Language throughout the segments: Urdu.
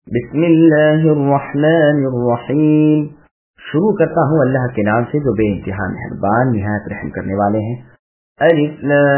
بسم اللہ الرحمن الرحیم۔ شروع کرتا ہوں اللہ کے نام سے جو بے انتہا مہربان نہایت رحم کرنے والے ہیں۔ الف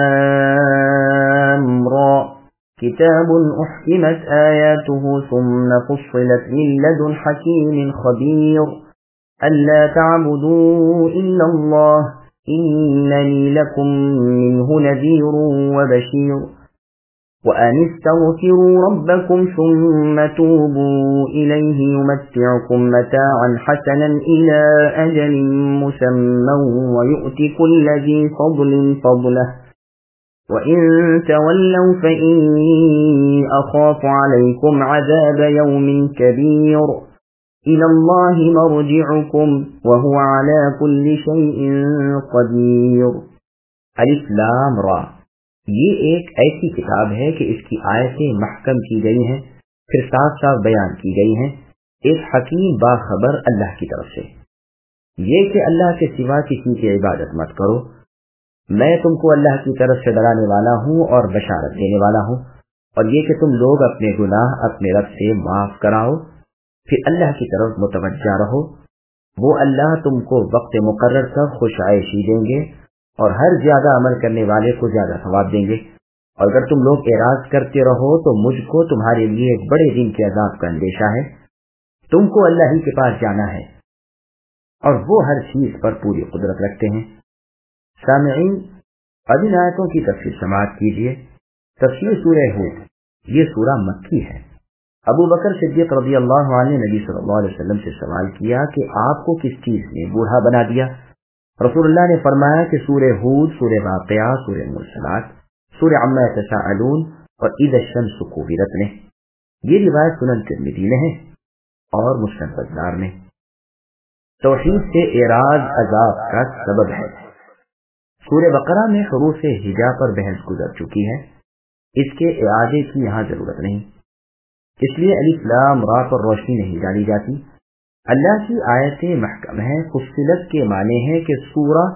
لام را کتاب احکمت آیاته ثم فصلت من لدن حکیم خبیر الا تعبدوا الا اللہ اننی لکم منہ نذیر وبشیر وَأَنِ اسْتَغْفِرُوا رَبَّكُمْ ثُمَّ تُوبُوا إِلَيْهِ يُمَتِّعْكُمْ مَتَاعًا حَسَنًا إِلَى أَجَلٍ مُّسَمًّى وَيُؤْتِ كُلَّ ذِي فَضْلٍ فَضْلَهُ وَإِن تَوَلَّوْا فَإِنِّي أَخَافُ عَلَيْكُمْ عَذَابَ يَوْمٍ كَبِيرٍ إِلَى اللَّهِ مَرْجِعُكُمْ وَهُوَ عَلَى كُلِّ شَيْءٍ قَدِيرٌ۔ الف لام را، یہ ایک ایسی کتاب ہے کہ اس کی آیتیں محکم کی گئی ہیں، پھر صاف صاف بیان کی گئی ہیں ایک حکیم باخبر اللہ کی طرف سے، یہ کہ اللہ کے سوا کسی کی عبادت مت کرو، میں تم کو اللہ کی طرف سے ڈرانے والا ہوں اور بشارت دینے والا ہوں، اور یہ کہ تم لوگ اپنے گناہ اپنے رب سے معاف کراؤ، پھر اللہ کی طرف متوجہ رہو، وہ اللہ تم کو وقت مقرر تک خوش عیشی دیں گے اور ہر زیادہ عمل کرنے والے کو زیادہ ثواب دیں گے، اور اگر تم لوگ اعراض کرتے رہو تو مجھ کو تمہارے لیے ایک بڑے دن کے عذاب کا اندیشہ ہے، تم کو اللہ ہی کے پاس جانا ہے اور وہ ہر چیز پر پوری قدرت رکھتے ہیں۔ سامعین، اب ان آیتوں کی تفسیر سماعت کیجیے۔ تفسیر سورہ ہود، یہ سورہ مکی ہے۔ ابو بکر صدیق رضی اللہ عنہ نے نبی صلی اللہ علیہ وسلم سے سوال کیا کہ آپ کو کس چیز نے بوڑھا بنا دیا؟ رسول اللہ نے فرمایا کہ سورہ ہود، سورہ واقعہ، سورہ مرسلات، سورہ عما یتساءلون اور اذا الشمس کورت نے۔ یہ روایت سنن ترمذی میں ہے اور مسند بزار میں۔ توحید سے اعراض عذاب کا سبب ہے۔ سورہ بقرہ میں حروف ہجا پر بحث گزر چکی ہے، اس کے اعادے کی یہاں ضرورت نہیں، اس لیے الف لام را پر روشنی نہیں ڈالی جاتی۔ اللہ کی آیتیں محکم ہیں، فصلت کے معنی ہے کہ سورہ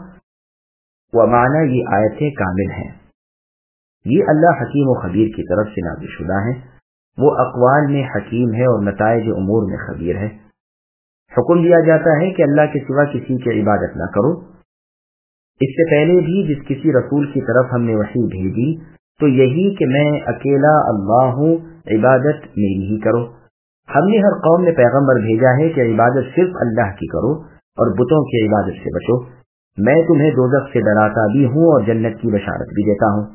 و معنی یہ آیتیں کامل ہیں، یہ اللہ حکیم و خبیر کی طرف سے نازل شدہ ہیں، وہ اقوال میں حکیم ہے اور نتائج امور میں خبیر ہے۔ حکم دیا جاتا ہے کہ اللہ کے سوا کسی کی عبادت نہ کرو۔ اس سے پہلے بھی جس کسی رسول کی طرف ہم نے وحی بھیجی تو یہی کہ میں اکیلا اللہ ہوں، عبادت میری ہی کرو۔ ہم نے ہر قوم میں پیغمبر بھیجا ہے کہ عبادت صرف اللہ کی کرو اور بتوں کی عبادت سے بچو۔ میں تمہیں دوزخ سے ڈراتا بھی ہوں اور جنت کی بشارت بھی دیتا ہوں۔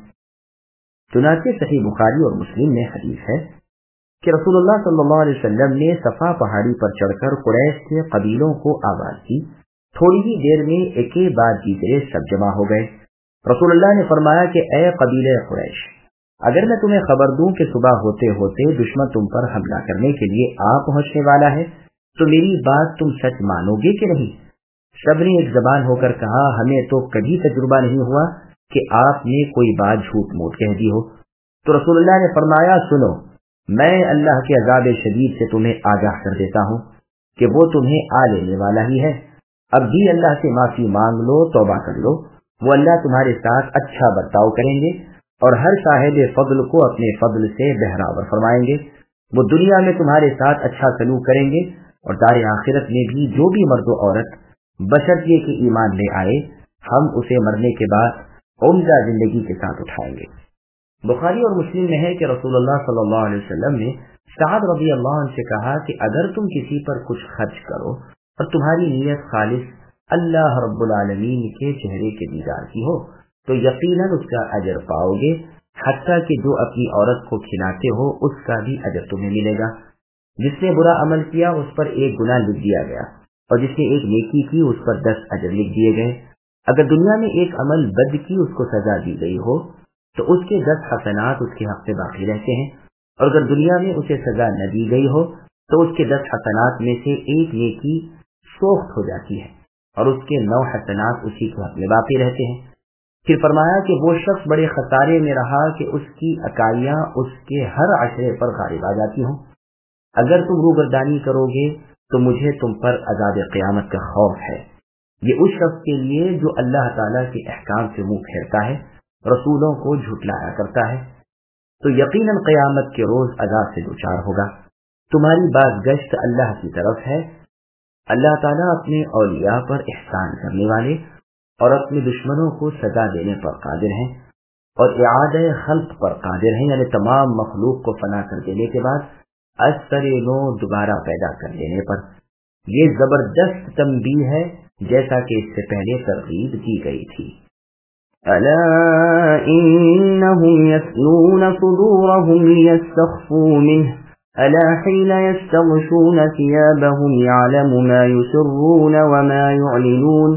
چنانچہ صحیح بخاری اور مسلم میں حدیث ہے کہ رسول اللہ صلی اللہ علیہ وسلم نے صفا پہاڑی پر چڑھ کر قریش کے قبیلوں کو آواز دی، تھوڑی ہی دیر میں ایک بعد دیگرے سب جمع ہو گئے۔ رسول اللہ نے فرمایا کہ اے قبیلہ قریش، اگر میں تمہیں خبر دوں کہ صبح ہوتے ہوتے دشمن تم پر حملہ کرنے کے لیے آ پہنچنے والا ہے تو میری بات تم سچ مانو گے کہ نہیں؟ سب نے ایک زبان ہو کر کہا، ہمیں تو کبھی تجربہ نہیں ہوا کہ آپ نے کوئی بات جھوٹ موٹ کہہ دی ہو۔ تو رسول اللہ نے فرمایا، سنو، میں اللہ کے عذاب شدید سے تمہیں آگاہ کر دیتا ہوں کہ وہ تمہیں آ لینے والا ہی ہے۔ اب بھی اللہ سے معافی مانگ لو، توبہ کر لو، وہ اللہ تمہارے ساتھ اچھا برتاؤ کریں گے اور ہر صاحب فضل کو اپنے فضل سے بہراور فرمائیں گے۔ وہ دنیا میں تمہارے ساتھ اچھا سلوک کریں گے اور دار آخرت میں بھی جو بھی مرد و عورت بشرطیے کہ ایمان لے آئے، ہم اسے مرنے کے بعد عمدہ زندگی کے ساتھ اٹھائیں گے۔ بخاری اور مسلم میں ہے کہ رسول اللہ صلی اللہ علیہ وسلم نے سعد رضی اللہ عنہ سے کہا کہ اگر تم کسی پر کچھ خرچ کرو اور تمہاری نیت خالص اللہ رب العالمین کے چہرے کے دیدار کی ہو تو یقیناً اس کا اجر پاؤ گے، حتیٰ کہ جو اپنی عورت کو کھلاتے ہو اس کا بھی اجر تمہیں ملے گا۔ جس نے برا عمل کیا اس پر ایک گناہ لکھ دیا گیا اور جس نے ایک نیکی کی اس پر 10 اجر لکھ دیے گئے۔ اگر دنیا میں ایک عمل بد کی اس کو سزا دی گئی ہو تو اس کے 10 حسنات اس کے حق میں باقی رہتے ہیں، اور اگر دنیا میں اسے سزا نہ دی گئی ہو تو اس کے 10 حسنات میں سے ایک نیکی سوخت ہو جاتی ہے اور اس کے 9 حسنات اسی کے حق میں باقی رہتے ہیں۔ پھر فرمایا کہ وہ شخص بڑے خسارے میں رہا کہ اس کی اکائیاں اس کے ہر عشرے پر غالب آ جاتی ہوں۔ اگر تم روگردانی کرو گے تو مجھے تم پر عذاب قیامت کا خوف ہے۔ یہ اس شخص کے لیے جو اللہ تعالیٰ کے احکام سے منہ پھیرتا ہے، رسولوں کو جھٹلایا کرتا ہے، تو یقیناً قیامت کے روز عذاب سے دوچار ہوگا۔ تمہاری بازگشت اللہ کی طرف ہے۔ اللہ تعالیٰ اپنے اولیاء پر احسان کرنے والے اور اپنے دشمنوں کو سزا دینے پر قادر ہیں، اور اعادہ خلق پر قادر ہیں، یعنی تمام مخلوق کو فنا کر دینے کے بعد ازسر نو دوبارہ پیدا کر دینے پر۔ یہ زبردست تنبیہ ہے، جیسا کہ اس سے پہلے ترغیب دی گئی تھی۔ الا انهم يثنون صدورهم ليستخفوا منه الا حين يستغشون ثيابهم يعلم ما يسرون وما يعلنون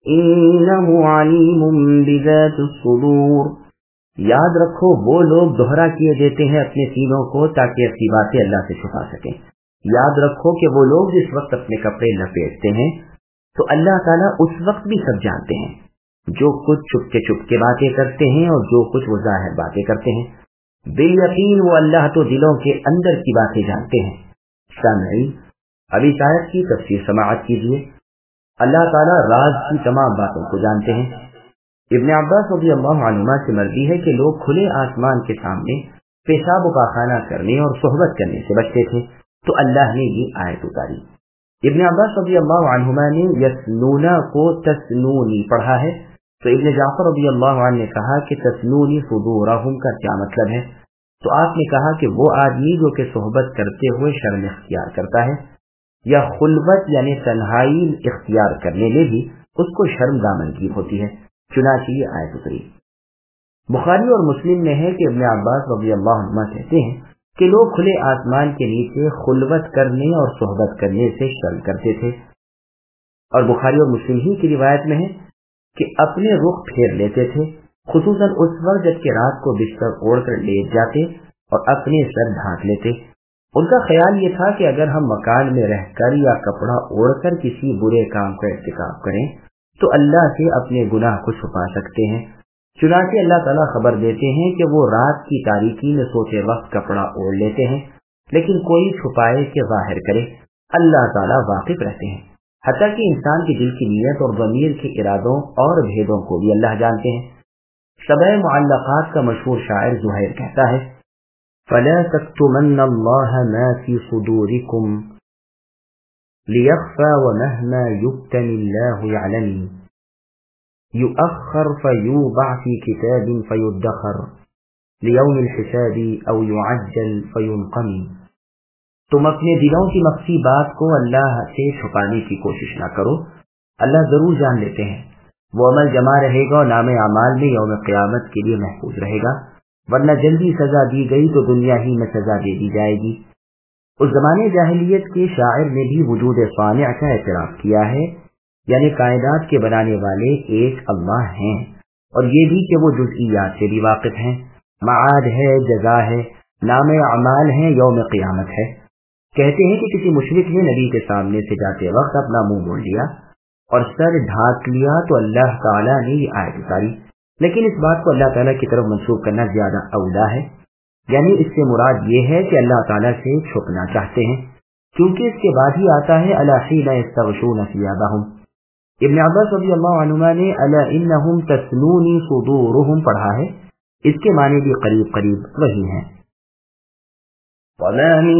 انه عليم بذات الصدور۔ یاد رکھو وہ لوگ دوہرا کیے دیتے ہیں اپنے سینوں کو تاکہ اپنی باتیں اللہ سے چھپا سکیں۔ یاد رکھو کہ وہ لوگ جس وقت اپنے کپڑے لپیٹتے ہیں تو اللہ تعالیٰ اس وقت بھی سب جانتے ہیں، جو کچھ چھپ کے باتیں کرتے ہیں اور جو کچھ وہ ظاہر باتیں کرتے ہیں۔ بالیقین وہ اللہ تو دلوں کے اندر کی باتیں جانتے ہیں۔ سامعین، ابھی آیت کی تفسیر سماعت کیجیے۔ اللہ تعالیٰ راز کی تمام باتوں کو جانتے ہیں۔ ابن عباس رضی اللہ عنہما سے مروی ہے کہ لوگ کھلے آسمان کے سامنے پیشاب و پاخانہ کرنے اور صحبت کرنے سے بچتے تھے، تو اللہ نے یہ آیت اتاری۔ ابن عباس رضی اللہ عنہما نے یسنونا کو تسنونی پڑھا ہے، تو ابن جعفر رضی اللہ عنہ نے کہا کہ تسنونی صدورہم کا کیا مطلب ہے؟ تو آپ نے کہا کہ وہ آدمی جو کہ صحبت کرتے ہوئے شرم اختیار کرتا ہے، یا خلوت یعنی تنہائی اختیار کرنے میں بھی اس کو شرم دامنگیر ہوتی ہے، چنانچہ یہ آیت اتری۔ بخاری اور مسلم میں ہے کہ ابن عباس رضی اللہ عنہ کہتے ہیں کہ لوگ کھلے آسمان کے نیچے خلوت کرنے اور صحبت کرنے سے شرم کرتے تھے، اور بخاری اور مسلم ہی کی روایت میں ہے کہ اپنے رخ پھیر لیتے تھے، خصوصاً اس وقت جب کہ رات کو بستر اوڑھ کر لیٹ جاتے اور اپنے سر ڈھانک لیتے۔ ان کا خیال یہ تھا کہ اگر ہم مکان میں رہ کر یا کپڑا اوڑھ کر کسی برے کام کا ارتکاب کریں تو اللہ سے اپنے گناہ کو چھپا سکتے ہیں۔ چنانچہ اللہ تعالیٰ خبر دیتے ہیں کہ وہ رات کی تاریکی میں سوتے وقت کپڑا اوڑھ لیتے ہیں، لیکن کوئی چھپائے کہ ظاہر کرے، اللہ تعالیٰ واقف رہتے ہیں۔ حتیٰ کہ انسان کے دل کی نیت اور ضمیر کے ارادوں اور بھیدوں کو بھی اللہ جانتے ہیں۔ سبع معلقات کا مشہور شاعر زہیر کہتا ہے: فَلَا تَكْتُمَنَّ اللَّهَ مَا فِي صُدُورِكُمْ لِيَخْفَى وَمَهْمَا يُبْتَنِ اللَّهُ يَعْلَمِ يُؤَخَّرْ فَيُوضَعْ فِي كِتَابٍ فَيُدَّخَرْ لِيَوْمِ الْحِسَابِ أَوْ يُعَجَّلْ فَيُنْقَمِ۔ تم اپنے دلوں کی مخفی بات کو اللہ سے چھپانے کی کوشش نہ کرو، اللہ ضرور جان لیتے ہیں۔ وہ عمل جمع رہے گا اور نام اعمال میں یوم قیامت کے لیے محفوظ رہے گا، ورنہ جلدی سزا دی گئی تو دنیا ہی میں سزا دے دی جائے گی۔ اس زمانے جاہلیت کے شاعر نے بھی وجود صانع کا اعتراف کیا ہے، یعنی کائنات کے بنانے والے ایک اللہ ہیں، اور یہ بھی کہ وہ جزئیات سے بھی واقف ہیں، معاد ہے، جزا ہے، نام اعمال ہے، یوم قیامت ہے۔ کہتے ہیں کہ کسی مشرک نے نبی کے سامنے سے جاتے وقت اپنا منہ موڑ لیا اور سر ڈھانک لیا تو اللہ تعالیٰ نے یہ آیت اتاری، لیکن اس بات کو اللہ تعالیٰ کی طرف منسوب کرنا زیادہ اولا ہے، یعنی اس سے مراد یہ ہے کہ اللہ تعالیٰ سے چھپنا چاہتے ہیں، کیونکہ اس کے بعد ہی آتا ہے الا حین یستغشون ثیابہم۔ ابن عباس رضی اللہ عنہما نے الا انہم تسنونی صدورہم پڑھا ہے، اس کے معنی بھی قریب قریب وہی ہیں۔ وَمَا مِن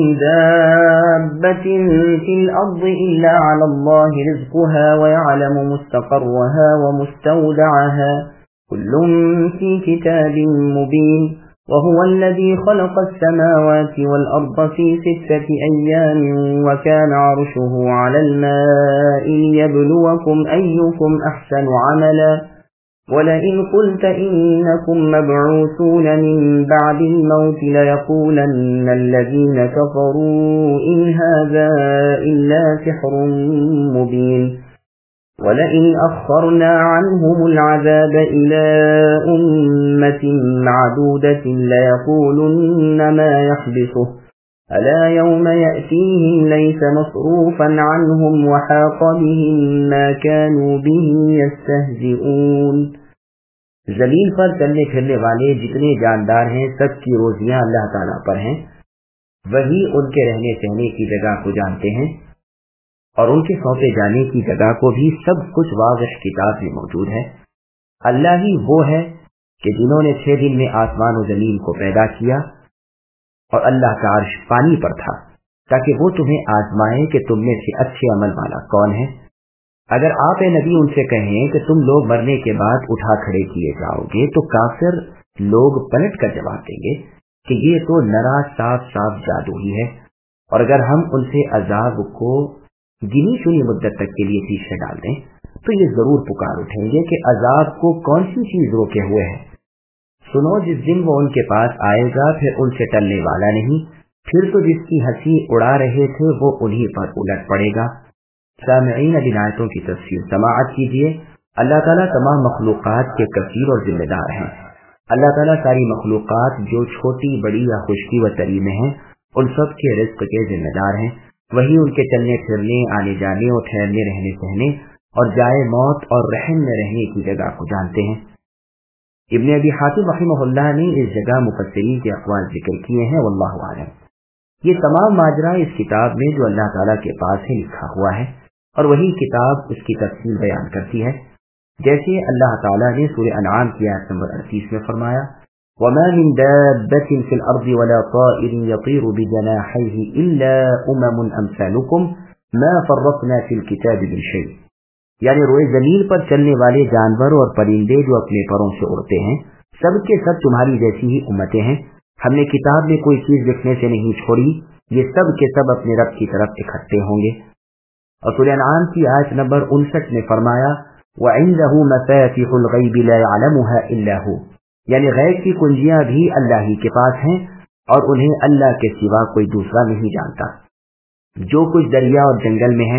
دَابَّةٍ فِي الْأَرْضِ إِلَّا عَلَى اللَّهِ رِزْقُهَا وَيَعْلَمُ مُسْتَقَرَّهَا وَمُسْتَوْدَعَهَا كُلٌّ فِي كِتَابٍ مُبِينٍ وَهُوَ الَّذِي خَلَقَ السَّمَاوَاتِ وَالْأَرْضَ فِي 6 أَيَّامٍ وَكَانَ عَرْشُهُ عَلَى الْمَاءِ لِيَبْلُوَكُمْ أَيُّكُمْ أَحْسَنُ عَمَلًا وَلَئِنْ قُلْتَ إِنَّكُمْ مَبْعُوثُونَ مِنْ بَعْدِ الْمَوْتِ لَيَقُولَنَّ الَّذِينَ كَفَرُوا إِنْ هَذَا إِلَّا سِحْرٌ مُبِينٌ وَلَئِنْ أَخَّرْنَا عَنْهُمُ الْعَذَابَ إِلَى أُمَّةٍ مَّعْدُودَةٍ لَيَقُولُنَّ مَا يَحْبِسُهُ أَلَا يَوْمَ يَأْتِيهِمْ لَيْسَ مَصْرُوفًا عَنْهُمْ وَحَاقَ بِهِمْ مَا كَانُوا بِهِ يَسْتَهْزِئُونَ۔ زمین پر چلنے پھرنے والے جتنے جاندار ہیں سب کی روزیاں اللہ تعالیٰ پر ہیں، وہی ان کے رہنے سہنے کی جگہ کو جانتے ہیں، اور ان کے سونپے جانے کی جگہ کو بھی سب کچھ واضح کتاب میں موجود ہے۔ اللہ ہی وہ ہے کہ جنہوں نے 6 دن میں آسمان و زمین کو پیدا کیا، اور اللہ کا عرش پانی پر تھا ताकि वो तुम्हें आजमाए कि तुम में से अच्छे अमल वाला कौन है। अगर आप ए नबी उनसे कहें कि तुम लोग मरने के बाद उठा खड़े किए जाओगे, तो काफिर लोग पलट कर जवाब देंगे कि ये तो नरा साफ साफ जादू ही है। और अगर हम उनसे अजाब को गिनी चुनी मुद्दत तक के लिए पीछे डाल दें, तो ये जरूर पुकार उठेंगे कि अजाब को कौन सी चीज रोके हुए है। सुनो, जिस दिन वो उनके पास आएगा फिर उनसे टलने वाला नहीं, फिर तो जिसकी हंसी उड़ा रहे थे वो उन्हीं पर उलट पड़ेगा। सामईन, इन आयतों की तफसीर समाअत कीजिए। अल्लाह ताला तमाम मखलूकात के कसीर और जिम्मेदार हैं। अल्लाह ताला सारी मखलूकात जो छोटी बड़ी या खुशकी व तरी में हैं, उन सब के रिस्क के जिम्मेदार हैं। वही उनके चलने फिरने, आने जाने और ठहरने रहने सहने और जाए मौत और रहम में रहने की जगह को जानते हैं। इब्न अबी हातिम रहिमहुल्लाह ने इस जगह मुफस्सिरीन के अक़वाल जिक्र किए हैं, वल्लाहु आलम। ये तमाम माजरा इस किताब में जो अल्लाह ताला के पास है लिखा हुआ है, और वही किताब उसकी तफसील बयान करती है। जैसे अल्लाह ताला ने सूरह अनआम की आयत नंबर 38 में फरमाया, वमा मिन दाब्बतिन फिल अर्दि वला ताइरिन यतीरु बिजनाहिहि इल्ला उममुन अमसालुकुम मा फर्रतना फिल किताबि मिन शै। यानी रोए जमीन पर चलने वाले जानवर और परिंदे जो अपने परों से उड़ते हैं, सब के सब तुम्हारी जैसी ही उम्मतें हैं। हमने किताब में कोई चीज लिखने से नहीं छोड़ी, ये सब के सब अपने रब की तरफ इकट्ठे होंगे। और सूरह अनआम की आयत नंबर 59 में फरमाया, वइंदहु मफातिहुल गैबि ला यअलमुहा इल्ला हु। यानी गैब की कुंजियां भी अल्लाह ही के पास हैं और उन्हें अल्लाह के सिवा कोई दूसरा नहीं जानता। जो कुछ दरिया और जंगल में है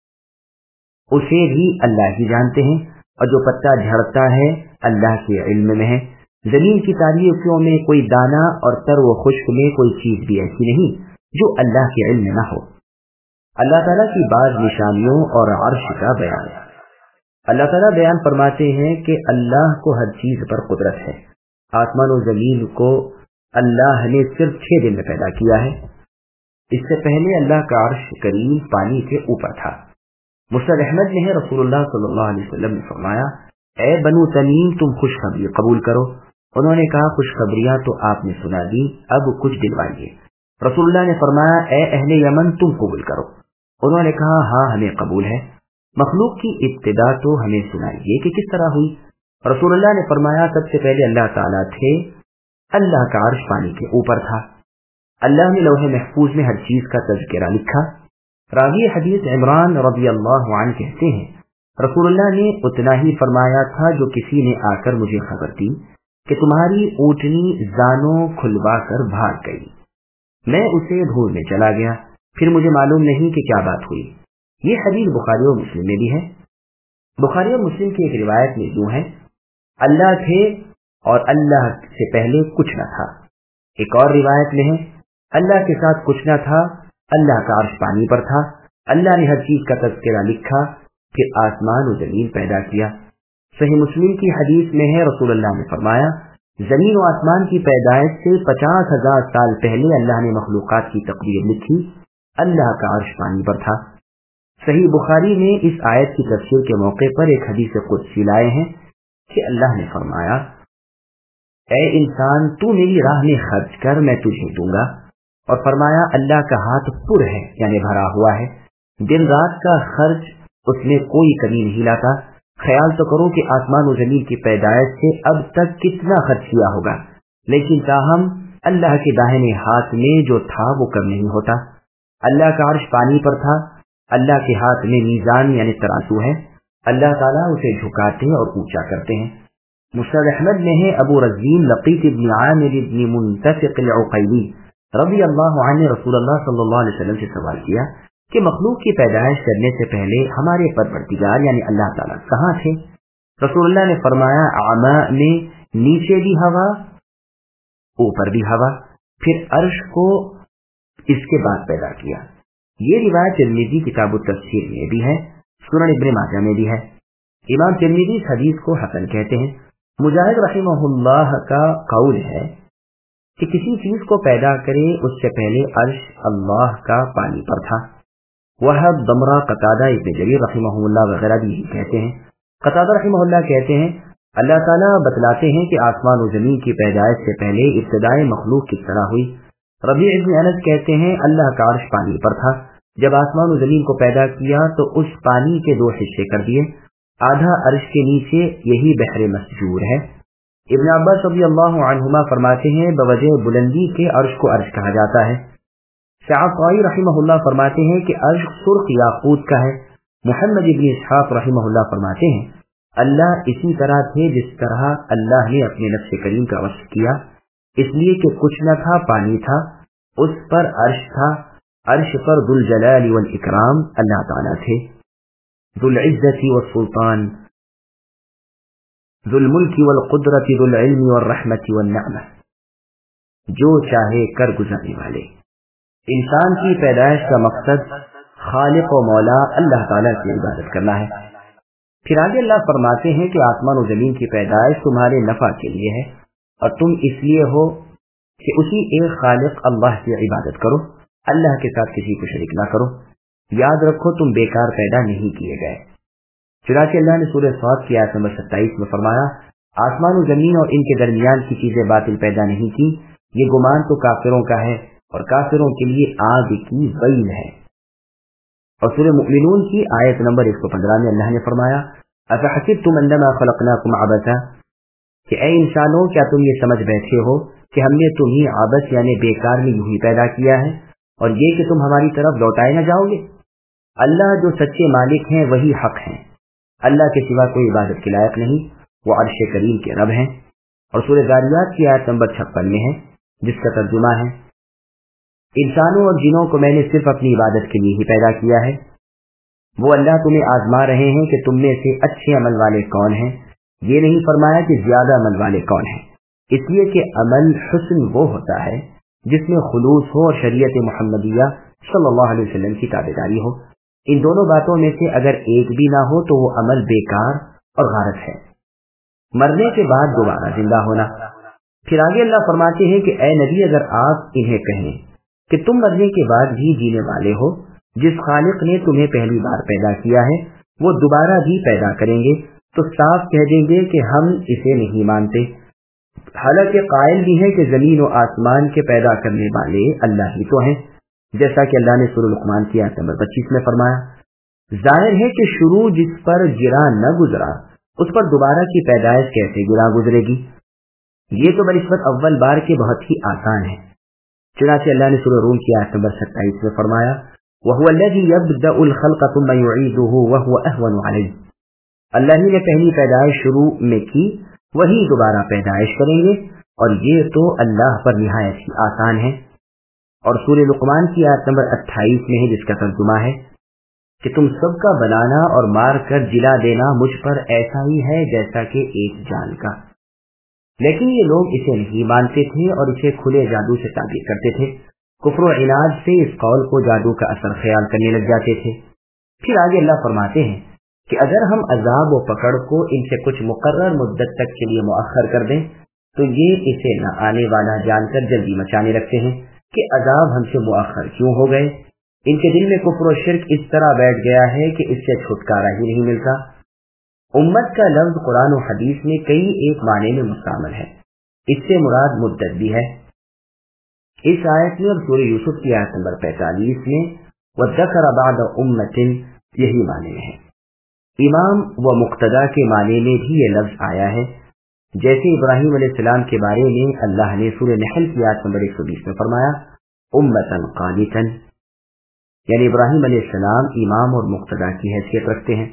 उसे भी अल्लाह ही जानते हैं, और जो पत्ता झड़ता है अल्लाह के इल्म में है। जमीन की तारीकियों में कोई दाना और तर व खुश्क में कोई चीज भी ऐसी नहीं जो अल्लाह के इल्म में न हो। अल्लाह ताला की बाज निशानियों और अर्श का बयान। अल्लाह ताला बयान फरमाते हैं कि अल्लाह को हर चीज पर कुदरत है। आसमान और जमीन को अल्लाह ने सिर्फ 6 दिन में पैदा किया है। इससे पहले अल्लाह का अर्श करीम पानी के ऊपर था। मुस्नद अहमद में है, रसूलुल्लाह सल्लल्लाहु अलैहि वसल्लम ने फरमाया, ए बनु तमीम, तुम खुशखबरी कबूल करो। उन्होंने कहा, खुशखबरियां तो आपने सुना दी, अब कुछ दिलवाइए। रसूलुल्लाह ने फरमाया, ए अहले यमन, तुम कबूल करो। उन्होंने कहा, हाँ हमें कबूल है। मखलूक की इब्तिदा तो हमें सुनाइए कि किस तरह हुई। रसूलुल्लाह ने फरमाया, सबसे पहले अल्लाह ताला थे, अल्लाह का अर्श पानी के ऊपर था। अल्लाह ने लौहे महफूज में हर चीज का तज़किरा लिखा। रावी हदीस इमरान रज़ियल्लाहु अन्हु कहते हैं, रसूलुल्लाह ने उतना ही फरमाया था जो किसी ने आकर मुझे खबर दी कि तुम्हारी ऊँटनी जानों खुलवा कर भाग गई। मैं उसे ढूंढने चला गया, फिर मुझे मालूम नहीं कि क्या बात हुई। ये हदीस बुखारी और मुस्लिम में भी है। बुखारी और मुस्लिम की एक रिवायत में यूं है, अल्लाह थे और अल्लाह से पहले कुछ न था। एक और रिवायत में है, अल्लाह के साथ कुछ न था, अल्लाह का अर्श पानी पर था, अल्लाह ने हर चीज का तज़किरा लिखा, फिर आसमान और जमीन पैदा किया। सही मुस्लिम की हदीस में है, रसूलुल्लाह ने फरमाया, जमीन और आसमान की पैदाइश से 50,000 साल पहले अल्लाह ने मखलूकात की तकदीर लिखी, अल्लाह का अर्श पानी पर था। सही बुखारी में इस आयत की तफसीर के मौके पर एक हदीस कुदसी लाए हैं कि अल्लाह ने फरमाया, ऐ इंसान, तू मेरी राह में खर्च कर, मैं तुझे दूंगा। और फरमाया, अल्लाह का हाथ पुर है, यानी भरा हुआ है, दिन रात का खर्च उसमें कोई कमी नहीं लाता। ख्याल तो करो कि आसमान और जमीन की पैदाइश से अब तक कितना खर्च किया होगा, लेकिन ताहम अल्लाह के दाहिने हाथ में जो था वो कम नहीं होता। अल्लाह का अर्श पानी पर था, अल्लाह के हाथ में मीजान यानी तराजू है, अल्लाह ताला उसे झुकाते और ऊंचा करते हैं। मुस्नद अहमद में है, अबू रज़ीन लक़ीत इब्न आमिर इब्न मुंतफ़िक़ अल-उक़ैली रज़ियल्लाहु अन्हु ने रसूलुल्लाह सल्लल्लाहु अलैहि वसल्लम से सवाल किया कि मखलूक की पैदाइश करने से पहले हमारे परवरदिगार यानी अल्लाह ताला कहाँ थे? रसूलुल्लाह ने फरमाया, आमा में नीचे भी हवा, ऊपर भी हवा, फिर अर्श को इसके बाद पैदा किया। ये रिवायत तिर्मिज़ी किताब तफ्सीर में भी है, सुनन इब्न माजा में भी है। इमाम तिर्मिज़ी इस हदीस को हसन कहते हैं। मुजाहिद रहिमहुल्लाह का कौल है कि किसी चीज को पैदा करे उससे पहले अर्श अल्लाह का पानी पर था। वह दमरा, कतादा, इब्न जरीर रहिमहुल्लाह वगैरह भी कहते हैं। कतादा रहिमहुल्लाह कहते हैं, अल्लाह ताला बतलाते हैं कि आसमान और जमीन की पैदाइश से पहले इब्तिदाई मखलूक किस तरह हुई। ربیع بن انس کہتے ہیں اللہ کا عرش پانی پر تھا، جب آسمان و زمین کو پیدا کیا تو اس پانی کے 2 حصے کر دیے، آدھا عرش کے نیچے، یہی بحر مسجور ہے۔ ابن عباس رضی اللہ عنہما فرماتے ہیں بوجہ بلندی کے عرش کو عرش کہا جاتا ہے۔ شعفعی رحمہ اللہ فرماتے ہیں کہ عرش سرخ یاقوت کا ہے۔ محمد ابن اسحاق رحمہ اللہ فرماتے ہیں اللہ اسی طرح تھے جس طرح اللہ نے اپنے نفس کریم کا وصف کیا، اس لیے کہ کچھ نہ تھا، پانی تھا، اس پر عرش تھا، عرش پر ذو الجلال والاکرام اللہ تعالیٰ تھے، ذو العزت والسلطان، ذو الملک والقدرت، ذو العلم والرحمت والنعمہ، جو چاہے کر گزرنے والے۔ انسان کی پیدائش کا مقصد خالق و مولا اللہ تعالیٰ کی عبادت کرنا ہے۔ پھر آگے اللہ فرماتے ہیں کہ آسمان و زمین کی پیدائش تمہارے نفع کے لیے ہے اور تم اس لیے ہو کہ اسی ایک خالق اللہ کی عبادت کرو، اللہ کے ساتھ کسی کو شریک نہ کرو۔ یاد رکھو تم بیکار پیدا نہیں کیے گئے۔ چنانچہ اللہ نے سورہ صاد کی آیت نمبر 27 میں فرمایا آسمان و زمین اور ان کے درمیان کی چیزیں باطل پیدا نہیں کی، یہ گمان تو کافروں کا ہے اور کافروں کے لیے آگ کی ویل ہے۔ اور سورہ مؤمنون کی آیت نمبر 115 میں اللہ نے فرمایا افحسبتم انما خلقناکم عبثا، کہ اے انسانوں کیا تم یہ سمجھ بیٹھے ہو کہ ہم نے تمہیں عبث یعنی بیکار میں یوں ہی پیدا کیا ہے اور یہ کہ تم ہماری طرف لوٹائے نہ جاؤ گے؟ اللہ جو سچے مالک ہیں وہی حق ہیں، اللہ کے سوا کوئی عبادت کے لائق نہیں، وہ عرش کریم کے رب ہیں۔ اور سورہ ذاریات کی آیت نمبر 56 میں ہے جس کا ترجمہ ہے انسانوں اور جنوں کو میں نے صرف اپنی عبادت کے لیے ہی پیدا کیا ہے، وہ اللہ تمہیں آزما رہے ہیں کہ تم میں سے اچھے عمل والے کون ہیں، یہ نہیں فرمایا کہ زیادہ عمل والے کون ہیں، اس لیے کہ عمل حسن وہ ہوتا ہے جس میں خلوص ہو اور شریعت محمدیہ صلی اللہ علیہ وسلم کی تابعداری ہو۔ ان دونوں باتوں میں سے اگر ایک بھی نہ ہو تو وہ عمل بیکار اور غارت ہے۔ مرنے کے بعد دوبارہ زندہ ہونا۔ پھر آگے اللہ فرماتے ہیں کہ اے نبی اگر آپ انہیں کہیں کہ تم مرنے کے بعد بھی جینے والے ہو، جس خالق نے تمہیں پہلی بار پیدا کیا ہے وہ دوبارہ بھی پیدا کریں گے، تو صاف کہہ دیں گے کہ ہم اسے نہیں مانتے، حالانکہ قائل بھی ہے کہ زمین و آسمان کے پیدا کرنے والے اللہ ہی تو ہیں، جیسا کہ اللہ نے سورہ لقمان کی آیت نمبر 25 میں فرمایا۔ ظاہر ہے کہ شروع جس پر گرا نہ گزرا اس پر دوبارہ کی پیدائش کیسے گرا گزرے گی؟ یہ تو بنسبت اول بار کے بہت ہی آسان ہے۔ چنانچہ اللہ نے سورہ روم کی آیت نمبر 27 میں فرمایا وَهُوَ الَّذِي يَبْدَأُ الْخَلْقَ ثُمَّ يُعِيدُهُ وَهُوَ أَهْوَنُ عَلَيْهِ، اللہ ہی نے پہلی پیدائش شروع میں کی، وہی دوبارہ پیدائش کریں گے، اور یہ تو اللہ پر نہایت ہی آسان ہے۔ اور سورہ لقمان کی آیت نمبر 28 میں ہے جس کا ترجمہ ہے کہ تم سب کا بنانا اور مار کر جلا دینا مجھ پر ایسا ہی ہے جیسا کہ ایک جان کا۔ لیکن یہ لوگ اسے نہیں مانتے تھے اور اسے کھلے جادو سے تعبیر کرتے تھے، کفر و عناد سے اس قول کو جادو کا اثر خیال کرنے لگ جاتے تھے۔ پھر آگے اللہ فرماتے ہیں کہ اگر ہم عذاب و پکڑ کو ان سے کچھ مقرر مدت تک کے لیے مؤخر کر دیں تو یہ اسے نہ آنے والا جان کر جلدی مچانے لگتے ہیں کہ عذاب ہم سے مؤخر کیوں ہو گئے۔ ان کے دل میں کفر و شرک اس طرح بیٹھ گیا ہے کہ اس سے چھٹکارا ہی نہیں ملتا۔ امت کا لفظ قرآن و حدیث میں کئی ایک معنی میں مستعمل ہے، اس سے مراد مدت بھی ہے۔ اس آیت میں اور سورہ یوسف کی آیت نمبر 45 میں وَذَكَرَ بَعْدَ أُمَّةٍ یہی معنی ہے۔ امام و مقتدیٰ کے معنی میں بھی یہ لفظ آیا ہے، جیسے ابراہیم علیہ السلام کے بارے میں اللہ نے سورہ نحل کی آیت نمبر 120 میں فرمایا أُمَّةً قَانِتًا، یعنی ابراہیم علیہ السلام امام اور مقتدیٰ کی حیثیت رکھتے ہیں۔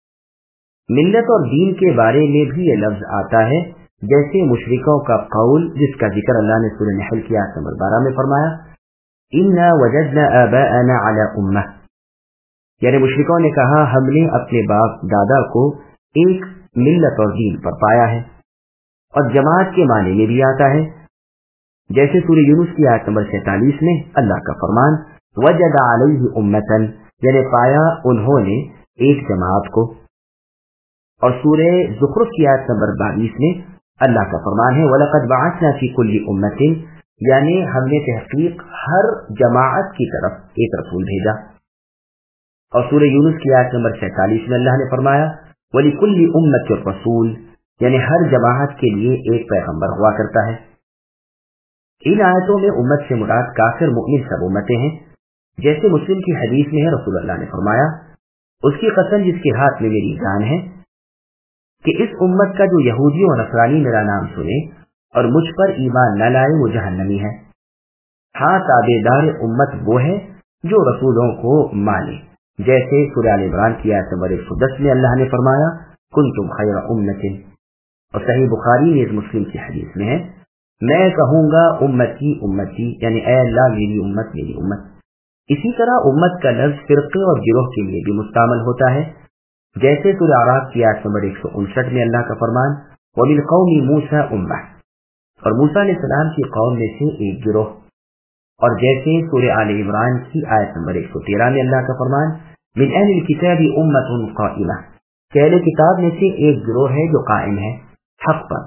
ملت اور دین کے بارے میں بھی یہ لفظ آتا ہے، جیسے مشرکوں کا قول جس کا ذکر اللہ نے سورہ نحل کی آیت نمبر 12 میں فرمایا اِنَّا وَجَدْنَا آبَاءَنَا عَلَىٰ أُمَّةٍ، یعنی مشرکوں نے کہا ہم نے اپنے باپ دادا کو ایک ملت اور دین پر پایا ہے۔ اور جماعت کے معنی میں بھی آتا ہے، جیسے سورہ یونس کی آیت نمبر 47 میں اللہ کا فرمان وَجَدَ عَلَيْهِ أُمَّةً، یعنی پایا انہوں نے ایک جماعت کو۔ اور سورہ زخرف کی آیت نمبر 22 میں اللہ کا فرمان ہے وَلَقَدْ بَعَثْنَا فِي كُلِّ أُمَّةٍ، یعنی ہم نے تحقیق ہر جماعت کی طرف ایک رسول بھیجا۔ اور سورہ یونس کی آیت نمبر 46 میں اللہ نے فرمایا وَلِكُلِّ أُمَّةٍ رَسُولٌ، یعنی ہر جماعت کے لیے ایک پیغمبر ہوا کرتا ہے۔ इन आयतों में उम्मत से मुराद काफिर मुमिन सब उम्मतें हैं। जैसे मुस्लिम की हदीस में है, रसूल अल्लाह ने फरमाया, उसकी कसम जिसके हाथ में मेरी जान है कि इस उम्मत का जो यहूदी और नसरानी मेरा नाम सुने और मुझ पर ईमान न लाए वो जहन्नमी है। हाँ, ताबेदार उम्मत वो है जो रसूलों को माने। जैसे सूरह आल इमरान की आयत नंबर 110 में अल्लाह ने फरमाया, कुंतुम खैरा उम्मतिन। और सही बुखारी में मुस्लिम की हदीस में है, मैं कहूंगा उम्मती उम्मती, यानी ऐ अल्लाह मेरी उम्मत मेरी उम्मत। इसी तरह उम्मत का लफ्ज फिरके और गिरोह के लिए भी मुस्तामल होता है। जैसे सूरह आराफ की आयत नंबर 159 में अल्लाह का फरमान, वमिन कौमी मूसा उम्मह, और मूसा अलैहिस्सलाम की कौम में से एक गिरोह। और जैसे सूरह आल इमरान की आयत नंबर 113 में अल्लाह का फरमान, मिन अहलिल किताबि उम्मतुन काइमा, अहले किताब में से एक गिरोह है जो कायम है हक पर।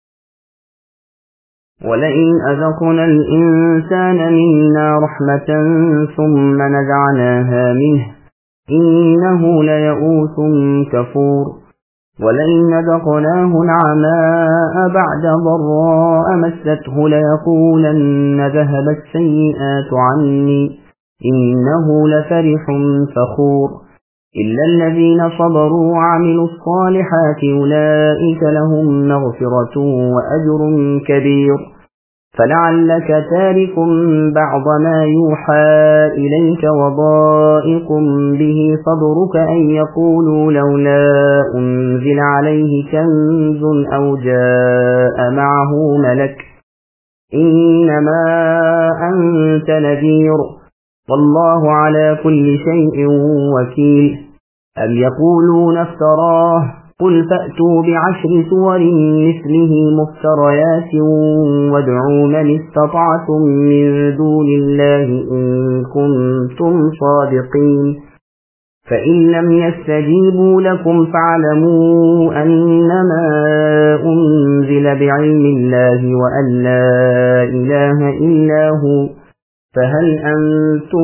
वलइन अज़क़ना अल-इंसान मिन्ना रहमतन सुम्मा नज़अनाहा मिन्हु इन्नहु लयऊसुन कफूर वलइन अज़क़नाहु नअमाअ बअद ضراء मस्सतहु लयक़ूलन्न ذهب السيئات عني إنه لفرح فخور إلا الذين صبروا وعملوا الصالحات أولئك لهم مغفرة وأجر كبير فلعلك تارك بعض ما يوحى إليك وضائق به صدرك أن يقولوا لولا أنزل عليه كنز أو جاء معه ملك إنما أنت نذير والله على كل شيء وكيل أم يقولون افتراه قل فأتوا بعشر سور مثله مفتريات وادعوا من استطعتم من دون الله إن كنتم صادقين فإن لم يستجيبوا لكم فاعلموا أنما أنزل بعلم الله وأن لا إله إلا هو فهل أنتم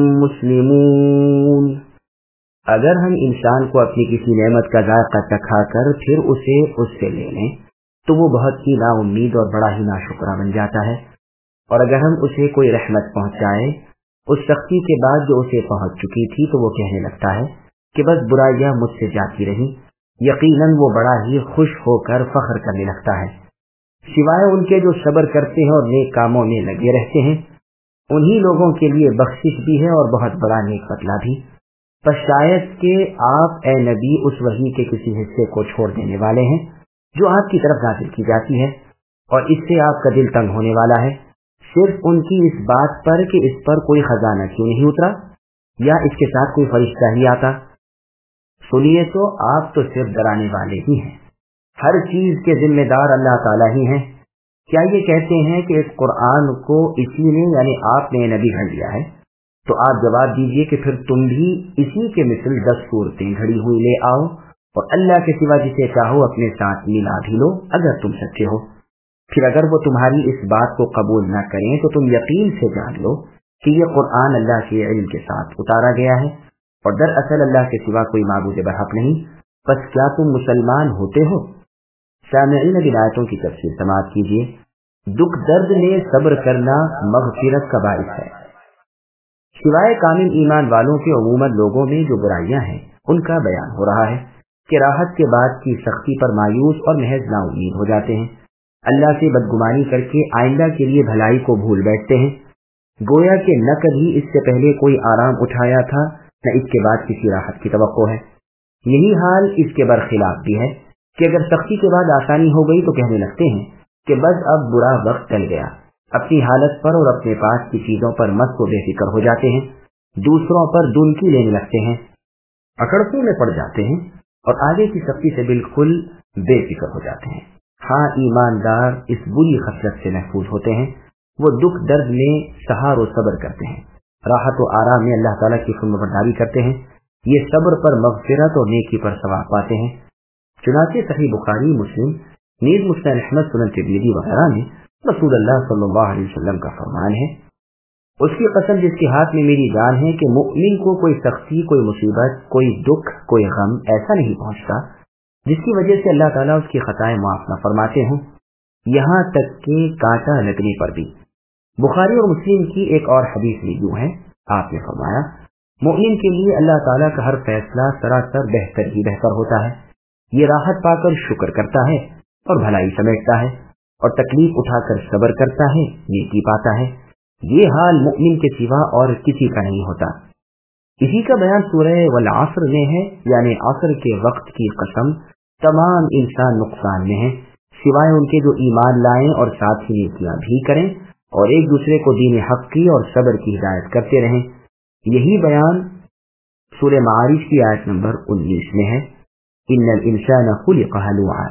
مسلمون۔ اگر ہم انسان کو اپنی کسی نعمت کا ذائقہ چکھا کر پھر اسے اس سے لے لیں تو وہ بہت ہی نا امید اور بڑا ہی ناشکرا بن جاتا ہے، اور اگر ہم اسے کوئی رحمت پہنچائے اس سختی کے بعد جو اسے پہنچ چکی تھی تو وہ کہنے لگتا ہے کہ بس برائیاں مجھ سے جاتی رہیں۔ یقیناً وہ بڑا ہی خوش ہو کر فخر کرنے لگتا ہے، سوائے ان کے جو صبر کرتے ہیں اور نیک کاموں میں لگے رہتے ہیں، انہی لوگوں کے لیے بخشش بھی ہے اور بہت بڑا نیک بدلہ بھی۔ پس شاید کہ آپ اے نبی اس وحی کے کسی حصے کو چھوڑ دینے والے ہیں جو آپ کی طرف نازل کی جاتی ہے، اور اس سے آپ کا دل تنگ ہونے والا ہے، صرف ان کی اس بات پر کہ اس پر کوئی خزانہ کیوں نہیں اترا یا اس کے ساتھ کوئی فرشتہ ہی آتا۔ سنیے تو آپ تو صرف ڈرانے والے ہی ہیں، ہر چیز کے ذمہ دار اللہ تعالیٰ ہی ہیں۔ کیا یہ کہتے ہیں کہ اس قرآن کو اسی نے یعنی آپ نے نبی گھڑ لیا ہے؟ تو آپ جواب دیجئے کہ پھر تم بھی اسی کے مثل 10 صورتیں گھڑی ہوئی لے آؤ اور اللہ کے سوا جسے چاہو اپنے ساتھ ملا بھی لو اگر تم سچے ہو۔ پھر اگر وہ تمہاری اس بات کو قبول نہ کریں تو تم یقین سے جان لو کہ یہ قرآن اللہ کے علم کے ساتھ اتارا گیا ہے اور دراصل اللہ کے سوا کوئی معبود برحق نہیں۔ بس کیا تم مسلمان ہوتے ہو؟ سامعین اب آیتوں کی تفسیر سماعت کیجیے۔ دکھ درد میں صبر کرنا مغفرت کا باعث ہے۔ سوائے کامل ایمان والوں کے عموماً لوگوں میں جو برائیاں ہیں ان کا بیان ہو رہا ہے کہ راحت کے بعد کی سختی پر مایوس اور محض نا امید ہو جاتے ہیں، اللہ سے بدگمانی کر کے آئندہ کے لیے بھلائی کو بھول بیٹھتے ہیں، گویا کہ نہ کبھی اس سے پہلے کوئی آرام اٹھایا تھا نہ اس کے بعد کسی راحت کی توقع ہے۔ یہی حال اس کے برخلاف بھی ہے کہ اگر سختی کے بعد آسانی ہو گئی تو کہنے لگتے ہیں کہ بس اب برا وقت ٹل گیا، اپنی حالت پر اور اپنے پاس کی چیزوں پر مست و بے فکر ہو جاتے ہیں، دوسروں پر دنکی لینے لگتے ہیں، اکڑتوں میں پڑ جاتے ہیں اور آگے کی سختی سے بالکل بے فکر ہو جاتے ہیں۔ ہاں، ایماندار اس بری خصلت سے محفوظ ہوتے ہیں، وہ دکھ درد میں سہار و صبر کرتے ہیں، راحت و آرام میں اللہ تعالیٰ کی فرمانبرداری کرتے ہیں، یہ صبر پر مغفرت اور نیکی پر ثواب پاتے ہیں۔ چنانچہ صحیح بخاری، مسلم، نیز مسند احمد، سنن ترمذی وغیرہ میں رسول اللہ صلی اللہ علیہ وسلم کا فرمان ہے، اس کی قسم جس کے ہاتھ میں میری جان ہے کہ مؤمن کو کوئی سختی، کوئی مصیبت، کوئی دکھ، کوئی غم ایسا نہیں پہنچتا جس کی وجہ سے اللہ تعالیٰ اس کی خطائیں معاف نہ فرماتے ہوں، یہاں تک کہ کانٹا لگنے پر بھی بخاری اور مسلم کی ایک اور حدیث میں یوں ہے، آپ نے فرمایا مومن کے لیے اللہ تعالیٰ کا ہر فیصلہ سراسر بہتر ہی بہتر ہوتا ہے، یہ راحت پا کر شکر کرتا ہے اور بھلائی سمیٹتا ہے، اور تکلیف اٹھا کر صبر کرتا ہے، نیکی پاتا ہے۔ یہ حال مومن کے سوا اور کسی کا نہیں ہوتا۔ اسی کا بیان سورہ والعصر میں ہے، یعنی عصر کے وقت کی قسم، تمام انسان نقصان میں ہیں سوائے ان کے جو ایمان لائیں اور ساتھ ہی نیکیاں بھی کریں اور ایک دوسرے کو دین حق کی اور صبر کی ہدایت کرتے رہیں۔ یہی بیان سورہ معارج کی آیت نمبر 19 میں ہے، ان الانسان خلق ہلوعا۔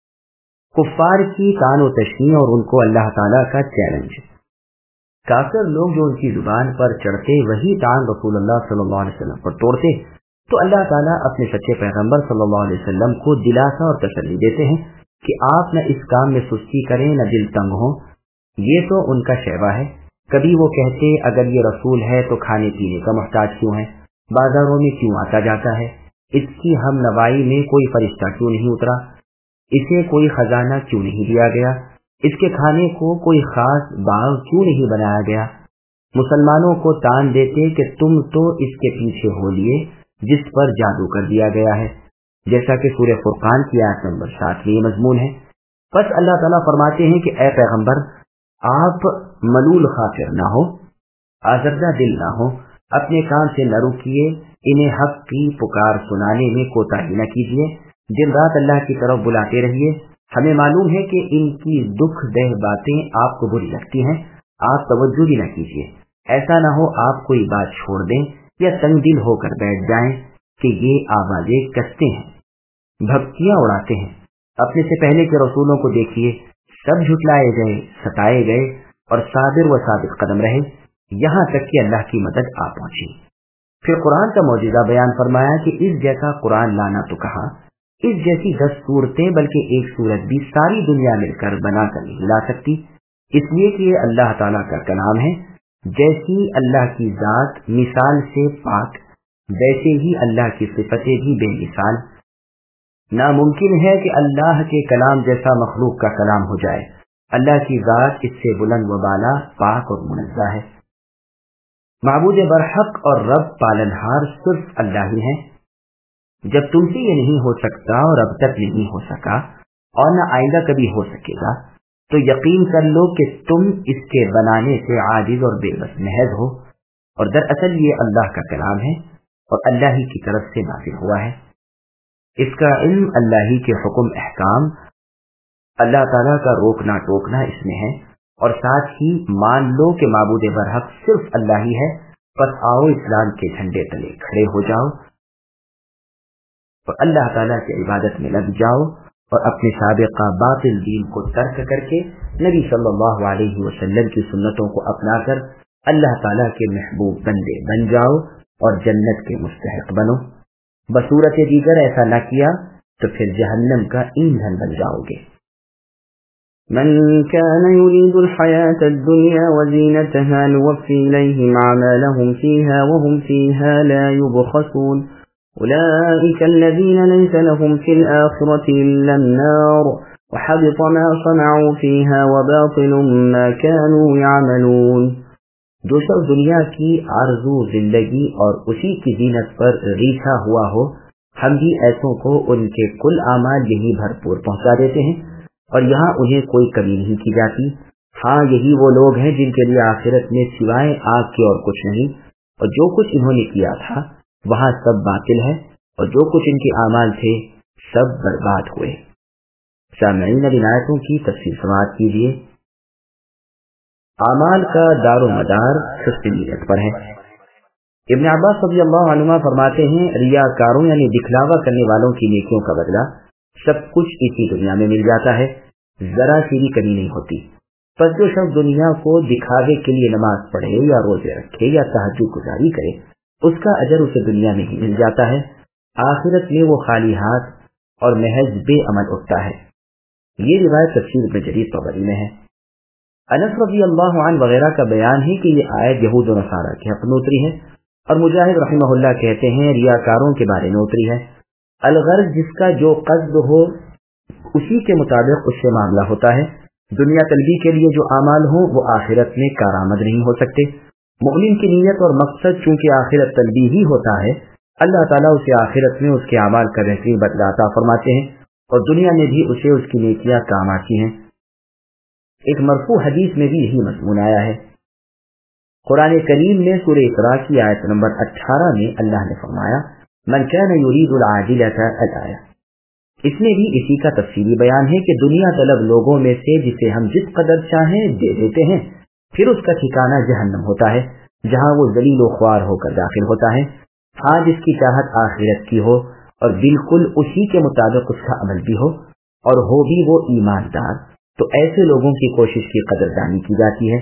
کفار کی طعن و تشنیع اور ان کو اللہ تعالیٰ کا چیلنج۔ کافر لوگ جو ان کی زبان پر چڑھتے وہی طعن رسول اللہ صلی اللہ علیہ وسلم پر توڑتے، تو اللہ تعالیٰ اپنے سچے پیغمبر صلی اللہ علیہ وسلم کو دلاسا اور تسلی دیتے ہیں کہ آپ نہ اس کام میں سستی کریں نہ دل تنگ ہو، یہ تو ان کا شیوا ہے۔ کبھی وہ کہتے اگر یہ رسول ہے تو کھانے پینے کا محتاج کیوں ہے، بازاروں میں کیوں آتا جاتا ہے، اس کی ہم نوائی میں کوئی فرشتہ کیوں نہیں اترا، اسے کوئی خزانہ کیوں نہیں دیا گیا، اس کے کھانے کو کوئی خاص باغ کیوں نہیں بنایا گیا۔ مسلمانوں کو تان دیتے کہ تم تو اس کے پیچھے ہو لیے جس پر جادو کر دیا گیا ہے، جیسا کہ سورہ فرقان کی آیت نمبر 7 میں یہ مضمون ہے۔ بس اللہ تعالیٰ فرماتے ہیں کہ اے پیغمبر آپ ملول خاطر نہ ہو، آزردہ دل نہ ہو، اپنے کام سے نہ رکیے، انہیں حق کی پکار سنانے میں کوتاہی نہ کیجیے، دن رات اللہ کی طرف بلاتے رہیے۔ ہمیں معلوم ہے کہ ان کی دکھ دہ باتیں آپ کو بری لگتی ہیں، آپ توجہ بھی نہ کیجیے، ایسا نہ ہو آپ کوئی بات چھوڑ دیں یا تنگ دل ہو کر بیٹھ جائیں کہ یہ آوازیں کستے ہیں، بھپتیاں اڑاتے ہیں۔ اپنے سے پہلے کے رسولوں کو دیکھیے، سب جھٹلائے گئے، ستائے گئے اور صابر و ثابت قدم رہے، یہاں تک کہ اللہ کی مدد آ پہنچی۔ پھر قرآن کا معجزہ بیان فرمایا کہ اس جیسا قرآن لانا تو کہا، اس جیسی 10 صورتیں بلکہ ایک صورت بھی ساری دنیا مل کر بنا کر نہیں لا سکتی، اس لیے کہ یہ اللہ تعالیٰ کا کلام ہے۔ جیسی اللہ کی ذات مثال سے پاک، ویسے ہی اللہ کی صفتیں بھی بے مثال۔ ناممکن ہے کہ اللہ کے کلام جیسا مخلوق کا کلام ہو جائے، اللہ کی ذات اس سے بلند و بالا، پاک اور منزہ ہے۔ معبود برحق اور رب پالنہار صرف اللہ ہی ہیں۔ جب تم سے یہ نہیں ہو سکتا اور اب تک نہیں ہو سکا اور نہ آئندہ کبھی ہو سکے گا، تو یقین کر لو کہ تم اس کے بنانے سے عاجز اور بے بس محض ہو، اور دراصل یہ اللہ کا کلام ہے اور اللہ ہی کی طرف سے نازل ہوا ہے۔ اس کا علم، اللہ ہی کے حکم احکام، اللہ تعالیٰ کا روکنا ٹوکنا اس میں ہے، اور ساتھ ہی مان لو کہ معبود برحق صرف اللہ ہی ہے۔ پس آؤ اسلام کے جھنڈے تلے کھڑے ہو جاؤ اور اللہ تعالیٰ کی عبادت میں لگ جاؤ، اور اپنے سابقہ باطل دین کو ترک کر کے نبی صلی اللہ علیہ وسلم کی سنتوں کو اپنا کر اللہ تعالیٰ کے محبوب بندے بن جاؤ اور جنت کے مستحق بنو۔ بصورت دیگر ایسا نہ کیا تو پھر جہنم کا ایندھن بن جاؤ گے۔ من كان يريد الحياة الدنيا وزينتها نوفي إليهم أعمالهم فيها وهم فيها لا يبخسون أولئك الذين ليس لهم في الآخرة إلا النار وحبط ما صنعوا فيها وباطل ما كانوا يعملون۔ جو شخص دنیا کی آرزو زندگی اور اسی کی زینت پر ریچھا ہوا ہو، ہم بھی ایسوں کو ان کے کل اعمال یہی بھرپور پہنچا دیتے ہیں اور یہاں انہیں کوئی کمی نہیں کی جاتی۔ ہاں یہی وہ لوگ ہیں جن کے لیے آخرت میں سوائے آگ کے اور کچھ نہیں، اور جو کچھ انہوں نے کیا تھا وہاں سب باطل ہے، اور جو کچھ ان کے اعمال تھے سب برباد ہوئے۔ سامعین، اب ان آیتوں کی تفصیل سماعت کیجیے۔ اعمال کا دار و مدار حسن نیت پر ہے۔ ابن عباس رضی اللہ عنہما فرماتے ہیں، ریاکاروں یعنی دکھلاوا کرنے والوں کی نیکیوں کا بدلہ سب کچھ اسی دنیا میں مل جاتا ہے، ذرا سی بھی کمی نہیں ہوتی۔ پس جو شخص دنیا کو دکھاوے کے لیے نماز پڑھے یا روزے رکھے یا تہجد گزاری کرے، اس کا اجر اسے دنیا میں ہی مل جاتا ہے، آخرت میں وہ خالی ہاتھ اور محض بے عمل اٹھتا ہے۔ یہ روایت تفسیر ابن جریر طبری میں ہے۔ انس رضی اللہ عنہ وغیرہ کا بیان ہے کہ یہ آیت یہود و نصارہ کے حق میں اتری ہے، اور مجاہد رحمہ اللہ کہتے ہیں ریاکاروں کے بارے میں اتری ہے۔ الغرض جس کا جو قصد ہو اسی کے مطابق اس سے معاملہ ہوتا ہے، دنیا طلبی کے لیے جو اعمال ہوں وہ آخرت میں کارآمد نہیں ہو سکتے۔ مومن کی نیت اور مقصد چونکہ آخرت طلبی ہی ہوتا ہے، اللہ تعالیٰ اسے آخرت میں اس کے اعمال کا بہترین بدلہ عطا فرماتے ہیں اور دنیا میں بھی اسے اس کی نیکیاں کام آتی ہیں۔ ایک مرفوع حدیث میں بھی یہی مضمون آیا ہے۔ قرآن کریم میں سورہ اسراء کی آیت نمبر 18 میں اللہ نے فرمایا من کان یرید العاجلۃ الآیہ۔ اس میں بھی اسی کا تفصیلی بیان ہے کہ دنیا طلب لوگوں میں سے جسے ہم جس قدر چاہیں دے دیتے ہیں، پھر اس کا ٹھکانہ جہنم ہوتا ہے جہاں وہ ذلیل و خوار ہو کر داخل ہوتا ہے۔ ہاں جس کی چاہت آخرت کی ہو اور بالکل اسی کے مطابق اس کا عمل بھی ہو اور ہو بھی وہ ایماندار، تو ایسے لوگوں کی کوشش کی قدردانی کی جاتی ہے۔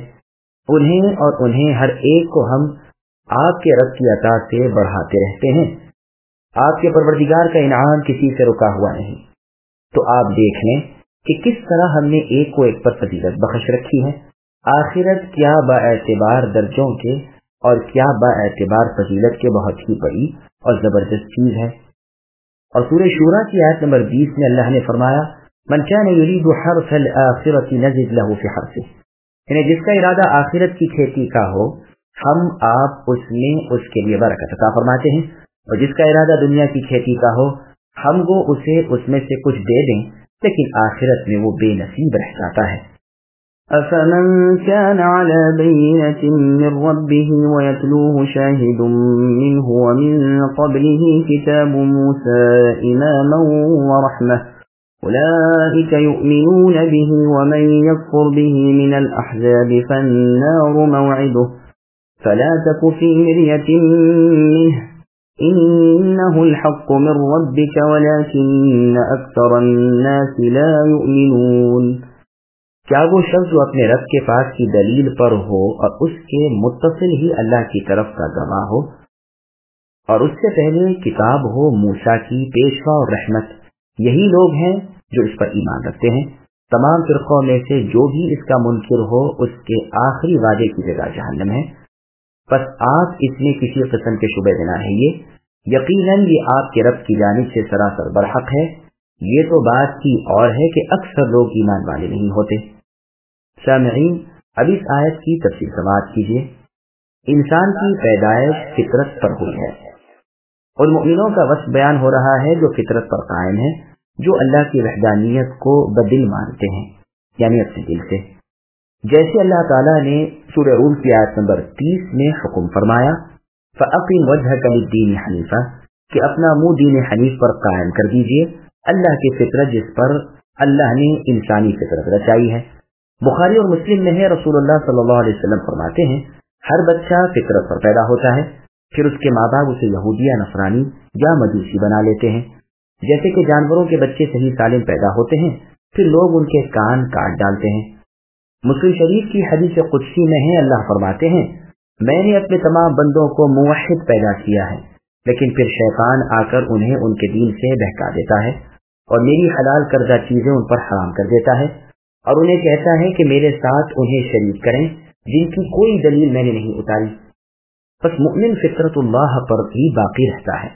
انہیں ہر ایک کو ہم آپ کے رب کی عطا سے بڑھاتے رہتے ہیں۔ آپ کے پروردگار کا انعام کسی سے رکا ہوا نہیں۔ تو آپ دیکھ لیں کہ کس طرح ہم نے ایک کو ایک پر فضیلت بخش رکھی ہے۔ آخرت کیا با اعتبار درجوں کے اور کیا با اعتبار فضیلت کے بہت ہی بڑی اور زبردست چیز ہے۔ اور سورہ شورى کی آیت نمبر 20 میں اللہ نے فرمایا من كان يريد حرث الآخرة نزد له في حرثه، یعنی جس کا ارادہ آخرت کی کھیتی کا ہو ہم آپ اس میں اس کے لیے برکت عطا فرماتے ہیں، اور جس کا ارادہ دنیا کی کھیتی کا ہو ہم وہ اسے اس میں سے کچھ دے دیں، لیکن آخرت میں وہ بے نصیب رہ جاتا ہے۔ أفمن كان على بينة من ربه ويتلوه شاهد منه ومن قبله كتاب موسى إماما ورحمة أولئك يؤمنون به ومن يكفر به من الأحزاب فالنار موعده فلا تك في مرية منه إنه الحق من ربك ولكن أكثر الناس لا يؤمنون۔ کیا وہ شخص جو اپنے رب کے پاس کی دلیل پر ہو اور اس کے متصل ہی اللہ کی طرف کا گواہ ہو اور اس سے پہلے کتاب ہو موسیٰ کی پیشوا اور رحمت، یہی لوگ ہیں جو اس پر ایمان رکھتے ہیں۔ تمام فرقوں میں سے جو بھی اس کا منکر ہو اس کے آخری وعدے کی جگہ جہنم ہے۔ بس آپ اس میں کسی قسم کے شبہ نہ رہیے، یقیناً یہ آپ کے رب کی جانب سے سراسر برحق ہے۔ یہ تو بات کی اور ہے کہ اکثر لوگ ایمان والے نہیں ہوتے۔ سامعین، اب اس آیت کی تفصیل سماعت کیجیے۔ انسان کی پیدائش فطرت پر ہوئی ہے، اور مؤمنوں کا وصف بیان ہو رہا ہے جو فطرت پر قائم ہے، جو اللہ کی وحدانیت کو بدل مانتے ہیں، یعنی اپنے دل سے۔ جیسے اللہ تعالیٰ نے سورہ روم کی آیت نمبر 30 میں حکم فرمایا فَأَقِمْ وَجْهَكَ لِلدِّينِ حَنِيفًا کہ اپنا منہ دین حنیف پر قائم کر دیجیے، اللہ کی فطرت جس پر اللہ نے انسانی فطرت رچائی ہے۔ بخاری اور مسلم میں ہے رسول اللہ صلی اللہ علیہ وسلم فرماتے ہیں ہر بچہ فطرت پر پیدا ہوتا ہے، پھر اس کے ماں باپ اسے یہودی یا نصرانی یا مجوسی بنا لیتے ہیں۔ جیسے کہ جانوروں کے بچے صحیح سالم پیدا ہوتے ہیں، پھر لوگ ان کے کان کاٹ ڈالتے ہیں۔ مسلم شریف کی حدیث قدسی میں ہے اللہ فرماتے ہیں میں نے اپنے تمام بندوں کو موحد پیدا کیا ہے، لیکن پھر شیطان آ کر انہیں ان کے دین سے بہکا دیتا ہے اور میری حلال کردہ چیزیں ان پر حرام کر دیتا ہے، اور انہیں کہتا ہے کہ میرے ساتھ انہیں شریک کریں جن کی کوئی دلیل میں نے نہیں اتاری۔ بس مؤمن فطرت اللہ پر ہی باقی رہتا ہے۔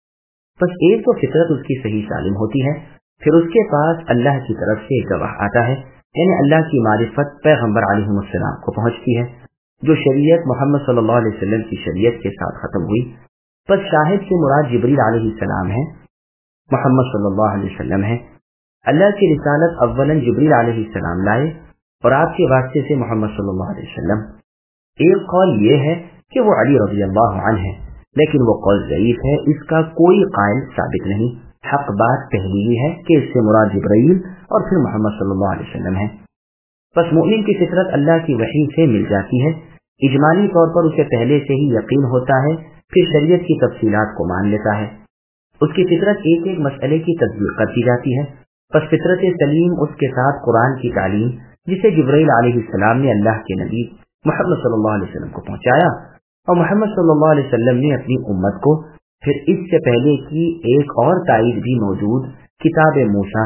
بس ایک تو فطرت اس کی صحیح سالم ہوتی ہے، پھر اس کے پاس اللہ کی طرف سے ایک گواہ آتا ہے، یعنی اللہ کی معرفت پیغمبر علیہ السلام کو پہنچتی ہے، جو شریعت محمد صلی اللہ علیہ وسلم کی شریعت کے ساتھ ختم ہوئی۔ بس شاہد سے مراد جبریل علیہ السلام ہے، محمد صلی اللہ علیہ وسلم ہے۔ اللہ کی رسالت اولاً جبریل علیہ السلام لائے اور آپ کے واسطے سے محمد صلی اللہ علیہ وسلم۔ ایک قول یہ ہے کہ وہ علی رضی اللہ عنہ ہے، لیکن وہ قول ضعیف ہے، اس کا کوئی قائل ثابت نہیں۔ حق بات پہلی ہی ہے کہ اس سے مراد جبرائیل اور پھر محمد صلی اللہ علیہ وسلم ہے۔ بس مومن کی فطرت اللہ کی وحی سے مل جاتی ہے، اجمالی طور پر اسے پہلے سے ہی یقین ہوتا ہے، پھر شریعت کی تفصیلات کو مان لیتا ہے۔ اس کی فطرت ایک ایک مسئلے کی تصدیق کرتی جاتی ہے۔ بس فطرت سلیم اس کے ساتھ قرآن کی تعلیم جسے جبرائیل علیہ السلام نے اللہ کے نبی محمد صلی اللہ علیہ وسلم کو پہنچایا، اور محمد صلی اللہ علیہ وسلم نے اپنی امت کو پھر اس سے پہلے کی ایک اور تائید بھی موجود کتاب موسیٰ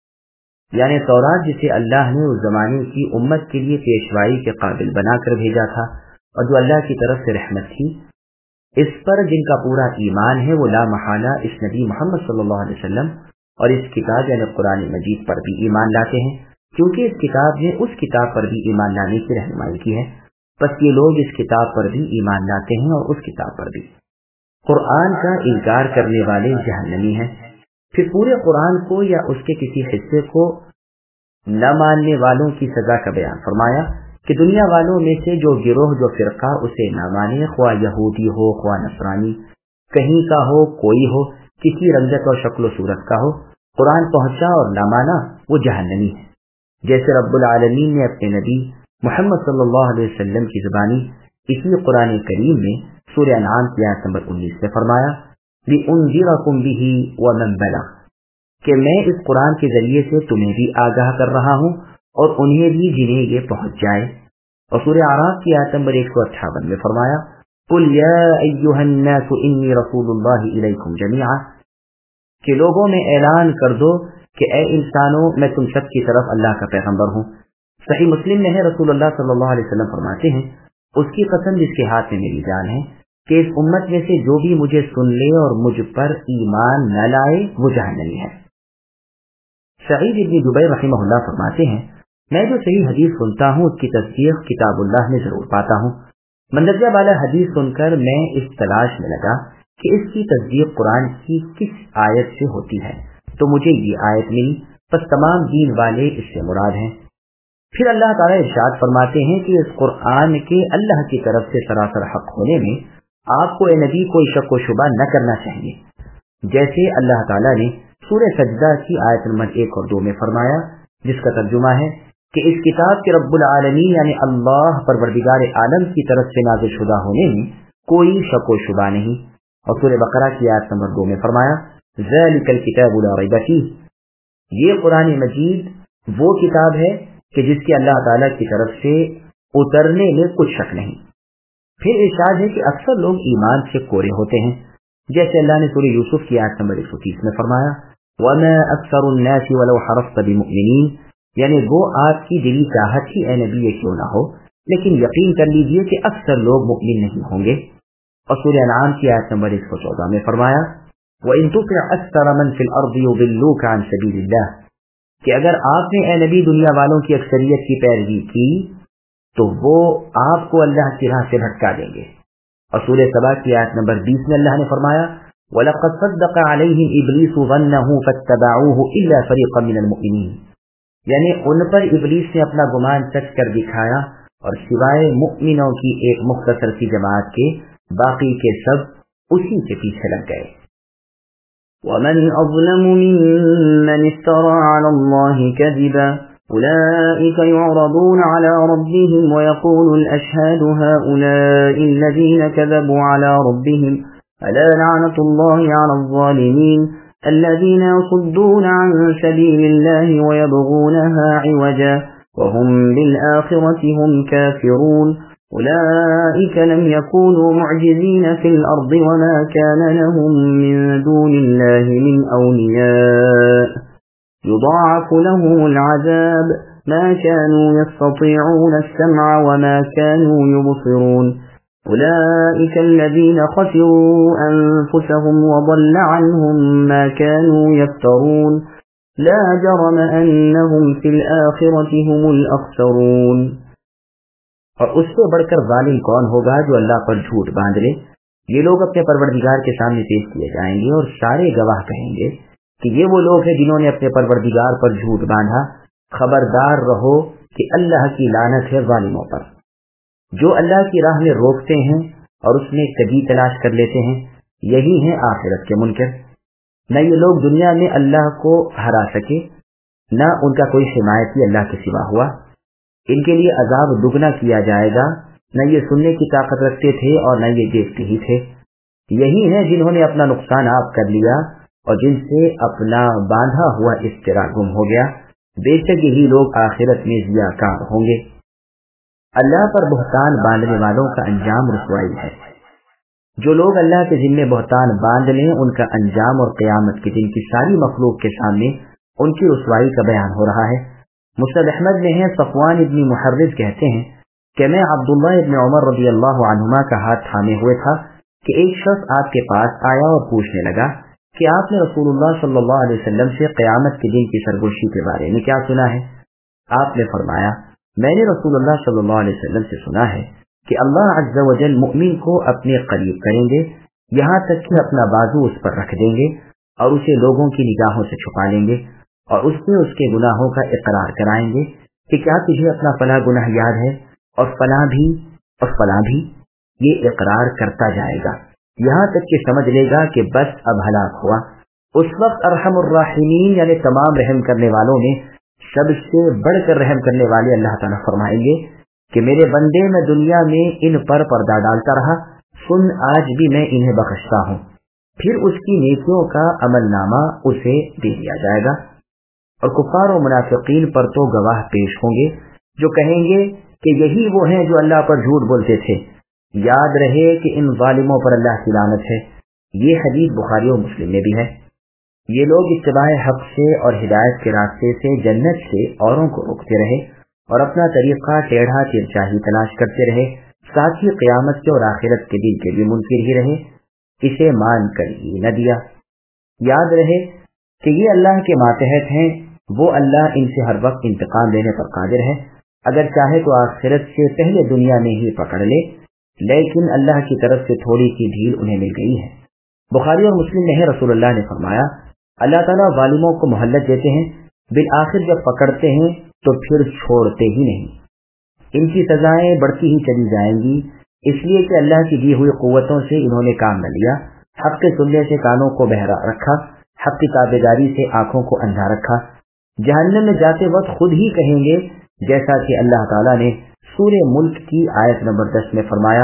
یعنی تورات، جسے اللہ نے اس زمانے کی امت کے لیے پیشوائی کے قابل بنا کر بھیجا تھا اور جو اللہ کی طرف سے رحمت تھی، اس پر جن کا پورا ایمان ہے وہ لا محالہ اس نبی محمد صلی اللہ علیہ وسلم اور اس کتاب یعنی قرآن مجید پر بھی ایمان لاتے ہیں۔ کیونکہ اس کتاب نے اس کتاب پر بھی ایمان لانے کی رہنمائی کی ہے، بس یہ لوگ اس کتاب پر بھی ایمان لاتے ہیں اور اس کتاب پر بھی۔ قرآن کا انکار کرنے والے جہنمی ہیں۔ پھر پورے قرآن کو یا اس کے کسی حصے کو نہ ماننے والوں کی سزا کا بیان فرمایا کہ دنیا والوں میں سے جو گروہ جو فرقہ اسے نہ مانے، خواہ یہودی ہو خواہ نصرانی، کہیں کا ہو کوئی ہو، کسی رنگت اور شکل و صورت کا ہو، قرآن پہنچا اور نہ مانا، وہ جہنمی ہے۔ جیسے رب العالمین نے اپنے نبی محمد صلی اللہ علیہ وسلم کی زبانی اسی قرآن کریم میں سورہ انعام کی آیت نمبر 19 سے فرمایا لِأُنذِرَكُمْ بِهِ وَمَنْ بَلَغَ، کہ میں اس قرآن کے ذریعے سے تمہیں بھی آگاہ کر رہا ہوں اور انہیں بھی جنہیں یہ پہنچ جائے۔ اور سورہ اعراف کی آیت نمبر 158 میں فرمایا قُلْ يَا أَيُّهَا النَّاسُ إِنِّي رَسُولُ اللَّهِ إِلَيْكُمْ جَمِيعًا، کہ لوگوں میں اعلان کر دو کہ اے انسانوں میں تم سب کی طرف اللہ کا پیغمبر ہوں۔ صحیح مسلم میں ہے، رسول اللہ صلی اللہ علیہ وسلم فرماتے ہیں اس کی قسم جس کے ہاتھ میں میری جان ہے کہ اس امت میں سے جو بھی مجھے سن لے اور مجھ پر ایمان نہ لائے وہ جہنمی ہے۔ سعید ابن جبیر رحمہ اللہ فرماتے ہیں میں جو صحیح حدیث سنتا ہوں اس کی تصدیق کتاب اللہ میں ضرور پاتا ہوں۔ مندرجہ بالا حدیث سن کر میں اس تلاش میں لگا کہ اس کی تصدیق قرآن کی کس آیت سے ہوتی ہے، تو مجھے یہ آیت ملی، بس تمام دین والے اس سے مراد ہیں۔ پھر اللہ تعالیٰ ارشاد فرماتے ہیں کہ اس قرآن کے اللہ کی طرف سے سراسر حق ہونے میں آپ کو اے نبی کوئی شک و شبہ نہ کرنا چاہیے، جیسے اللہ تعالیٰ نے سورہ سجدہ کی آیت نمبر 1 اور 2 میں فرمایا، جس کا ترجمہ ہے کہ اس کتاب کے رب العالمین یعنی اللہ پروردگار عالم کی طرف سے نازل شدہ ہونے میں کوئی شک و شبہ نہیں۔ اور سورہ بقرہ کی آیت نمبر 2 میں فرمایا ذَلِكَ الْكِتَابُ لَا رَيْبَ فِيهِ، یہ قرآن مجید وہ کتاب ہے کہ جس کے اللہ تعالیٰ کی طرف سے اترنے میں کچھ شک نہیں۔ پھر ارشاد ہے کہ اکثر لوگ ایمان سے کورے ہوتے ہیں، جیسے اللہ نے سورہ یوسف کی آیت نمبر 130 میں فرمایا وَمَا أَكْثَرُ النَّاسِ وَلَوْ حَرَصْتَ بِمُؤْمِنِينَ، یعنی وہ آپ کی دلی چاہت ہی اے نبی کیوں نہ ہو، لیکن یقین کر لیجئے کہ اکثر لوگ مؤمن نہیں ہوں گے۔ اور سورہ انعام کی آیت نمبر 114 میں فرمایا وَإِن تُطِعْ أَكْثَرَ مَنْ فِي الْأَرْضِ يُضِلُّوكَ عَنْ سَبِيلِ اللَّهِ، کہ اگر آپ نے اے نبی دنیا والوں کی اکثریت کی پیروی کی تو وہ آپ کو اللہ کی راہ سے بھٹکا دیں گے۔ اور سورہ سبا کی آیت نمبر 20 میں اللہ نے فرمایا وَلَقَدْ صَدَّقَ عَلَيْهِمْ إِبْلِيسُ ظَنَّهُ فَاتَّبَعُوهُ إِلَّا فَرِيقًا مِنَ الْمُؤْمِنِينَ، یعنی ان پر ابلیس نے اپنا گمان سچ کر دکھایا اور سوائے مؤمنوں کی ایک مختصر سی جماعت کے باقی کے سب اسی کے پیچھے لگ گئے۔ وَمَنْ أَظْلَمُ مِمَّنِ افْتَرَى عَلَى اللَّهِ كَذِبًا أُولَئِكَ يُعْرَضُونَ عَلَى رَبِّهِمْ وَيَقُولُ الْأَشْهَادُ هَؤُلَاءِ الَّذِينَ كَذَبُوا عَلَى رَبِّهِمْ أَلَا لَعْنَةُ اللَّهِ عَلَى الظَّالِمِينَ الَّذِينَ يَصُدُّونَ عَن سَبِيلِ اللَّهِ وَيَبْغُونَهَا عِوَجًا وَهُمْ بِالْآخِرَةِ هُمْ كَافِرُونَ أولئك لم يكونوا معجزين في الأرض وما كان لهم من دون الله من أولياء يضاعف لهم العذاب ما كانوا يستطيعون السمع وما كانوا يبصرون أولئك الذين خسروا أنفسهم وضل عنهم ما كانوا يفترون لا جرم أنهم في الآخرة هم الأخسرون۔ اور اس سے بڑھ کر ظالم کون ہوگا جو اللہ پر جھوٹ باندھ لے؟ یہ لوگ اپنے پروردگار کے سامنے پیش کیے جائیں گے اور سارے گواہ کہیں گے کہ یہ وہ لوگ ہیں جنہوں نے اپنے پروردگار پر جھوٹ باندھا۔ خبردار رہو کہ اللہ کی لعنت ہے ظالموں پر۔ جو اللہ کی راہ میں روکتے ہیں اور اس میں کبھی تلاش کر لیتے ہیں، یہی ہیں آخرت کے منکر۔ نہ یہ لوگ دنیا میں اللہ کو ہرا سکے، نہ ان کا کوئی حمایتی اللہ کے سوا ہوا۔ ان کے لیے عذاب دگنا کیا جائے گا، نہ یہ سننے کی طاقت رکھتے تھے اور نہ یہ دیکھتے ہی تھے۔ یہی ہیں جنہوں نے اپنا نقصان آپ کر لیا اور جن سے اپنا باندھا ہوا اشترا گم ہو گیا۔ بے شک یہی لوگ آخرت میں ضیاء کار ہوں گے۔ اللہ پر بہتان باندھنے والوں کا انجام رسوائی ہے۔ جو لوگ اللہ کے ذمے بہتان باندھ لیں ان کا انجام اور قیامت کے دن کی ساری مخلوق کے سامنے ان کی رسوائی کا بیان ہو رہا ہے۔ مسند احمد میں ہے صفوان ابن محرز کہتے ہیں کہ میں عبداللہ ابن عمر رضی اللہ عنہما کا ہاتھ تھامے ہوئے تھا کہ ایک شخص آپ کے پاس آیا اور پوچھنے لگا کہ آپ نے رسول اللہ صلی اللہ علیہ وسلم سے قیامت کے دن کی سرگوشی کے بارے میں کیا سنا ہے؟ آپ نے فرمایا میں نے رسول اللہ صلی اللہ علیہ وسلم سے سنا ہے کہ اللہ عز و جل مؤمن کو اپنے قریب کریں گے یہاں تک کہ اپنا بازو اس پر رکھ دیں گے اور اسے لوگوں کی نگاہوں سے چھپا لیں گے اور اس میں اس کے گناہوں کا اقرار کرائیں گے کہ کیا تجھے اپنا فلاں گناہ یاد ہے اور فلاں بھی یہ اقرار کرتا جائے گا یہاں تک کہ سمجھ لے گا کہ بس اب ہلاک ہوا. اس وقت ارحم الراحمین یعنی تمام رحم کرنے والوں میں سب سے بڑھ کر رحم کرنے والے اللہ تعالیٰ فرمائیں گے کہ میرے بندے میں دنیا میں ان پر پردہ ڈالتا رہا سن آج بھی میں انہیں بخشتا ہوں. پھر اس کی نیکیوں کا عمل نامہ اسے دے دیا جائے گا اور کفار و منافقین پر تو گواہ پیش ہوں گے جو کہیں گے کہ یہی وہ ہیں جو اللہ پر جھوٹ بولتے تھے. یاد رہے کہ ان ظالموں پر اللہ کی لعنت ہے. یہ حدیث بخاری و مسلم میں بھی ہے. یہ لوگ اتباع حق سے اور ہدایت کے راستے سے جنت سے اوروں کو روکتے رہے اور اپنا طریقہ ٹیڑھا ترچا ہی تلاش کرتے رہے ساتھ ہی قیامت کے اور آخرت کے دن کے بھی منکر ہی رہے اسے مان کر ہی نہ دیا. یاد رہے کہ یہ اللہ کے ماتحت ہیں وہ اللہ ان سے ہر وقت انتقام لینے پر قادر ہے اگر چاہے تو آخرت سے پہلے دنیا میں ہی پکڑ لے لیکن اللہ کی طرف سے تھوڑی سی ڈھیل انہیں مل گئی ہے. بخاری اور مسلم میں رسول اللہ نے فرمایا اللہ تعالیٰ ظالموں کو مہلت دیتے ہیں بالآخر جب پکڑتے ہیں تو پھر چھوڑتے ہی نہیں. ان کی سزائیں بڑھتی ہی چلی جائیں گی اس لیے کہ اللہ کی دی ہوئی قوتوں سے انہوں نے کام نہ لیا حق کے سننے سے کانوں کو بہرا رکھا حق کی تابعداری سے آنکھوں کو اندھا رکھا. جہنم میں جاتے وقت خود ہی کہیں گے جیسا کہ اللہ تعالیٰ نے سورہ ملک کی آیت نمبر 10 میں فرمایا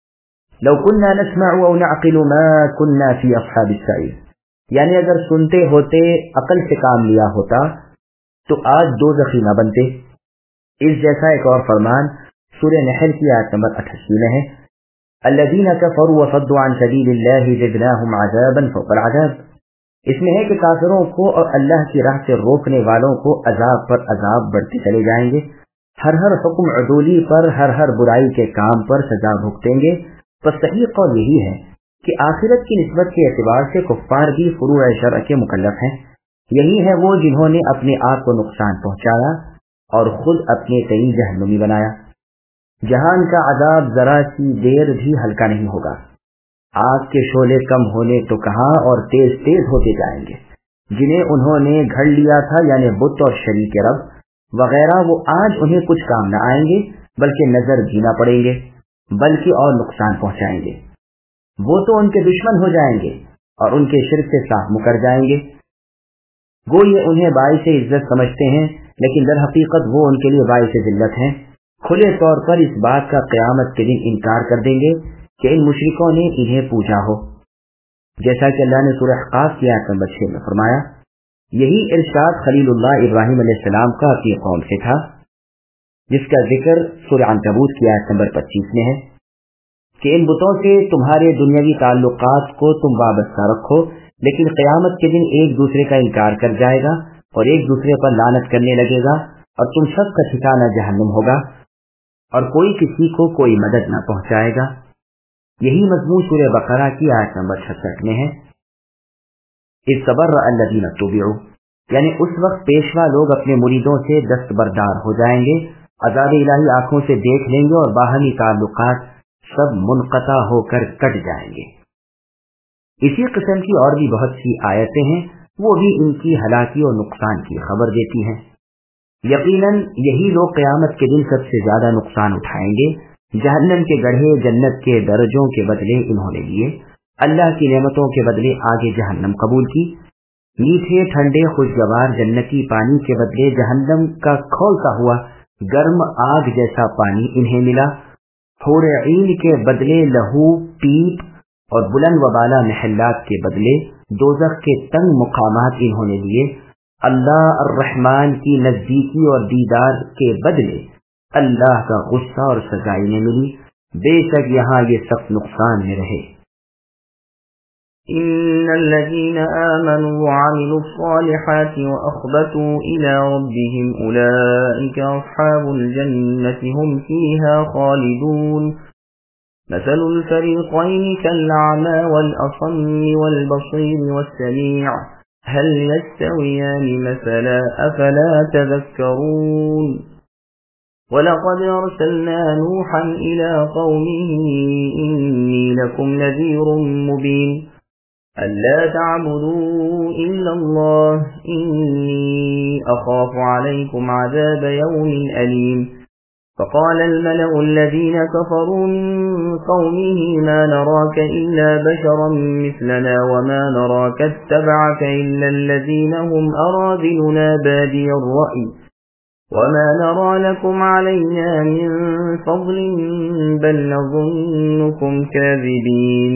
لو كنا نسمع او نعقل ما كنا في اصحاب السعير یعنی اگر سنتے ہوتے عقل سے کام لیا ہوتا تو آج دوزخی نہ بنتے. اس جیسا ایک اور فرمان سورہ نحل کی آیت نمبر 88 میں ہے الذين كفروا وصدوا عن سبيل الله زدناهم عذابا فوق العذاب. اس میں ہے کہ کافروں کو اور اللہ کی راہ سے روکنے والوں کو عذاب پر عذاب بڑھتے چلے جائیں گے. ہر حکم عدولی پر ہر برائی کے کام پر سزا بھگتیں گے. بس صحیح قول یہی ہے کہ آخرت کی نسبت کے اعتبار سے کفار بھی فروع شرع کے مکلف ہیں. یہی ہے وہ جنہوں نے اپنے آپ کو نقصان پہنچایا اور خود اپنے تئیں جہنمی بنایا. جہان کا عذاب ذرا سی دیر بھی ہلکا نہیں ہوگا. آگ کے شعلے کم ہونے تو کہاں اور تیز تیز ہوتے جائیں گے. جنہیں انہوں نے گھڑ لیا تھا یعنی بت اور شریک رب وغیرہ وہ آج انہیں کچھ کام نہ آئیں گے بلکہ نظر بھی نہ پڑیں گے بلکہ اور نقصان پہنچائیں گے. وہ تو ان کے دشمن ہو جائیں گے اور ان کے شرک سے صاف مکر جائیں گے. وہ یہ انہیں باعث عزت سمجھتے ہیں لیکن در حقیقت وہ ان کے لیے باعث ذلت ہیں. کھلے طور پر اس بات کا قیامت کے دن انکار کر دیں گے کہ ان مشرکوں نے انہیں پوجا ہو. جیسا کہ اللہ نے سورہ احقاف کی آیت نمبر 6 میں فرمایا یہی ارشاد خلیل اللہ ابراہیم علیہ السلام کا اپنی قوم سے تھا جس کا ذکر سورہ عنکبوت کی آیت نمبر 25 میں ہے کہ ان بتوں سے تمہارے دنیاوی تعلقات کو تم وابستہ رکھو لیکن قیامت کے دن ایک دوسرے کا انکار کر جائے گا اور ایک دوسرے پر لعنت کرنے لگے گا اور تم سب کا ٹھکانہ جہنم ہوگا اور کوئی کسی کو کوئی مدد نہ پہنچائے گا. یہی مضمون سورہ بقرہ کی آیت نمبر 66 میں ہے اذ تبرأ الذین اتبعوا یعنی اس وقت پیشوا لوگ اپنے مریدوں سے دستبردار ہو جائیں گے عذاب الہی آنکھوں سے دیکھ لیں گے اور باہمی تعلقات سب منقطع ہو کر کٹ جائیں گے. اسی قسم کی اور بھی بہت سی آیتیں ہیں وہ بھی ان کی ہلاکی اور نقصان کی خبر دیتی ہیں. یقیناً یہی لوگ قیامت کے دن سب سے زیادہ نقصان اٹھائیں گے. جہنم کے گڑھے جنت کے درجوں کے بدلے انہوں نے لیے اللہ کی نعمتوں کے بدلے آگے جہنم قبول کی. میٹھے ٹھنڈے خوشگوار جنتی پانی کے بدلے جہنم کا کھولتا ہوا گرم آگ جیسا پانی انہیں ملا. حور عین کے بدلے لہو پیپ اور بلند و بالا محلات کے بدلے دوزخ کے تنگ مقامات انہوں نے لیے. اللہ الرحمن کی نزدیکی اور دیدار کے بدلے اللہ کا غصہ اور سزا انہیں ملی. بے شک یہاں یہ سخت نقصان میں رہے. ان الذين آمنوا وعملوا الصالحات واخبتوا الى ربهم اولئك اصحاب الجنة هم فيها خالدون. مثل الفريقين كالأعمى والأصم والبصير والسميع هل يستويان مثلا أفلا تذكرون ولقد أرسلنا نوحا إلى قومه إني لكم نذير مبين ألا تعبدوا إلا الله إني أخاف عليكم عذاب يوم أليم فقال الملأ الذين كفروا من قومه ما نراك إلا بشرا مثلنا وما نراك اتبعك إلا الذين هم أراذلنا بادي الرأي وما نرى لكم علينا من فضل بل نظنكم كاذبين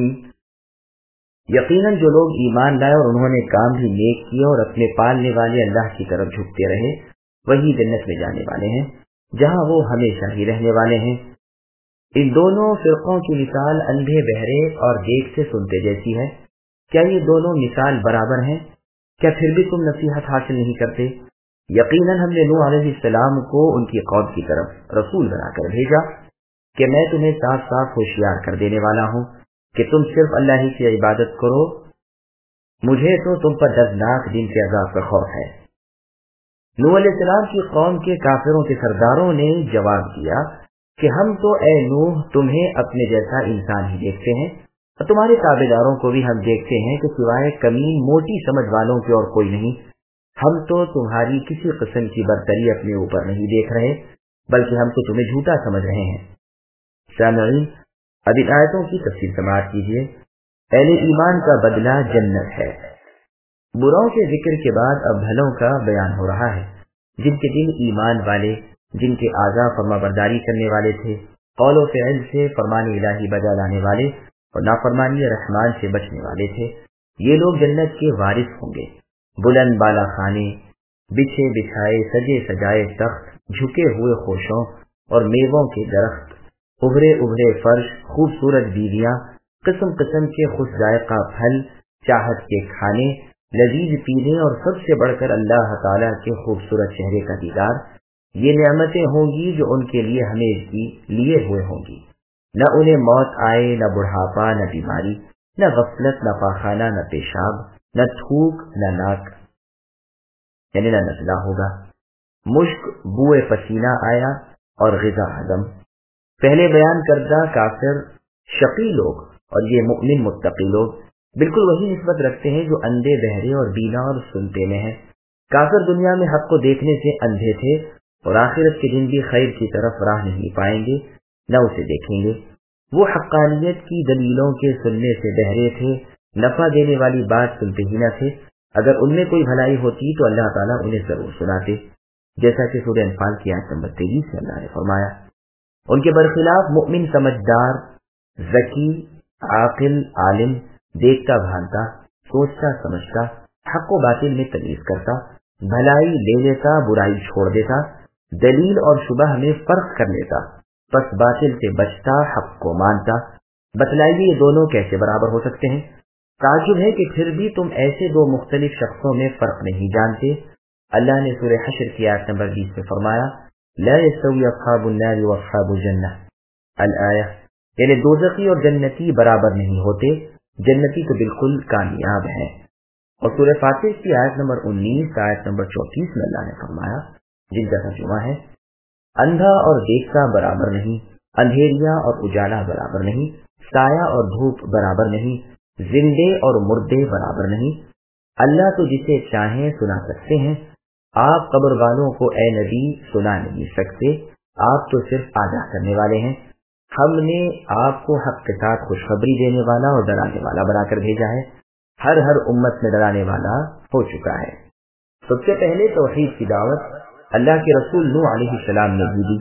یقیناً جو لوگ ایمان لائے اور انہوں نے کام بھی نیک کیے اور اپنے پالنے والے اللہ کی طرف جھکتے رہے وہی جنت میں جانے والے ہیں جہاں وہ ہمیشہ ہی رہنے والے ہیں۔ ان دونوں فرقوں کی مثال اندھے بہرے اور دیکھتے سنتے جیسی ہے۔ کیا یہ دونوں مثال برابر ہیں؟ کیا پھر بھی تم نصیحت حاصل نہیں کرتے؟ یقیناً ہم نے نوح علیہ السلام کو ان کی قوم کی طرف رسول بنا کر بھیجا کہ میں تمہیں صاف صاف ہوشیار کر دینے والا ہوں کہ تم صرف اللہ ہی کی عبادت کرو، مجھے تو تم پر دردناک دن کے عذاب کا خوف ہے۔ نوح علیہ السلام کی قوم کے کافروں کے سرداروں نے جواب دیا کہ ہم تو اے نوح تمہیں اپنے جیسا انسان ہی دیکھتے ہیں اور تمہارے تابعداروں کو بھی ہم دیکھتے ہیں کہ سوائے کمین موٹی سمجھ والوں کے اور کوئی نہیں، ہم تو تمہاری کسی قسم کی برتری اپنے اوپر نہیں دیکھ رہے بلکہ ہم تو تمہیں جھوٹا سمجھ رہے ہیں۔ سامعین، اب ان آیتوں کی تفصیل سماعت کیجیے۔ اہل ایمان کا بدلہ جنت ہے۔ براؤں کے ذکر کے بعد اب بھلوں کا بیان ہو رہا ہے، جن کے دل ایمان والے، جن کے اعضاء فرما برداری کرنے والے تھے، قول و فعل سے فرمان الہی بجا لانے والے اور نافرمانی رحمان سے بچنے والے تھے، یہ لوگ جنت کے وارث ہوں گے۔ بلند بالا خانے، بچھے بچھائے سجے سجائے تخت، جھکے ہوئے خوشوں اور میووں کے درخت، ابھرے ابھرے فرش، خوبصورت بیویاں، قسم قسم کے خوش ذائقہ پھل، چاہت کے کھانے، لذیذ پینے اور سب سے بڑھ کر اللہ تعالیٰ کے خوبصورت چہرے کا دیدار، یہ نعمتیں ہوں گی جو ان کے لیے ہمیشہ لیے ہوئے ہوں گی۔ نہ انہیں موت آئے، نہ بڑھاپا، نہ بیماری، نہ غفلت، نہ پاخانہ، نہ پیشاب، نہ تھوک، نہ ناک یعنی نہ نزلہ ہوگا۔ مشک بوئے پسینہ آیا اور غذا ہضم۔ پہلے بیان کردہ کافر شقی لوگ اور یہ مؤمن متقی لوگ بالکل وہی نسبت رکھتے ہیں جو اندھے بہرے اور بینا اور سنتے میں ہیں۔ کافر دنیا میں حق کو دیکھنے سے اندھے تھے اور آخرت کے دن بھی خیر کی طرف راہ نہیں پائیں گے، نہ اسے دیکھیں گے۔ وہ حقانیت کی دلیلوں کے سننے سے بہرے تھے، نفع دینے والی بات سنتے ہی نہ تھے۔ اگر ان میں کوئی بھلائی ہوتی تو اللہ تعالیٰ انہیں ضرور سناتے، جیسا کہ سورہ انفال کی آیت نمبر 23 سے اللہ نے فرمایا۔ ان کے برخلاف مؤمن سمجھدار، ذکی، عاقل، عالم، دیکھتا بھانتا، سوچتا سمجھتا، حق و باطل میں تمیز کرتا، بھلائی لے لیتا، برائی چھوڑ دیتا، دلیل اور شبہ میں فرق کر لیتا، پس باطل سے بچتا، حق کو مانتا۔ بتلائیے یہ دونوں کیسے برابر ہو سکتے ہیں؟ تعجب ہے کہ پھر بھی تم ایسے دو مختلف شخصوں میں فرق نہیں جانتے۔ اللہ نے سورہ حشر کی آیت نمبر 20 میں فرمایا لا يستوي اصحاب النار واصحاب الجنہ الآیہ، یعنی دوزخی اور جنتی برابر نہیں ہوتے، جنتی تو بالکل کامیاب ہیں۔ اور سورہ فاتر کی آیت نمبر 19 آیت نمبر 34 میں اللہ نے فرمایا، جن کا ترجمہ ہے اندھا اور دیکھتا برابر نہیں، اندھیریاں اور اجالا برابر نہیں، سایہ اور دھوپ برابر نہیں، زندے اور مردے برابر نہیں۔ اللہ تو جسے چاہیں سنا سکتے ہیں، آپ قبر والوں کو اے نبی سنا نہیں سکتے، آپ تو صرف آگاہ کرنے والے ہیں۔ ہم نے آپ کو حق کے ساتھ خوشخبری دینے والا اور ڈرانے والا بنا کر بھیجا ہے، ہر امت میں ڈرانے والا ہو چکا ہے۔ سب سے پہلے توحید کی دعوت اللہ کے رسول نوح علیہ السلام نے دی۔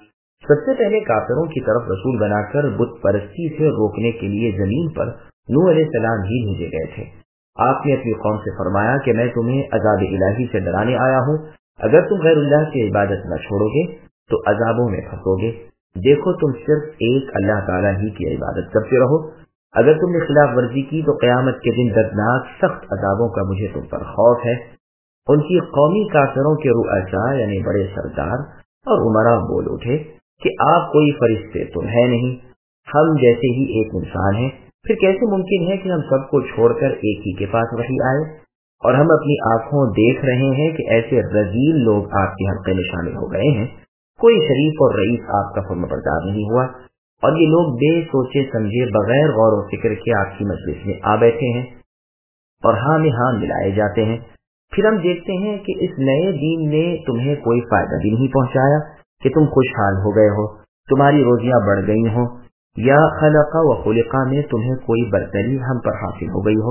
سب سے پہلے کافروں کی طرف رسول بنا کر بت پرستی سے روکنے کے لیے زمین پر نوح علیہ السلام ہی بھیجے گئے تھے۔ آپ نے اپنی قوم سے فرمایا کہ میں تمہیں عذاب الہی سے ڈرانے آیا ہوں، اگر تم غیر اللہ کی عبادت نہ چھوڑو گے تو عذابوں میں پھنسو گے۔ دیکھو تم صرف ایک اللہ تعالیٰ ہی کی عبادت کرتے رہو، اگر تم نے خلاف ورزی کی تو قیامت کے دن دردناک سخت عذابوں کا مجھے تم پر خوف ہے۔ ان کی قومی کافروں کے رؤساء یعنی بڑے سردار اور عمراء بول اٹھے کہ آپ کوئی فرشتے تو ہے نہیں، ہم جیسے ہی ایک انسان ہیں، پھر کیسے ممکن ہے کہ ہم سب کو چھوڑ کر ایک ہی کے پاس وحی آئے؟ اور ہم اپنی آنکھوں دیکھ رہے ہیں کہ ایسے رذیل لوگ آپ کے حلقے میں شامل ہو گئے ہیں. کوئی شریف اور رئیس آپ کا فرمانبردار نہیں ہوا، اور یہ لوگ بے سوچے سمجھے بغیر غور و فکر کے آپ کی مجلس میں آ بیٹھے ہیں اور ہاں میں ہاں ملائے جاتے ہیں. پھر ہم دیکھتے ہیں کہ اس نئے دین نے تمہیں کوئی فائدہ بھی نہیں پہنچایا کہ تم خوشحال ہو گئے ہو، تمہاری روزیاں بڑھ گئی ہوں، یا خلقہ و خلقہ میں تمہیں کوئی برتری ہم پر حاصل ہو گئی ہو،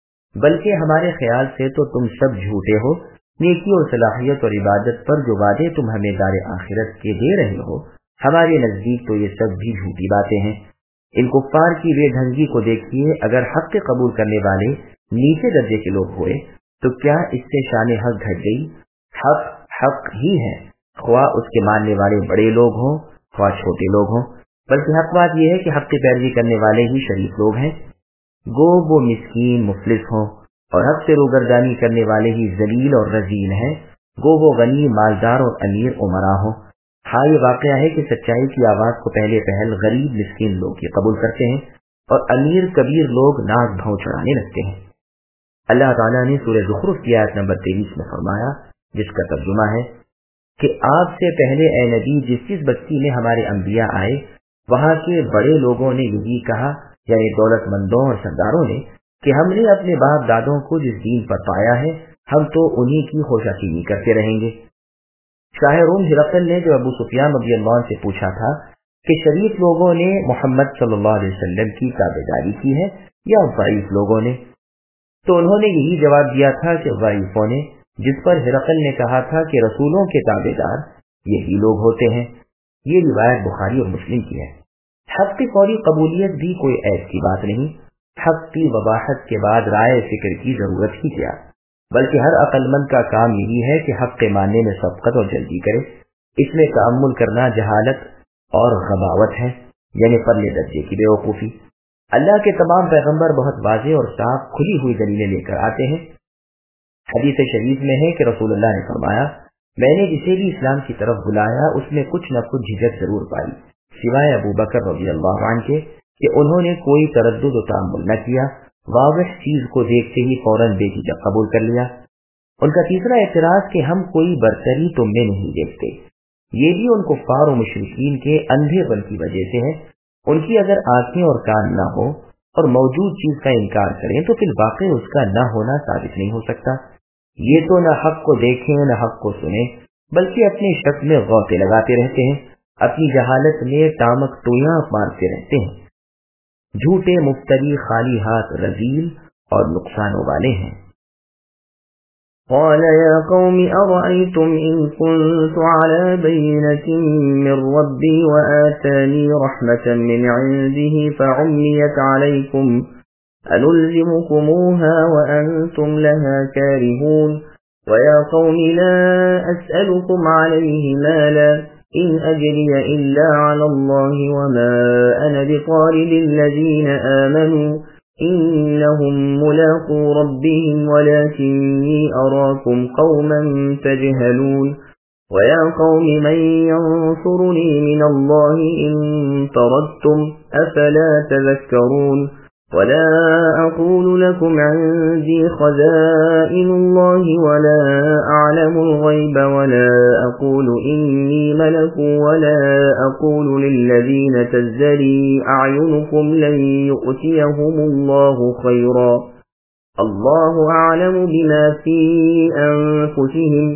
بلکہ ہمارے خیال سے تو تم سب جھوٹے ہو. نیکی اور صلاحیت اور عبادت پر جو وعدے تم ہمیں دار آخرت کے دے رہے ہو، ہمارے نزدیک تو یہ سب بھی جھوٹی باتیں ہیں. ان کفار کی بے ڈھنگی کو دیکھیے. اگر حق کے قبول کرنے والے نیچے درجے کے لوگ ہوئے تو کیا اس سے شان حق گھٹ گئی؟ حق حق ہی ہے، خواہ اس کے ماننے والے بڑے لوگ ہوں خواہ چھوٹے لوگ ہوں، بلکہ حق بات یہ ہے کہ حق کی پیروی کرنے والے ہی شریف لوگ ہیں. گو وہ مسکین مفلس ہوں اور حق سے روگردانی کرنے والے ہی ذلیل اور رذیل ہیں، گو وہ غنی مالدار اور امیر امراء ہوں. ہاں یہ واقعہ ہے کہ سچائی کی آواز کو پہلے پہل غریب مسکین لوگ یہ قبول کرتے ہیں اور امیر کبیر لوگ ناک بھاؤ چڑھانے لگتے ہیں. اللہ تعالیٰ نے سورہ زخرف کی آیت نمبر 23 میں فرمایا، جس کا ترجمہ ہے کہ آپ سے پہلے اے نبی جس جس بستی میں ہمارے انبیاء آئے وہاں کے بڑے لوگوں نے یہی کہا، یعنی دولت مندوں اور سرداروں نے، کہ ہم نے اپنے باپ دادوں کو جس دین پر پایا ہے ہم تو انہی کی خوشاچینی کرتے رہیں گے. شاہ روم ہرقل نے جو ابو سفیان رضی اللہ عنہ سے پوچھا تھا کہ شریف لوگوں نے محمد صلی اللہ علیہ وسلم کی تابعداری کی ہے یا ضعیف لوگوں نے، تو انہوں نے یہی جواب دیا تھا کہ ضعیفوں نے، جس پر ہرقل نے کہا تھا کہ رسولوں کے تابعدار یہی لوگ ہوتے ہیں. یہ روایت بخاری اور مسلم کی ہے. حق کی فوری قبولیت بھی کوئی ایس کی بات نہیں. حق کی وضاحت کے بعد رائے فکر کی ضرورت ہی کیا، بلکہ ہر عقل مند کا کام یہی ہے کہ حق کے ماننے میں سبقت اور جلدی کرے. اس میں تأمل کرنا جہالت اور غباوت ہے، یعنی پرلے درجے کی بیوقوفی. اللہ کے تمام پیغمبر بہت واضح اور صاف کھلی ہوئی دلیلیں لے کر آتے ہیں. حدیث شریف میں ہے کہ رسول اللہ نے فرمایا، میں نے جسے بھی اسلام کی طرف بلایا اس میں کچھ نہ کچھ جھجک ضرور پائی، سوائے ابو بکر رضی اللہ عنہ کے کہ انہوں نے کوئی تردد و تأمل نہ کیا، واضح چیز کو دیکھتے ہی فوراً بے جھجک قبول کر لیا. ان کا تیسرا اعتراض کہ ہم کوئی برتری تم میں نہیں دیکھتے، یہ بھی ان کفار و مشرکین کے اندھے پن کی وجہ سے ہے. ان کی اگر آنکھیں اور کان نہ ہو اور موجود چیز کا انکار کریں تو پھر واقعی اس کا نہ ہونا ثابت نہیں ہو سکتا. یہ تو نہ حق کو دیکھیں نہ حق کو سنیں، بلکہ اپنے شک میں غوطے لگاتے رہتے ہیں، اپنی جہالت میں ٹامک ٹویاں مارتے رہتے ہیں. جھوٹے مفتری خالی ہاتھ رذیل اور نقصانوں والے ہیں. قال يا قوم أرأيتم إن كنت على بينة من ربي وآتاني رحمة من عنده فعميت عليكم أنلزمكموها وأنتم لها كارهون ويا قوم لا أسألكم عليه مالا إن أجري إلا على الله وما أنا بطارد الذين آمنوا إنهم ملاقو ربهم ولكني أراكم قوما تجهلون ويا قوم من ينصرني من الله إن طردتم أفلا تذكرون ولا أقول لكم عندي خزائن الله ولا أعلم الغيب ولا أقول إني ملك ولا أقول للذين تزدري أعينكم لن يؤتيهم الله خيرا الله أعلم بما في أنفسهم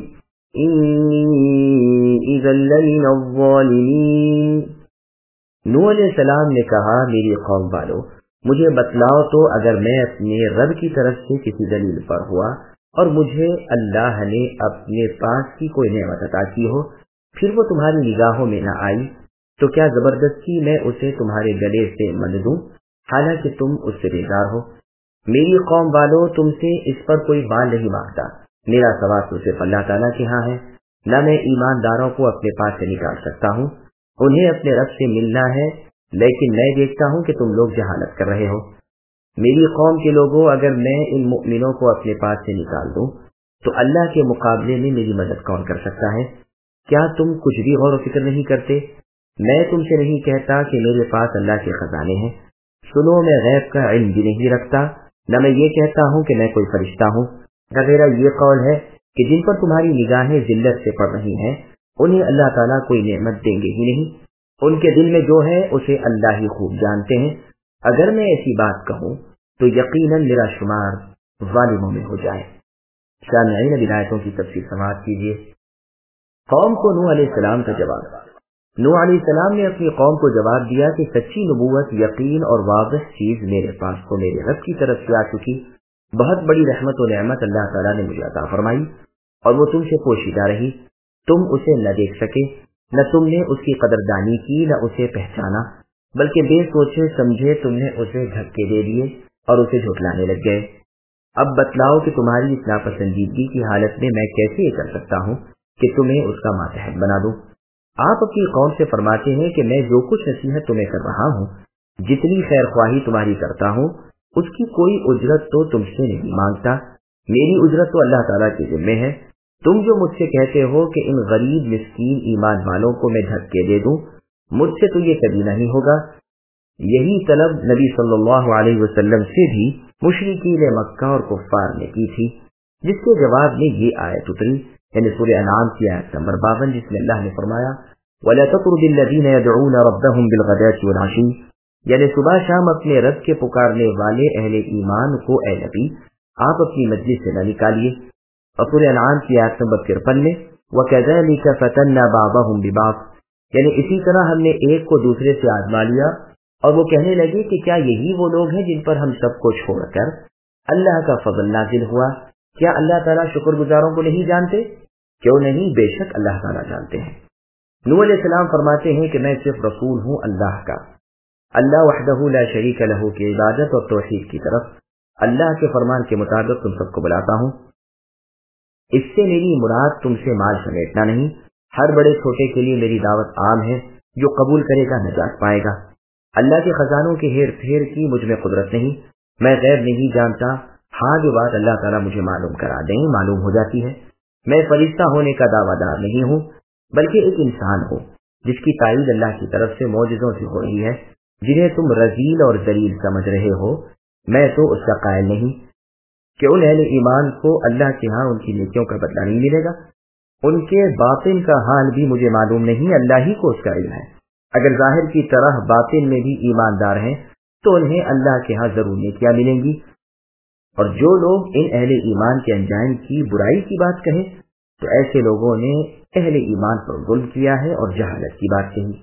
إني إذا لمن الظالمين. نوح علیہ السلام نے کہا، میری قوم والو مجھے بتلاؤ تو اگر میں اپنے رب کی طرف سے کسی دلیل پر ہوا اور مجھے اللہ نے اپنے پاس کی کوئی نعمت عطا کی ہو پھر وہ تمہاری نگاہوں میں نہ آئی تو کیا زبردستی میں اسے تمہارے گلے سے مل دوں حالانکہ تم اس سے بیزار ہو. میری قوم والو تم سے اس پر کوئی مال نہیں مانگتا، میرا ثواب تو صرف اللہ تعالیٰ کے ہاں ہے. نہ میں ایمانداروں کو اپنے پاس سے نکال سکتا ہوں، انہیں اپنے رب سے ملنا ہے، لیکن میں دیکھتا ہوں کہ تم لوگ جہالت کر رہے ہو. میری قوم کے لوگوں اگر میں ان مؤمنوں کو اپنے پاس سے نکال دوں تو اللہ کے مقابلے میں میری مدد کون کر سکتا ہے؟ کیا تم کچھ بھی غور و فکر نہیں کرتے؟ میں تم سے نہیں کہتا کہ میرے پاس اللہ کے خزانے ہیں، سنو میں غیب کا علم بھی نہیں رکھتا، نہ میں یہ کہتا ہوں کہ میں کوئی فرشتہ ہوں. وغیرہ یہ قول ہے کہ جن پر تمہاری نگاہیں ذلت سے پڑ رہی ہیں انہیں اللہ تعالیٰ کوئی نعمت دیں گے ہی نہیں، ان کے دل میں جو ہے اسے اللہ ہی خوب جانتے ہیں۔ اگر میں ایسی بات کہوں تو یقیناً میرا شمار ظالموں میں ہو جائے۔ سامعین ولایتوں کی تفسیر سماعت کیجیے۔ قوم کو نوح علیہ السلام کا جواب۔ نوح علیہ السلام نے اپنی قوم کو جواب دیا کہ سچی نبوت، یقین اور واضح چیز میرے پاس تو میرے رب کی طرف سے آ چکی، بہت بڑی رحمت و نعمت اللہ تعالیٰ نے مجھے عطا فرمائی اور وہ تم سے پوشیدہ رہی، تم اسے نہ دیکھ سکے، نہ تم نے اس کی قدردانی کی، نہ اسے پہچانا، بلکہ بے سوچے سمجھے تم نے اسے دھکے دے دیے اور اسے جھٹلانے لگ گئے۔ اب بتلاؤ کہ تمہاری اس ناپسندیدگی کی حالت میں میں کیسے یہ کر سکتا ہوں کہ تمہیں اس کا ماتحت بنا دوں۔ آپ اپنی قوم سے فرماتے ہیں کہ میں جو کچھ نصیحت تمہیں کر رہا ہوں، جتنی خیر خواہی تمہاری کرتا ہوں، اس کی کوئی اجرت تو تم سے نہیں مانگتا، میری اجرت تو اللہ تعالیٰ کے ذمہ ہے۔ تم جو مجھ سے کہتے ہو کہ ان غریب مسکین ایمان والوں کو میں دھکے دے دوں، مجھ سے تو یہ کبھی نہیں ہوگا۔ یہی طلب نبی صلی اللہ علیہ وسلم سے بھی مشرکین مکہ اور کفار نے کی تھی، جس کے جواب میں یہ آیت اتری، یعنی سورہ انعام کی آیت نمبر 52، جس میں اللہ نے فرمایا وَلَا تَطْرُدِ الَّذِينَ يَدْعُونَ رَبَّهُمْ بِالْغَدَاةِ وَالْعَشِيِّ، یعنی صبح شام اپنے رب کے پکارنے والے اہل ایمان کو اے نبی آپ اپنی مجلس سے نہ نکالیے۔ اور سورہ انعام کی آیت نمبر 53 میں وَكَذَلِكَ فَتَنَّا بَعْضَهُمْ بِبَعْضٍ، یعنی اسی طرح ہم نے ایک کو دوسرے سے آزما لیا، اور وہ کہنے لگے کہ کیا یہی وہ لوگ ہیں جن پر ہم سب کو چھوڑ کر اللہ کا فضل نازل ہوا؟ کیا اللہ تعالیٰ شکر گزاروں کو نہیں جانتے؟ کیوں نہیں، بے شک اللہ تعالیٰ جانتے ہیں۔ نوح علیہ السلام فرماتے ہیں کہ میں صرف رسول ہوں اللہ کا، اللہ وحدہ لا شریک لہ کی عبادت اور توحید کی طرف اللہ کے فرمان کے مطابق تم سب کو بلاتا ہوں۔ اس سے میری مراد تم سے مال سمیٹنا نہیں، ہر بڑے چھوٹے کے لیے میری دعوت عام ہے، جو قبول کرے گا نجات پائے گا۔ اللہ کے خزانوں کے ہیر پھیر کی مجھ میں قدرت نہیں، میں غیب نہیں جانتا، ہاں جو بات اللہ تعالیٰ مجھے معلوم کرا دیں معلوم ہو جاتی ہے۔ میں فرشتہ ہونے کا دعویٰ دار نہیں ہوں، بلکہ ایک انسان ہوں جس کی تائید اللہ کی طرف سے معجزوں سے ہو رہی ہے، جنہیں تم رذیل اور ذلیل سمجھ رہے ہو، میں تو اس کا قائل نہیں کہ ان اہل ایمان کو اللہ کے ہاں ان کی نیکیوں کا بدلہ نہیں ملے گا۔ ان کے باطن کا حال بھی مجھے معلوم نہیں، اللہ ہی کو اس کا علم ہے۔ اگر ظاہر کی طرح باطن میں بھی ایماندار ہیں تو انہیں اللہ کے ہاں ضرور نیکیاں ملیں گی، اور جو لوگ ان اہل ایمان کے انجام کی برائی کی بات کہیں تو ایسے لوگوں نے اہل ایمان پر ظلم کیا ہے اور جہالت کی بات کہی۔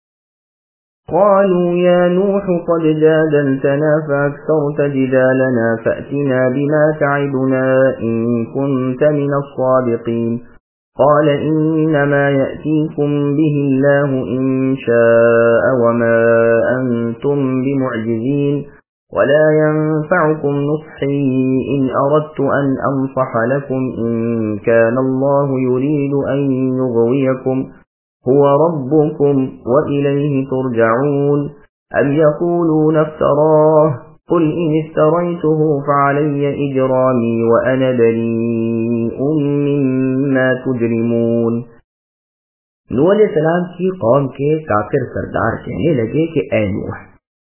قالوا يا نوح قد جادلتنا فأكثرت جدالنا فأتنا بما تعدنا إن كنت من الصادقين قال إنما يأتيكم به الله إن شاء وما أنتم بمعجزين ولا ينفعكم نصحي إن أردت أن أنصح لكم إن كان الله يريد أن يغويكم هو ربكم وإليه ترجعون أم يقولون افتراه قل إن افتريته فعلي إجرامي وأنا بريء مما تجرمون۔ نوح علیہ السلام کی قوم کے کافر سردار کہنے لگے کہ اے نوح،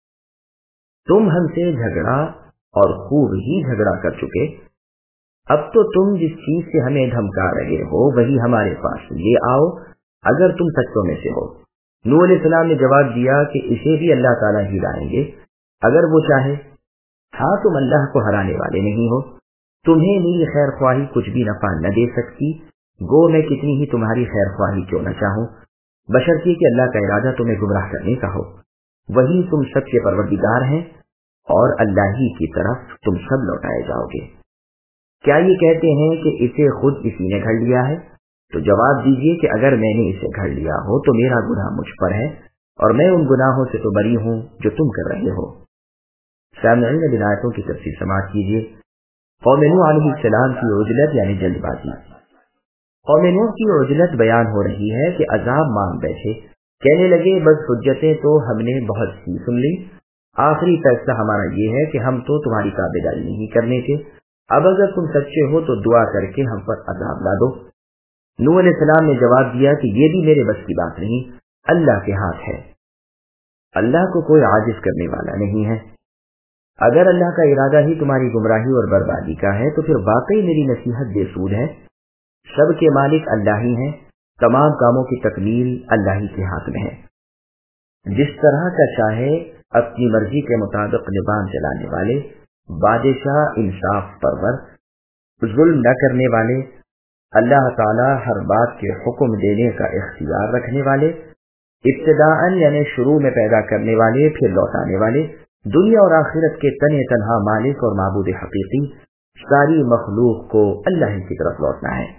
تم ہم سے جھگڑا اور خوب ہی جھگڑا کر چکے، اب تو تم جس چیز سے ہمیں دھمکا رہے ہو وہی ہمارے پاس لے آؤ اگر تم سچوں میں سے ہو۔ نوح علیہ السلام نے جواب دیا کہ اسے بھی اللہ تعالیٰ ہی لائیں گے اگر وہ چاہے، ہاں تم اللہ کو ہرانے والے نہیں ہو، تمہیں میری خیر خواہی کچھ بھی نفع نہ دے سکتی، گو میں کتنی ہی تمہاری خیر خواہی کیوں نہ چاہوں، بشرطیے کہ اللہ کا ارادہ تمہیں گمراہ کرنے کا ہو۔ وہی تم سب کے پروردگار ہیں اور اللہ ہی کی طرف تم سب لوٹائے جاؤ گے۔ کیا یہ کہتے ہیں کہ اسے خود اسی نے گھڑ لیا ہے؟ تو جواب دیجئے کہ اگر میں نے اسے گھڑ لیا ہو تو میرا گناہ مجھ پر ہے اور میں ان گناہوں سے تو بری ہوں جو تم کر رہے ہو۔ سامعین اب آیتوں کی تفسیر سماعت کیجیے۔ قوم نوح علیہ السلام کی عجلت یعنی جلد بازی۔ قوم نوح کی عجلت بیان ہو رہی ہے کہ عذاب مانگ بیٹھے، کہنے لگے بس حجتیں تو ہم نے بہت سی سن لی، آخری فیصلہ ہمارا یہ ہے کہ ہم تو تمہاری تابعداری نہیں کرنے کے، اب اگر تم سچے ہو تو دعا کر کے ہم پر عذاب لا دو۔ نوح علیہ السلام نے جواب دیا کہ یہ بھی میرے بس کی بات نہیں، اللہ کے ہاتھ ہے، اللہ کو کوئی عاجز کرنے والا نہیں ہے۔ اگر اللہ کا ارادہ ہی تمہاری گمراہی اور بربادی کا ہے تو پھر واقعی میری نصیحت بے سود ہے۔ سب کے مالک اللہ ہی ہیں، تمام کاموں کی تکمیل اللہ ہی کے ہاتھ میں ہے۔ جس طرح کا چاہے اپنی مرضی کے مطابق نظام چلانے والے، بادشاہ انصاف پرور، ظلم نہ کرنے والے، اللہ تعالی ہر بات کے حکم دینے کا اختیار رکھنے والے، ابتداءً یعنی شروع میں پیدا کرنے والے پھر لوٹانے والے، دنیا اور آخرت کے تنہے تنہا مالک اور معبود حقیقی، ساری مخلوق کو اللہ ہی کی طرف لوٹنا ہے۔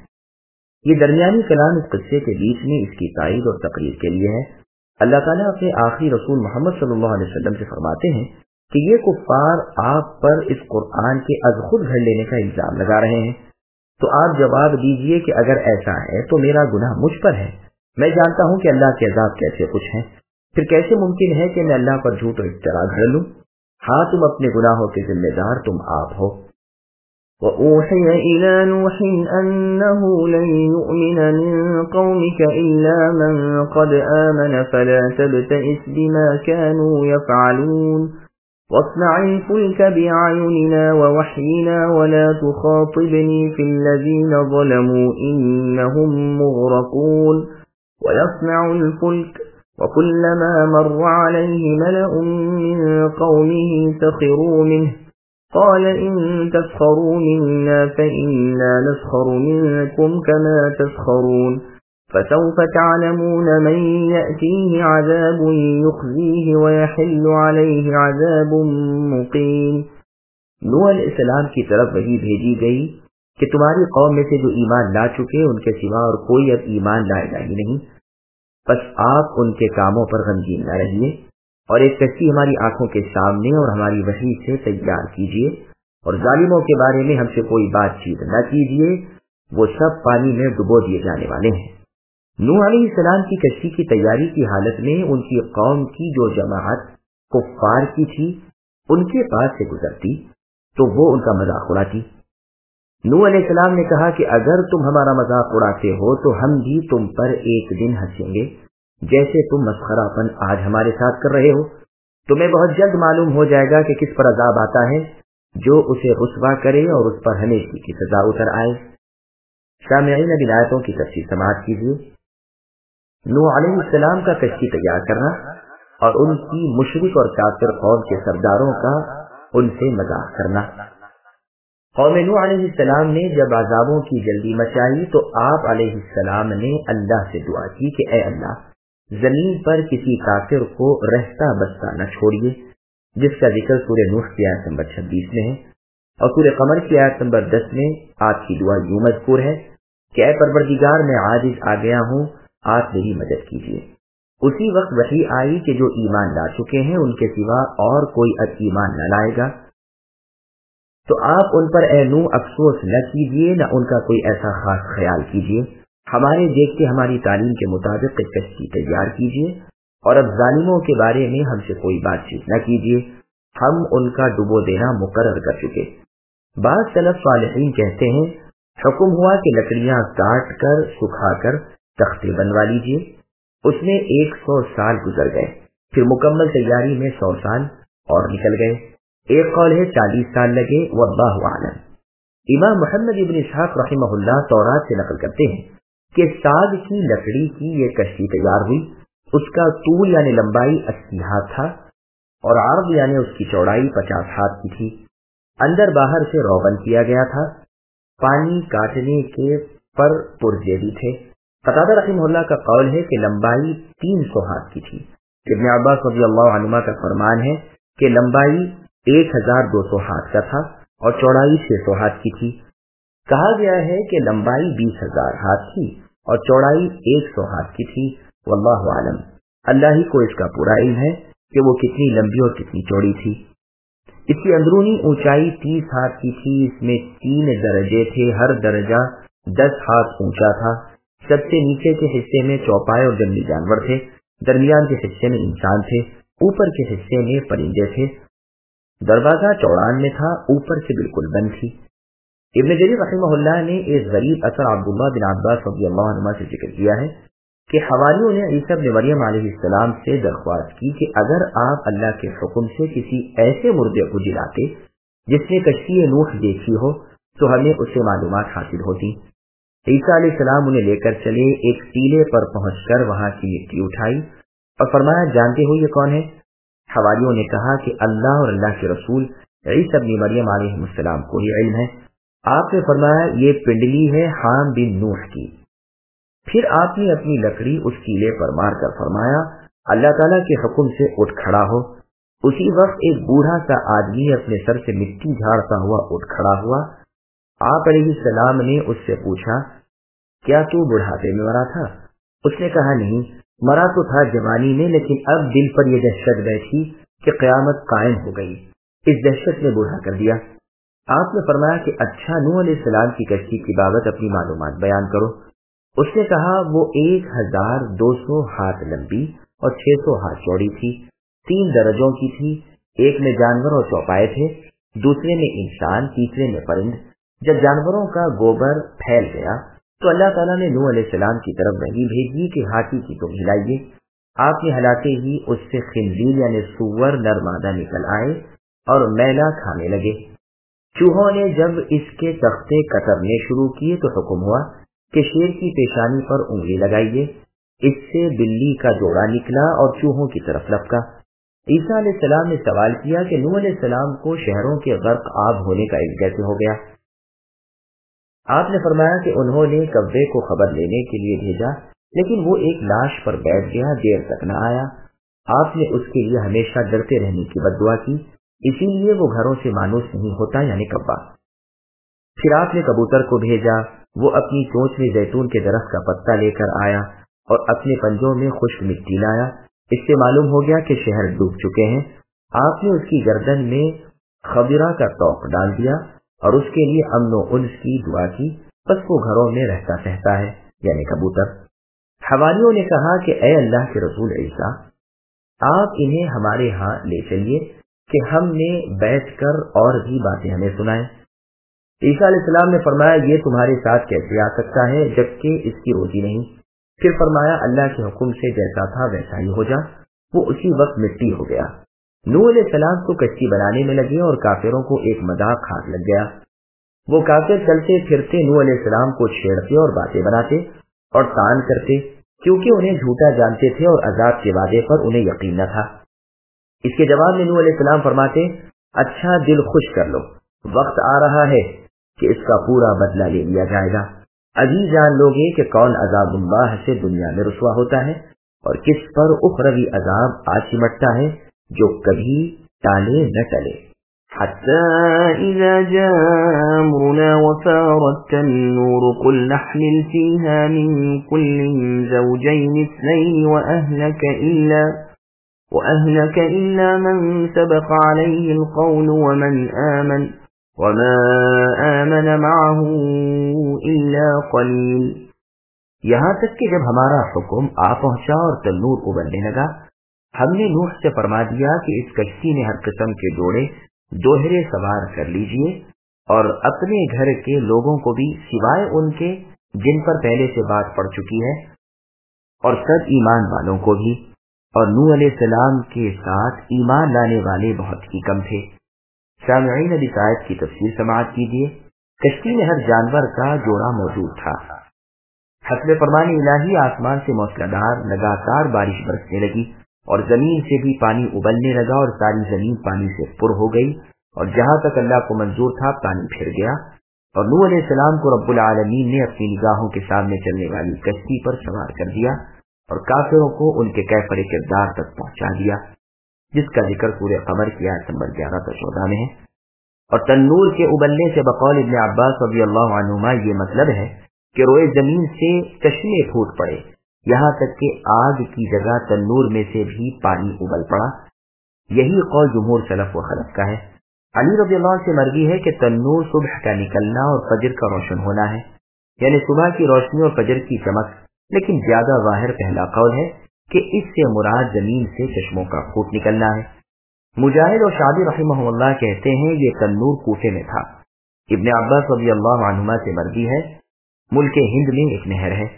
یہ درمیانی کلام اس قصے کے بیچ میں اس کی تائید اور تقریر کے لیے ہے۔ اللہ تعالیٰ اپنے آخری رسول محمد صلی اللہ علیہ وسلم سے فرماتے ہیں کہ یہ کفار آپ پر اس قرآن کے از خود گھڑ لینے کا الزام لگا رہے ہیں، تو آپ جواب دیجئے کہ اگر ایسا ہے تو میرا گناہ مجھ پر ہے، میں جانتا ہوں کہ اللہ کے عذاب کیسے کچھ ہیں، پھر کیسے ممکن ہے کہ میں اللہ پر جھوٹ و افترا گھڑ لوں؟ ہاں، تم اپنے گناہوں کے ذمہ دار تم آپ ہو۔ وَأُوحِيَ إِلَى نُوحٍ أَنَّهُ لَن يُؤْمِنَ مِن قَوْمِكَ إِلَّا مَن قَدْ آمَنَ فَلَا تَبْتَئِسْ بِمَا كَانُوا يَفْعَلُونَ وَاصْنَعِ الْفُلْكَ بِأَعْيُنِنَا وَوَحْيِنَا وَلَا تُخَاطِبْنِي فِي الَّذِينَ ظَلَمُوا إِنَّهُمْ مُغْرَقُونَ وَيَصْنَعُ الْفُلْكَ وَكُلَّمَا مَرَّ عَلَيْهِ مَلَأٌ مِّن قَوْمِهِ سَخِرُوا مِنْهُ قال إن تسخروا منا فإنا نسخر منكم كما تسخرون فسوف تعلمون من يأتيه عذاب يخزيه ويحل عليه عذاب مقيم۔ نوح علیہ السلام کی طرف وحی بھیجی گئی کہ تمہاری قوم میں سے جو ایمان لا چکے ان کے سوا اور کوئی اب ایمان لائے گا ہی نہیں، بس آپ ان کے کاموں پر غمگین نہ رہیے اور ایک کشتی ہماری آنکھوں کے سامنے اور ہماری وحی سے تیار کیجیے، اور ظالموں کے بارے میں ہم سے کوئی بات چیت نہ کیجیے، وہ سب پانی میں ڈبو دیے جانے والے ہیں۔ نوح علیہ السلام کی کشتی کی تیاری کی حالت میں ان کی قوم کی جو جماعت کفار کی تھی ان کے پاس سے گزرتی تو وہ ان کا مذاق اڑاتی۔ نوح علیہ السلام نے کہا کہ اگر تم ہمارا مذاق اڑاتے ہو تو ہم بھی تم پر ایک دن ہنسیں گے جیسے تم مسخرہ پن آج ہمارے ساتھ کر رہے ہو۔ تمہیں بہت جلد معلوم ہو جائے گا کہ کس پر عذاب آتا ہے جو اسے رسوا کرے اور اس پر ہمیشہ کی سزا اتر آئے۔ سامعین اب آیتوں کی تفصیل سماعت کیجیے۔ نوح علیہ السلام کا کشتی تیار کرنا اور ان کی مشرک اور کافر قوم کے سرداروں کا ان سے مذاق کرنا۔ قوم نوح علیہ السلام نے جب عذابوں کی جلدی مچائی تو آپ علیہ السلام نے اللہ سے دعا کی کہ اے اللہ، زمین پر کسی کافر کو رہتا بستا نہ چھوڑیے، جس کا ذکر سورہ نوح کی آیت نمبر 26 میں ہے، اور سورہ قمر کی آیت نمبر 10 میں آپ کی دعا یوں مذکور ہے کہ اے پروردگار، میں عاجز آ گیا ہوں، آپ میری مدد کیجیے۔ اسی وقت وحی آئی کہ جو ایمان لا چکے ہیں ان کے سوا اور کوئی اب ایمان نہ لائے گا، تو آپ ان پر اے نوح افسوس نہ کیجیے، نہ ان کا کوئی ایسا خاص خیال کیجیے، ہمارے دیکھ کے ہماری تعلیم کے مطابق ایک کشتی تیار کیجیے، اور اب ظالموں کے بارے میں ہم سے کوئی بات چیت نہ کیجیے، ہم ان کا ڈبو دینا مقرر کر چکے۔ بعض سلف صالحین کہتے ہیں حکم ہوا کہ لکڑیاں کاٹ کر سکھا کر تختے بنوا لیجیے۔ اس میں 100 سال گزر گئے، پھر مکمل تیاری میں 100 سال اور نکل گئے، ایک قول ہے 40 سال لگے، واللہ اعلم۔ امام محمد ابن اسحاق رحمہ اللہ تورات سے نقل کرتے ہیں کہ ساگ کی لکڑی کی یہ کشتی تیار ہوئی، اس کا طول یعنی لمبائی 80 ہاتھ تھا اور عرض یعنی اس کی چوڑائی 50 ہاتھ کی تھی، اندر باہر سے روغن کیا گیا تھا، پانی کاٹنے کے پر پرزے بھی تھے۔ قتادہ رحمہ اللہ کا قول ہے کہ لمبائی 300 ہاتھ کی تھی۔ ابن عباس رضی اللہ عنہما کا فرمان ہے کہ لمبائی 1200 ہاتھ کا تھا اور چوڑائی 600 ہاتھ کی تھی۔ کہا گیا ہے کہ لمبائی 20,000 ہاتھ تھی اور چوڑائی 100 ہاتھ کی تھی، واللہ عالم۔ اللہ ہی کو اس کا پورا علم ہے کہ وہ کتنی لمبی اور کتنی چوڑی تھی۔ اس کی اندرونی اونچائی 30 ہاتھ کی تھی، اس میں 3 درجے تھے، ہر درجہ 10 ہاتھ اونچا تھا۔ سب سے نیچے کے حصے میں چوپائے اور جنگلی جانور تھے، درمیان کے حصے میں انسان تھے، اوپر کے حصے میں پرندے تھے۔ دروازہ چوڑان میں تھا، اوپر سے بالکل بند تھی۔ ابن جریر رحمہ اللہ نے ایک غریب اثر عبداللہ بن عباس رضی اللہ عنہ سے ذکر کیا ہے کہ حواریوں نے عیسیٰ ابن مریم علیہ السلام سے درخواست کی کہ اگر آپ اللہ کے حکم سے کسی ایسے مردے کو جلاتے جس نے کشتی نوح دیکھی ہو تو ہمیں اس سے معلومات حاصل ہوتی۔ عیسیٰ علیہ السلام انہیں لے کر چلے، ایک ٹیلے پر پہنچ کر وہاں کی مٹی اٹھائی اور فرمایا جانتے ہو یہ کون ہے؟ حواریوں نے کہا کہ اللہ اور اللہ کے رسول عیسیٰ ابن مریم علیہ السلام کو ہی علم ہے۔ آپ نے فرمایا یہ پنڈلی ہے حام بن نوح کی۔ پھر آپ نے اپنی لکڑی اس کیلے پر مار کر فرمایا اللہ تعالیٰ کے حکم سے اٹھ کھڑا ہو۔ اسی وقت ایک بوڑھا سا آدمی اپنے سر سے مٹی جھاڑتا ہوا اٹھ کھڑا ہوا۔ آپ علیہ السلام نے اس سے پوچھا کیا تو بڑھاپے میں مرا تھا؟ اس نے کہا نہیں، مرا تو تھا جوانی میں، لیکن اب دل پر یہ دہشت بیٹھی کہ قیامت قائم ہو گئی، اس دہشت نے بوڑھا کر دیا۔ آپ نے فرمایا کہ اچھا نوح علیہ السلام کی کشتی کی بابت اپنی معلومات بیان کرو۔ اس نے کہا وہ 1200 ہاتھ لمبی اور 600 ہاتھ چوڑی تھی، 3 درجوں کی تھی، ایک میں جانور اور چوپائے تھے، دوسرے میں انسان، تیسرے میں پرند۔ جب جانوروں کا گوبر پھیل گیا تو اللہ تعالیٰ نے نوح علیہ السلام کی طرف وحی بھیجی کہ ہاتھی کی تم ہلائیے۔ آپ نے ہلاتے ہی اس سے خنزیر یعنی سور نر مادہ نکل آئے اور میلا کھانے لگے۔ چوہوں نے جب اس کے تختے کترنے شروع کیے تو حکم ہوا کہ شیر کی پیشانی پر انگلی لگائیے۔ اس سے بلی کا جوڑا نکلا اور چوہوں کی طرف لپکا۔ عیسیٰ علیہ السلام نے سوال کیا کہ نوح علیہ السلام کو شہروں کے غرق آب ہونے کا علم کیسے ہو گیا؟ آپ نے فرمایا کہ انہوں نے کبے کو خبر لینے کے لیے بھیجا، لیکن وہ ایک لاش پر بیٹھ گیا، دیر تک نہ آیا۔ آپ نے اس کے لیے ہمیشہ ڈرتے رہنے کی بد دعا کی، اسی لیے وہ گھروں سے مانوس نہیں ہوتا یعنی کبا۔ پھر آپ نے کبوتر کو بھیجا، وہ اپنی چونچ میں زیتون کے درخت کا پتا لے کر آیا اور اپنے پنجوں میں خشک مٹی لایا۔ اس سے معلوم ہو گیا کہ شہر ڈوب چکے ہیں۔ آپ نے اس کی گردن میں خبرہ کا توق ڈال دیا اور اس کے لیے امن و انس کی دعا کی، بس وہ گھروں میں رہتا سہتا ہے یعنی کبوتر۔ حواریوں نے کہا کہ اے اللہ کے رسول عیسیٰ، آپ انہیں ہمارے ہاں لے چلیے کہ ہم نے بیٹھ کر اور بھی باتیں ہمیں سنائیں۔ عیسیٰ علیہ السلام نے فرمایا یہ تمہارے ساتھ کیسے آ سکتا ہے جبکہ اس کی روزی نہیں؟ پھر فرمایا اللہ کے حکم سے جیسا تھا ویسا ہی ہو جا۔ وہ اسی وقت مٹی ہو گیا۔ نوح علیہ السلام کو کشتی بنانے میں لگے اور کافروں کو ایک مذاق ہاتھ لگ گیا۔ وہ کافر چلتے پھرتے نوح علیہ السلام کو چھیڑتے اور باتیں بناتے اور تان کرتے، کیونکہ انہیں جھوٹا جانتے تھے اور عذاب کے وعدے پر انہیں یقین نہ تھا۔ اس کے جواب میں نوح علیہ السلام فرماتے اچھا دل خوش کر لو، وقت آ رہا ہے کہ اس کا پورا بدلہ لے لیا جائے گا۔ ابھی جان لو گے کہ کون عذاب اللہ سے دنیا میں رسوا ہوتا ہے اور کس پر اخروی عذاب آ چمٹتا ہے جو کبھی ٹالے نہ ٹلے۔ حتى إذا جاء أمرنا وفارت النور قل نحمل فيها من كل زوجين اثنين وأهلك إلا من سبق عليه القول وما آمن معه إلا قليل۔ یہاں تک کہ جب ہمارا حکم آ پہنچا اور تنور ابلنے لگا، ہم نے نوح سے فرما دیا کہ اس کشتی میں ہر قسم کے جوڑے دوہرے سوار کر لیجئے اور اپنے گھر کے لوگوں کو بھی سوائے ان کے جن پر پہلے سے بات پڑ چکی ہے، اور سب ایمان والوں کو بھی۔ اور نوح علیہ السلام کے ساتھ ایمان لانے والے بہت ہی کم تھے۔ سامعین ابھی آیت کی تفسیر سماعت کیجیے۔ کشتی میں ہر جانور کا جوڑا موجود تھا۔ حسب فرمان الہی آسمان سے موسلادھار لگاتار بارش برسنے لگی اور زمین سے بھی پانی ابلنے لگا اور ساری زمین پانی سے پر ہو گئی، اور جہاں تک اللہ کو منظور تھا پانی پھر گیا، اور نوح علیہ السلام کو رب العالمین نے اپنی نگاہوں کے سامنے چلنے والی کشتی پر سوار کر دیا اور کافروں کو ان کے کیفر کردار تک پہنچا دیا، جس کا ذکر سورہ قمر کی آیت نمبر 11 تا 14 میں ہے۔ اور تنور کے ابلنے سے بقول ابن عباس رضی اللہ عنہما یہ مطلب ہے کہ روئے زمین سے چشمے پھوٹ پڑے، یہاں تک کہ آگ کی جگہ تنور میں سے بھی پانی ابل پڑا۔ یہی قول جمہور سلف و خلف کا ہے۔ علی رضی اللہ عنہ سے مروی ہے کہ تنور صبح کا نکلنا اور فجر کا روشن ہونا ہے، یعنی صبح کی روشنی اور فجر کی چمک، لیکن زیادہ ظاہر پہلا قول ہے کہ اس سے مراد زمین سے چشموں کا پھوٹ نکلنا ہے۔ مجاہد اور شعبی رحمہ اللہ کہتے ہیں یہ تنور کوفے میں تھا۔ ابن عباس رضی اللہ عنہما سے مروی ہے ملک ہند میں ایک نہر ہے،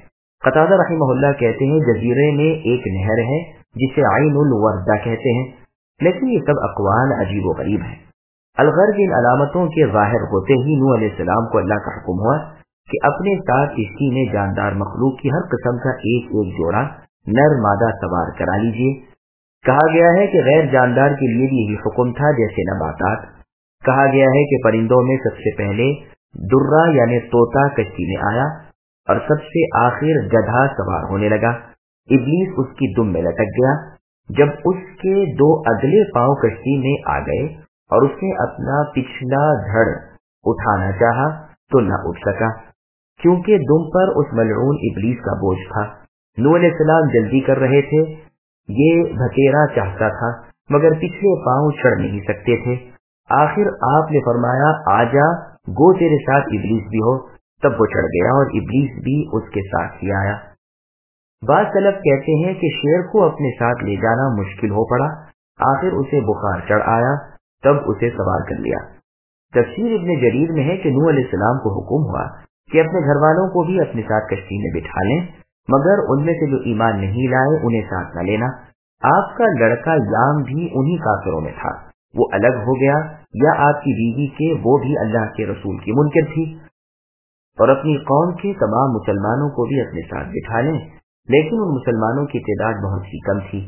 قتادہ رحمہ اللہ کہتے ہیں جزیرے میں ایک نہر ہے جسے عین الوردہ کہتے ہیں، لیکن یہ سب اقوال عجیب و غریب ہیں۔ الغرض ان علامتوں کے ظاہر ہوتے ہی نوح علیہ السلام کو اللہ کا حکم ہوا کہ اپنے ساتھ کشتی میں جاندار مخلوق کی ہر قسم کا ایک جوڑا نر مادہ سوار کرا لیجیے۔ کہا گیا ہے کہ غیر جاندار کے لیے بھی یہی حکم تھا، جیسے نباتات۔ کہا گیا ہے کہ پرندوں میں سب سے پہلے درہ یعنی طوطا کشتی میں آیا اور سب سے آخر گدھا سوار ہونے لگا۔ ابلیس اس کی دم میں لٹک گیا۔ جب اس کے 2 اگلے پاؤں کشتی میں آ گئے اور اس نے اپنا پچھلا دھڑ اٹھانا چاہا تو نہ اٹھ سکا، کیونکہ دم پر اس ملعون ابلیس کا بوجھ تھا۔ نوح علیہ السلام جلدی کر رہے تھے، یہ بھکیرا چاہتا تھا مگر پچھلے پاؤں چڑھ نہیں سکتے تھے۔ آخر آپ نے فرمایا آجا، گو تیرے ساتھ ابلیس بھی ہو۔ تب وہ چڑھ گیا اور ابلیس بھی اس کے ساتھ ہی آیا۔ بعض سلف کہتے ہیں کہ شیر کو اپنے ساتھ لے جانا مشکل ہو پڑا، آخر اسے بخار چڑھ آیا، تب اسے سوار کر لیا۔ تفسیر ابن جریر میں ہے کہ نوح علیہ السلام کو حکم ہوا کہ اپنے گھر والوں کو بھی اپنے ساتھ کشتی میں بٹھا لیں، مگر ان میں سے جو ایمان نہیں لائے انہیں ساتھ نہ لینا۔ آپ کا لڑکا یام بھی انہی کافروں میں تھا، وہ الگ ہو گیا، یا آپ کی بیوی کے وہ بھی اللہ کے رسول کی منکر تھی۔ اور اپنی قوم کے تمام مسلمانوں کو بھی اپنے ساتھ بٹھا لیں، لیکن ان مسلمانوں کی تعداد بہت ہی کم تھی۔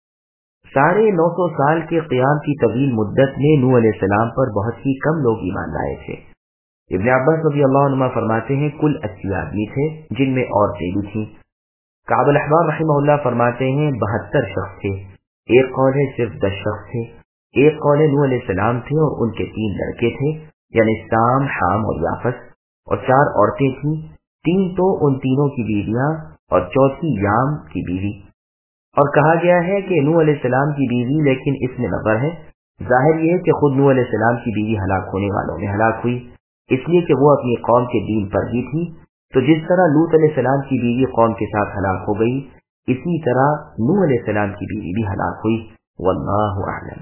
950 سال کے قیام کی طویل مدت میں نوح علیہ السلام پر بہت ہی کم لوگ ایمان لائے تھے۔ ابن عباس رضی اللہ عنہ فرماتے ہیں کل 80 آدمی تھے، جن میں عورتیں بھی تھیں۔ کعب الاحبار رحمہ اللہ فرماتے ہیں 72 شخص تھے، ایک قول ہے صرف 10 شخص تھے، ایک قول ہے نوح علیہ السلام تھے اور ان کے 3 لڑکے تھے، یعنی سام، حام اور یافس، اور 4 عورتیں تھیں، 3 تو ان تینوں کی بیویاں اور چوتھی یام کی بیوی۔ اور کہا گیا ہے کہ نوح علیہ السلام کی بیوی، لیکن اس میں نظر ہے، ظاہر یہ ہے کہ خود نوح علیہ السلام کی بیوی ہلاک ہونے والوں میں ہلاک ہوئی، اس لیے کہ وہ اپنی قوم کے دین پر ہی تھی۔ تو جس طرح لوط علیہ السلام کی بیوی قوم کے ساتھ ہلاک ہو گئی، اسی طرح نوح علیہ السلام کی بیوی بھی ہلاک ہوئی۔ واللہ اعلم۔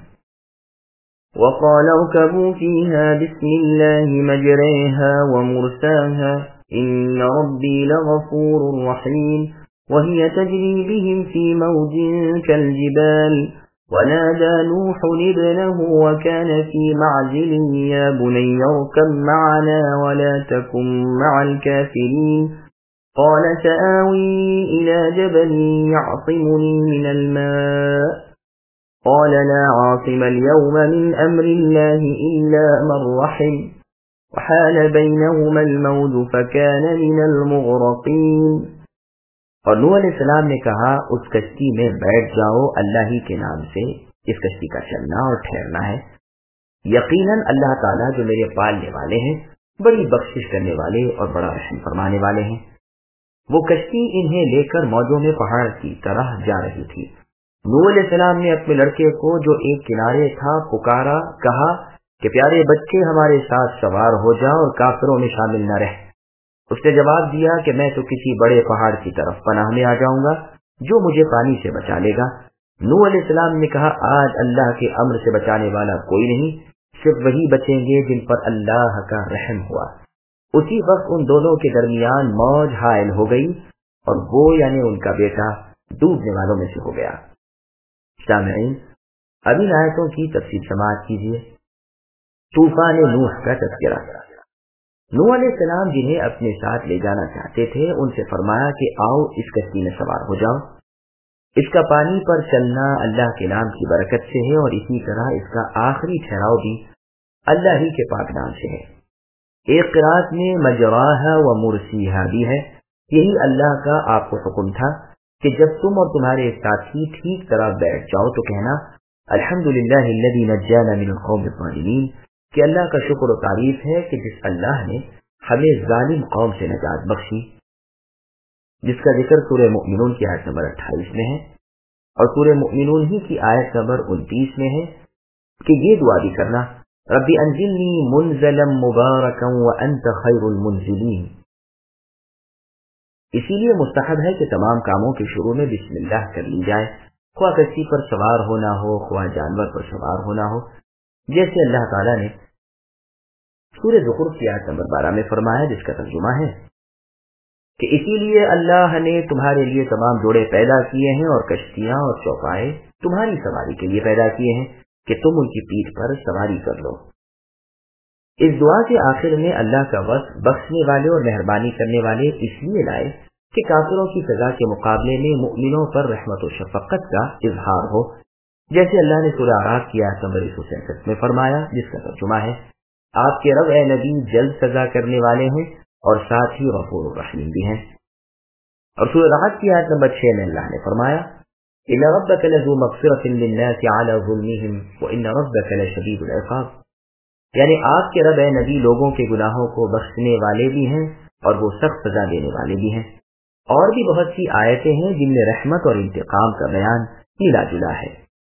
وقال اركبوا فيها بسم الله مجريها ومرساها إن ربي لغفور رحيم وهي تجري بهم في موج كالجبال ونادى نوح ابنه وكان في معزل يا بني اركب معنا ولا تكن مع الكافرين قال سآوي إلى جبل يعصمني من الماء قال لا عاصم اليوم من أمر الله إلا من رحم وحال بينهما الموج فكان من المغرقين۔ اور نوح علیہ السلام نے کہا اس کشتی میں بیٹھ جاؤ، اللہ ہی کے نام سے اس کشتی کا چلنا اور ٹھہرنا ہے، یقیناً اللہ تعالیٰ جو میرے پالنے والے ہیں، بڑی بخشش کرنے والے اور بڑا رحم فرمانے والے ہیں۔ وہ کشتی انہیں لے کر موجوں میں پہاڑ کی طرح جا رہی تھی۔ نوح علیہ السلام نے اپنے لڑکے کو جو ایک کنارے تھا پکارا، کہا کہ پیارے بچے ہمارے ساتھ سوار ہو جا اور کافروں میں شامل نہ رہ۔ اس نے جواب دیا کہ میں تو کسی بڑے پہاڑ کی طرف پناہ میں آ جاؤں گا جو مجھے پانی سے بچا لے گا۔ نوح علیہ السلام نے کہا آج اللہ کے امر سے بچانے والا کوئی نہیں، صرف وہی بچیں گے جن پر اللہ کا رحم ہوا۔ اسی وقت ان دونوں کے درمیان موج حائل ہو گئی اور وہ یعنی ان کا بیٹا ڈوبنے والوں میں سے ہو گیا۔ سامعین، اب ان آیتوں کی تفصیل سماعت کیجیے۔ طوفان نوح کا تذکرہ۔ نوح علیہ السلام جنہیں اپنے ساتھ لے جانا چاہتے تھے ان سے فرمایا کہ آؤ اس کشتی میں سوار ہو جاؤ۔ اس کا پانی پر چلنا اللہ کے نام کی برکت سے ہے اور اسی طرح اس کا آخری ٹھہراؤ بھی اللہ ہی کے پاک نام سے ہے۔ ایک قرات میں مجراہا و مرسیہا بھی ہے۔ یہی اللہ کا آپ کو حکم تھا کہ جب تم اور تمہارے ساتھی ٹھیک طرح بیٹھ جاؤ تو کہنا الحمدللہ الذی نجانا من القوم الظالمین، کہ اللہ کا شکر و تعریف ہے کہ جس اللہ نے ہمیں ظالم قوم سے نجات بخشی، جس کا ذکر سورہ مؤمنون کی آیت نمبر 28 میں ہے، اور سورہ مؤمنون ہی کی آیت نمبر 29 میں ہے کہ یہ دعا بھی کرنا رب انزلنی منزلا مبارکا وانت خیر المنزلین۔ اسی لیے مستحب ہے کہ تمام کاموں کے شروع میں بسم اللہ کر لی جائے، خواہ کشتی پر سوار ہونا ہو، خواہ جانور پر سوار ہونا ہو، جیسے اللہ تعالیٰ نے سورہ زخرف کی آیت نمبر 12 میں فرمایا، جس کا ترجمہ ہے کہ اسی لیے اللہ نے تمہارے لیے تمام جوڑے پیدا کیے ہیں اور کشتیاں اور چوپائے تمہاری سواری کے لیے پیدا کیے ہیں کہ تم ان کی پیٹھ پر سواری کر لو۔ اس دعا کے آخر میں اللہ کا وصف بخشنے والے اور مہربانی کرنے والے اس لیے لائے کہ کافروں کی سزا کے مقابلے میں مؤمنوں پر رحمت و شفقت کا اظہار ہو، جیسے اللہ نے سورہ اعراف کی آیت نمبر 167 میں فرمایا، جس کا ترجمہ ہے آپ کے رب اے نبی جلد سزا کرنے والے ہیں اور ساتھ ہی غفور الرحیم بھی ہیں۔ اور سورہ رعد کی آیت نمبر 6 میں اللہ نے فرمایا إِنَّ رَبَّكَ لَذُو مَغْفِرَةٍ لِلنَّاسِ عَلَى ظُلْمِهِمْ وَإِنَّ رَبَّكَ لَشَدِيدُ الْعِقَابِ، یعنی آپ کے رب اے نبی لوگوں کے گناہوں کو بخشنے والے بھی ہیں اور وہ سخت سزا دینے والے بھی ہیں۔ اور بھی بہت سی آیتیں ہیں جن میں رحمت اور انتقام کا بیان ملا جلا ہے۔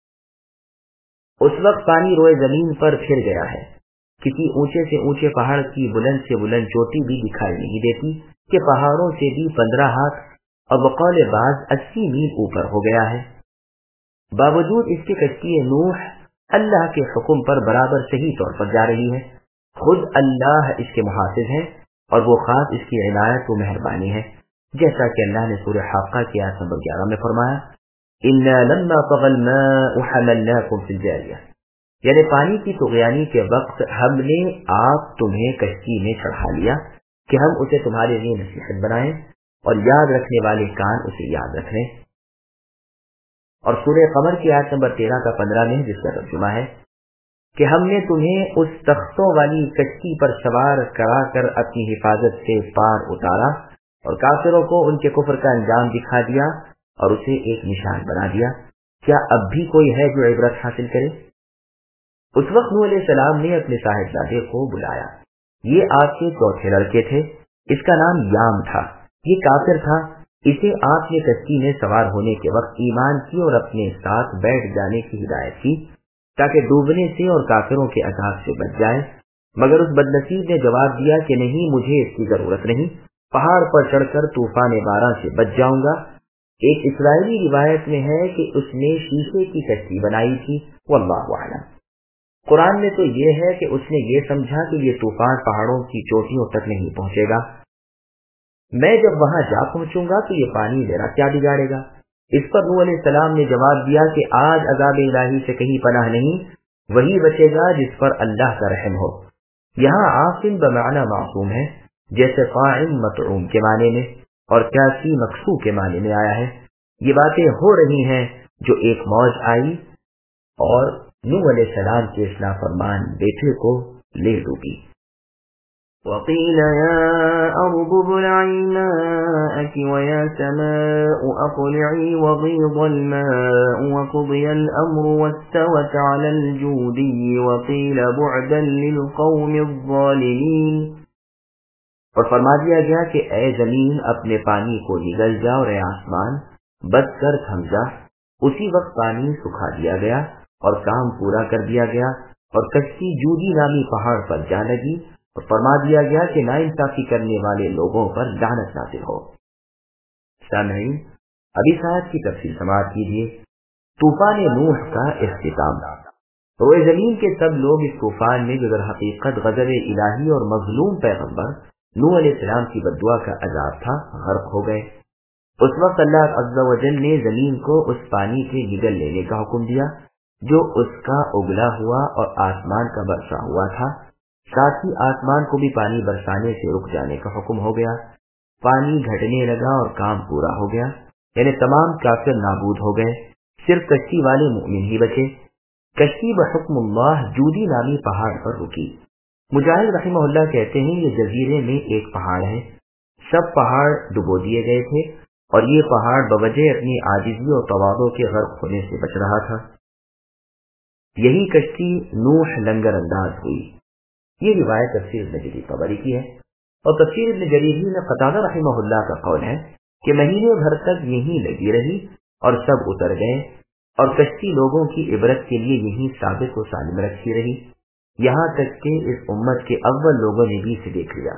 اس وقت پانی روئے زمین پر پھر گیا ہے، کسی اونچے سے اونچے پہاڑ کی بلند سے بلند چوٹی بھی دکھائی نہیں دیتی کہ پہاڑوں سے بھی 15 ہاتھ اور بقول بعض 80 میل اوپر ہو گیا ہے۔ باوجود اس کے کشتی نوح اللہ کے حکم پر برابر صحیح طور پر جا رہی ہے۔ خود اللہ اس کے محافظ ہیں اور وہ خاص اس کی عنایت و مہربانی ہے، جیسا کہ اللہ نے سورہ حاقہ کی آیت نمبر 11 میں فرمایا إِنَّا لَمَّا طَغَى الْمَاءُ حَمَلْنَاكُمْ فِي الْجَارِيَةِ، یعنی پانی کی طغیانی کے وقت ہم نے آپ تمہیں کشتی میں چڑھا لیا کہ ہم اسے تمہارے لیے نصیحت بنائیں اور یاد رکھنے والے کان اسے یاد رکھیں۔ اور سورہ قمر کی آیت نمبر 13 کا 15 میں جس کا ترجمہ ہے کہ ہم نے تمہیں اس تختوں والی کشتی پر سوار کرا کر اپنی حفاظت سے پار اتارا اور کافروں کو ان کے کفر کا انجام دکھا دیا اور اسے ایک نشان بنا دیا۔ کیا اب بھی کوئی ہے جو عبرت حاصل کرے؟ اس وقت نوح علیہ السلام نے اپنے صاحبزادے کو بلایا۔ یہ آپ کے چوتھے لڑکے تھے، اس کا نام یام تھا، یہ کافر تھا۔ اسے آپ نے کشتی میں سوار ہونے کے وقت ایمان کی اور اپنے ساتھ بیٹھ جانے کی ہدایت کی تاکہ ڈوبنے سے اور کافروں کے عذاب سے بچ جائے، مگر اس بدنصیب نے جواب دیا کہ نہیں، مجھے اس کی ضرورت نہیں، پہاڑ پر چڑھ کر طوفان بارہ سے بچ جاؤں گا۔ ایک اسرائیلی روایت میں ہے کہ اس نے شیشے کی کشتی بنائی تھی، واللہ اعلم۔ قرآن میں تو یہ ہے کہ اس نے یہ سمجھا کہ یہ طوفان پہاڑوں کی چوٹیوں تک نہیں پہنچے گا، میں جب وہاں جا پہنچوں گا تو یہ پانی میرا کیا بگاڑے گا؟ اس پر نوح علیہ السلام نے جواب دیا کہ آج عذاب الہی سے کہیں پناہ نہیں، وہی بچے گا جس پر اللہ کا رحم ہو۔ یہاں عاصم بمعنی معصوم ہے، جیسے قائم مطعوم کے معنی میں اور پیاسی مقصو کے معنی میں آیا ہے۔ یہ باتیں ہو رہی ہیں جو ایک موج آئی اور نوح علیہ السلام کے اصلاح فرمان بیٹے کو لے ڈوبی۔ وقيل يا أرض ابلعي ماءك ويا سماء أقلعي وغيض الماء وقضي الأمر واستوت على الجودي وقيل بعدا للقوم الظالمين، اور فرما دیا گیا کہ اے زمین اپنے پانی کو نگل جا اور اے آسمان بس کر تھم جا۔ اسی وقت پانی سکھا دیا گیا اور کام پورا کر دیا گیا اور کشتی جودی نامی پہاڑ پر جا لگی، اور فرما دیا گیا کہ ناانصافی کرنے والے لوگوں پر لعنت نازل ہو۔ سامعین، ابھی آیت کی تفصیل سماعت کیجیے۔ طوفان نوح کا اختتام۔ روئے زمین کے سب لوگ اس طوفان میں جو در حقیقت غضب الہی اور مظلوم پیغمبر نوح علیہ السلام کی بددعا کا عذاب تھا، غرق ہو گئے۔ اس وقت اللہ عز و جل نے زمین کو اس پانی کے نگل لینے کا حکم دیا جو اس کا اگلا ہوا اور آسمان کا برسا ہوا تھا، ساتھ ہی آسمان کو بھی پانی برسانے سے رک جانے کا حکم ہو گیا۔ پانی گھٹنے لگا اور کام پورا ہو گیا، یعنی تمام کافر نابود ہو گئے، صرف کشتی والے مومن ہی بچے۔ کشتی بحکم اللہ جودی نامی پہاڑ پر رکی۔ مجاہد رحمہ اللہ کہتے ہیں یہ جزیرے میں ایک پہاڑ ہے، سب پہاڑ ڈبو دیے گئے تھے اور یہ پہاڑ بوجہ اپنی عاجزی اور تواضع کے غرق ہونے سے بچ رہا تھا۔ یہی کشتی نوح لنگر انداز ہوئی۔ یہ روایت تفسیر ابن جریر طبری کی ہے، اور تفسیر ابن جریر میں قتادہ رحمہ اللہ کا قول ہے کہ مہینے بھر تک یہیں لگی رہی اور سب اتر گئے، اور کشتی لوگوں کی عبرت کے لیے یہیں ثابت و سالم رکھی رہی، یہاں تک کہ اس امت کے اول لوگوں نے بھی اسے دیکھ لیا۔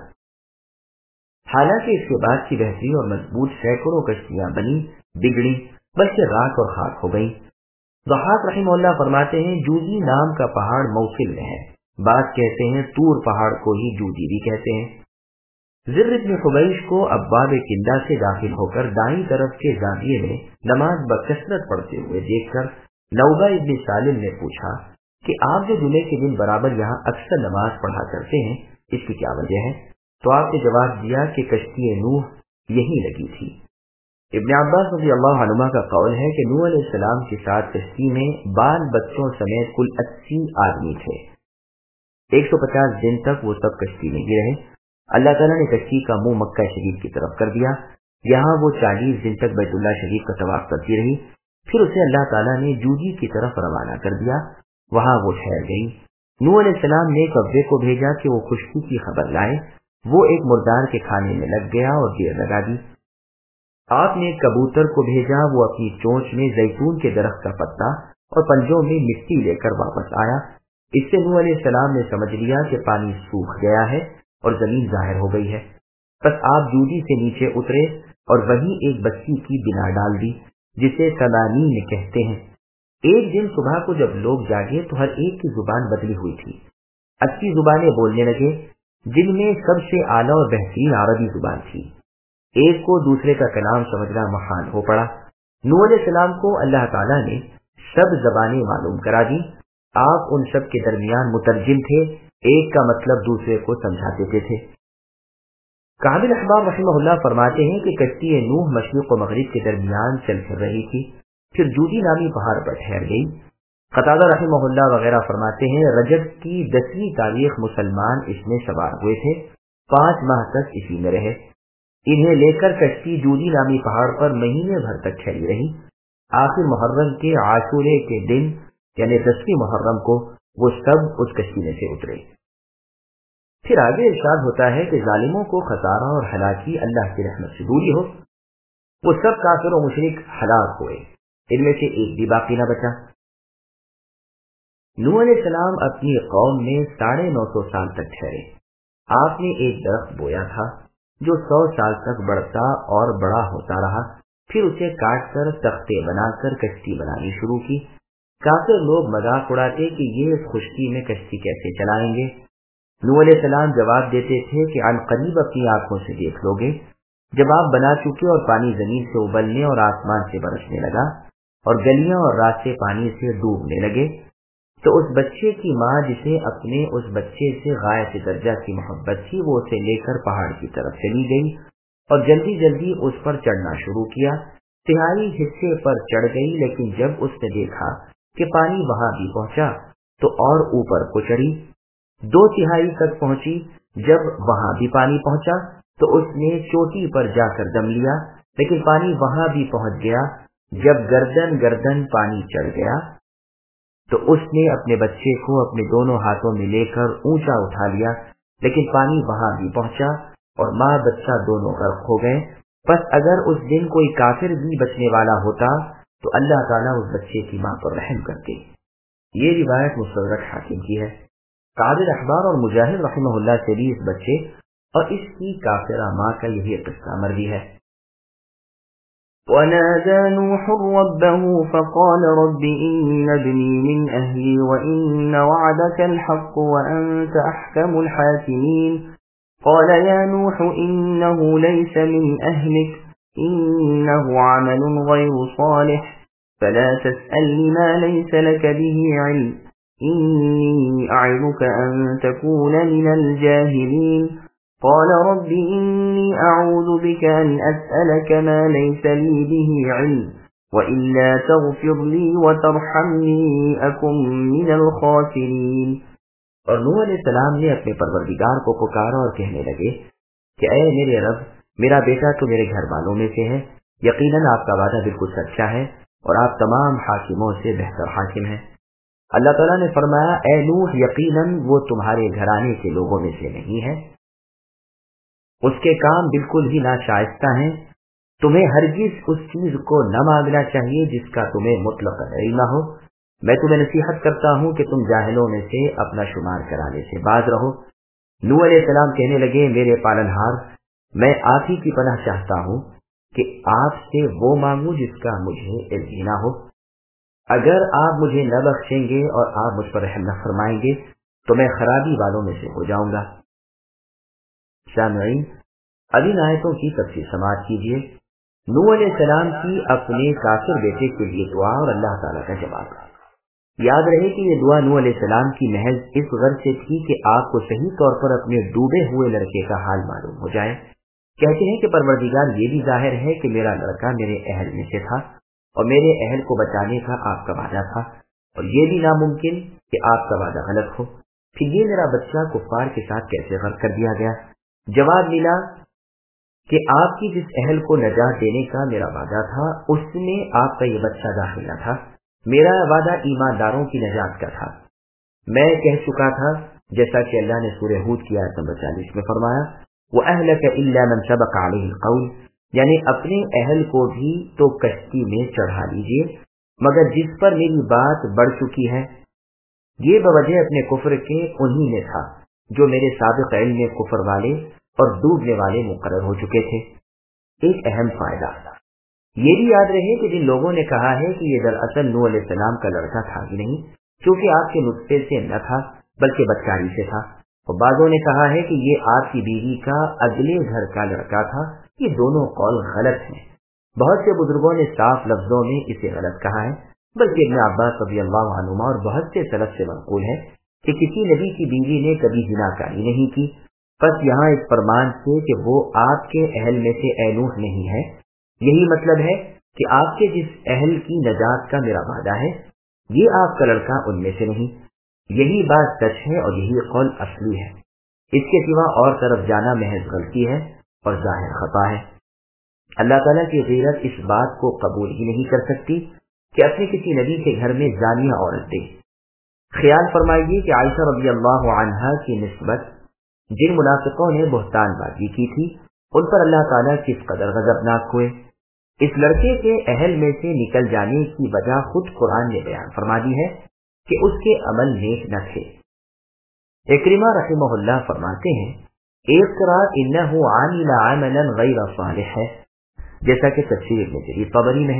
حالانکہ اس کے بعد کی بہتری اور مضبوط سینکڑوں کشتیاں بنی، بگڑی، بلکہ راک اور خاک ہو گئی۔ ضحاک رحمہ اللہ فرماتے ہیں جودی نام کا پہاڑ موصل میں ہے، بعض کہتے ہیں طور پہاڑ کو ہی جودی بھی کہتے ہیں۔ ذر بن حبیش کو ابواب کندا سے داخل ہو کر دائیں طرف کے زاویے میں نماز بکثرت پڑھتے ہوئے دیکھ کر نوبہ ابن سالم نے پوچھا کہ آپ جو جمعے کے دن برابر یہاں اکثر نماز پڑھا کرتے ہیں، اس کی کیا وجہ ہے؟ تو آپ نے جواب دیا کہ کشتی نوح یہی لگی تھی۔ ابن عباس رضی اللہ عنہما کا قول ہے کہ نوح علیہ السلام کے ساتھ کشتی میں بال بچوں سمیت کل 80 آدمی تھے۔ 150 دن تک وہ سب کشتی میں ہی رہے۔ اللہ تعالیٰ نے کشتی کا منہ مکہ شریف کی طرف کر دیا، یہاں وہ 40 دن تک بیت اللہ شریف کا طواف کرتی رہی، پھر اسے اللہ تعالیٰ نے جودی کی طرف روانہ کر دیا، وہاں وہ ٹھہر گئی۔ نوح علیہ السلام نے کبے کو بھیجا کہ وہ خشکی کی خبر لائے، وہ ایک مردار کے کھانے میں لگ گیا اور دیر لگا دی۔ آپ نے کبوتر کو بھیجا، وہ اپنی چونچ میں زیتون کے درخت کا پتا اور پنجوں میں مٹی لے کر واپس آیا۔ اس سے نوح علیہ السلام نے سمجھ لیا کہ پانی سوکھ گیا ہے اور زمین ظاہر ہو گئی ہے، بس آپ جودی سے نیچے اترے اور وہیں ایک بچی کی بنا ڈال دی جسے سلامین کہتے ہیں۔ ایک دن صبح کو جب لوگ جاگے تو ہر ایک کی زبان بدلی ہوئی تھی، 80 زبانیں بولنے لگے، جن میں سب سے اعلیٰ اور بہترین عربی زبان تھی۔ ایک کو دوسرے کا کلام سمجھنا محال ہو پڑا۔ نوح علیہ السلام کو اللہ تعالیٰ نے سب زبانیں معلوم کرا دی، آپ ان سب کے درمیان مترجم تھے، ایک کا مطلب دوسرے کو سمجھا دیتے تھے۔ کامل احباب رحمہ اللہ فرماتے ہیں کہ کشتی نوح مشرق و مغرب کے درمیان چل پھر رہی تھی، پھر جودی نامی پہاڑ پر ٹھہر گئی۔ قتادہ رحمہ اللہ وغیرہ فرماتے ہیں رجب کی 10ویں تاریخ مسلمان اس میں سوار ہوئے تھے، 5 ماہ تک اسی میں رہے۔ انہیں لے کر کشتی جودی نامی پہاڑ پر مہینے بھر تک ٹھہری رہی۔ آخر محرم کے عاشورے کے دن یعنی 10ویں محرم کو وہ سب اس کشتی میں سے اترے۔ پھر آگے ارشاد ہوتا ہے کہ ظالموں کو خسارہ اور ہلاکی اللہ کی رحمت سے دوری ہو، وہ سب کافر و مشرک ہلاک ہوئے، ان میں سے ایک بھی باقی نہ بچا۔ نوح علیہ السلام اپنی قوم میں 950 سال تک ٹھہرے۔ آپ نے ایک درخت بویا تھا جو 100 سال تک بڑھتا اور بڑا ہوتا رہا، پھر اسے کاٹ کر تختے بنا کر کشتی بنانی شروع کی۔ کافر لوگ مذاق اڑاتے کہ یہ اس خشکی میں کشتی کیسے چلائیں گے؟ نوح علیہ السلام جواب دیتے تھے کہ عن قریب اپنی آنکھوں سے دیکھ لو گے، جب آپ بنا چکے اور پانی زمین سے ابلنے اور آسمان سے برسنے لگا اور گلیاں اور راستے پانی سے ڈوبنے لگے، تو اس بچے کی ماں جسے اپنے اس بچے سے غایت درجہ کی محبت تھی، وہ اسے لے کر پہاڑ کی طرف چلی گئی اور جلدی جلدی اس پر چڑھنا شروع کیا۔ تہائی حصے پر چڑھ گئی، لیکن جب اس نے دیکھا کہ پانی وہاں بھی پہنچا تو اور اوپر کو چڑھی۔ 2/3 تک پہنچی، جب وہاں بھی پانی پہنچا تو اس نے چوٹی پر جا کر دم لیا، لیکن پانی وہاں بھی پہنچ گیا۔ جب گردن پانی چڑھ گیا تو اس نے اپنے بچے کو اپنے دونوں ہاتھوں میں لے کر اونچا اٹھا لیا، لیکن پانی وہاں بھی پہنچا اور ماں بچہ دونوں غرق ہو گئے۔ بس اگر اس دن کوئی کافر بھی بچنے والا ہوتا تو اللہ تعالیٰ اس بچے کی ماں پر رحم کرتے۔ یہ روایت مستدرک حاکم کی ہے۔ قابل احبار اور مجاہد رحمہ اللہ سے بھی اس بچے اور اس کی کافرہ ماں کا یہی قصہ مروی ہے۔ ونادى نوح ربه فقال رب إن ابني من أهلي وإن وعدك الحق وأنت أحكم الحاكمين قال يا نوح إنه ليس من أهلك إنه عمل غير صالح فلا تسألني ما ليس لك به علم إني أعظك أن تكون من الجاهلين قال رب إني أعوذ بك أن أسألك ما ليس لي به علم وإلا تغفر لي وترحمني أكن من الخاسرين۔ اور نوح علیہ السلام نے اپنے پروردگار کو پکارا اور کہنے لگے کہ اے میرے رب، میرا بیٹا تو میرے گھر والوں میں سے ہے، یقیناً آپ کا وعدہ بالکل سچا ہے اور آپ تمام حاکموں سے بہتر حاکم ہیں۔ اللہ تعالیٰ نے فرمایا اے نوح، یقیناً وہ تمہارے گھرانے کے لوگوں میں سے نہیں ہے، اس کے کام بالکل ہی ناشائستہ ہیں، تمہیں ہرگز اس چیز کو نہ مانگنا چاہیے جس کا تمہیں مطلق علم نہ ہو۔ میں تمہیں نصیحت کرتا ہوں کہ تم جاہلوں میں سے اپنا شمار کرانے سے باز رہو۔ نوح علیہ السلام کہنے لگے میرے پالنہار، میں آپ ہی کی پناہ چاہتا ہوں کہ آپ سے وہ مانگوں جس کا مجھے علم ہی نہ ہو۔ اگر آپ مجھے نہ بخشیں گے اور آپ مجھ پر رحم نہ فرمائیں گے تو میں خرابی والوں میں سے ہو جاؤں گا۔ سامعین، اب ان آیتوں کی تفصیل سماعت کیجیے۔ نوح علیہ السلام کی اپنے کافر بیٹے کے لیے دعا اور اللہ تعالیٰ کا جواب۔ یاد رہے کہ یہ دعا نوح علیہ السلام کی محض اس غرض سے تھی کہ آپ کو صحیح طور پر اپنے ڈوبے ہوئے لڑکے کا حال معلوم ہو جائے۔ کہتے ہیں کہ پروردگار یہ بھی ظاہر ہے کہ میرا لڑکا میرے اہل میں سے تھا اور میرے اہل کو بچانے کا آپ کا وعدہ تھا، اور یہ بھی ناممکن کہ آپ کا وعدہ غلط ہو، پھر یہ میرا بچہ کفار کے ساتھ کیسے غرق کر دیا گیا؟ جواب ملا کہ آپ کی جس اہل کو نجات دینے کا میرا وعدہ تھا اس میں آپ کا یہ بچہ داخل نہ تھا، میرا وعدہ ایمانداروں کی نجات کا تھا۔ میں کہہ چکا تھا، جیسا کہ اللہ نے سورہ ہود کی آیت نمبر 40 میں فرمایا، وَأَهْلَكَ إِلَّا مَنْ سَبَقَ عَلَيْهِ الْقَوْلُ، یعنی اپنے اہل کو بھی تو کشتی میں چڑھا لیجیے مگر جس پر میری بات بڑھ چکی ہے۔ یہ بوجہ اپنے کفر کے انہی میں تھا جو میرے سابق علم میں کفر والے اور ڈوبنے والے مقرر ہو چکے تھے۔ ایک اہم فائدہ یہ بھی یاد رہے کہ جن لوگوں نے کہا ہے کہ یہ دراصل نوح علیہ السلام کا لڑکا تھا ہی نہیں، کیونکہ آپ کے نطفے سے نہ تھا بلکہ بدکاری سے تھا، اور بعضوں نے کہا ہے کہ یہ آپ کی بیوی کا اگلے گھر کا لڑکا تھا۔ یہ دونوں قول غلط ہیں۔ بہت سے بزرگوں نے صاف لفظوں میں اسے غلط کہا ہے، بلکہ ابن عباس رضی اللہ عنہما اور بہت سے سلف سے منقول ہے کہ کسی نبی کی بیوی نے کبھی زناکاری نہیں کی، بس یہاں اس فرمان سے کہ وہ آپ کے اہل میں سے اے نوح نہیں ہے، یہی مطلب ہے کہ آپ کے جس اہل کی نجات کا میرا وعدہ ہے یہ آپ کا لڑکا ان میں سے نہیں۔ یہی بات سچ ہے اور یہی قول اصلی ہے، اس کے سوا اور طرف جانا محض غلطی ہے اور ظاہر خطا ہے۔ اللہ تعالیٰ کی غیرت اس بات کو قبول ہی نہیں کر سکتی کہ اپنے کسی نبی کے گھر میں زانیہ عورت دے۔ خیال فرمائیے کہ عائشہ رضی اللہ عنہا کی نسبت جن منافقوں نے بہتان بازی کی تھی ان پر اللہ تعالیٰ کس قدر غضبناک ہوئے۔ اس لڑکے کے اہل میں سے نکل جانے کی وجہ خود قرآن نے بیان فرما دی ہے کہ اس کے عمل نیک نہ تھے۔ اکرمہ رحمہ اللہ فرماتے ہیں ایک قرار انہ عامل عملا غیر صالح ہے، جیسا کہ تفسیر ابن جریر طبری میں ہے۔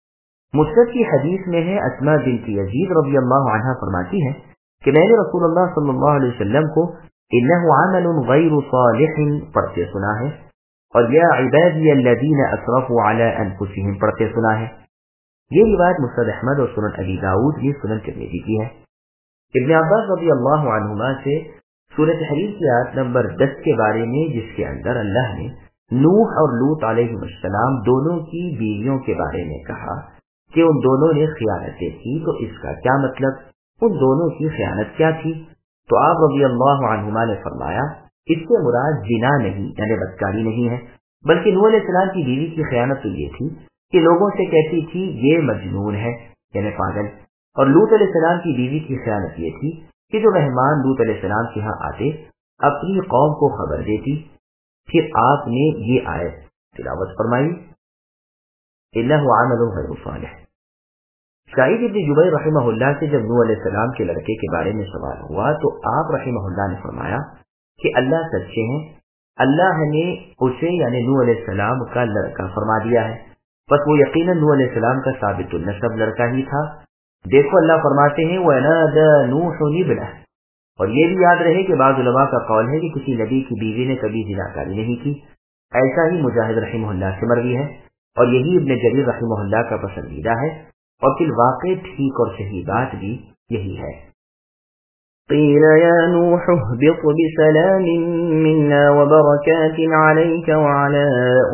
مسند کی حدیث میں ہے، اسماء بنت یزید رضی اللہ عنہا فرماتی ہے کہ میں نے رسول اللہ صلی اللہ علیہ وسلم کو انہ عمل غیر صالح پڑھتے سنا ہے اور یا عبادی الذین اسرفوا علی انفسهم پڑھتے سنا ہے۔ یہ روایت مسند احمد اور سنن ابی داؤد یہ سنن ترمذی کی ہے۔ ابن عباس رضی اللہ عنہما سے سورۃ تحریم کی آیت نمبر 10 کے بارے میں جس کے اندر اللہ نے نوح اور لوط علیہ السلام دونوں کی بیویوں کے بارے میں کہا کہ ان دونوں نے خیانتیں کی، تو اس کا کیا مطلب؟ ان دونوں کی خیانت کیا تھی؟ تو آپ رضی اللہ عنہما نے فرمایا اس سے مراد زنا نہیں یعنی بدکاری نہیں ہے، بلکہ نوح علیہ السلام کی بیوی کی خیانت تو یہ تھی کہ لوگوں سے کہتی تھی یہ مجنون ہے یعنی پاگل، اور لوط علیہ السلام کی بیوی کی خیانت یہ تھی کہ جو مہمان لوط علیہ السلام کے ہاں آتے اپنی قوم کو خبر دیتی۔ پھر آپ نے یہ آیت تلاوت فرمائی انہ عمل غیر صالح۔ سعید ابن جبیر رحمہ اللہ سے جب نوح علیہ السلام کے لڑکے کے بارے میں سوال ہوا تو آپ رحمہ اللہ نے فرمایا کہ اللہ سچے ہیں، اللہ نے اسے یعنی نوح علیہ السلام کا لڑکا فرما دیا ہے، بس وہ یقیناً نوح علیہ السلام کا ثابت النسب لڑکا ہی تھا۔ دیکھو اللہ فرماتے ہیں وَنَادَى نُوحٌ ابْنَهُ، اور یہ بھی یاد رہے کہ بعض علماء کا قول ہے کہ کسی نبی کی بیوی نے کبھی زناکاری نہیں کی، ایسا ہی مجاہد رحمہ اللہ سے مروی ہے اور یہی ابن جریر رحمہ اللہ کا پسندیدہ ہے، اور فی الواقع ٹھیک اور صحیح بات بھی یہی ہے۔ قيل يا نوح اهبط بسلام منا وبركات عليك وعلى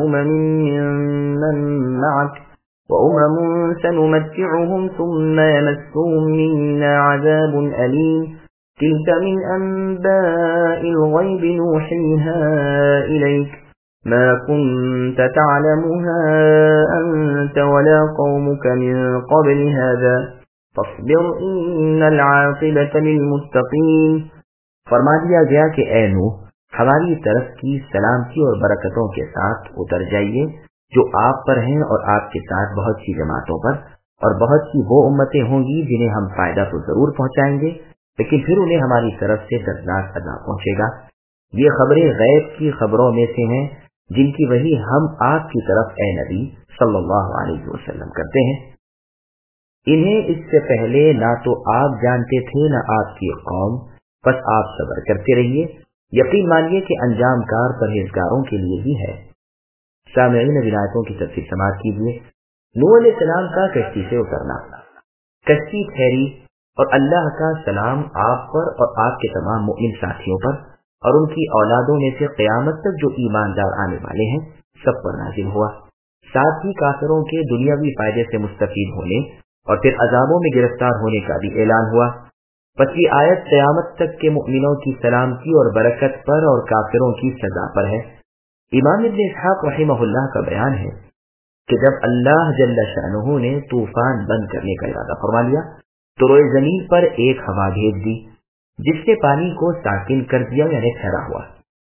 من معك وأمم سنمتعهم ثم يمسهم منا عذاب أليم تلك من أنباء الغيب نوحيها إليك ما كنت تعلمها أنت ولا قومك من قبل هذا فاصبر ان العاقبۃ للمتقین۔ فرما دیا گیا کہ اے نوح ہماری طرف کی سلامتی اور برکتوں کے ساتھ اتر جائیے جو آپ پر ہیں اور آپ کے ساتھ بہت سی جماعتوں پر، اور بہت سی وہ امتیں ہوں گی جنہیں ہم فائدہ تو ضرور پہنچائیں گے لیکن پھر انہیں ہماری طرف سے دردناک عذاب پہنچے گا۔ یہ خبریں غیب کی خبروں میں سے ہیں جن کی وحی ہم آپ کی طرف اے نبی صلی اللہ علیہ وسلم کرتے ہیں۔ انہیں اس سے پہلے نہ تو آپ جانتے تھے نہ آپ کی قوم، بس آپ صبر کرتے رہیے یقین مانیے کہ انجام کار پرہیزگاروں کے لیے ہی ہے۔ سامعین ولایتوں کی تفصیل سماعت کیجیے۔ نوح علیہ السلام کا کشتی سے اترنا، کشتی ٹھہری اور اللہ کا سلام آپ پر اور آپ کے تمام مومن ساتھیوں پر اور ان کی اولادوں میں سے قیامت تک جو ایماندار آنے والے ہیں سب پر نازل ہوا۔ ساتھ ہی کافروں کے دنیاوی فائدے سے مستفید ہونے اور پھر عذابوں میں گرفتار ہونے کا بھی اعلان ہوا۔ 25 آیت قیامت تک کے مؤمنوں کی سلامتی اور برکت پر اور کافروں کی سزا پر ہے۔ امام ابن اسحاق رحمہ اللہ کا بیان ہے کہ جب اللہ جل شانہ نے طوفان بند کرنے کا ارادہ فرما لیا تو روئے زمین پر ایک ہوا بھیج دی جس سے پانی کو ساکن کر دیا، یعنی ٹھہرا ہوا،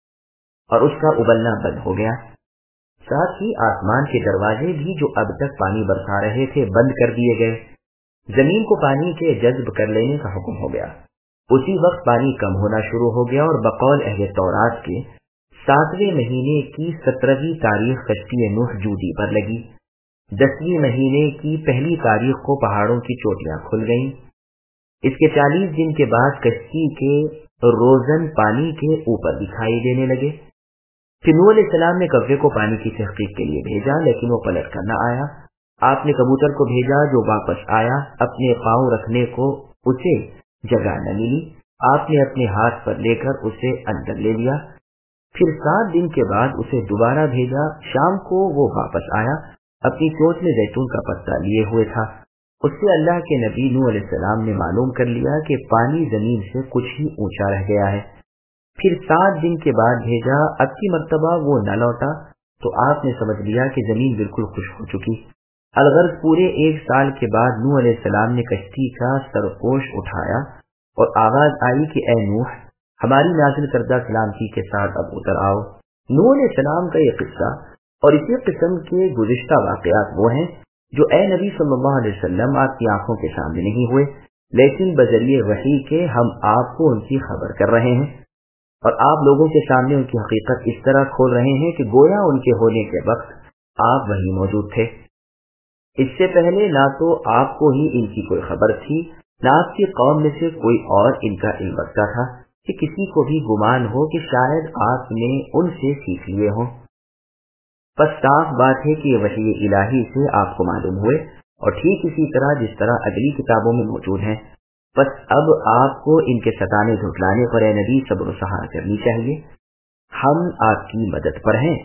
اور اس کا ابلنا بند ہو گیا۔ ساتھ ہی آسمان کے دروازے بھی جو اب تک پانی برسا رہے تھے بند کر دیے گئے۔ زمین کو پانی کے جذب کر لینے کا حکم ہو گیا۔ اسی وقت پانی کم ہونا شروع ہو گیا اور بقول اہل تورات کے 7ویں مہینے کی 17ویں تاریخ کشتی نوح جودی پر لگی۔ 10ویں مہینے کی پہلی تاریخ کو پہاڑوں کی چوٹیاں کھل گئیں۔ اس کے 40 دن کے بعد کشتی کے روزن پانی کے اوپر دکھائی دینے لگے۔ پھر نوح علیہ السلام نے کوے کو پانی کی تحقیق کے لیے بھیجا، لیکن وہ پلٹ کر نہ آیا۔ آپ نے کبوتر کو بھیجا جو واپس آیا، اپنے پاؤں رکھنے کو اسے جگہ نہ ملی۔ آپ نے اپنے ہاتھ پر لے کر اسے اندر لے لیا۔ پھر 7 دن کے بعد اسے دوبارہ بھیجا۔ شام کو وہ واپس آیا، اپنی چونچ میں زیتون کا پتا لیے ہوئے تھا۔ اس سے اللہ کے نبی نوح علیہ السلام نے معلوم کر لیا کہ پانی زمین سے کچھ ہی اونچا رہ گیا ہے۔ پھر 7 دن کے بعد بھیجا، اب کی مرتبہ وہ نہ لوٹا تو آپ نے سمجھ لیا کہ زمین بالکل خشک ہو چکی۔ الغرض پورے 1 سال کے بعد نوح علیہ السلام نے کشتی کا سرپوش اٹھایا اور آواز آئی کہ اے نوح، ہماری نازل کردہ سلامتی کے ساتھ اب اتر آؤ۔ نوح علیہ السلام کا یہ قصہ اور اسی قسم کے گزشتہ واقعات وہ ہیں جو اے نبی صلی اللہ علیہ وسلم آپ کی آنکھوں کے سامنے نہیں ہوئے، لیکن بذریعے وحی کے ہم آپ کو ان کی خبر کر رہے ہیں اور آپ لوگوں کے سامنے ان کی حقیقت اس طرح کھول رہے ہیں کہ گویا ان کے ہونے کے وقت آپ وہیں موجود تھے۔ اس سے پہلے نہ تو آپ کو ہی ان کی کوئی خبر تھی، نہ آپ کی قوم میں سے کوئی اور ان کا علم رکھتا تھا کہ کسی کو بھی گمان ہو کہ شاید آپ نے ان سے سیکھ لیے ہوں۔ بس صاف بات ہے کہ یہ وحی الہی سے آپ کو معلوم ہوئے اور ٹھیک اسی طرح جس طرح اگلی کتابوں میں موجود ہیں۔ بس اب آپ کو ان کے ستانے جھٹلانے پر اے نبی صبر و سہار کرنی چاہیے۔ ہم آپ کی مدد پر ہیں،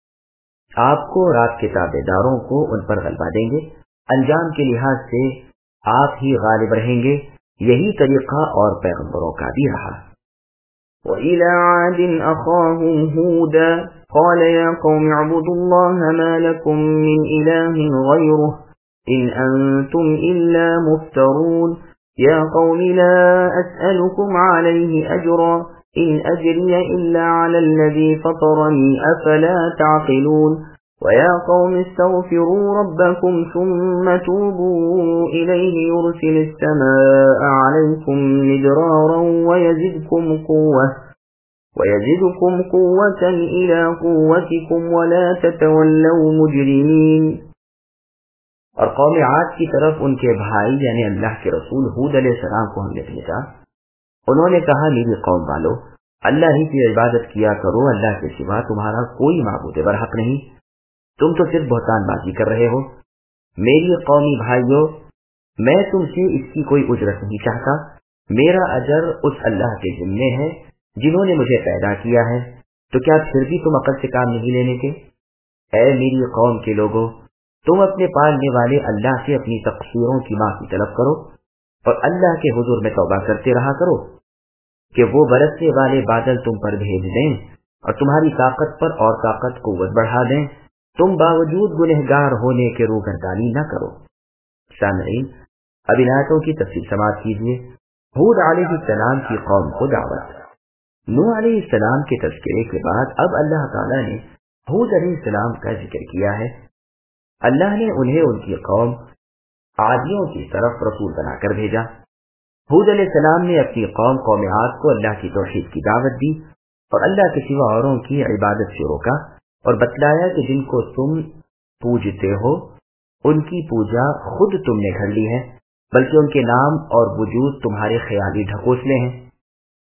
آپ کو رات کے تابع داروں کو ان پر غلبہ دیں گے، انجام کے لحاظ سے آپ ہی غالب رہیں گے۔ یہی طریقہ اور پیغمبروں کا بھی رہا۔ وَإِلَى عَادٍ أَخَاهُمْ هُودًا قَالَ يَا قَوْمِ اعْبُدُوا اللَّهَ مَا لَكُمْ مِنْ إِلَٰهٍ غَيْرُهُ إِنْ أَنْتُمْ إِلَّا مُفْتَرُونَ يَا قَوْمِ لَا أَسْأَلُكُمْ عَلَيْهِ أَجْرًا إِنْ أَجْرِيَ إِلَّا عَلَى الَّذِي فَطَرَنِي أَفَلَا تَعْقِلُونَ وَيَا قَوْمِ اسْتَغْفِرُوا رَبَّكُمْ ثُمَّ تُوبُوا إِلَيْهِ يُرْسِلِ السَّمَاءَ عَلَيْكُمْ مِدْرَارًا وَيَزِدْكُمْ قُوَّةً إِلَى قُوَّتِكُمْ وَلَا تَتَوَلَّوْا مُجْرِمِينَ۔ اور قوم عاد کی طرف ان کے بھائی یعنی اللہ کے رسول ہود علیہ السلام کو ہم نے بھیجا۔ انہوں نے کہا میری قوم والو، اللہ ہی کی عبادت کیا کرو، اللہ کے سوا تمہارا کوئی معبود برحق نہیں، تم تو صرف بہتان بازی کر رہے ہو۔ میری قومی بھائیو، میں تم سے اس کی کوئی اجرت نہیں چاہتا، میرا اجر اس اللہ کے ذمے ہے جنہوں نے مجھے پیدا کیا ہے، تو کیا پھر بھی تم عقل سے کام نہیں لینے کے؟ اے میری قوم کے لوگوں، تم اپنے پالنے والے اللہ سے اپنی تقصیروں کی معافی طلب کرو اور اللہ کے حضور میں توبہ کرتے رہا کرو کہ وہ برسنے والے بادل تم پر بھیج دیں اور تمہاری طاقت پر اور طاقت قوت بڑھا دیں، تم باوجود گنہگار ہونے کے روگردانی نہ کرو۔ سامعین، اب ان آیتوں کی تفصیل سماعت کیجیے۔ ہود علیہ السلام کی قوم کو دعوت۔ نوح علیہ السلام کے تذکرے کے بعد اب اللہ تعالیٰ نے ہود علیہ السلام کا ذکر کیا ہے۔ اللہ نے انہیں ان کی قوم عادیوں کی طرف رسول بنا کر بھیجا۔ ہود علیہ السلام نے اپنی قوم عاد کو اللہ کی توحید کی دعوت دی اور اللہ کے سوا اوروں کی عبادت سے روکا اور بتلایا کہ جن کو تم پوجتے ہو ان کی پوجا خود تم نے گھڑ لی ہے، بلکہ ان کے نام اور وجود تمہارے خیالی ڈھکوسلے ہیں۔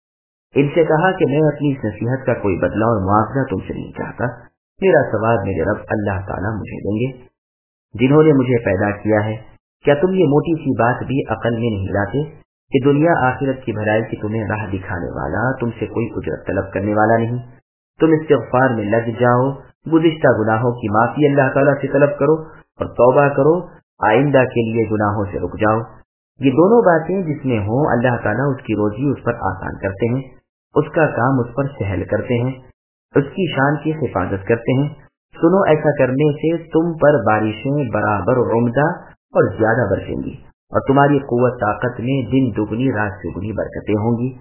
इनसे कहा कि मैं अपनी इस नसीहत का कोई बदला और मुआवजा तुमसे नहीं चाहता, मेरा सवाब मेरे रब अल्लाह ताला मुझे देंगे जिन्होंने मुझे पैदा किया है। क्या तुम ये मोटी सी बात भी अकल में नहीं लाते कि दुनिया आखिरत की भलाई की तुम्हें राह दिखाने वाला तुमसे कोई उजरत तलब करने वाला नहीं। तुम इस्तिग़फ़ार में लग जाओ, गुज़िश्ता गुनाहों की माफी अल्लाह ताला से तलब करो और तौबा करो, आइंदा के लिए गुनाहों से रुक जाओ। ये दोनों बातें जिसमें हो अल्लाह ताला उसकी रोजी उस पर आसान करते हैं, उसका काम उस पर सहल करते हैं, उसकी शान की हिफाजत करते हैं। सुनो, ऐसा करने से तुम पर बारिशें बराबर उम्दा और ज्यादा बरसेंगी और तुम्हारी कुव्वत ताकत में दिन दुगनी रात दुगनी बरकतें होंगी।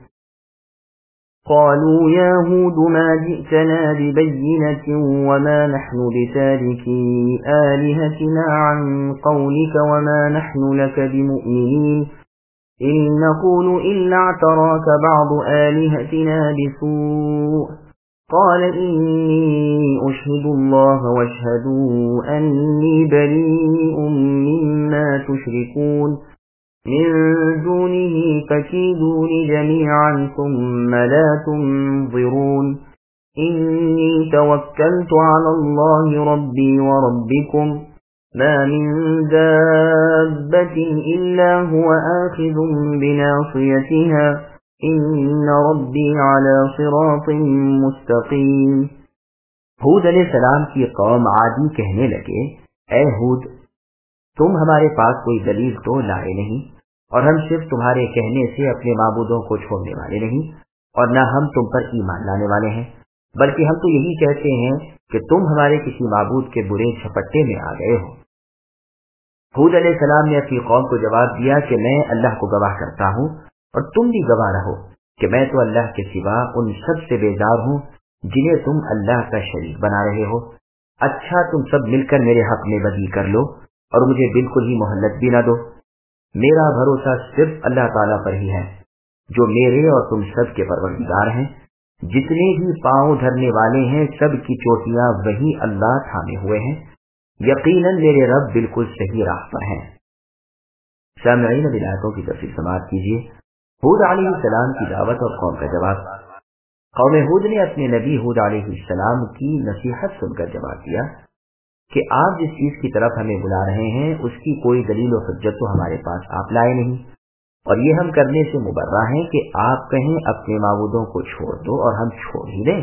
قالوا يا هود ما جئتنا ببينة وما نحن بتاركي آلهتنا عن قولك وما نحن لك بمؤمنين إن نقول إلا اعتراك بعض آلهتنا بسوء قال إني أشهد الله واشهدوا أني بريء مما تشركون من دونه فكيدوني جميعا ثم لا تنظرون إني توكلت على الله ربي وربكم ما من دابة إلا هو آخذ بناصيتها إن ربي على صراط مستقيم۔ ہود علیہ السلام کی قوم عادی کہنے لگے، اے ہود، تم ہمارے پاس کوئی دلیل تو لائے نہیں، اور ہم صرف تمہارے کہنے سے اپنے معبودوں کو چھوڑنے والے نہیں، اور نہ ہم تم پر ایمان لانے والے ہیں، بلکہ ہم تو یہی کہتے ہیں کہ تم ہمارے کسی معبود کے برے جھپٹے میں آ گئے ہو۔ ہود علیہ السلام نے اپنی قوم کو جواب دیا کہ میں اللہ کو گواہ کرتا ہوں اور تم بھی گواہ رہو کہ میں تو اللہ کے سوا ان سب سے بیزار ہوں جنہیں تم اللہ کا شریک بنا رہے ہو۔ اچھا، تم سب مل کر میرے حق میں بدی کر لو اور مجھے بالکل ہی مہلت بھی نہ دو۔ میرا بھروسہ صرف اللہ تعالیٰ پر ہی ہے جو میرے اور تم سب کے پروردگار ہیں۔ جتنے بھی پاؤں دھرنے والے ہیں سب کی چوٹیاں وہی اللہ تھامے ہوئے ہیں، یقیناً میرے رب بالکل صحیح راہ پر ہیں۔ سامعین، اب آیتوں کی تفصیل سماعت کیجیے۔ ہود علیہ السلام کی دعوت اور قوم کا جواب۔ قوم ہود نے اپنے نبی ہود علیہ السلام کی نصیحت سن کر جواب دیا کہ آپ جس چیز کی طرف ہمیں بلا رہے ہیں اس کی کوئی دلیل و حجت تو ہمارے پاس آپ لائے نہیں، اور یہ ہم کرنے سے مبرہ ہیں کہ آپ کہیں اپنے معبودوں کو چھوڑ دو اور ہم چھوڑ ہی دیں۔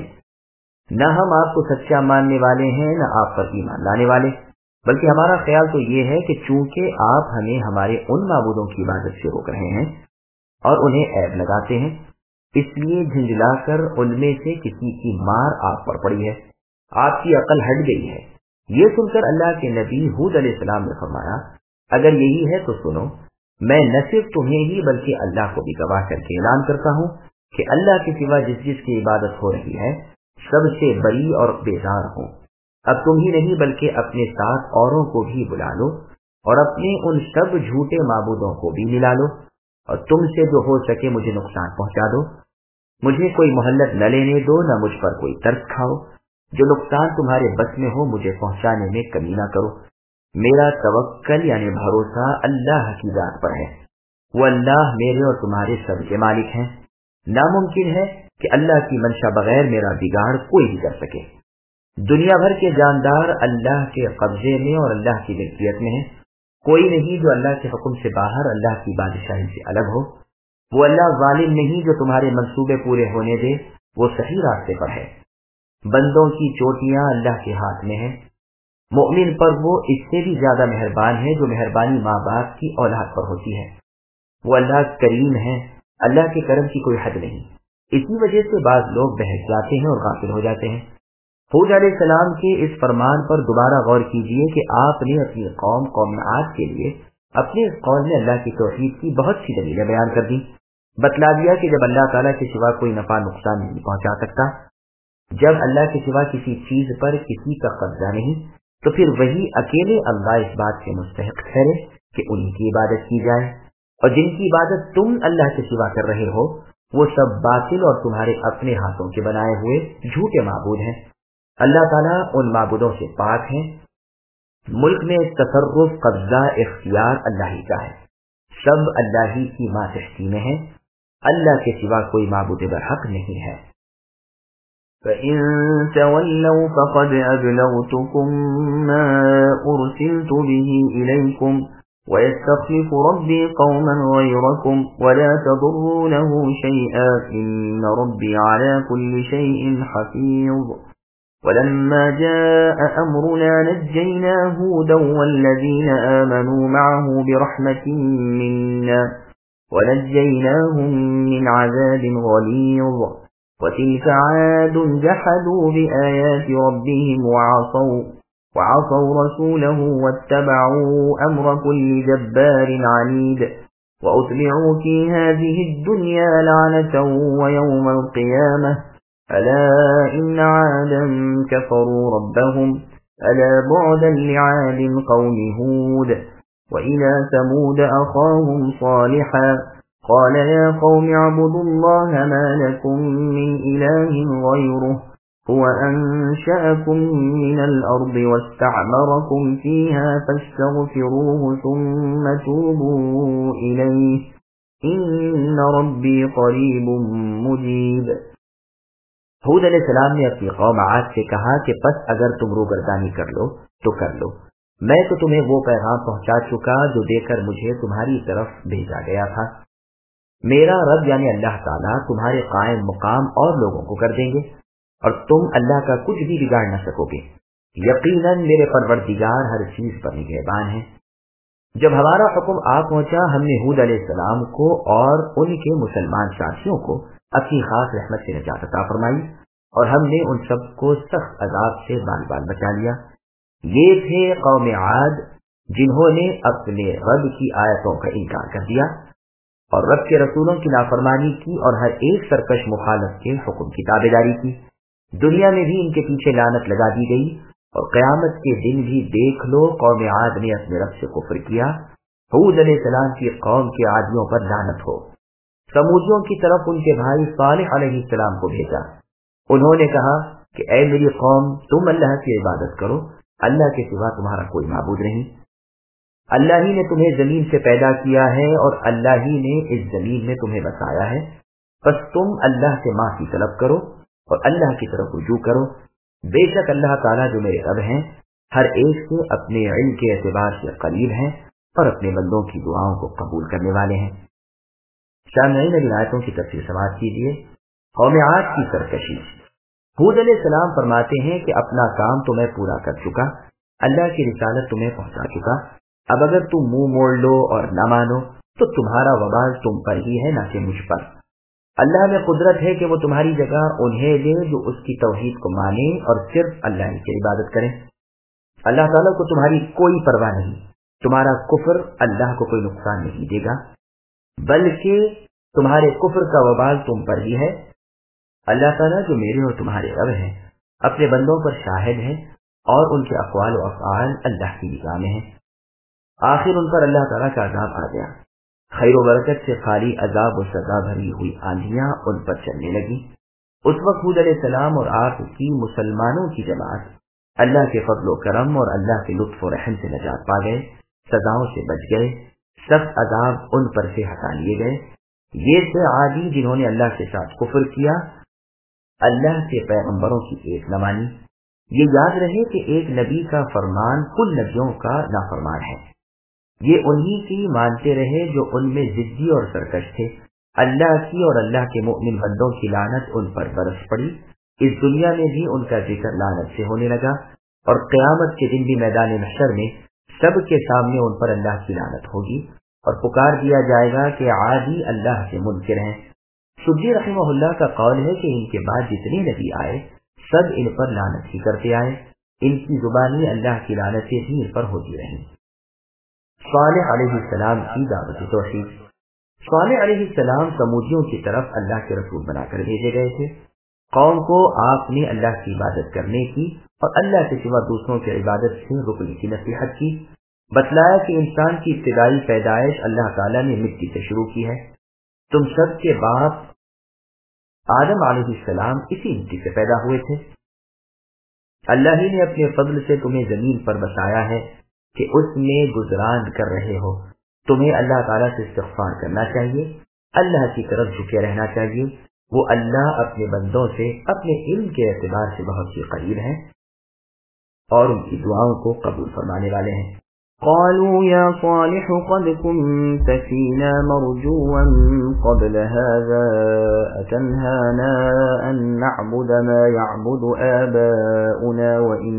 نہ ہم آپ کو سچا ماننے والے ہیں نہ آپ پر ایمان لانے والے، بلکہ ہمارا خیال تو یہ ہے کہ چونکہ آپ ہمیں ہمارے ان معبودوں کی عبادت سے روک رہے ہیں اور انہیں عیب لگاتے ہیں، اس لیے جھنجلا کر ان میں سے کسی کی مار آپ پر پڑی ہے، آپ کی عقل ہٹ گئی ہے۔ یہ سن کر اللہ کے نبی ہود علیہ السلام نے فرمایا، اگر یہی ہے تو سنو، میں نہ صرف تمہیں ہی بلکہ اللہ کو بھی گواہ کر کے اعلان کرتا ہوں کہ اللہ کے سوا جس جس کی عبادت ہو رہی ہے سب سے بری اور بیزار ہوں۔ اب تم ہی نہیں بلکہ اپنے ساتھ اوروں کو بھی بلا لو اور اپنے ان سب جھوٹے معبودوں کو بھی ملا لو، اور تم سے جو ہو سکے مجھے نقصان پہنچا دو۔ مجھے کوئی مہلت نہ لینے دو، نہ مجھ پر کوئی ترس کھاؤ۔ جو نقصان تمہارے بس میں ہو مجھے پہنچانے میں کمی نہ کرو۔ میرا توکل یعنی بھروسہ اللہ کی ذات پر ہے، وہ اللہ میرے اور تمہارے سب کے مالک ہیں۔ ناممکن ہے کہ اللہ کی منشا بغیر میرا بگاڑ کوئی بھی کر سکے۔ دنیا بھر کے جاندار اللہ کے قبضے میں اور اللہ کی ملکیت میں ہیں، کوئی نہیں جو اللہ کے حکم سے باہر اللہ کی بادشاہی سے الگ ہو۔ وہ اللہ ظالم نہیں جو تمہارے منصوبے پورے ہونے دے، وہ صحیح راستے پر ہے۔ بندوں کی چوٹیاں اللہ کے ہاتھ میں ہیں، مومن پر وہ اس سے بھی زیادہ مہربان ہے جو مہربانی ماں باپ کی اولاد پر ہوتی ہے۔ وہ اللہ کریم ہے، اللہ کے کرم کی کوئی حد نہیں۔ اسی وجہ سے بعض لوگ بہک جاتے ہیں اور غافل ہو جاتے ہیں۔ ہود علیہ السلام کے اس فرمان پر دوبارہ غور کیجئے کہ آپ نے اپنی قوم عاد کے لیے اپنے اس قول میں اللہ کی توحید کی بہت سی دلیلیں بیان کر دی۔ بتلا دیا کہ جب اللہ تعالیٰ کے سوا کوئی نفع نقصان نہیں پہنچا سکتا، جب اللہ کے سوا کسی چیز پر کسی کا قبضہ نہیں، تو پھر وہی اکیلے اللہ اس بات کے مستحق ٹھہرے کہ انہی کی عبادت کی جائے، اور جن کی عبادت تم اللہ کے سوا کر رہے ہو وہ سب باطل اور تمہارے اپنے ہاتھوں کے بنائے ہوئے جھوٹے معبود ہیں۔ اللہ تعالیٰ ان معبودوں سے پاک ہیں۔ ملک میں تصرف، قبضہ، اختیار اللہ ہی کا ہے، سب اللہ ہی کی ماتحتی میں ہے۔ اللہ کے سوا کوئی معبود برحق نہیں ہے۔ فَإِن تَوَلَّوْا فَقَدْ أَبْلَغْتُكُم مَّا أُرْسِلْتُ بِهِ إِلَيْكُمْ وَيَسْتَخْلِفُ رَبِّي قَوْمًا غَيْرَكُمْ وَلَا تَضُرُّونَهُ شَيْئًا إِنَّ رَبِّي عَلَى كُلِّ شَيْءٍ حَفِيظٌ وَلَمَّا جَاءَ أَمْرُنَا نَجَّيْنَا هُودًا وَالَّذِينَ آمَنُوا مَعَهُ بِرَحْمَةٍ مِّنَّا وَنَجَّيْنَاهُم مِّنْ عَذَابٍ غَلِيظٍ وَتِلْكَ عَادٌ جَحَدُوا بِآيَاتِ رَبِّهِمْ وَعَصَوْا رَسُولَهُ وَاتَّبَعُوا أَمْرَ كُلِّ جَبَّارٍ عَنِيدٍ وَأُتْبِعُوا فِي هَٰذِهِ الدُّنْيَا لَعْنَةً وَيَوْمَ الْقِيَامَةِ أَلَا إِنَّ عَادًا كَفَرُوا رَبَّهُمْ أَلَا بُعْدًا لِعَادٍ قَوْمِ هُودٍ وَإِلَىٰ ثَمُودَ أَخَاهُمْ صَالِحًا قال يا قوم اعبدوا الله ما لكم من إله غيره هو أنشأكم من الأرض واستعمركم فيها فاستغفروه ثم توبوا إليه إن ربي قريب مجيب۔ ہود علیہ السلام نے اپنی قوم عاد سے کہا کہ پس اگر تم روگردانی کر لو تو کر لو، میں تو تمہیں وہ پیغام پہنچا چکا جو دے کر مجھے تمہاری طرف بھیجا گیا تھا۔ میرا رب یعنی اللہ تعالیٰ تمہارے قائم مقام اور لوگوں کو کر دیں گے اور تم اللہ کا کچھ بھی بگاڑ نہ سکو گے۔ یقیناً میرے پروردگار ہر چیز پر نگہبان ہے۔ جب ہمارا حکم آ پہنچا ہم نے ہود علیہ السلام کو اور ان کے مسلمان ساتھیوں کو اپنی خاص رحمت سے نجات عطا فرمائی اور ہم نے ان سب کو سخت عذاب سے بال بال بچا لیا۔ یہ تھے قوم عاد جنہوں نے اپنے رب کی آیتوں کا انکار کر دیا اور رب کے رسولوں کی نافرمانی کی اور ہر ایک سرکش مخالف کے حکم کی تابعداری کی۔ دنیا میں بھی ان کے پیچھے لعنت لگا دی گئی اور قیامت کے دن بھی دیکھ لو قوم عاد نے اپنے رب سے کفر کیا۔ ہود علیہ السلام کی قوم کے عادیوں پر لعنت ہو۔ سمودیوں کی طرف ان کے بھائی صالح علیہ السلام کو بھیجا۔ انہوں نے کہا کہ اے میری قوم تم اللہ کی عبادت کرو، اللہ کے سوا تمہارا کوئی معبود نہیں۔ اللہ ہی نے تمہیں زمین سے پیدا کیا ہے اور اللہ ہی نے اس زمین میں تمہیں بسایا ہے، بس تم اللہ سے معافی طلب کرو اور اللہ کی طرف رجوع کرو۔ بے شک اللہ تعالیٰ جو میرے رب ہیں ہر ایک سے اپنے علم کے اعتبار سے قریب ہیں اور اپنے بندوں کی دعاؤں کو قبول کرنے والے ہیں۔ سامعین ابھی آیتوں کی تفسیر سماعت کیجیے۔ قوم عاد کی سرکشی۔ ہود علیہ السلام فرماتے ہیں کہ اپنا کام تو میں پورا کر چکا، اللہ کی رسالت تمہیں پہنچا چکا، اب اگر تم منہ موڑ لو اور نہ مانو تو تمہارا وبال تم پر ہی ہے نہ کہ مجھ پر۔ اللہ میں قدرت ہے کہ وہ تمہاری جگہ انہیں دے جو اس کی توحید کو مانے اور صرف اللہ ہی کی عبادت کریں۔ اللہ تعالیٰ کو تمہاری کوئی پرواہ نہیں، تمہارا کفر اللہ کو کوئی نقصان نہیں دے گا، بلکہ تمہارے کفر کا وبال تم پر ہی ہے۔ اللہ تعالیٰ جو میرے اور تمہارے رب ہیں اپنے بندوں پر شاہد ہے اور ان کے اقوال و افعال اللہ کی نگاہ میں ہیں۔ آخر ان پر اللہ تعالیٰ کا عذاب آ گیا، خیر و برکت سے خالی عذاب و سزا بھری ہوئی آندھیاں ان پر چلنے لگی۔ اس وقت ہود علیہ السلام اور آپ کی مسلمانوں کی جماعت اللہ کے فضل و کرم اور اللہ کے لطف و رحم سے نجات پا گئے، سزاؤں سے بچ گئے، سخت عذاب ان پر سے ہٹا لیے گئے۔ یہ تھے عادی جنہوں نے اللہ کے ساتھ کفر کیا، اللہ کے پیغمبروں کی ایک نہ مانی۔ یہ یاد رہے کہ ایک نبی کا فرمان کل نبیوں کا نافرمان ہے۔ یہ انہی کی مانتے رہے جو ان میں ضدی اور سرکش تھے۔ اللہ کی اور اللہ کے مؤمن بندوں کی لعنت ان پر برس پڑی۔ اس دنیا میں بھی ان کا ذکر لعنت سے ہونے لگا اور قیامت کے دن بھی میدان محشر میں سب کے سامنے ان پر اللہ کی لعنت ہوگی اور پکار دیا جائے گا کہ عادی اللہ سے منکر ہیں۔ سدی رحمہ اللہ کا قول ہے کہ ان کے بعد جتنے نبی آئے سب ان پر لعنت ہی کرتے آئے، ان کی زبانی اللہ کی لعنتیں بھی ان پر ہوتی رہیں۔ صالح علیہ السلام کی دعوت توحید۔ صالح علیہ السلام سمودیوں کی طرف اللہ کے رسول بنا کر بھیجے گئے تھے۔ قوم کو آپ نے اللہ کی عبادت کرنے کی اور اللہ کے سوا دوسروں کی عبادت سے رکنے کی نصیحت کی۔ بتلایا کہ انسان کی ابتدائی پیدائش اللہ تعالیٰ نے مٹی سے شروع کی ہے، تم سب کے باپ آدم علیہ السلام اسی مٹی سے پیدا ہوئے تھے۔ اللہ ہی نے اپنے فضل سے تمہیں زمین پر بسایا ہے کہ اس میں گزران کر رہے ہو۔ تمہیں اللہ تعالیٰ سے استغفار کرنا چاہیے اللہ کی طرف جھکے رہنا چاہیے. وہ اللہ اپنے بندوں سے اپنے علم کے اعتبار سے بہت ہی قریب ہیں اور ان کی دعاؤں کو قبول فرمانے والے ہیں. قالوا يا صالح قد كنت فينا مرجوا قبل هذا أتنهانا أن نعبد ما يعبد آباؤنا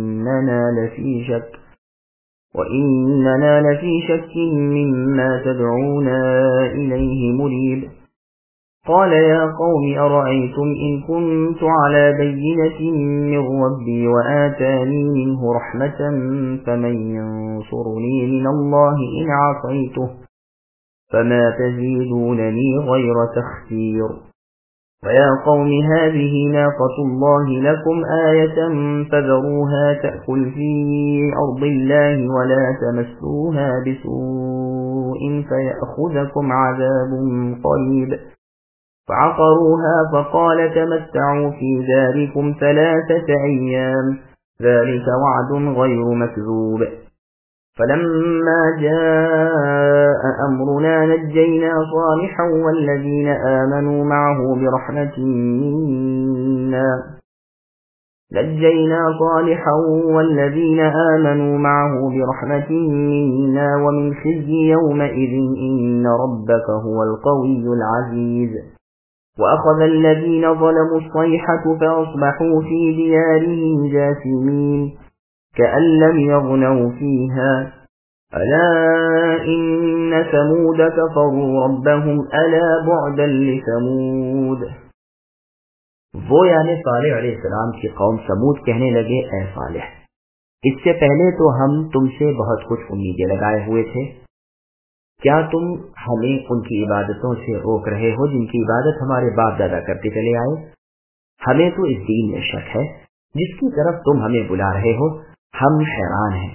وإننا لفي شك مما تدعونا إليه مريب. قال يا قوم أرأيتم إن كنت على بينة من ربي وآتاني منه رحمة فمن ينصرني من الله إن عصيته فما تزيدونني غير تخسير. ويا قوم هذه ناقة الله لكم آية فذروها تأكل في أرض الله ولا تمسوها بسوء فيأخذكم عذاب قريب. فعقروها فقال تمتعوا في داركم 3 أيام ذلك وعد غير مكذوب. فلما جاء أمرنا نجينا صالحا والذين آمنوا معه برحمة منا ومن خزي يومئذ إن ربك هو القوي العزيز. وأخذ الذين ظلموا الصيحة فأصبحوا في ديارهم جاثمين كأن لم يغنوا فيها ألا إن ثمود كفروا ربهم ألا بعدا لثمود. وہ یعنی صالح علیہ السلام کی قوم سمود کہنے لگے اے صالح اس سے پہلے تو ہم تم سے بہت کچھ امیدیں لگائے ہوئے تھے. کیا تم ہمیں ان کی عبادتوں سے روک رہے ہو جن کی عبادت ہمارے باپ دادا کرتے چلے آئے؟ ہمیں تو اس دین میں شک ہے جس کی طرف تم ہمیں بلا رہے ہو. ہم حیران ہیں.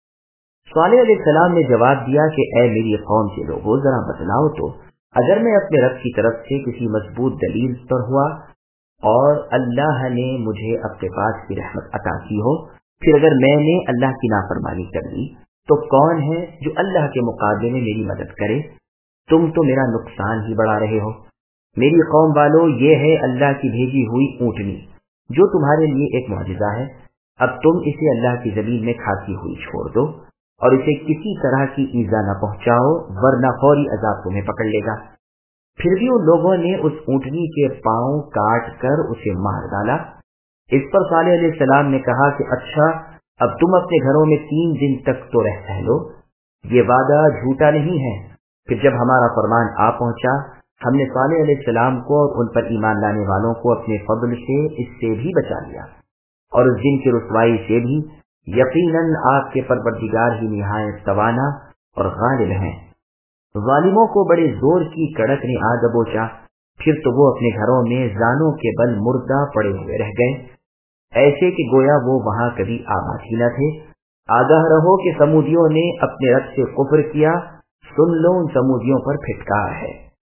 صالح علیہ السلام نے جواب دیا کہ اے میری قوم کے لوگوں ذرا بتلاؤ تو اگر میں اپنے رب کی طرف سے کسی مضبوط دلیل پر ہوا اور اللہ نے مجھے اپنے پاس کی رحمت عطا کی ہو پھر اگر میں نے اللہ کی نافرمانی کر لی تو کون ہے جو اللہ کے مقابلے میں میری مدد کرے؟ تم تو میرا نقصان ہی بڑھا رہے ہو. میری قوم والوں یہ ہے اللہ کی بھیجی ہوئی اونٹنی جو تمہارے لیے ایک معجزہ ہے. اب تم اسے اللہ کی زمین میں کھاتی ہوئی چھوڑ دو اور اسے کسی طرح کی ایذا نہ پہنچاؤ ورنہ فوری عذاب تمہیں پکڑ لے گا. پھر بھی ان لوگوں نے اس اونٹنی کے پاؤں کاٹ کر اسے مار ڈالا. اس پر صالح علیہ السلام نے کہا کہ اچھا اب تم اپنے گھروں میں 3 دن تک تو رہ سہلو. یہ وعدہ جھوٹا نہیں ہے. پھر جب ہمارا فرمان آ پہنچا ہم نے صالح علیہ السلام کو اور ان پر ایمان لانے والوں کو اپنے فضل سے اس سے بھی بچا لیا اور اس دن کی رسوائی سے بھی. یقیناً آپ کے پروردگار ہی نہایت توانا اور غالب ہیں. ظالموں کو بڑے زور کی کڑک نے آ دبوچا. پھر تو وہ اپنے گھروں میں زانوں کے بل مردہ پڑے ہوئے رہ گئے ایسے کہ گویا وہ وہاں کبھی آباد ہی نہ تھے. آگاہ رہو کہ سمودیوں نے اپنے رب سے کفر کیا. سن لو ان سمودیوں پر پھٹکار ہے.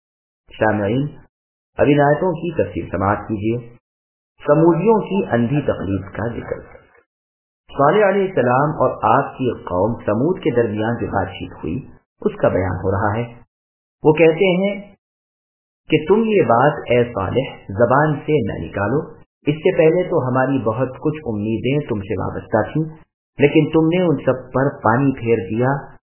سامعین اب ان آیتوں کی تفسیر سماعت کیجیے. سمودیوں کی اندھی تقلید کا ذکر. صالح علیہ السلام اور آپ کی قوم سمود کے درمیان جو بات چیت ہوئی اس کا بیان ہو رہا ہے. وہ کہتے ہیں کہ تم یہ بات اے صالح زبان سے نہ نکالو. اس سے پہلے تو ہماری بہت کچھ امیدیں تم سے وابستہ تھیں لیکن تم نے ان سب پر پانی پھیر دیا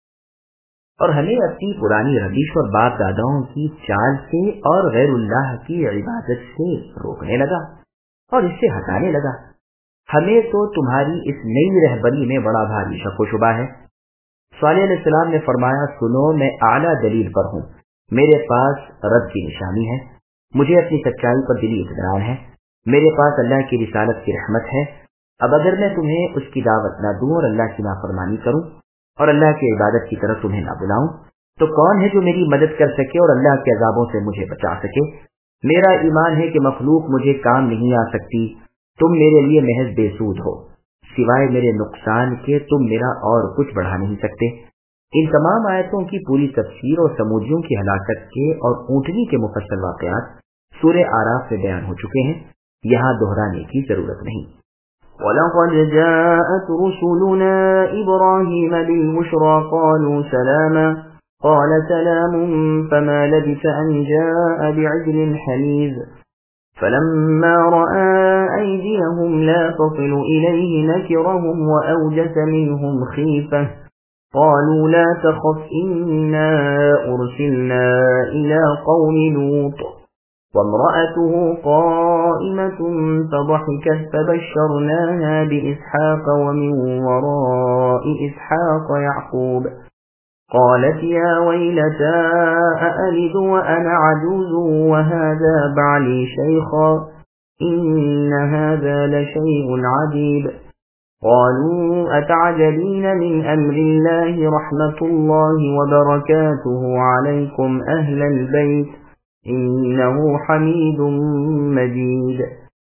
اور ہمیں اپنی پرانی روش اور باپ داداؤں کی چال سے اور غیر اللہ کی عبادت سے روکنے لگا اور اس سے ہٹانے لگا. ہمیں تو تمہاری اس نئی رہبری میں بڑا بھاری شک و شبہ ہے. صالح علیہ السلام نے فرمایا سنو میں اعلیٰ دلیل پر ہوں. میرے پاس رب کی نشانی ہے. مجھے اپنی سچائی پر دلی اطمینان ہے. میرے پاس اللہ کی رسالت کی رحمت ہے. اب اگر میں تمہیں اس کی دعوت نہ دوں اور اللہ کی نافرمانی کروں اور اللہ کی عبادت کی طرف تمہیں نہ بلاؤں تو کون ہے جو میری مدد کر سکے اور اللہ کے عذابوں سے مجھے بچا سکے؟ میرا ایمان ہے کہ مخلوق مجھے کام نہیں آ سکتی. تم میرے لیے محض بے سود ہو. سوائے میرے نقصان کے تم میرا اور کچھ بڑھا نہیں سکتے. ان تمام آیتوں کی پوری تفسیر اور سمودیوں کی ہلاکت کے اور اونٹنی کے مفصل واقعات سورہ اعراف میں بیان ہو چکے ہیں. یہاں دہرانے کی ضرورت نہیں. وَلَقَدْ جَاءَتْ رُسُلُنَا إِبْرَاهِيمَ بِالْبُشْرَى قَالُوا سَلَامًا قال سلام فما لبث أن جاء بعجل حنيذ فلما رأى أيديهم لا تصل إليه نكرهم وأوجس منهم خيفة قالوا لا تخف إنا أرسلنا إلى قوم لوط وامرأته قائمة فضحكت فبشرناها بإسحاق ومن وراء إسحاق يعقوب قالت يا ويلتى أألد وأنا عجوز وهذا بعلي شيخا إن هذا لشيء عجيب قالوا أتعجبين من أمر الله رحمة الله وبركاته عليكم أهل البيت إنه حميد مجيد.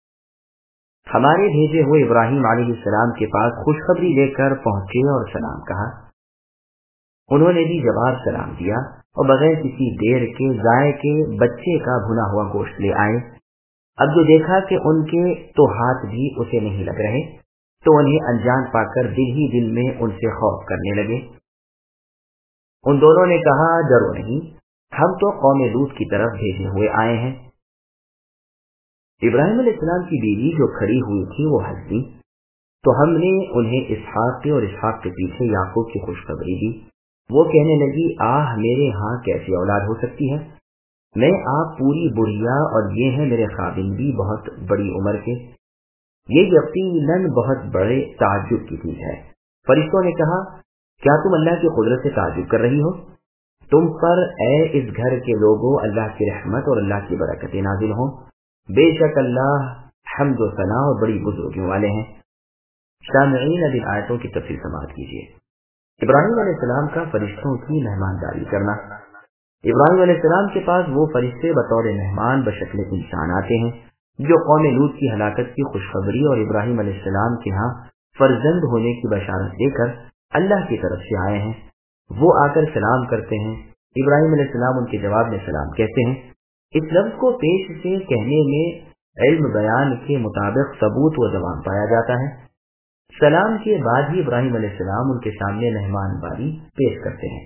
ہمارے بھیجے ہوئے ابراہیم علیہ السلام کے پاس خوشخبری لے کر پہنچے اور سلام کہا. انہوں نے بھی جواب سلام دیا اور بغیر کسی دیر کے ذائقے کے بچے کا بھنا ہوا گوشت لے آئے. اب جو دیکھا کہ ان کے تو ہاتھ بھی اسے نہیں لگ رہے تو انہیں انجان پا کر دل ہی دل میں ان سے خوف کرنے لگے. ان دونوں نے کہا ڈرو نہیں، ہم تو قوم لوط کی طرف بھیجے ہوئے آئے ہیں. ابراہیم علیہ السلام کی بیوی جو کھڑی ہوئی تھی وہ ہنس دی تو ہم نے انہیں اسحاق کے اور اسحاق کے پیچھے یعقوب کی خوشخبری دی. وہ کہنے لگی آہ میرے ہاں کیسی اولاد ہو سکتی ہے، میں آپ پوری بڑھیا اور یہ ہے میرے خاوند بھی بہت بڑی عمر کے. یہ یقیناً بہت بڑے تعجب کی چیز ہے. فرشتوں نے کہا کیا تم اللہ کی قدرت سے تعجب کر رہی ہو؟ تم پر اے اس گھر کے لوگوں اللہ کی رحمت اور اللہ کی برکتیں نازل ہوں. بے شک اللہ حمد و ثنا اور بڑی بزرگیوں والے ہیں. سامعین اب آیتوں کی تفصیل سماعت کیجیے. ابراہیم علیہ السلام کا فرشتوں کی مہمانداری کرنا. ابراہیم علیہ السلام کے پاس وہ فرشتے بطور مہمان بشکل انسان آتے ہیں جو قوم لوط کی ہلاکت کی خوشخبری اور ابراہیم علیہ السلام کے ہاں فرزند ہونے کی بشارت دے کر اللہ کی طرف سے آئے ہیں. وہ آ کر سلام کرتے ہیں. ابراہیم علیہ السلام ان کے جواب میں سلام کہتے ہیں. اس لفظ کو پیش سے کہنے میں علم بیان کے مطابق ثبوت و دوام پایا جاتا ہے. سلام کے بعد ہی ابراہیم علیہ السلام ان کے سامنے مہمان باری پیش کرتے ہیں.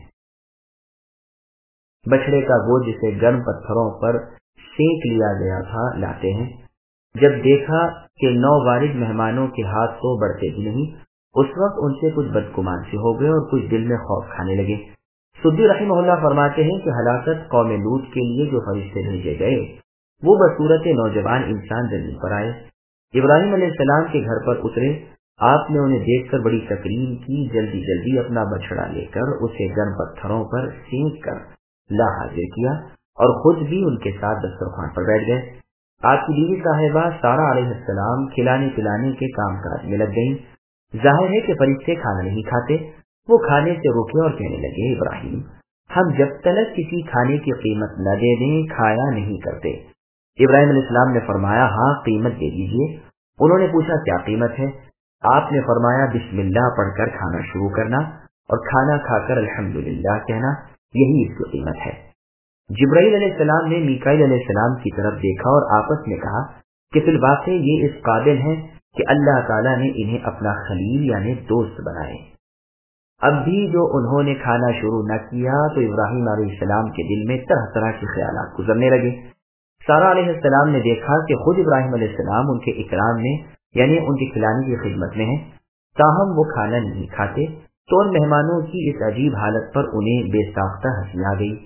بچڑے کا گوشت جسے گرم پتھروں پر سینک لیا گیا تھا لاتے ہیں. جب دیکھا کہ نو وارد مہمانوں کے ہاتھ تو بڑھتے ہی نہیں اس وقت ان سے کچھ بدگمان سے ہو گئے اور کچھ دل میں خوف کھانے لگے. سدی رحمہ اللہ فرماتے ہیں کہ ہلاکت قوم لوط کے لیے جو فرشتے بھیجے گئے وہ بصورت نوجوان انسان زمین پر آئے. ابراہیم علیہ السلام کے گھر پر اترے. آپ نے انہیں دیکھ کر بڑی تکریم کی. جلدی جلدی اپنا بچڑا لے کر اسے گرم پتھروں پر سینک کر لا حاضر کیا اور خود بھی ان کے ساتھ دسترخوان پر بیٹھ گئے. آپ کی بیوی صاحبہ سارہ علیہ السلام کھلانے پلانے کے کام کاج میں لگ گئیں. ظاہر ہے کہ فرشتے کھانا نہیں کھاتے. وہ کھانے سے رکے اور کہنے لگے ابراہیم ہم جب تلک کسی کھانے کی قیمت نہ دے دیں کھایا نہیں کرتے. ابراہیم علیہ السلام نے فرمایا ہاں قیمت دے دیجیے. انہوں نے پوچھا کیا قیمت ہے؟ آپ نے فرمایا بسم اللہ پڑھ کر کھانا شروع کرنا اور کھانا کھا کر الحمدللہ کہنا، یہی اس کی قیمت ہے. جبرائیل علیہ السلام نے میکائیل علیہ السلام کی طرف دیکھا اور آپس میں کہا کہ فی الواقع یہ اس قابل ہیں کہ اللہ تعالیٰ نے انہیں اپنا خلیل یعنی دوست بنائے. اب بھی جو انہوں نے کھانا شروع نہ کیا تو ابراہیم علیہ السلام کے دل میں طرح طرح کے خیالات گزرنے لگے. سارہ علیہ السلام نے دیکھا کہ خود ابراہیم علیہ السلام ان کے اکرام میں یعنی ان کے کھلانے کی خدمت میں ہیں، تاہم وہ کھانا نہیں کھاتے تو ان مہمانوں کی اس عجیب حالت پر انہیں بے ساختہ ہنسی آ گئی.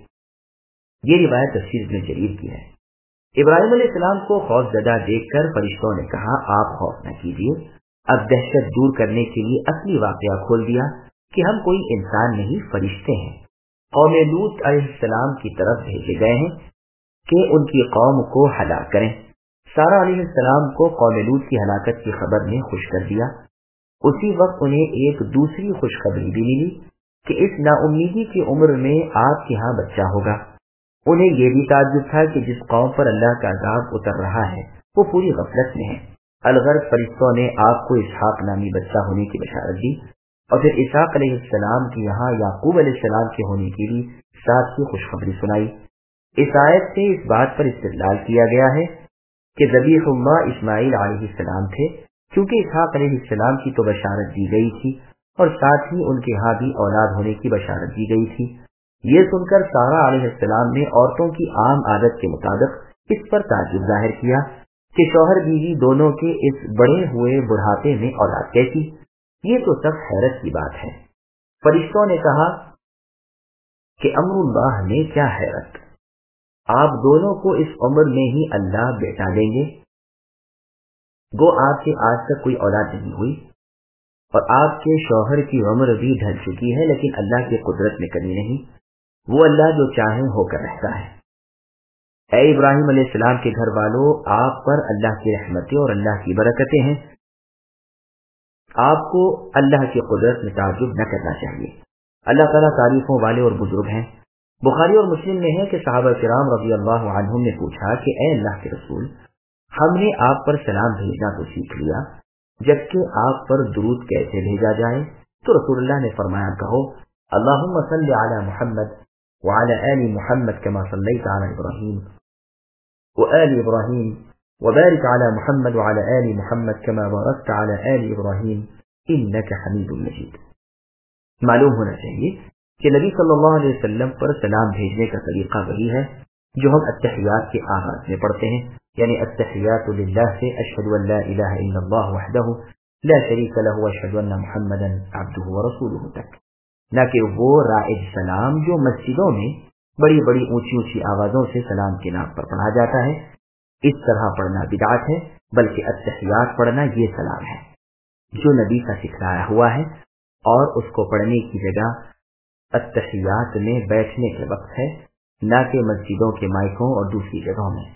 یہ روایت تفسیر ابن جریر کی ہے. ابراہیم علیہ السلام کو خوف زدہ دیکھ کر فرشتوں نے کہا آپ خوف نہ کیجیے. اب دہشت دور کرنے کے لیے اصلی واقعہ کھول دیا کہ ہم کوئی انسان نہیں فرشتے ہیں. قوم لوط علیہ السلام کی طرف بھیجے گئے ہیں کہ ان کی قوم کو ہلاک کریں. سارہ علیہ السلام کو قوم لوط کی ہلاکت کی خبر نے خوش کر دیا. اسی وقت انہیں ایک دوسری خوشخبری بھی ملی کہ اس نا امیدی کی عمر میں آپ کے ہاں بچہ ہوگا. انہیں یہ بھی تعجب تھا کہ جس قوم پر اللہ کا عذاب اتر رہا ہے وہ پوری غفلت میں ہے. الغرض فرشتوں نے آپ کو اسحاق نامی بچہ ہونے کی بشارت دی اور پھر اسحاق علیہ السلام کے یہاں یعقوب علیہ السلام کے ہونے کی بھی ساتھ کی خوشخبری سنائی. اس آیت سے اس بات پر استدلال کیا گیا ہے کہ ذبیح اللہ اسماعیل علیہ السلام تھے کیونکہ اسحاق علیہ السلام کی تو بشارت دی گئی تھی اور ساتھ ہی ان کے ہاں بھی اولاد ہونے کی بشارت دی گئی تھی. یہ سن کر سارہ علیہ السلام نے عورتوں کی عام عادت کے مطابق اس پر تعجب ظاہر کیا کہ شوہر بیوی دونوں کے اس بڑے ہوئے بڑھاپے میں اولاد کیسی؟ یہ تو سب حیرت کی بات ہے۔ فرشتوں نے کہا کہ امر اللہ نے کیا حیرت، آپ دونوں کو اس عمر میں ہی اللہ بیٹا دیں گے۔ گو آپ کے آج تک کوئی اولاد نہیں ہوئی اور آپ کے شوہر کی عمر بھی ڈھل چکی ہے، لیکن اللہ کی قدرت میں کمی نہیں، وہ اللہ جو چاہے ہو کر رہتا ہے۔ اے ابراہیم علیہ السلام کے گھر والوں، آپ پر اللہ کی رحمتیں اور اللہ کی برکتیں ہیں، آپ کو اللہ کی قدرت میں تعجب نہ کرنا چاہیے۔ اللہ تعالیٰ تعریفوں والے اور بزرگ ہیں۔ بخاری اور مسلم میں ہے کہ صحابہ کرام رضی اللہ عنہم نے پوچھا کہ اے اللہ کے رسول، ہم نے آپ پر سلام بھیجنا تو سیکھ لیا، جبکہ آپ پر درود کیسے بھیجا جائے؟ تو رسول اللہ نے فرمایا، کہو اللہم صلی علی محمد وعلی آل محمد کما صلیت علی ابراہیم وآل ابراہیم وبارک علی محمد وعلی آل محمد کما بارکت علی آل ابراہیم انک حمید مجید۔ معلوم ہونا چاہیے کہ نبی صلی اللہ علیہ وسلم پر سلام بھیجنے کا طریقہ وہی ہے جو ہم التحیات کے آغاز میں پڑھتے ہیں، یعنی التحیات للہ سے اشہد ان لا الہ الا اللہ وحدہ لا شریک لہ واشہد ان محمدا عبدہ ورسولہ تک، نہ کہ وہ رائج سلام جو مسجدوں میں بڑی بڑی اونچی اونچی آوازوں سے سلام کے نام پر پڑھا جاتا ہے۔ اس طرح پڑھنا بدعت ہے، بلکہ التحیات پڑھنا یہ سلام ہے جو نبی کا سکھلایا ہوا ہے، اور اس کو پڑھنے کی جگہ التحیات میں بیٹھنے کے وقت ہے، نہ کہ مسجدوں کے مائکوں اور دوسری جگہوں میں۔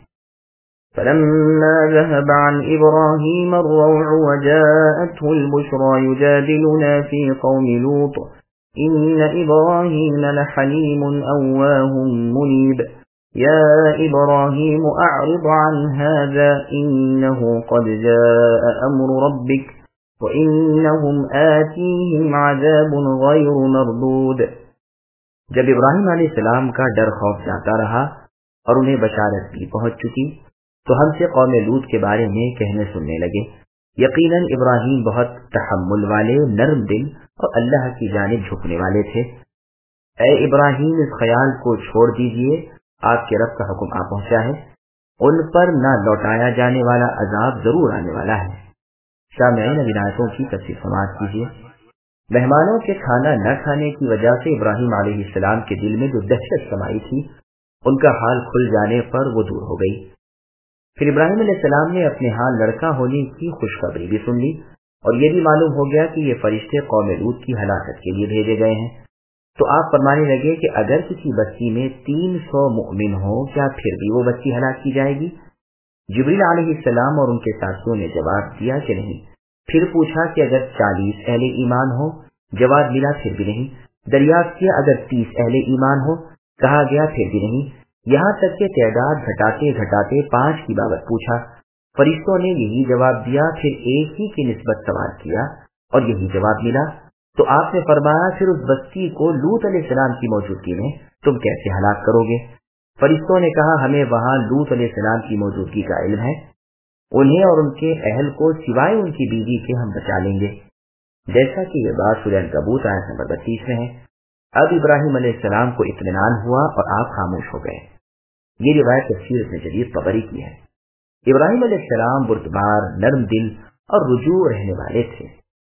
فلما ذهب عن إبراهيم الروع وجاءته البشرى يجادلنا في قوم لوط إن إبراهيم لحليم أواه منيب يا إبراهيم أعرض عن هذا إنه قد جاء أمر ربك وَإِنَّهُمْ آتِيهِمْ عَذَابٌ غَيْرُ مَرْدُودٍ۔ جب ابراہیم علیہ السلام کا ڈر خوف جاتا رہا اور انہیں بشارت بھی پہنچ چکی تو ہم سے قوم لوط کے بارے میں کہنے سننے لگے، یقیناً ابراہیم بہت تحمل والے، نرم دل اور اللہ کی جانب جھکنے والے تھے۔ اے ابراہیم، اس خیال کو چھوڑ دیجئے، آپ کے رب کا حکم آ پہنچا ہے، ان پر نہ لوٹایا جانے والا عذاب ضرور آنے والا ہے۔ سامعین، عنایتوں کی تفصیل سماعت کیجیے۔ مہمانوں کے کھانا نہ کھانے کی وجہ سے ابراہیم علیہ السلام کے دل میں جو دہشت سمائی تھی، ان کا حال کھل جانے پر وہ دور ہو گئی۔ پھر ابراہیم علیہ السلام نے اپنے ہاں لڑکا ہونے کی خوشخبری بھی سن لی، اور یہ بھی معلوم ہو گیا کہ یہ فرشتے قوم لوط کی ہلاکت کے لیے بھیجے گئے ہیں۔ تو آپ فرمانے لگے کہ اگر کسی بستی میں 300 مؤمن ہوں، کیا پھر بھی وہ بستی ہلاک کی جائے گی؟ جبریل علیہ السلام اور ان کے ساتھیوں نے جواب دیا کہ نہیں۔ پھر پوچھا کہ اگر 40 اہل ایمان ہو؟ جواب ملا پھر بھی نہیں۔ دریافت کیا اگر 30 اہل ایمان ہو؟ کہا گیا پھر بھی نہیں۔ یہاں تک کہ تعداد گھٹاتے گھٹاتے 5 کی بابت پوچھا، فرشتوں نے یہی جواب دیا۔ پھر ایک ہی کی نسبت سوال کیا اور یہی جواب ملا۔ تو آپ نے فرمایا پھر اس بستی کو لوط علیہ السلام کی موجودگی میں تم کیسے ہلاک کرو گے؟ فرشتوں نے کہا ہمیں وہاں لوط علیہ السلام کی موجودگی کا علم ہے، انہیں اور ان کے اہل کو سوائے ان کی بیوی کے ہم بچا لیں گے، جیسا کہ یہ بات سورہ عنکبوت آیت نمبر 32 میں ہے۔ اب ابراہیم علیہ السلام کو اطمینان ہوا اور آپ خاموش ہو گئے۔ یہ روایت تفسیر ابن جریر طبری کی ہے۔ ابراہیم علیہ السلام بردبار، نرم دل اور رجوع رہنے والے تھے۔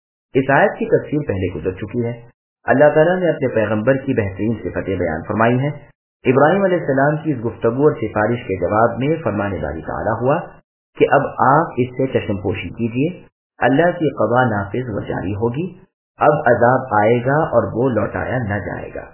اس آیت کی تفسیر پہلے گزر چکی ہے۔ اللہ تعالیٰ نے اپنے پیغمبر کی بہترین صفتیں بیان فرمائی ہیں۔ ابراہیم علیہ السلام کی اس گفتگو اور سفارش کے جواب میں فرمان باری تعالیٰ ہوا کہ اب آپ اس سے چشم پوشی کیجیے، اللہ کی قضا نافذ و جاری ہوگی، اب عذاب آئے گا اور وہ لوٹایا نہ جائے گا۔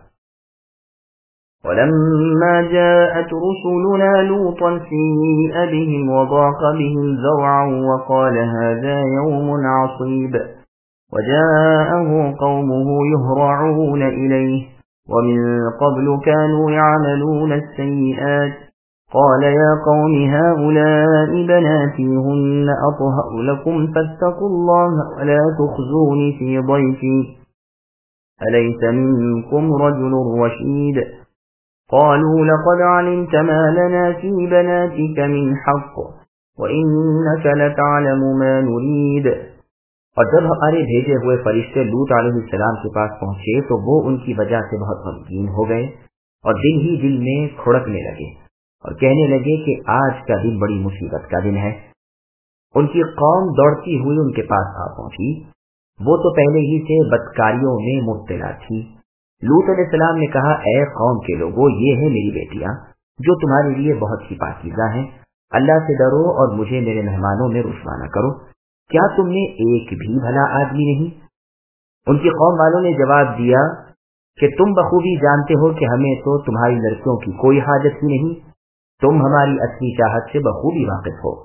وَلَمَّا جَاءَتْ رُسُلُنَا لُوطًا سِيءَ بِهِمْ وَضَاقَ بِهِمْ ذَرْعًا وَقَالَ هَذَا يَوْمٌ عَصِيبٌ وَجَاءَهُ قَوْمُهُ يُهْرَعُونَ إِلَيْهِ وَمِن قَبْلُ كَانُوا يَعْمَلُونَ السَّيِّئَاتِ قَالَ يَا قَوْمِ هَؤُلَاءِ بَنَاتِي هُنَّ أَطْهَرُ لَكُمْ فَاتَّقُوا اللَّهَ وَلَا تُخْزُونِ فِي ضَيْفِي أَلَيْسَ مِنكُمْ رَجُلٌ رَّشِيدٌ قَالُوا لَقَدْ عَلِمْتَ مَا لَنَا فِي بَنَاتِكَ مِنْ حَقٍّ وَإِنَّكَ لَتَعْلَمُ مَا نُرِيدُ اور جب ہمارے بھیجے ہوئے فرشتے لوط علیہ السلام کے پاس پہنچے تو وہ ان کی وجہ سے بہت غمگین ہو گئے اور دل ہی دل میں کھڑکنے لگے اور کہنے لگے کہ آج کا دن بڑی مصیبت کا دن ہے۔ ان کی قوم دوڑتی ہوئی ان کے پاس آ پہنچی، وہ تو پہلے ہی سے بدکاریوں میں مبتلا تھی۔ لوط علیہ السلام نے کہا، اے قوم کے لوگوں، یہ ہے میری بیٹیاں جو تمہارے لیے بہت ہی پاکیزہ ہیں، اللہ سے ڈرو اور مجھے میرے مہمانوں میں رسوا نہ کرو، کیا تم نے ایک بھی بھلا آدمی نہیں؟ ان کی قوم والوں نے جواب دیا کہ تم بخوبی جانتے ہو کہ ہمیں تو تمہاری لڑکیوں کی کوئی حاجت ہی نہیں، تم ہماری اصلی چاہت سے بخوبی واقف ہو۔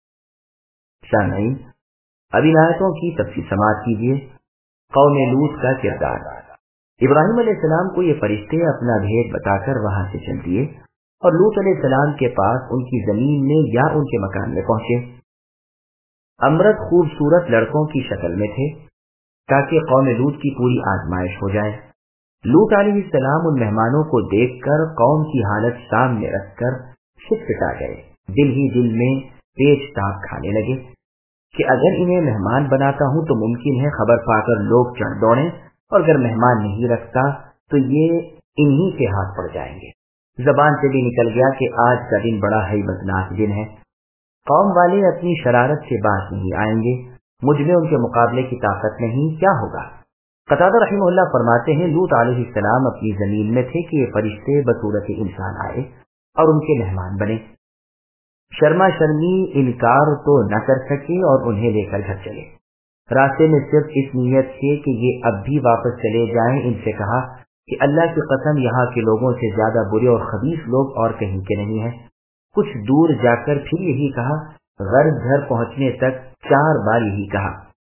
سامعین، اب ان آیتوں کی تفصیل سماعت کیجیے۔ قوم لوط کا کردار۔ ابراہیم علیہ السلام کو یہ فرشتے اپنا بھید بتا کر وہاں سے چل دیے اور لوط علیہ السلام کے پاس ان کی زمین میں یا ان کے مکان میں پہنچے۔ امرد خوبصورت لڑکوں کی شکل میں تھے تاکہ قوم لوط کی پوری آزمائش ہو جائے۔ لوط علیہ السلام ان مہمانوں کو دیکھ کر قوم کی حالت سامنے رکھ کر سٹپٹا گئے، دل ہی دل میں پیچ تاپ کھانے لگے کہ اگر انہیں مہمان بناتا ہوں تو ممکن ہے خبر پا کر لوگ چڑھ دوڑیں، اور اگر مہمان نہیں رکھتا تو یہ انہی کے ہاتھ پڑ جائیں گے۔ زبان سے بھی نکل گیا کہ آج کا دن بڑا ہیبتناک دن ہے، قوم والے اپنی شرارت سے باز نہیں آئیں گے، مجھ میں ان کے مقابلے کی طاقت نہیں، کیا ہوگا؟ قتادہ رحمہ اللہ فرماتے ہیں، لوط علیہ السلام اپنی زمین میں تھے کہ یہ فرشتے بصورت انسان آئے اور ان کے مہمان بنے۔ شرما شرمی انکار تو نہ کر سکے اور انہیں لے کر گھر چلے۔ راستے میں صرف اس نیت سے کہ یہ اب بھی واپس چلے جائیں ان سے کہا کہ اللہ کی قسم یہاں کے لوگوں سے زیادہ برے اور خبیث لوگ اور کہیں کے نہیں ہیں۔ کچھ دور جا کر پھر یہی کہا، غرض گھر پہنچنے تک 4 بار یہی کہا۔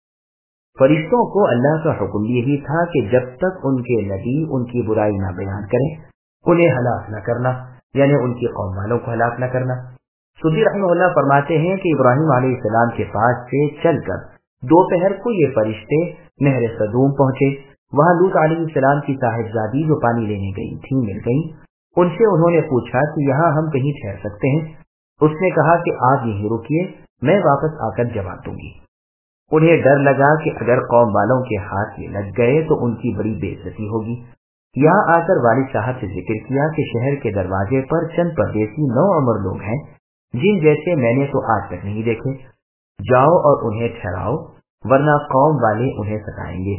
فرشتوں کو اللہ کا حکم یہی تھا کہ جب تک ان کے نبی ان کی برائی نہ بیان کریں انہیں ہلاک نہ کرنا، یعنی ان کی قوم والوں کو ہلاک نہ کرنا۔ سدی رحمہ اللہ فرماتے ہیں کہ ابراہیم علیہ السلام کے پاس سے چل کر دوپہر کو یہ فرشتے نہر سدوم پہنچے۔ وہاں لوط علیہ السلام کی صاحبزادی جو پانی لینے گئی تھی مل گئی۔ ان سے انہوں نے پوچھا کہ یہاں ہم کہیں ٹھہر سکتے ہیں؟ اس نے کہا کہ آپ یہیں رکیے، میں واپس آ کر جواب دوں گی۔ انہیں ڈر لگا کہ اگر قوم والوں کے ہاتھ یہ لگ گئے تو ان کی بڑی بے عزتی ہوگی۔ یہاں آ کر والد صاحب سے ذکر کیا کہ شہر کے دروازے پر چند پردیسی نوعمر لوگ ہیں جن جیسے میں نے تو آج تک نہیں دیکھے، جاؤ اور انہیں ٹھہراؤ ورنہ قوم والے انہیں ستائیں گے۔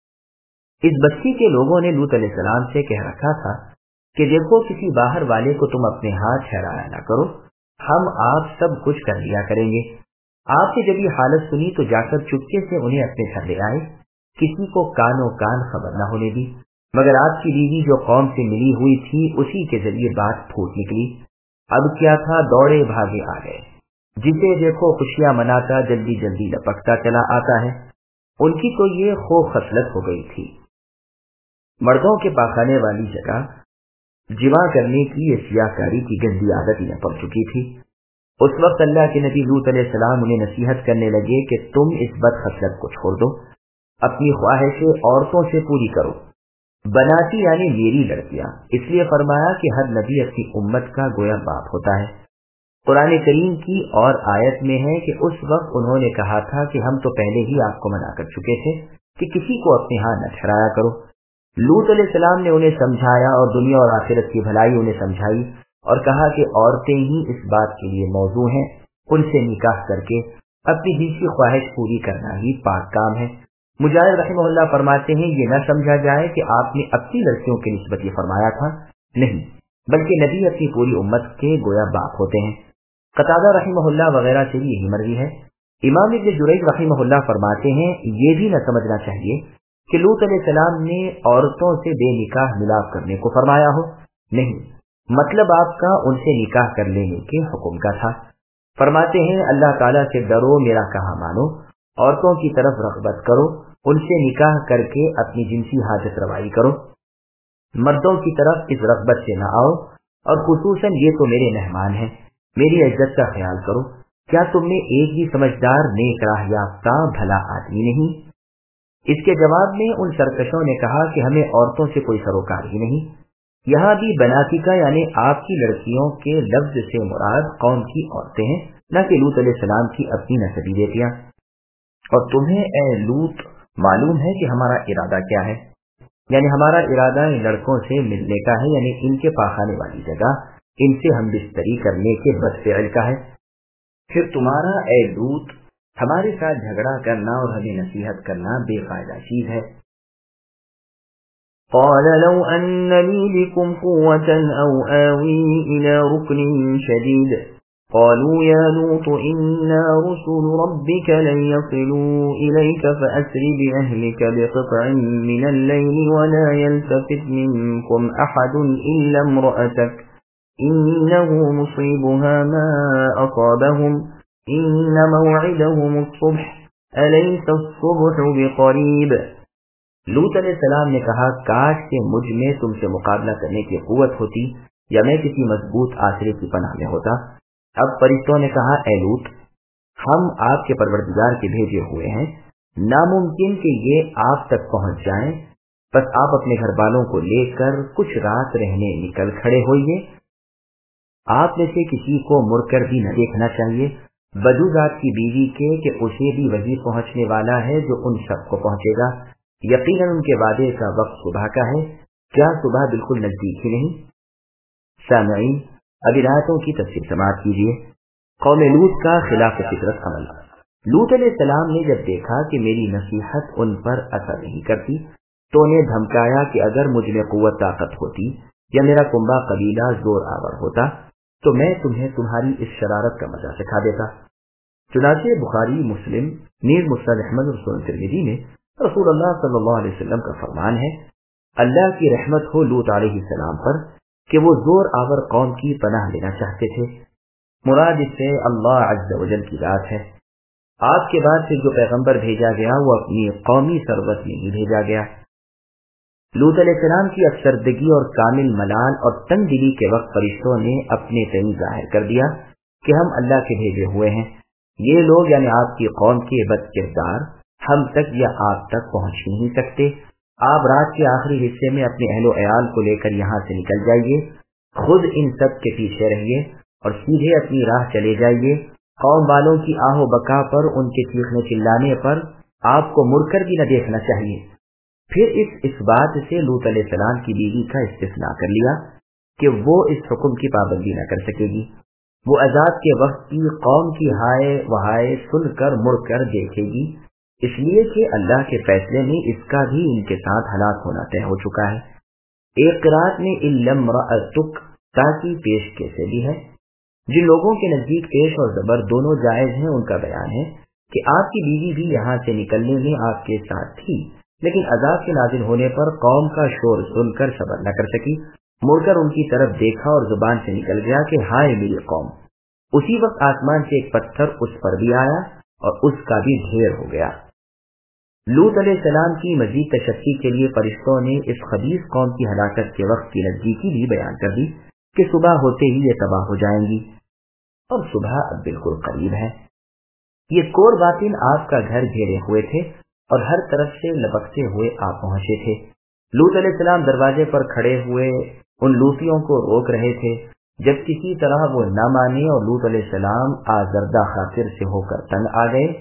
اس بستی کے لوگوں نے لوط علیہ السلام سے کہہ رکھا تھا کہ دیکھو کسی باہر والے کو تم اپنے ہاتھ ٹھہرایا نہ کرو، ہم آپ سب کچھ کر لیا کریں گے۔ آپ نے جب یہ حالت سنی تو جا کر چپکے سے انہیں اپنے گھر لے آئے، کسی کو کانوں کان خبر نہ ہونے دی، مگر آپ کی بیوی جو قوم سے ملی ہوئی تھی اسی کے ذریعے بات پھوٹ نکلی۔ اب کیا تھا، دوڑے بھاگے آ گئے، جسے دیکھو خوشیاں مناتا جلدی جلدی لپکتا چلا آتا ہے۔ ان کی تو یہ خوب خصلت ہو گئی تھی، مردوں کے پاخانے والی جگہ جمع کرنے کی یہ سیاہکاری کی گندی عادت انہیں پڑ چکی تھی۔ اس وقت اللہ کے نبی لوط علیہ السلام انہیں نصیحت کرنے لگے کہ تم اس بد خصلت کو چھوڑ دو، اپنی خواہشیں عورتوں سے پوری کرو، بناتی یعنی میری لڑکیاں، اس لیے فرمایا کہ ہر نبی اپنی امت کا گویا باپ ہوتا ہے۔ قرآن کریم کی اور آیت میں ہے کہ اس وقت انہوں نے کہا تھا کہ ہم تو پہلے ہی آپ کو منع کر چکے تھے کہ کسی کو اپنے ہاں نہ ٹھہرایا کرو۔ لوط علیہ السلام نے انہیں سمجھایا اور دنیا اور آخرت کی بھلائی انہیں سمجھائی اور کہا کہ عورتیں ہی اس بات کے لیے موضوع ہیں، ان سے نکاح کر کے اپنی جنسی خواہش پوری کرنا ہی پاک کام ہے۔ مجاہد رحمہ اللہ فرماتے ہیں یہ نہ سمجھا جائے کہ آپ نے اپنی لڑکیوں کی نسبت یہ فرمایا تھا، نہیں، بلکہ نبی اپنی پوری امت کے گویا باپ ہوتے ہیں۔ قتادہ رحمہ اللہ وغیرہ سے بھی یہی مروی ہے۔ امام ابن جریج رحمہ اللہ فرماتے ہیں یہ بھی نہ سمجھنا چاہیے کہ لوط علیہ السلام نے عورتوں سے بے نکاح ملاپ کرنے کو فرمایا ہو، نہیں، مطلب آپ کا ان سے نکاح کر لینے کے حکم کا تھا۔ فرماتے ہیں اللہ تعالیٰ سے ڈرو، میرا کہا مانو، عورتوں کی طرف رغبت کرو، ان سے نکاح کر کے اپنی جنسی حاجت روائی کرو، مردوں کی طرف اس رغبت سے نہ آؤ، اور خصوصاً یہ تو میرے مہمان ہیں، میری عزت کا خیال کرو۔ کیا تم نے ایک بھی سمجھدار نیک راہ یافتہ بھلا آدمی نہیں؟ اس کے جواب میں ان سرکشوں نے کہا کہ ہمیں عورتوں سے کوئی سروکار ہی نہیں۔ یہاں بھی بناتی کا یعنی آپ کی لڑکیوں کے لفظ سے مراد قوم کی عورتیں ہیں، نہ کہ لوط علیہ السلام کی اپنی نسبی بیٹیاں۔ اور تمہیں اے لوط معلوم ہے کہ ہمارا ارادہ کیا ہے، یعنی ہمارا ارادہ ان لڑکوں سے ملنے کا ہے، یعنی ان کے پاخانے والی جگہ ان سے ہم بستری کرنے کے بد فعل کا ہے۔ پھر تمہارا اے لوط ہمارے ساتھ جھگڑا کرنا اور ہمیں نصیحت کرنا بے فائدہ چیز ہے۔ قال لو أن لي بكم قوة أو آوي إلى ركن شديد قالوا يا لوط إنا رسل ربك لن يصلوا إليك فأسر بأهلك بقطع من الليل ولا يلتفت منكم أحد إلا امرأتك إنه مصيبها ما أصابهم إن موعدهم الصبح أليس الصبح بقريب۔ لوط علیہ السلام نے کہا کاش کہ مجھ میں تم سے مقابلہ کرنے کی قوت ہوتی یا میں کسی مضبوط آسرے کی پناہ میں ہوتا۔ اب فرشتوں نے کہا اے لوط ہم آپ کے پروردگار کے بھیجے ہوئے ہیں، ناممکن کہ یہ آپ تک پہنچ جائیں، بس آپ اپنے گھر والوں کو لے کر کچھ رات رہنے نکل کھڑے ہوئیے۔ آپ میں سے کسی کو مڑ کر بھی نہ دیکھنا چاہیے بجوز آپ کی بیوی کے کہ اسے بھی وہی پہنچنے والا ہے جو ان سب کو پہنچے گا، یقیناً ان کے وعدے کا وقت صبح کا ہے، کیا صبح بالکل نزدیک ہی نہیں؟ سامعین اب آیتوں کی تفسیر سماعت کیجیے۔ قوم لوط کا خلاف فطرت عمل۔ لوط علیہ السلام نے جب دیکھا کہ میری نصیحت ان پر اثر نہیں کرتی تو انہیں دھمکایا کہ اگر مجھ میں قوت طاقت ہوتی یا میرا کنبہ قبیلہ زور آور ہوتا تو میں تمہیں تمہاری اس شرارت کا مزہ سکھا دیتا۔ چنانچہ بخاری، مسلم، نیز مسند احمد اور سنن ترمذی میں رسول اللہ صلی اللہ علیہ وسلم کا فرمان ہے، اللہ کی رحمت ہو لوط علیہ السلام پر کہ وہ زور آور قوم کی پناہ لینا چاہتے تھے۔ مراد اس سے اللہ عز و جل کی ذات ہے۔ آپ کے بعد سے جو پیغمبر بھیجا گیا وہ اپنی قومی ثروت میں ہی بھیجا گیا۔ لوط علیہ السلام کی افسردگی اور کامل ملال اور تنگ دلی کے وقت فرشتوں نے اپنے تئیں ظاہر کر دیا کہ ہم اللہ کے بھیجے ہوئے ہیں، یہ لوگ یعنی آپ کی قوم کے بد کردار ہم تک یا آپ تک پہنچ نہیں سکتے۔ آپ رات کے آخری حصے میں اپنے اہل و عیال کو لے کر یہاں سے نکل جائیے، خود ان سب کے پیچھے رہیے اور سیدھے اپنی راہ چلے جائیے۔ قوم والوں کی آہ و بکا پر، ان کے چیخنے چلانے پر آپ کو مڑ کر بھی نہ دیکھنا چاہیے۔ پھر اس بات سے لوط علیہ السلام کی بیوی کا استثناء کر لیا کہ وہ اس حکم کی پابندی نہ کر سکے گی، وہ عذاب کے وقت کی قوم کی ہائے وہائے سن کر مڑ کر دیکھے گی، اس لیے کہ اللہ کے فیصلے میں اس کا بھی ان کے ساتھ ہلاک ہونا طے ہو چکا ہے۔ ایک قرات میں الا امرأتک تاکہ پیش کیسے بھی ہے۔ جن لوگوں کے نزدیک پیش اور زبر دونوں جائز ہیں ان کا بیان ہے کہ آپ کی بیوی بھی یہاں سے نکلنے میں آپ کے ساتھ تھی، لیکن عذاب کے نازل ہونے پر قوم کا شور سن کر صبر نہ کر سکی، مڑ کر ان کی طرف دیکھا اور زبان سے نکل گیا کہ ہائے میری قوم۔ اسی وقت آسمان سے ایک پتھر اس پر بھی آیا اور اس کا بھی ڈھیر ہو گیا۔ لوط علیہ السلام کی مزید تشفی کے لیے فرشتوں نے اس خبیث قوم کی ہلاکت کے وقت کی نزدیکی بھی بیان کر دی کہ صبح ہوتے ہی یہ تباہ ہو جائیں گی، اور صبح اب بالکل قریب ہے۔ یہ کور باطن آپ کا گھر گھیرے ہوئے تھے اور ہر طرف سے لپکتے ہوئے آپ پہنچے تھے۔ لوط علیہ السلام دروازے پر کھڑے ہوئے ان لوطیوں کو روک رہے تھے، جب کسی طرح وہ نہ مانے اور لوط علیہ السلام آزردہ خاطر سے ہو کر تنگ آ گئے۔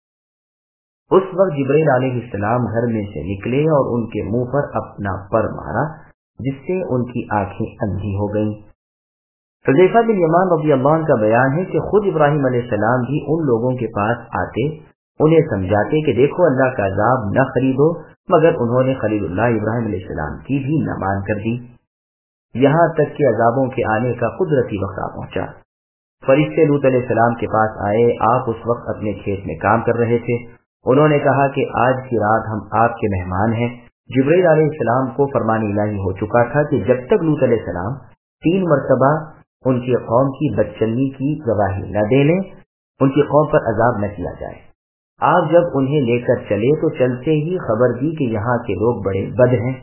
اس وقت جبرائیل علیہ السلام گھر میں سے نکلے اور ان کے منہ پر اپنا پر مارا، جس سے ان کی آنکھیں اندھی ہو گئیں۔ حذیفہ بن یمان رضی اللہ عنہ کا بیان ہے کہ خود ابراہیم علیہ السلام بھی ان لوگوں کے پاس آتے، انہیں سمجھاتے کہ دیکھو اللہ کا عذاب نہ خریدو، مگر انہوں نے خلیل اللہ ابراہیم علیہ السلام کی بھی نہ مان کر دی، یہاں تک کہ عذابوں کے آنے کا قدرتی وقت آ پہنچا۔ فرشتے لوط علیہ السلام کے پاس آئے، آپ اس وقت اپنے کھیت میں کام کر رہے تھے۔ انہوں نے کہا کہ آج کی رات ہم آپ کے مہمان ہیں۔ جبرائیل علیہ السلام کو فرمان الہی ہو چکا تھا کہ جب تک لوط علیہ السلام 3 مرتبہ ان کی قوم کی بدچلنی کی گواہی نہ دے لیں، ان کی قوم پر عذاب نہ کیا جائے۔ آپ جب انہیں لے کر چلے تو چلتے ہی خبر دی کہ یہاں کے لوگ بڑے بد ہیں،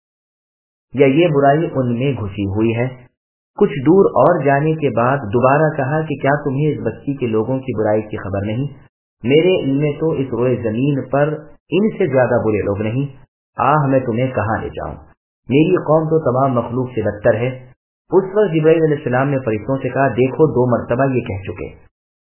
یا یہ برائی ان میں گھسی ہوئی ہے۔ کچھ دور اور جانے کے بعد دوبارہ کہا کہ کیا تمہیں اس بستی کے لوگوں کی برائی کی خبر نہیں؟ میرے علم میں تو اس روئے زمین پر ان سے زیادہ برے لوگ نہیں، میں تمہیں کہاں لے جاؤں؟ میری قوم تو تمام مخلوق سے بدتر ہے۔ اس وقت جبرائیل علیہ السلام نے فرشتوں سے کہا دیکھو 2 مرتبہ یہ کہہ چکے،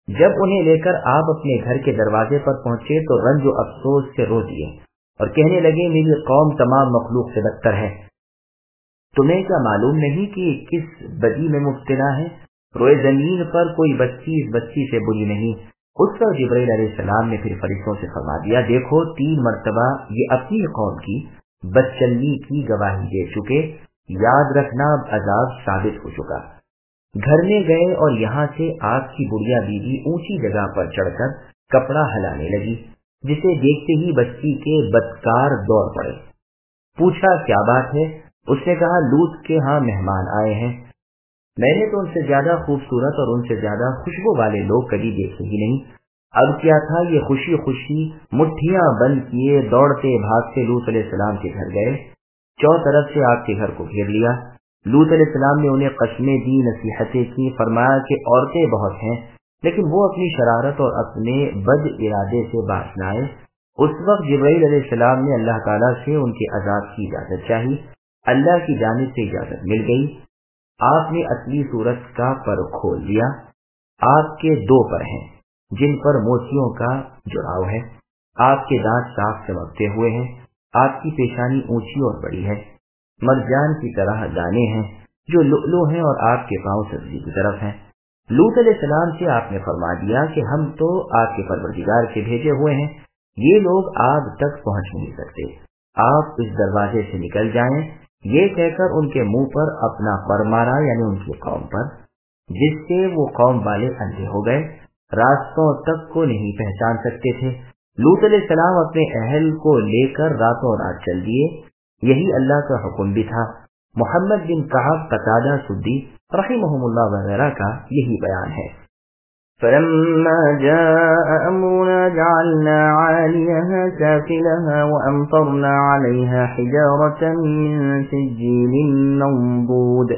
جب انہیں لے کر آپ اپنے گھر کے دروازے پر پہنچے تو رنج و افسوس سے رو دیے اور کہنے لگے میری قوم تمام مخلوق سے بدتر ہے. تمہیں کیا معلوم نہیں کہ کس بدی میں مبتلا ہے؟ روئے زمین پر کوئی بستی اس بستی سے بری نہیں. اس پر جبرائیل علیہ السلام نے پھر فرشتوں سے فرما دیا دیکھو 3 مرتبہ یہ اپنی قوم کی بدچلنی کی گواہی دے چکے، یاد رکھنا اب عذاب ثابت ہو چکا. گھر میں گئے اور یہاں سے آپ کی بڑھیا بیوی اونچی جگہ پر چڑھ کر کپڑا ہلانے لگی، جسے دیکھتے ہی بستی کے بدکار دوڑ پڑے. پوچھا کیا بات ہے؟ اس نے کہا لوط کے ہاں مہمان آئے ہیں. میں نے تو ان سے زیادہ خوبصورت اور ان سے زیادہ خوشبو والے لوگ کبھی دیکھے ہی نہیں. اب کیا تھا یہ خوشی خوشی مٹھیاں بند کیے دوڑتے بھاگتے لوط علیہ السلام کے گھر گئے. چاروں طرف سے آپ کے گھر کو گھیر لیا. لوط علیہ السلام نے انہیں قسمیں دی، نصیحتیں کی، فرمایا کہ عورتیں بہت ہیں لیکن وہ اپنی شرارت اور اپنے بد ارادے سے باز نہ آئے. اس وقت جبرائیل علیہ السلام نے اللہ تعالیٰ سے ان کے عذاب کی اجازت چاہی. اللہ کی جانب سے اجازت مل گئی. آپ نے اصلی صورت کا پر کھول دیا. آپ کے 2 پر ہیں جن پر موتیوں کا جڑاؤ ہے. آپ کے دانت صاف چمکتے ہوئے ہیں. آپ کی پیشانی اونچی اور بڑی ہے. مرجان کی طرح دانے ہیں جو لؤلؤ ہیں اور آپ کے پاؤں سبزی کی طرف ہیں. لوط علیہ السلام سے آپ نے فرما دیا کہ ہم تو آپ کے پروردگار کے بھیجے ہوئے ہیں، یہ لوگ آگ تک پہنچ نہیں سکتے، آپ اس دروازے سے نکل جائیں. یہ کہہ کر ان کے منہ پر اپنا پر مارا، یعنی ان کی قوم پر، جس سے وہ قوم والے اندھے ہو گئے، راستوں تک کو نہیں پہچان سکتے تھے. لوط علیہ السلام اپنے اہل کو لے کر راتوں رات چل دیے. یہی اللہ کا حکم بھی تھا. محمد بن کعب، قتادہ، سدی رحمہم اللہ وغیرہ کا یہی بیان ہے. فلما جاء أمرنا جعلنا عاليها سافلها وأمطرنا عليها حجارة من سجيل منضود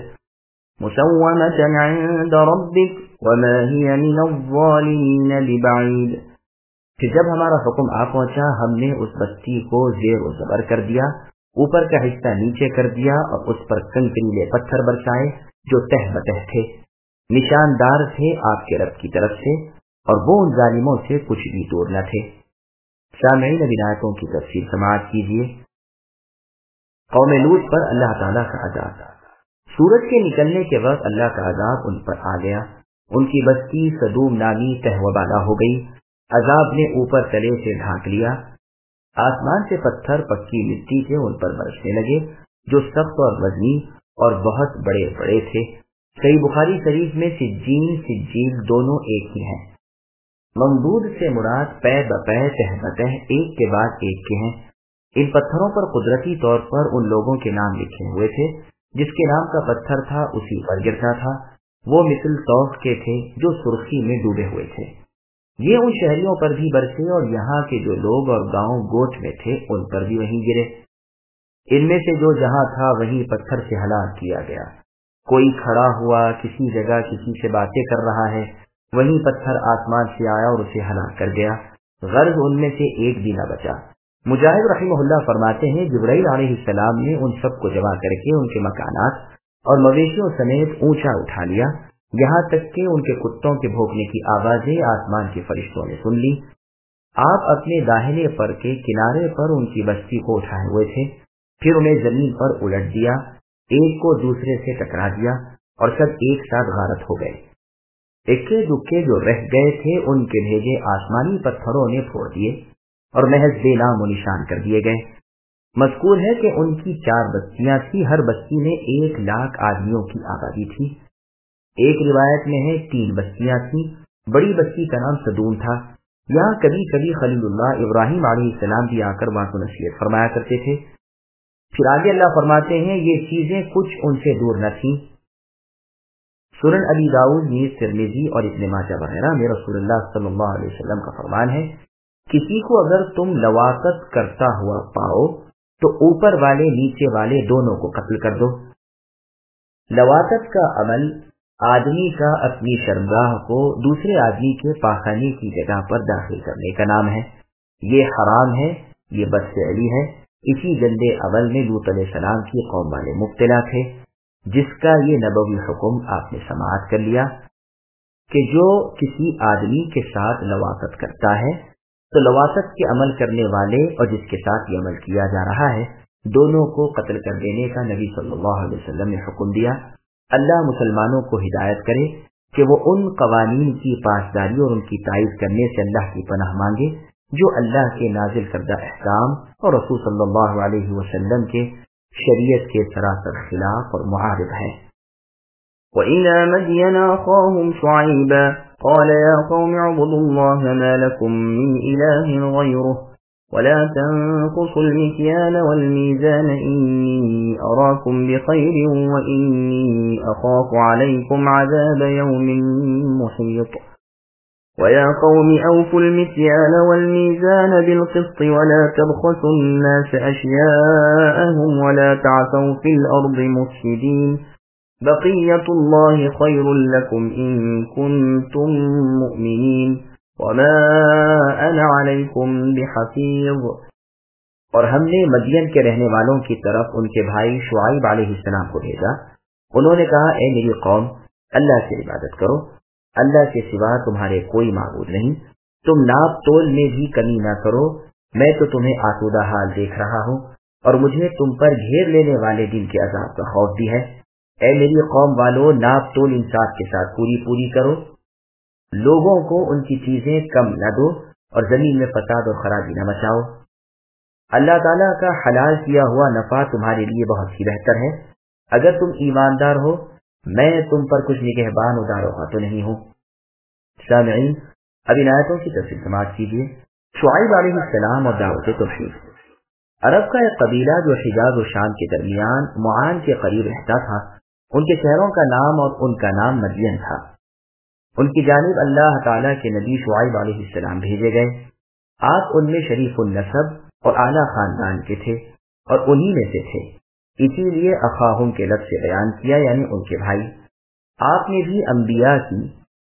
مسومة عند ربك وما هي من الظالمين ببعيد. کہ جب ہمارا حکم آ پہنچا ہم نے اس بستی کو زیر و زبر کر دیا، اوپر کا حصہ نیچے کر دیا اور اس پر کنکریلے پتھر برسائے جو تہ بتہ تھے، نشاندار تھے آپ کے رب کی طرف سے، اور وہ ان ظالموں سے کچھ بھی دور نہ تھے. سامعین اب آیتوں کی تفسیر سماعت کیجیے. قوم لوط پر اللہ تعالیٰ کا عذاب. سورج کے نکلنے کے وقت اللہ کا عذاب ان پر آ گیا. ان کی بستی سدوم نامی تہوہ بالا ہو گئی. عذاب نے اوپر تلے سے ڈھانک لیا. آسمان سے پتھر پکی مٹی کے ان پر برسنے لگے جو سخت اور وزنی اور بہت بڑے بڑے تھے. صحیح بخاری شریف میں سجین سجیل دونوں ایک ہی ہیں. ممدود سے مراد پے بپے تہ بتہ ایک کے بعد ایک کے ہیں. ان پتھروں پر قدرتی طور پر ان لوگوں کے نام لکھے ہوئے تھے جس کے نام کا پتھر تھا اسی پر گرتا تھا. وہ مثل توف کے تھے جو سرخی میں ڈوبے ہوئے تھے. یہ ان شہریوں پر بھی برسے اور یہاں کے جو لوگ اور گاؤں گوٹ میں تھے ان پر بھی وہیں گرے. ان میں سے جو جہاں تھا وہیں پتھر سے ہلاک کیا گیا. کوئی کھڑا ہوا کسی جگہ کسی سے باتیں کر رہا ہے، وہیں پتھر آسمان سے آیا اور اسے ہلاک کر گیا. غرض ان میں سے ایک بھی نہ بچا. مجاہد رحمہ اللہ فرماتے ہیں جبرائیل علیہ السلام نے ان سب کو جمع کر کے ان کے مکانات اور مویشیوں سمیت اونچا اٹھا لیا، یہاں تک کہ ان کے کتوں کے بھونکنے کی آوازیں آسمان کے فرشتوں نے سن لی. آپ اپنے داہنے پر کے کنارے پر ان کی بستی کو اٹھائے ہوئے تھے، پھر انہیں زمین پر الٹ دیا، ایک کو دوسرے سے ٹکرا دیا اور سب ایک ساتھ غارت ہو گئے. اکے دکے جو رہ گئے تھے ان کے بھیجے آسمانی پتھروں نے پھوڑ دیے اور محض بے نام و نشان کر دیے گئے. مذکور ہے کہ ان کی 4 بستیاں تھی، ہر بستی میں 1,00,000 آدمیوں کی آبادی تھی. ایک روایت میں ہے 3 بستیاں تھیں. بڑی بستی کا نام سدوم تھا. یہاں کبھی کبھی خلیل اللہ ابراہیم علیہ السلام بھی آ کر وہاں کو نصیحت فرمایا کرتے تھے. پھر آگے اللہ فرماتے ہیں یہ چیزیں کچھ ان سے دور نہ تھیں. سنن ابی داؤد، نیز ترمذی اور ابن ماجہ وغیرہ میں رسول اللہ صلی اللہ علیہ وسلم کا فرمان ہے کسی کو اگر تم لواطت کرتا ہوا پاؤ تو اوپر والے نیچے والے دونوں کو قتل کر دو. لواطت کا عمل آدمی کا اپنی شرمگاہ کو دوسرے آدمی کے پاخانے کی جگہ پر داخل کرنے کا نام ہے. یہ حرام ہے، یہ بدفعلی ہے. اسی گندے عمل میں لوط علیہ السلام کی قوم والے مبتلا تھے، جس کا یہ نبوی حکم آپ نے سماعت کر لیا. کہ جو کسی آدمی کے ساتھ لواطت کرتا ہے تو لواطت کے عمل کرنے والے اور جس کے ساتھ یہ عمل کیا جا رہا ہے دونوں کو قتل کر دینے کا نبی صلی اللہ علیہ وسلم نے حکم دیا۔ اللہ مسلمانوں کو ہدایت کرے کہ وہ ان قوانین کی پاسداری اور ان کی تائید کرنے سے اللہ کی پناہ مانگے جو اللہ کے نازل کردہ احکام اور رسول صلی اللہ علیہ وسلم کے شریعت کے سراسر خلاف اور معارض ہیں۔ وَإِلَى مَدْيَنَ أَخَاهُمْ شُعَيْبًا قَالَ يَا قَوْمِ اعْبُدُوا اللَّهَ مَا لَكُمْ مِنْ إِلَٰهٍ غَيْرُهُ وَلَا تَنقُصُوا الْمِكْيَالَ وَالْمِيزَانَ إِنِّي أَرَاكُمْ بِخَيْرٍ وَإِنِّي أَخَافُ عَلَيْكُمْ عَذَابَ يَوْمٍ مُحِيطٍ وَيَا قَوْمِ أَوْفُوا الْمِكْيَالَ وَالْمِيزَانَ بِالْقِسْطِ وَلَا تَبْخَسُوا النَّاسَ أَشْيَاءَهُمْ وَلَا تَعْثَوْا فِي الْأَرْضِ مُفْسِدِينَ بقية الله خير لكم إن كنتم مؤمنين وما أنا عليكم بحفيظ۔ اور ہم نے مدین کے رہنے والوں کی طرف ان کے بھائی شعیب علیہ السلام کو بھیجا۔ انہوں نے کہا اے میری قوم، اللہ کی عبادت کرو، اللہ کے سوا تمہارے کوئی معبود نہیں، تم ناپ تول میں بھی کمی نہ کرو، میں تو تمہیں آسودہ حال دیکھ رہا ہوں اور مجھے تم پر گھیر لینے والے دن کے عذاب کا خوف بھی ہے۔ اے میری قوم والو، ناپ تول انصاف کے ساتھ پوری کرو، لوگوں کو ان کی چیزیں کم نہ دو اور زمین میں فساد اور خرابی نہ مچاؤ۔ اللہ تعالیٰ کا حلال کیا ہوا نفع تمہارے لیے بہت ہی بہتر ہے۔ اگر تم ایماندار ہو میں تم پر کچھ نگہبان و داروغہ تو نہیں ہوں۔ سامعین، اب ان آیتوں کی تفصیل سماعت کیجیے۔ شعیب علیہ السلام اور دعوت توحید۔ عرب کا ایک قبیلہ جو حجاز و شام کے درمیان معان کے قریب رہتا تھا، ان کے شہروں کا نام اور ان کا نام مدین تھا۔ ان کی جانب اللہ تعالیٰ کے نبی شعیب علیہ السلام بھیجے گئے۔ آپ ان میں شریف النسب اور اعلیٰ خاندان کے تھے اور انہی میں سے تھے، اسی لیے اخاہم کے لفظ سے بیان کیا، یعنی ان کے بھائی۔ آپ نے بھی انبیاء کی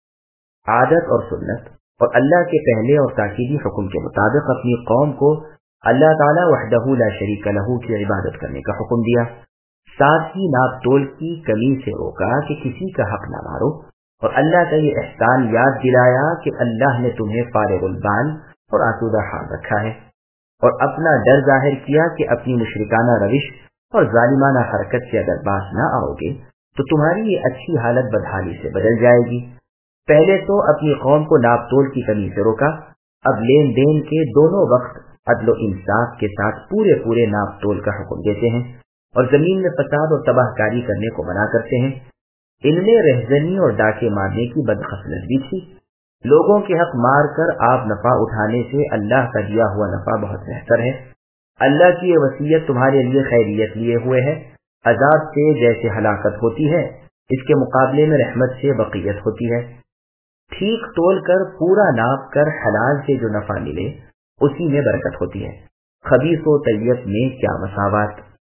عادت اور سنت اور اللہ کے پہلے اور تاکیدی حکم کے مطابق اپنی قوم کو اللہ تعالیٰ وحدہ لا شریک لہ کی عبادت کرنے کا حکم دیا، ساتھ ہی ناپ تول کی کمی سے روکا کہ کسی کا حق نہ مارو، اور اللہ کا یہ احسان یاد دلایا کہ اللہ نے تمہیں فارغ البال اور آسودہ حال رکھا ہے، اور اپنا ڈر ظاہر کیا کہ اپنی مشرکانہ روش اور ظالمانہ حرکت سے اگر باز نہ آؤ گے تو تمہاری یہ اچھی حالت بدحالی سے بدل جائے گی۔ پہلے تو اپنی قوم کو ناپ تول کی کمی سے روکا، اب لین دین کے دونوں وقت عدل و انصاف کے ساتھ پورے ناپ تول کا حکم دیتے ہیں اور زمین میں فساد اور تباہ کاری کرنے کو منع کرتے ہیں۔ ان میں رہزنی اور ڈاکے مارنے کی بدخصلت بھی تھی۔ لوگوں کے حق مار کر آپ نفع اٹھانے سے اللہ کا دیا ہوا نفع بہت بہتر ہے۔ اللہ کی یہ وصیت تمہارے لیے خیریت لیے ہوئے ہے، عذاب سے جیسے ہلاکت ہوتی ہے اس کے مقابلے میں رحمت سے بقیت ہوتی ہے۔ ٹھیک تول کر پورا ناپ کر حلال سے جو نفع ملے اسی میں برکت ہوتی ہے۔ خبیث و طیب میں کیا مساوات۔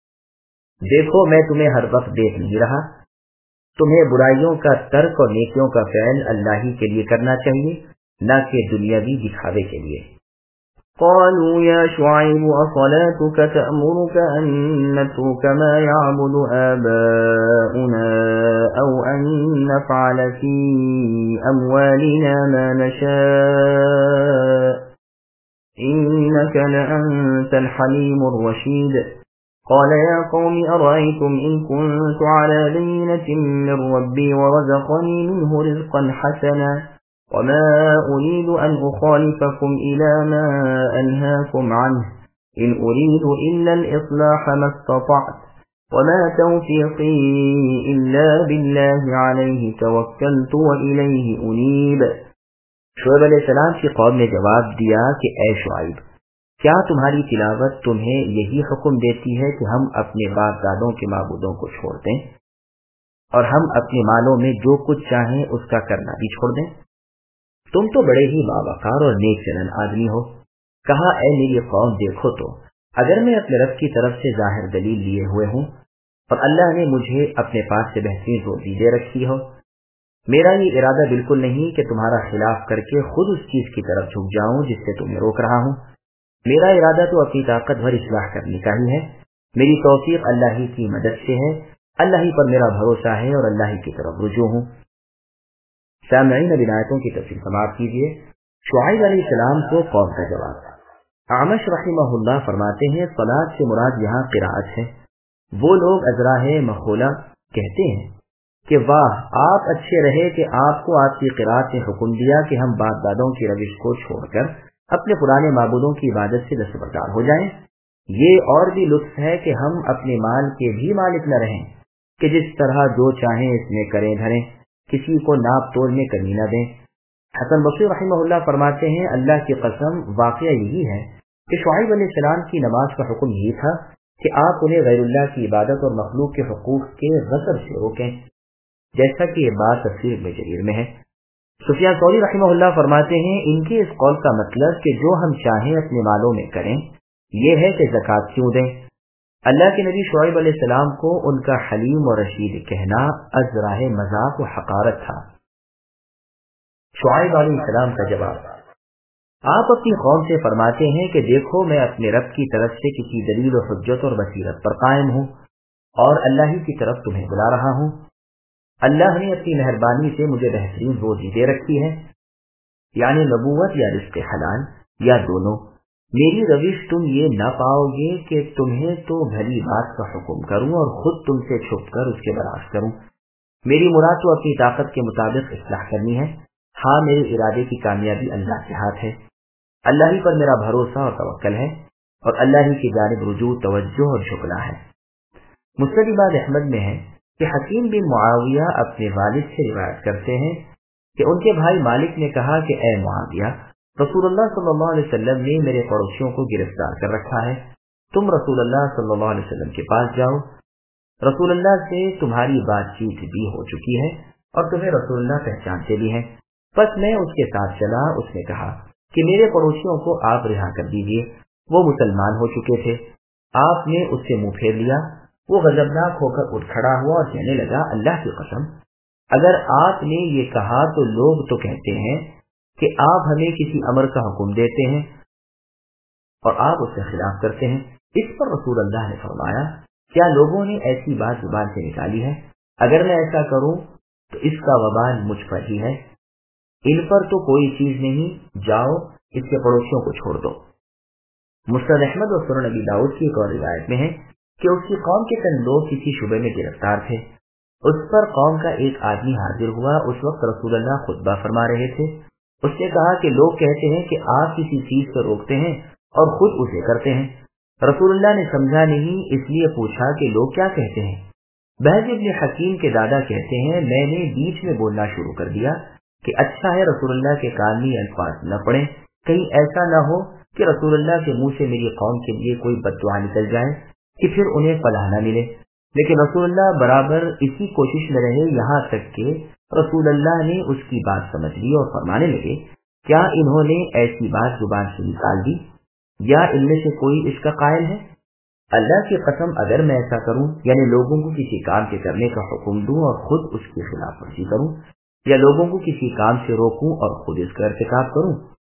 دیکھو میں تمہیں ہر وقت دیکھ نہیں رہا، تمہیں برائیوں کا ترک اور نیکیوں کا فعل اللہ ہی کے لیے کرنا چاہیے، نہ کہ دنیاوی دکھاوے کے لیے۔ قالوا يا شعيب أصلاتك تأمرك أن نترك ما يعبد آباؤنا أو أن نفعل في أموالنا ما نشاء إنك لأنت الحليم الرشيد قال يا قوم أرأيتم إن كنت على بينة من ربي ورزقني منه رزقا حسنا وما أريد أن أخالفكم إلى ما أنهاكم عنه إن أريد إلا الإصلاح ما استطعت وما توفيقي إلا بالله عليه توكلت وإليه أنيب۔ شعیب علیہ السلام کی قوم نے جواب دیا کہ اے شعیب، کیا تمہاری تلاوت تمہیں یہی حکم دیتی ہے کہ ہم اپنے باپ دادوں کے معبودوں کو چھوڑ دیں اور ہم اپنے مالوں میں جو کچھ چاہیں اس کا کرنا بھی چھوڑ دیں؟ تم تو بڑے ہی باوقار اور نیک چلن آدمی ہو۔ کہا اے میری قوم، دیکھو تو اگر میں اپنے رب کی طرف سے ظاہر دلیل لیے ہوئے ہوں اور اللہ نے مجھے اپنے پاس سے بہترین روزی دے رکھی ہو، میرا یہ ارادہ بالکل نہیں کہ تمہارا خلاف کر کے خود اس چیز کی طرف جھک جاؤں جس سے تمہیں روک رہا ہوں۔ میرا ارادہ تو اپنی طاقت بھر اصلاح کرنے کا ہی ہے، میری توفیق اللہ ہی کی مدد سے ہے، اللہ ہی پر میرا بھروسہ ہے اور اللہ ہی کی طرف رجوع ہوں۔ سامعین اب آیتوں کی تفصیل سماعت کیجیے۔ شعیب علیہ السلام کو قوم کا جواب۔ اعمش رحمہ اللہ فرماتے ہیں صلاۃ سے مراد یہاں قراءت ہے۔ وہ لوگ ازراہ مخولہ کہتے ہیں کہ واہ آپ اچھے رہے کہ آپ کو آپ کی قراءت نے حکم دیا کہ ہم باپ دادوں کی روش کو چھوڑ کر اپنے پرانے معبودوں کی عبادت سے دستبردار ہو جائیں۔ یہ اور بھی لطف ہے کہ ہم اپنے مال کے بھی مالک نہ رہیں کہ جس طرح جو چاہیں اس میں کریں دھریں، کسی کو ناپ توڑ میں کمی نہ دیں۔ حسن بصری رحمہ اللہ فرماتے ہیں اللہ کی قسم واقعہ یہی ہے کہ شعیب علیہ السلام کی نماز کا حکم یہی تھا کہ آپ انہیں غیر اللہ کی عبادت اور مخلوق کے حقوق کے غصب سے روکیں، جیسا کہ یہ بات تفسیر ابن جریر میں ہے۔ سفیان ثوری رحمہ اللہ فرماتے ہیں ان کے اس قول کا مطلب کہ جو ہم چاہیں اپنے مالوں میں کریں یہ ہے کہ زکوٰۃ کیوں دیں۔ اللہ کے نبی شعیب علیہ السلام کو ان کا حلیم اور رشید کہنا از راہ مذاق و حقارت تھا۔ شعیب علیہ السلام کا جواب۔ آپ اپنی قوم سے فرماتے ہیں کہ دیکھو میں اپنے رب کی طرف سے کسی دلیل و حجت اور بصیرت پر قائم ہوں اور اللہ ہی کی طرف تمہیں بلا رہا ہوں۔ اللہ نے اپنی مہربانی سے مجھے بہترین روزی دے رکھی ہے، یعنی نبوت یا رزق حلال یا دونوں۔ میری روش تم یہ نہ پاؤ گے کہ تمہیں تو بھلی بات کا حکم کروں اور خود تم سے چھپ کر اس کے برعکس کروں۔ میری مراد تو اپنی طاقت کے مطابق اصلاح کرنی ہے۔ ہاں میرے ارادے کی کامیابی اللہ کے ہاتھ ہے۔ اللہ ہی پر میرا بھروسہ اور توکل ہے اور اللہ ہی کی جانب رجوع توجہ اور شکلا ہے۔ مسند امام احمد میں ہے کہ حکیم بن معاویہ اپنے والد سے روایت کرتے ہیں کہ ان کے بھائی مالک نے کہا کہ اے معاویہ، رسول اللہ صلی اللہ علیہ وسلم نے میرے پڑوسیوں کو گرفتار کر رکھا ہے، تم رسول اللہ صلی اللہ علیہ وسلم کے پاس جاؤ۔ رسول اللہ سے تمہاری بات چیت بھی ہو چکی ہے اور تمہیں رسول اللہ پہچانتے بھی ہیں۔ بس میں اس کے ساتھ چلا۔ اس نے کہا کہ میرے پڑوسیوں کو آپ رہا کر دیجیے، وہ مسلمان ہو چکے تھے۔ آپ نے اس سے منہ پھیر لیا۔ وہ غضبناک ہو کر اٹھ کھڑا ہوا اور کہنے لگا اللہ کی قسم اگر آپ نے یہ کہا تو لوگ تو کہتے ہیں کہ آپ ہمیں کسی امر کا حکم دیتے ہیں اور آپ اس کے خلاف کرتے ہیں۔ اس پر رسول اللہ نے فرمایا کیا لوگوں نے ایسی بات زبان سے نکالی ہے؟ اگر میں ایسا کروں تو اس کا وبال مجھ پر ہی ہے، ان پر تو کوئی چیز نہیں، جاؤ اس کے پڑوسیوں کو چھوڑ دو۔ مسند احمد اور سنن ابی داؤد کی ایک اور روایت میں ہے کہ اس کی قوم کے چند لوگ کسی شبے میں گرفتار تھے۔ اس پر قوم کا ایک آدمی حاضر ہوا۔ اس وقت رسول اللہ خطبہ فرما رہے تھے۔ اس نے کہا کہ لوگ کہتے ہیں کہ آپ کسی چیز سے روکتے ہیں اور خود اسے کرتے ہیں۔ رسول اللہ نے سمجھا نہیں، اس لیے پوچھا کہ لوگ کیا کہتے ہیں؟ بہز ابن حکیم کے دادا کہتے ہیں میں نے بیچ میں بولنا شروع کر دیا کہ اچھا ہے رسول اللہ کے کان میں الفاظ نہ پڑیں، کہیں ایسا نہ ہو کہ رسول اللہ کے منہ سے میری قوم کے لیے کوئی بد دعا نکل جائے کہ پھر انہیں فلاح نہ ملے۔ لیکن رسول اللہ برابر اسی کوشش میں رہے، یہاں تک کہ رسول اللہ نے اس کی بات سمجھ لی اور فرمانے لگے کیا انہوں نے ایسی بات زبان سے نکال دی یا ان میں سے کوئی اس کا قائل ہے؟ اللہ کی قسم اگر میں ایسا کروں یعنی لوگوں کو کسی کام کے کرنے کا حکم دوں اور خود اس کی خلاف ورزی کروں، یا لوگوں کو کسی کام سے روکوں اور خود اس کا ارتکاب کروں،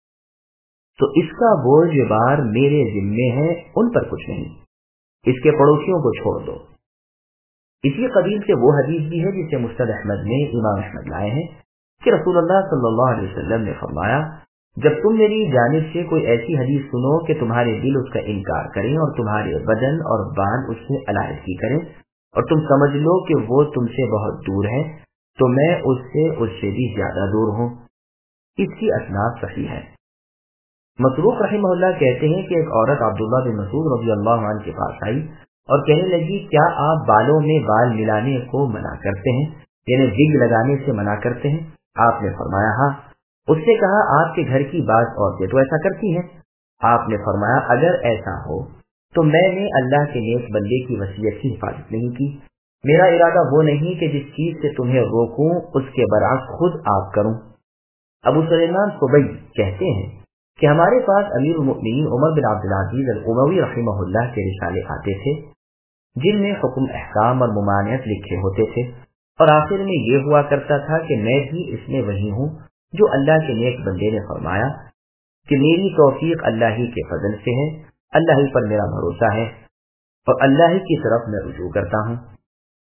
تو اس کا بوجھ بار میرے ذمے ہے، ان پر کچھ نہیں۔ اس کے پڑوسیوں کو چھوڑ دو۔ اسی قبیل سے وہ حدیث بھی ہے جسے مسند احمد میں امام احمد لائے ہیں کہ رسول اللہ صلی اللہ علیہ وسلم نے فرمایا جب تم میری جانب سے کوئی ایسی حدیث سنو کہ تمہارے دل اس کا انکار کریں اور تمہارے بدن اور بال اس سے علیحدگی کریں اور تم سمجھ لو کہ وہ تم سے بہت دور ہے تو میں اس سے بھی زیادہ دور ہوں۔ اس کی اسناد صحیح ہے۔ مسروق رحمہ اللہ کہتے ہیں کہ ایک عورت عبداللہ بن مسعود رضی اللہ عنہ کے پاس آئی اور کہنے لگی کیا آپ بالوں میں بال ملانے کو منع کرتے ہیں، یعنی وگ لگانے سے منع کرتے ہیں؟ آپ نے فرمایا ہاں۔ اس نے کہا آپ کے گھر کی بعض عورتیں تو ایسا کرتی ہیں۔ آپ نے فرمایا اگر ایسا ہو تو میں نے اللہ کے نیک بندے کی وصیت کی حفاظت نہیں کی۔ میرا ارادہ وہ نہیں کہ جس چیز سے تمہیں روکوں اس کے برعکس خود آپ کروں۔ ابو سلیمان صبی کہتے ہیں کہ ہمارے پاس امیر المؤمنین عمر بن عبد العزیز الاموی رحمہ اللہ کے رسالے آتے تھے جن میں حکم احکام اور ممانعت لکھے ہوتے تھے، اور آخر میں یہ ہوا کرتا تھا کہ میں بھی اس میں وہی ہوں جو اللہ کے نیک بندے نے فرمایا کہ میری توفیق اللہ ہی کے فضل سے ہے، اللہ ہی پر میرا بھروسہ ہے اور اللہ ہی کی طرف میں رجوع کرتا ہوں۔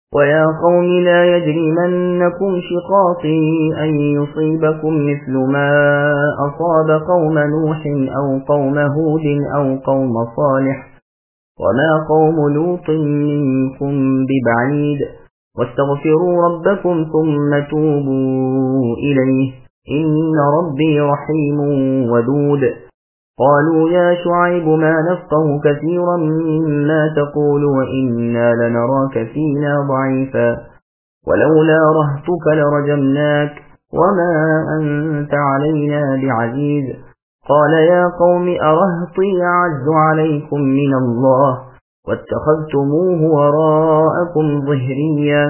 وَيَا قَوْمِ لَا يَجْرِمَنَّكُمْ شِقَاقِي أَن يُصِيبَكُمْ مِثْلُ مَا أَصَابَ قَوْمَ نُوحٍ أَوْ قَوْمَ هُودٍ أَوْ قَوْمَ صَالِحٍ وَمَا قَوْمُ لُوطٍ مِّنكُمْ بِبَعِيدٍ وَاسْتَغْفِرُوا رَبَّكُمْ ثُمَّ تُوبُوا إِلَيْهِ إِنَّ رَبِّي رَحِيمٌ وَدُودٌ قالوا يا شعيب ما نفقه كثيرا مما تقول وإنا لنراك فينا ضعيفا ولولا رهتك لرجمناك وما أنت علينا بعزيز قال يا قوم أرهطي أعز عليكم من الله واتخذتموه وراءكم ظهريا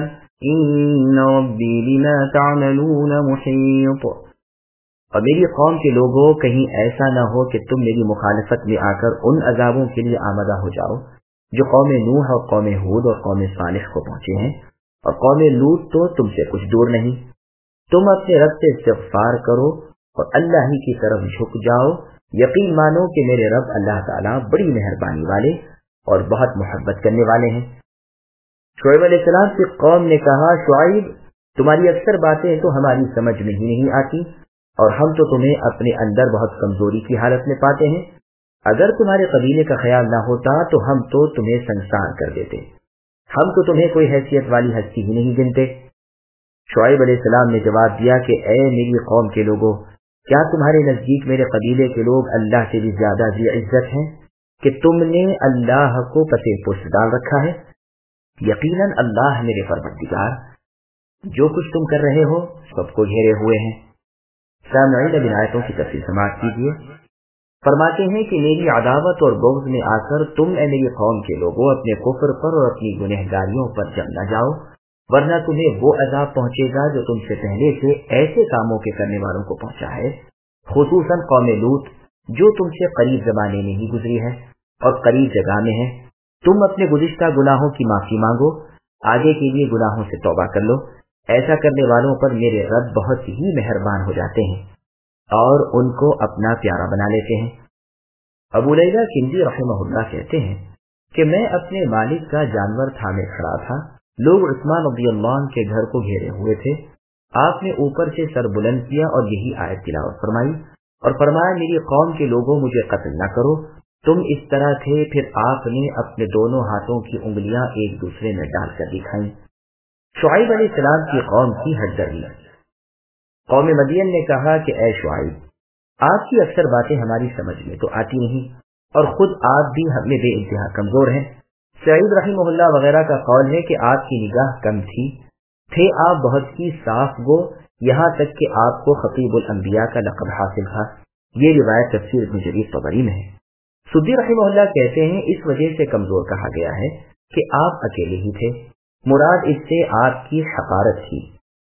إن ربي بما تعملون محيط. اور میری قوم کے لوگوں کہیں ایسا نہ ہو کہ تم میری مخالفت میں آ کر ان عذابوں کے لیے آمادہ ہو جاؤ جو قوم نوح اور قوم ہود اور قوم صالح کو پہنچے ہیں، اور قوم لوط تو تم سے کچھ دور نہیں. تم اپنے رب سے استغفار کرو اور اللہ ہی کی طرف جھک جاؤ. یقین مانو کہ میرے رب اللہ تعالیٰ بڑی مہربانی والے اور بہت محبت کرنے والے ہیں. شعیب علیہ السلام کی قوم نے کہا، شعیب تمہاری اکثر باتیں تو ہماری سمجھ میں ہی نہیں آتی، اور ہم تو تمہیں اپنے اندر بہت کمزوری کی حالت میں پاتے ہیں. اگر تمہارے قبیلے کا خیال نہ ہوتا تو ہم تو تمہیں سنسار کر دیتے. ہم تو تمہیں کوئی حیثیت والی ہستی ہی نہیں گنتے. شعیب علیہ السلام نے جواب دیا کہ اے میری قوم کے لوگوں، کیا تمہارے نزدیک میرے قبیلے کے لوگ اللہ سے بھی زیادہ ذی عزت ہیں کہ تم نے اللہ کو پتے پشت ڈال رکھا ہے؟ یقیناً اللہ میرے پروردگار جو کچھ تم کر رہے ہو سب کو گھیرے ہوئے ہیں. سامعین اب آیتوں کی تفصیل سماعت کیجیے. فرماتے ہیں کہ میری عداوت اور بغض میں آ کر تم اے میری قوم کے لوگوں اپنے کفر پر اور اپنی گنہگاریوں پر جم نہ جاؤ، ورنہ تمہیں وہ عذاب پہنچے گا جو تم سے پہلے سے ایسے کاموں کے کرنے والوں کو پہنچا ہے، خصوصاً قوم لوط جو تم سے قریب زمانے میں ہی گزری ہے اور قریب جگہ میں ہے. تم اپنے گزشتہ گناہوں کی معافی مانگو، آگے کے لیے گناہوں سے توبہ کر لو. ایسا کرنے والوں پر میرے رب بہت ہی مہربان ہو جاتے ہیں اور ان کو اپنا پیارا بنا لیتے ہیں. ابو لیلہ کندی رحمہ اللہ کہتے ہیں کہ میں اپنے مالک کا جانور تھامے کھڑا تھا. لوگ عثمان رضی اللہ عنہ کے گھر کو گھیرے ہوئے تھے. آپ نے اوپر سے سر بلند کیا اور یہی آیت تلاوت فرمائی اور فرمایا، میری قوم کے لوگوں مجھے قتل نہ کرو، تم اس طرح تھے. پھر آپ نے اپنے دونوں ہاتھوں کی انگلیاں ایک دوسرے میں ڈال کر دکھائیں. شعیب علیہ السلام کی قوم کی ہٹ دردی. قوم مدین نے کہا کہ اے شعیب، آپ کی اکثر باتیں ہماری سمجھ میں تو آتی نہیں، اور خود آپ بھی ہم میں بے انتہا کمزور ہیں. سعید رحمہ اللہ وغیرہ کا قول ہے کہ آپ کی نگاہ کم تھے آپ بہت ہی صاف گو، یہاں تک کہ آپ کو خطیب الانبیاء کا لقب حاصل تھا. یہ روایت تفسیر ابن جریر طبری میں ہے. سدی رحمہ اللہ کہتے ہیں اس وجہ سے کمزور کہا گیا ہے کہ آپ اکیلے ہی تھے. مراد اس سے آپ کی حقارت تھی،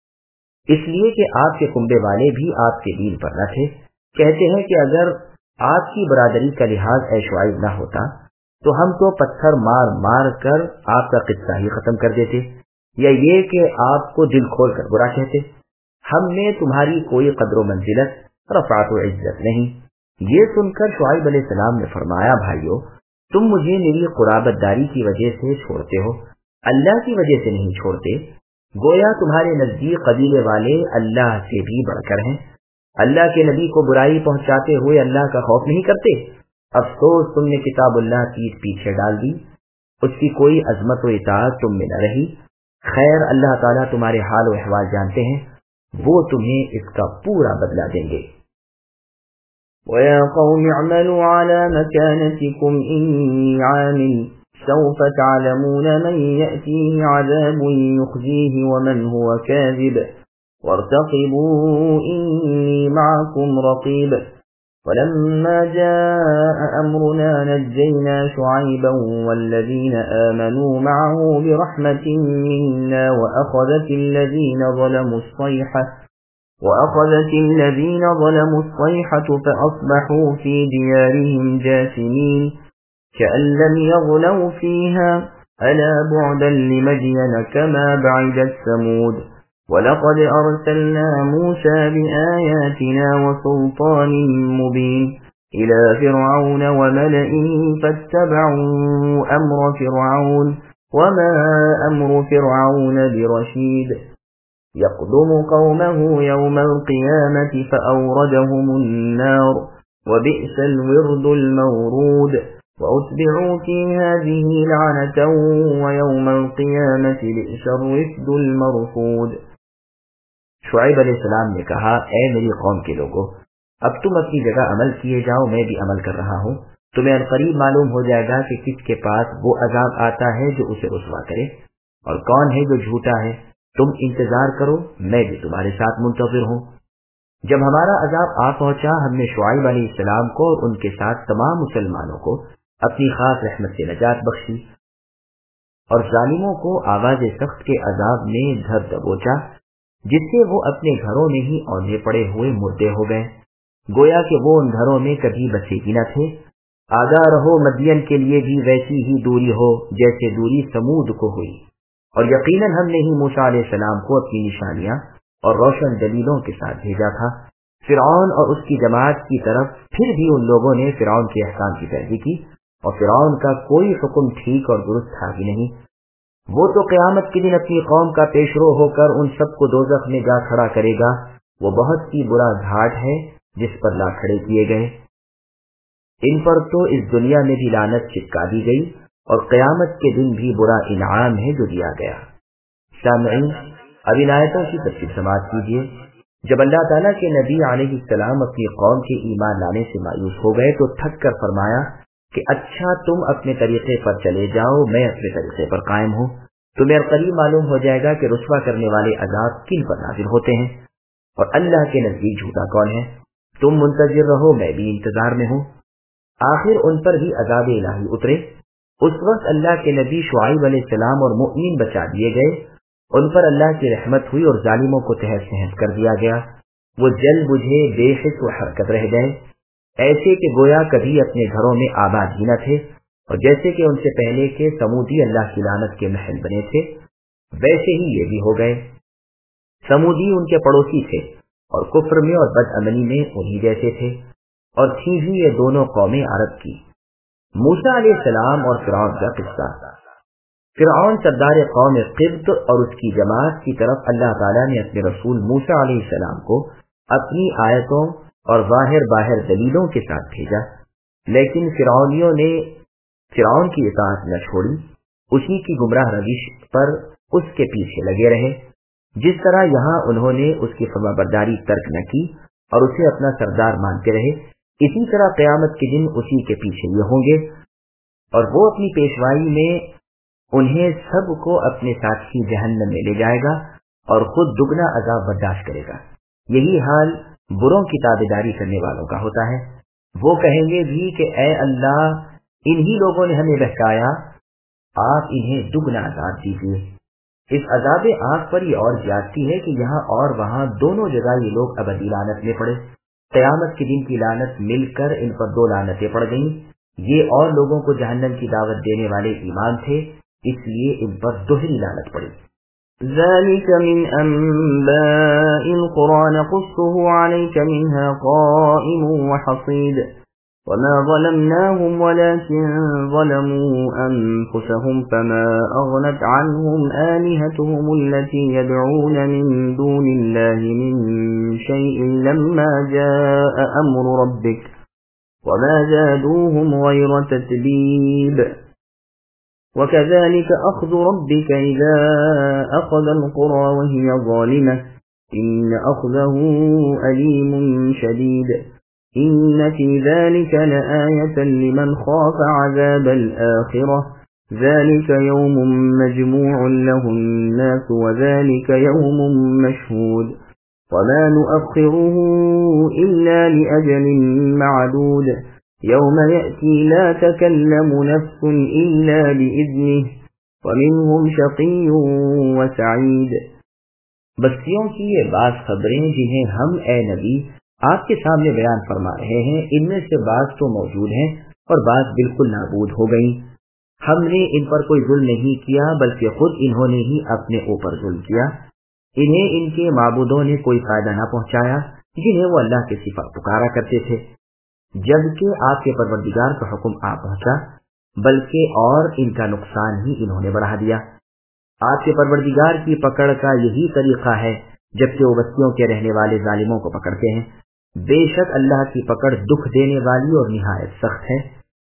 اس لیے کہ آپ کے کنبے والے بھی آپ کے دین پر نہ تھے. کہتے ہیں کہ اگر آپ کی برادری کا لحاظ اے شعیب نہ ہوتا تو ہم تو پتھر مار مار کر آپ کا قصہ ہی ختم کر دیتے، یا یہ کہ آپ کو دل کھول کر برا کہتے. ہم نے تمہاری کوئی قدر و منزلت رفعت و عزت نہیں. یہ سن کر شعیب علیہ السلام نے فرمایا، بھائیو تم مجھے میری قرابت داری کی وجہ سے چھوڑتے ہو، اللہ کی وجہ سے نہیں چھوڑتے. گویا تمہارے نزدیک قبیلے والے اللہ سے بھی بڑھ کر ہیں. اللہ کے نبی کو برائی پہنچاتے ہوئے اللہ کا خوف نہیں کرتے. افسوس تم نے کتاب اللہ پیٹ پیچھے ڈال دی، اس کی کوئی عظمت و اطاعت تم میں نہ رہی. خیر اللہ تعالیٰ تمہارے حال و احوال جانتے ہیں، وہ تمہیں اس کا پورا بدلہ دیں گے. وَيَا قَوْمِ اعْمَلُوا عَلَى مَكَانَتِكُمْ إِنِّي عَامِلٌ سوف تعلمون من يأتيه عذاب يخزيه ومن هو كاذب وارتقبوا إني معكم رقيب. ولما جاء أمرنا نجينا شعيبا والذين آمنوا معه برحمة منا وأخذت الذين ظلموا الصيحة فأصبحوا في ديارهم جاثمين كأن لم يغنوا فيها ألا بعدا لمدين كما بعدت ثمود. ولقد أرسلنا موسى بآياتنا وسلطان مبين إلى فرعون وملئه فاتبعوا أمر فرعون وما أمر فرعون برشيد يقدم قومه يوم القيامة فأوردهم النار وبئس الورد المورود وأتبعوا في هذه لعنة ويوم القيامة بئس الرفد المرفود. شعیب علیہ السلام نے کہا اے میری قوم کے لوگوں، اب تم اپنی جگہ عمل کیے جاؤ، میں بھی عمل کر رہا ہوں. تمہیں عنقریب معلوم ہو جائے گا کہ کس کے پاس وہ عذاب آتا ہے جو اسے رسوا کرے اور کون ہے جو جھوٹا ہے. تم انتظار کرو، میں بھی تمہارے ساتھ منتظر ہوں. جب ہمارا عذاب آ پہنچا، ہم نے شعیب علیہ السلام کو اور ان کے ساتھ تمام مسلمانوں کو اپنی خاص رحمت سے نجات بخشی اور ظالموں کو آواز سخت کے عذاب میں دھر دبوچا، جس سے وہ اپنے گھروں میں ہی اوندھے پڑے ہوئے مردے ہو گئے، گویا کہ وہ ان گھروں میں کبھی بسے ہی نہ تھے. آگاہ رہو، مدین کے لیے بھی ویسی ہی دوری ہو جیسے دوری سمود کو ہوئی، اور یقیناً ہم نے ہی موسیٰ علیہ السلام کو اپنی نشانیاں اور روشن دلیلوں کے ساتھ بھیجا تھا. فرعون اور اس کی جماعت کی طرف پھر بھی ان لوگوں نے فرعون کے احکام کی پیروی کی، اور فرعون کا کوئی حکم ٹھیک اور درست تھا ہی نہیں. وہ تو قیامت کے دن اپنی قوم کا پیشرو ہو کر ان سب کو دوزخ میں جا کھڑا کرے گا. وہ بہت ہی برا گھاٹ ہے جس پر لا کھڑے کیے گئے. ان پر تو اس دنیا میں بھی لعنت چپکا دی گئی اور قیامت کے دن بھی برا انعام ہے جو دیا گیا. سامعین، اب ان آیتوں کی تفصیل سماعت کیجیے. جب اللہ تعالیٰ کے نبی علیہ السلام اپنی قوم کے ایمان لانے سے مایوس ہو گئے تو تھک کر فرمایا کہ اچھا تم اپنے طریقے پر چلے جاؤ، میں اپنے طریقے پر قائم ہوں. تمہیں قریب معلوم ہو جائے گا کہ رسوا کرنے والے عذاب کن پر نازل ہوتے ہیں اور اللہ کے نزدیک جھوٹا کون ہے. تم منتظر رہو، میں بھی انتظار میں ہوں. آخر ان پر بھی عذاب الہی اترے. اس وقت اللہ کے نبی شعیب علیہ السلام اور مؤمنین بچا دیے گئے. ان پر اللہ کی رحمت ہوئی اور ظالموں کو تحس نحس کر دیا گیا. وہ جل بجھے بے حس و حرکت رہ گئے، ایسے کہ گویا کبھی اپنے گھروں میں آباد ہی نہ تھے، اور جیسے کہ ان سے پہلے کے سمودی اللہ کی لعنت کے محل بنے تھے، ویسے ہی یہ بھی ہو گئے. سمودی ان کے پڑوسی تھے اور کفر میں اور بد امنی میں انہی جیسے تھے، اور تھی بھی یہ دونوں قومیں عرب کی. موسیٰ علیہ السلام اور فرعون کا قصہ. فرعون سردار قوم قبط اور اس کی جماعت کی طرف اللہ تعالیٰ نے اپنے رسول موسیٰ علیہ السلام کو اپنی آیتوں اور ظاہر باہر دلیلوں کے ساتھ بھیجا، لیکن فرعونیوں نے فرعون کی اطاعت نہ چھوڑی، اسی کی گمراہ روش پر اس کے پیچھے لگے رہے. جس طرح یہاں انہوں نے اس کی فرما برداری ترک نہ کی اور اسے اپنا سردار مانتے رہے، اسی طرح قیامت کے دن اسی کے پیچھے یہ ہوں گے، اور وہ اپنی پیشوائی میں انہیں سب کو اپنے ساتھی جہنم میں لے جائے گا اور خود دگنا عذاب برداشت کرے گا. یہی حال بروں کی تابعداری کرنے والوں کا ہوتا ہے. وہ کہیں گے بھی کہ اے اللہ، انہی لوگوں نے ہمیں بہکایا، آپ انہیں دگنا عذاب دیجیے. اس عذاب آنکھ پر یہ اور زیادتی ہے کہ یہاں اور وہاں دونوں جگہ یہ لوگ ابدی لعنت میں پڑے. قیامت کے دن کی لعنت مل کر ان پر 2 لعنتیں پڑ گئیں. یہ اور لوگوں کو جہنم کی دعوت دینے والے ایمان تھے، اس لیے ان پر دوہری لعنت پڑی. ذلك من أنباء القرى نقصه عليك منها قائم وحصيد وما ظلمناهم ولكن ظلموا أنفسهم فما أغنت عنهم آلهتهم التي يدعون من دون الله من شيء لما جاء أمر ربك وما زادوهم غير تتبيب وكذلك أخذ ربك إذا أخذ القرى وهي ظالمة إن أخذه أليم شديد إن في ذلك لآية لمن خاف عذاب الآخرة ذلك يوم مجموع له الناس وذلك يوم مشهود وما نؤخره إلا لأجل معدود يوم يأتي لا تكلم نفس إلا بإذنه ومنهم شقي وسعيد. بستیوں کی یہ بعض خبریں جنہیں ہم اے نبی آپ کے سامنے بیان فرما رہے ہیں، ان میں سے بعض تو موجود ہیں اور بعض بالکل نابود ہو گئیں. ہم نے ان پر کوئی ظلم نہیں کیا بلکہ خود انہوں نے ہی اپنے اوپر ظلم کیا. انہیں ان کے معبودوں نے کوئی فائدہ نہ پہنچایا جنہیں وہ اللہ کے صفا پکارا کرتے تھے. جبکہ آپ کے پروردگار کا حکم آ پہنچا बल्कि और इनका नुकसान ही इन्होंने बढ़ा दिया। आपके परवरदिगार की पकड़ का यही तरीका है जबकि वो बस्तियों के रहने वाले जालिमों को पकड़ते हैं। बेशक अल्लाह की पकड़ दुख देने वाली और निहायत सख्त है।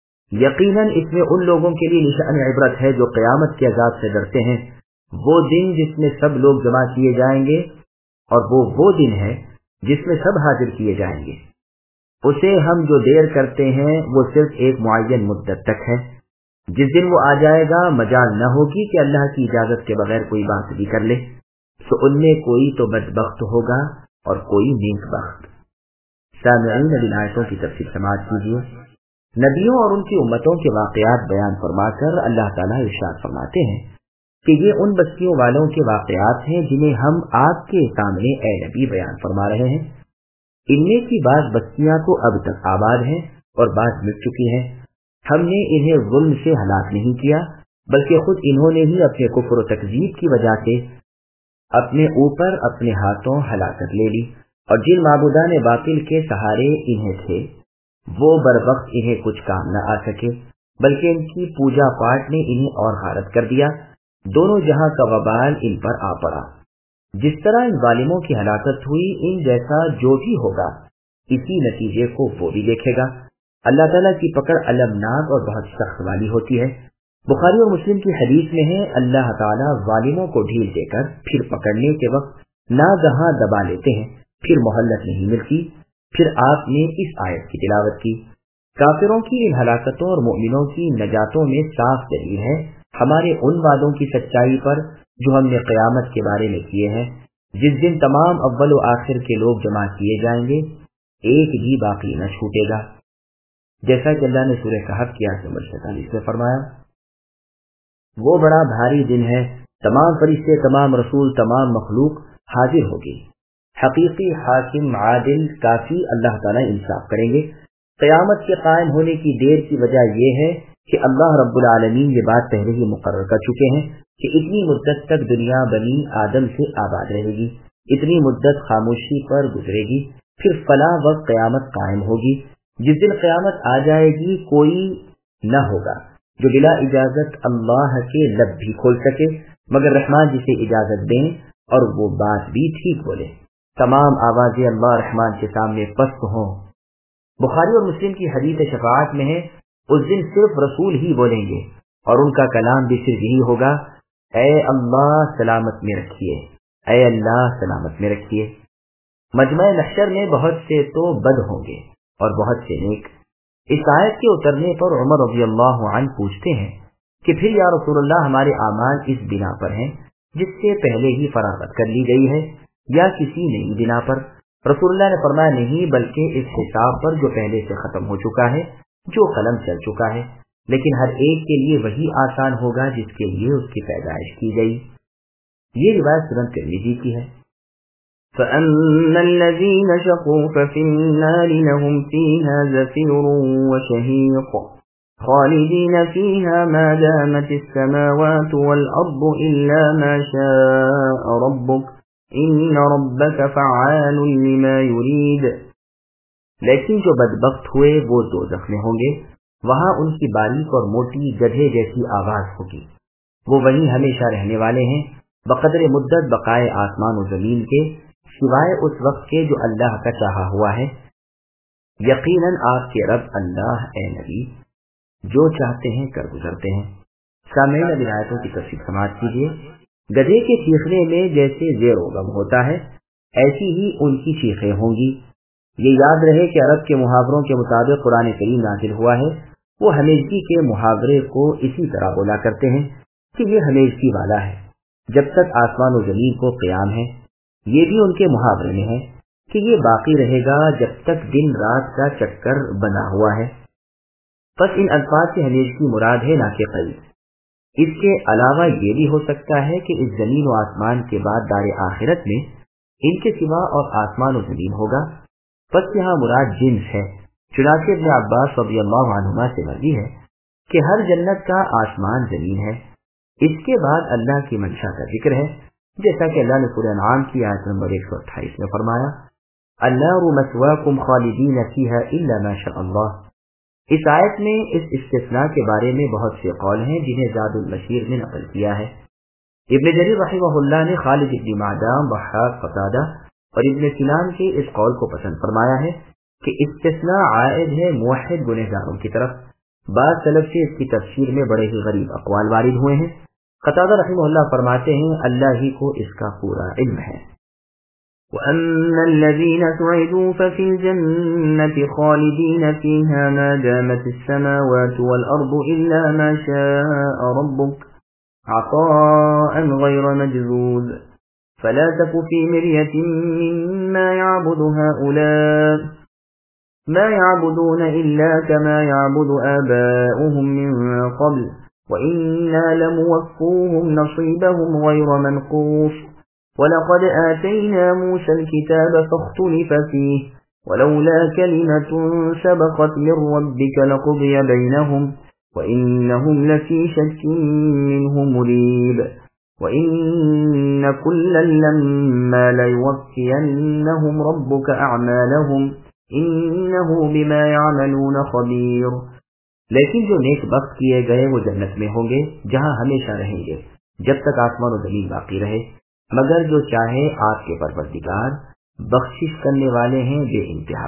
यकीनन इसमें उन लोगों के लिए निशान इबरत है जो क़यामत के अज़ाब से डरते हैं। वो दिन जिसमें सब लोग जमा किए जाएंगे और वो दिन है जिसमें सब हाजिर किए जाएंगे। उसे हम जो देर करते हैं वो सिर्फ एक मुअय्यन मुद्दत तक है। जिस दिन वो आ जाएगा मजाल न होगी कि अल्लाह की इजाजत के बगैर कोई बात भी कर ले। तो उनमें कोई तो बदबख्त होगा और कोई नेकबख्त। सामईन इन आयतों की तफसीर समाअत कीजिए। नबियों और उनकी उम्मतों के वाक़यात बयान फरमाकर अल्लाह ताला इरशाद फरमाते हैं कि ये उन बस्तियों वालों के वाक़यात हैं जिन्हें हम आपके सामने ए नबी बयान फरमा रहे हैं। इनमें की बात बस्तियां तो अब तक आबाद हैं और बात मिट चुकी हैं। हमने इन्हें जुल्म से हलाक नहीं किया बल्कि खुद इन्होंने ही अपने कुफ्र और तकजीब की वजह से अपने ऊपर अपने हाथों हलाकत ले ली। और जिन माबूदान बातिल के सहारे इन्हें थे वो बरवक्त इन्हें कुछ काम न आ सके बल्कि इनकी पूजा पाठ ने इन्हें और गारत कर दिया। दोनों जहां का वबाल इन पर आ पड़ा। जिस तरह इन जालिमों की हलाकत हुई इन जैसा जो भी होगा इसी नतीजे को वो भी देखेगा। अल्लाह ताला की पकड़ अलमनाक और बहुत सख्त वाली होती है। बुखारी और मुस्लिम की हदीस में है अल्लाह ताला जालिमों को ढील देकर फिर पकड़ने के वक्त नागहां दबा लेते हैं, फिर मोहल्लत नहीं मिलती। फिर आपने इस आयत की तिलावत की। काफिरों की इन हलाकतों और मोमिनों की नजातों में साफ दलील है हमारे उन वादों की सच्चाई पर जो हमने क़यामत के बारे में किए हैं, जिस दिन तमाम अव्वल व आखिर के लोग जमा किए जाएंगे, एक भी बाकी न छूटेगा। जैसा कि अल्लाह ने सूरह कहफ की आयत नंबर 47 में फरमाया, वो बड़ा भारी दिन है, तमाम फरिश्ते, तमाम रसूल, तमाम मखलूक हाजिर होगी। हकीकी हाकिम आदिल काफी अल्लाह ताला इंसाफ करेंगे। क़यामत के कायम होने की देर की वजह यह है कि अल्लाह रब्बुल आलमीन ये बात पहले ही मुकर्रर कर चुके हैं कि इतनी मुद्दत तक दुनिया बनी आदम से आबाद रहेगी, इतनी मुद्दत खामोशी पर गुजरेगी, फिर फला वक्त क़यामत कायम होगी। जिस दिन क़यामत आ जाएगी कोई न होगा जो बिला इजाजत अल्लाह के लब भी खोल सके मगर रहमान जिसे इजाजत दें और वो बात भी ठीक बोले। तमाम आवाजें अल्लाह रहमान के सामने पस्त हों। बुखारी और मुस्लिम की हदीस शफाअत में है उस दिन सिर्फ रसूल ही बोलेंगे और उनका कलाम भी सिर्फ यही होगा, ऐ अल्लाह सलामत में रखिए, ऐ अल्लाह सलामत में रखिए। मजमा महशर में बहुत से तो बद होंगे और बहुत से नेक। इस आयत के उतरने पर उमर रज़ियल्लाहु अन्हु पूछते हैं कि फिर या रसूलल्लाह हमारे आमाल इस बिना पर हैं जिससे पहले ही फरागत कर ली गई है या किसी नई बिना पर? रसूलुल्लाह ने फरमाया नहीं, बल्कि इस हिसाब पर जो पहले से खत्म हो चुका है, जो कलम चल चुका है, लेकिन हर एक के लिए वही आसान होगा जिसके लिए उसकी पैदाइश की गई। ये रिवायत सुनन तिरमिज़ी की है। فَأَمَّا الَّذِينَ شَقُوا فَفِي النَّارِ لَهُمْ فِيهَا زَفِيرٌ وَشَهِيقٌ خَالِدِينَ فِيهَا مَا دَامَتِ السَّمَاوَاتُ وَالْأَرْضُ إِلَّا مَا شَاءَ رَبُّكَ إِنَّ رَبَّكَ فَعَّالٌ لِمَا يُرِيدُ۔ लेकिन जो बदबख्त हुए वो दोज़ख में होंगे, वहां उनकी बारीक और मोटी गधे जैसी आवाज होगी। वो वहीं हमेशा रहने वाले हैं बकदर मुद्दत बकाए आसमान और जमीन के, सिवाय उस वक्त के जो अल्लाह का चाहा हुआ है। यकीनन आपके रब अल्लाह ए नबी जो चाहते हैं कर गुजरते हैं। सामईन इन आयतों की तफसीर समाअत कीजिए। गधे के चीखने में जैसे ज़ेरो गम होता है ऐसी ही उनकी चीखें होंगी। ये याद रहे कि अरब के मुहावरों के मुताबिक कुरान करीम नाज़िल हुआ है। वो हमेशगी के मुहावरे को इसी तरह बोला करते हैं कि ये हमेशगी वाला है जब तक आसमान और जमीन को क़याम है। ये भी उनके मुहावरे में है कि ये बाकी रहेगा जब तक दिन रात का चक्कर बना हुआ है। बस इन अल्फाज से हमेशगी मुराद है ना कि क़रीब। इसके अलावा ये भी हो सकता है कि इस जमीन और आसमान के बाद दारे आखिरत में इनके सिवा और आसमान और जमीन होगा। बस यहाँ मुराद जिन्स है। चुनांचे इब्न अब्बास रज़ियल्लाहु अन्हुमा से मर्वी है कि हर जन्नत का आसमान जमीन है। इसके बाद अल्लाह की मंशा का जिक्र है, जैसा कि अल्लाह ने सूरह अनआम की आयत नंबर 128 में फरमाया, अन्नारु मस्वाकुम खालिदीन फीहा इल्ला मा शा अल्लाह। اس آیت میں اس استثناء کے بارے میں بہت سے قول ہیں جنہیں زاد المسیر نے نقل کیا ہے۔ ابن جریر رحمہ اللہ نے خالد بن معدان، ضحاک، قتادہ اور ابن سنان کے اس قول کو پسند فرمایا ہے کہ استثناء عائد ہے موحد گنہگاروں کی طرف۔ بعض سلف سے اس کی تفسیر میں بڑے ہی غریب اقوال وارد ہوئے ہیں۔ قتادہ رحمہ اللہ فرماتے ہیں اللہ ہی کو اس کا پورا علم ہے۔ وَأَمَّا الَّذِينَ سُعِدُوا فَفِي الْجَنَّةِ خَالِدِينَ فِيهَا مَا دَامَتِ السَّمَاوَاتُ وَالْأَرْضُ إِلَّا مَا شَاءَ رَبُّكَ عَطَاءً غَيْرَ مَجْذُوذٍ فَلَا تَكُ فِي مِرْيَةٍ مِّمَّا يَعْبُدُ هَؤُلَاءِ مَا يَعْبُدُونَ إِلَّا كَمَا يَعْبُدُ آبَاؤُهُم مِّن قَبْلُ وَإِنَّا لَمُوَفُّوهُمْ نَصِيبَهُمْ غَيْرَ مَنقُوصٍ وَلَقَدْ آتَيْنَا مُوسَى الْكِتَابَ فَاخْتُلِفَ فِيهِ وَلَوْلَا كَلِمَةٌ سَبَقَتْ مِن رَّبِّكَ لَقُضِيَ بَيْنَهُمْ وَإِنَّهُمْ لَفِي شَكٍّ مِّنْهُ مُرِيبٍ وَإِنَّ كُلًّا لَّمَّا لَيُوَفِّيَنَّهُمْ رَبُّكَ أَعْمَالَهُمْ إِنَّهُ بِمَا يَعْمَلُونَ خَبِيرٌ۔ لیکن جو نیک بخت کیے گئے وہ جنت میں ہوں گے جہاں ہمیشہ رہیں گے جب تک آسمان و زمین باقی رہے، مگر جو چاہے آپ کے پروردگار بخشش کرنے والے ہیں بے انتہا۔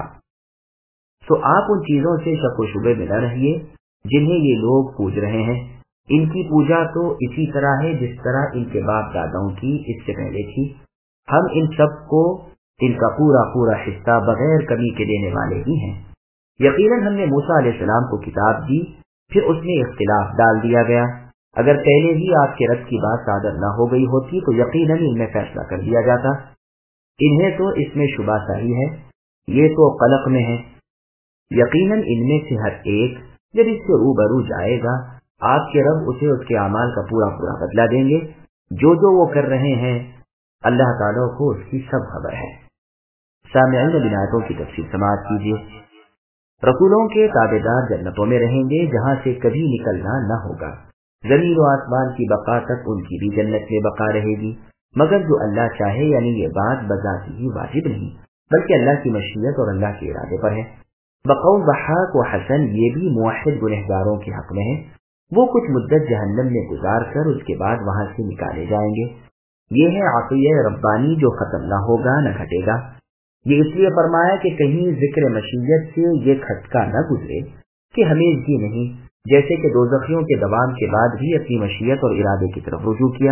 تو آپ ان چیزوں سے شک و شبے میں نہ رہیے جنہیں یہ لوگ پوج رہے ہیں۔ ان کی پوجا تو اسی طرح ہے جس طرح ان کے باپ داداؤں کی اس سے پہلے تھی۔ ہم ان سب کو ان کا پورا پورا حصہ بغیر کمی کے دینے والے ہی ہیں۔ یقیناً ہم نے موسیٰ علیہ السلام کو کتاب دی، پھر اس میں اختلاف ڈال دیا گیا۔ اگر پہلے ہی آپ کے رب کی بات صادر نہ ہو گئی ہوتی تو یقیناً ان میں فیصلہ کر دیا جاتا۔ انہیں تو اس میں شبہ صحیح ہے، یہ تو قلق میں ہے۔ یقیناً ان میں سے ہر ایک جب اس سے روبرو جائے گا آپ کے رب اسے اس کے اعمال کا پورا پورا بدلہ دیں گے۔ جو وہ کر رہے ہیں اللہ تعالیٰ کو اس کی سب خبر ہے۔ سامعین اب آیتوں کی تفصیل سماعت کیجیے۔ رسولوں کے تابعدار جنتوں میں رہیں گے جہاں سے کبھی نکلنا نہ ہوگا۔ زمین و آسمان کی بقا تک ان کی بھی جنت میں بقا رہے گی، مگر جو اللہ چاہے، یعنی یہ بات بذات ہی واجب نہیں بلکہ اللہ کی مشیت اور اللہ کے ارادے پر ہے۔ بقول ضحاک و حسن یہ بھی موحد گنہگاروں کے حق میں ہے۔ وہ کچھ مدت جہنم میں گزار کر اس کے بعد وہاں سے نکالے جائیں گے۔ یہ ہے عطیہ ربانی جو ختم نہ ہوگا نہ گھٹے گا۔ یہ اس لیے فرمایا کہ کہیں ذکر مشیت سے یہ کھٹکا نہ گزرے کہ ہمیشگی نہیں، جیسے کہ دوزخیوں کے دوام کے بعد بھی اپنی مشیت اور ارادے کی طرف رجوع کیا۔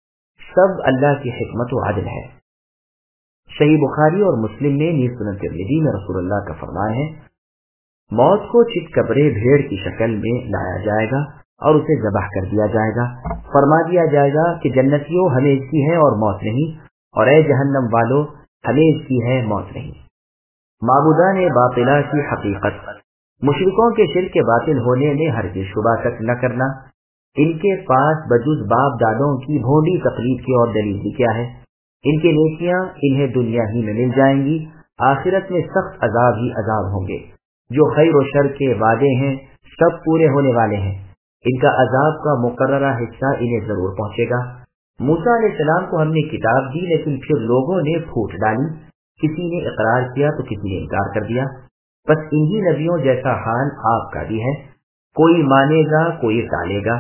سب اللہ کی حکمت و عدل ہے۔ صحیح بخاری اور مسلم میں نیز سنن ترمذی میں رسول اللہ کا فرمان ہے موت کو چت کبرے بھیڑ کی شکل میں لایا جائے گا اور اسے ذبح کر دیا جائے گا۔ فرما دیا جائے گا کہ جنتیوں ہمیشگی ہے اور موت نہیں، اور اے جہنم والو ہمیشگی ہے موت نہیں۔ معبودان باطلہ کی حقیقت، مشرکوں کے شرک کے باطل ہونے میں ہرگز شبہ تک نہ کرنا۔ ان کے پاس بجز باپ دادوں کی بھونڈی تقلید کی اور دلیل بھی کیا ہے؟ ان کی نیکیاں انہیں دنیا ہی میں مل جائیں گی، آخرت میں سخت عذاب ہی عذاب ہوں گے۔ جو خیر و شر کے وعدے ہیں سب پورے ہونے والے ہیں، ان کا عذاب کا مقررہ حصہ انہیں ضرور پہنچے گا۔ موسیٰ علیہ السلام کو ہم نے کتاب دی لیکن پھر لوگوں نے پھوٹ ڈالی، کسی نے اقرار کیا تو کسی نے انکار کر دیا۔ بس انہی نبیوں جیسا حال آپ کا بھی ہے، کوئی مانے گا کوئی ٹالے گا۔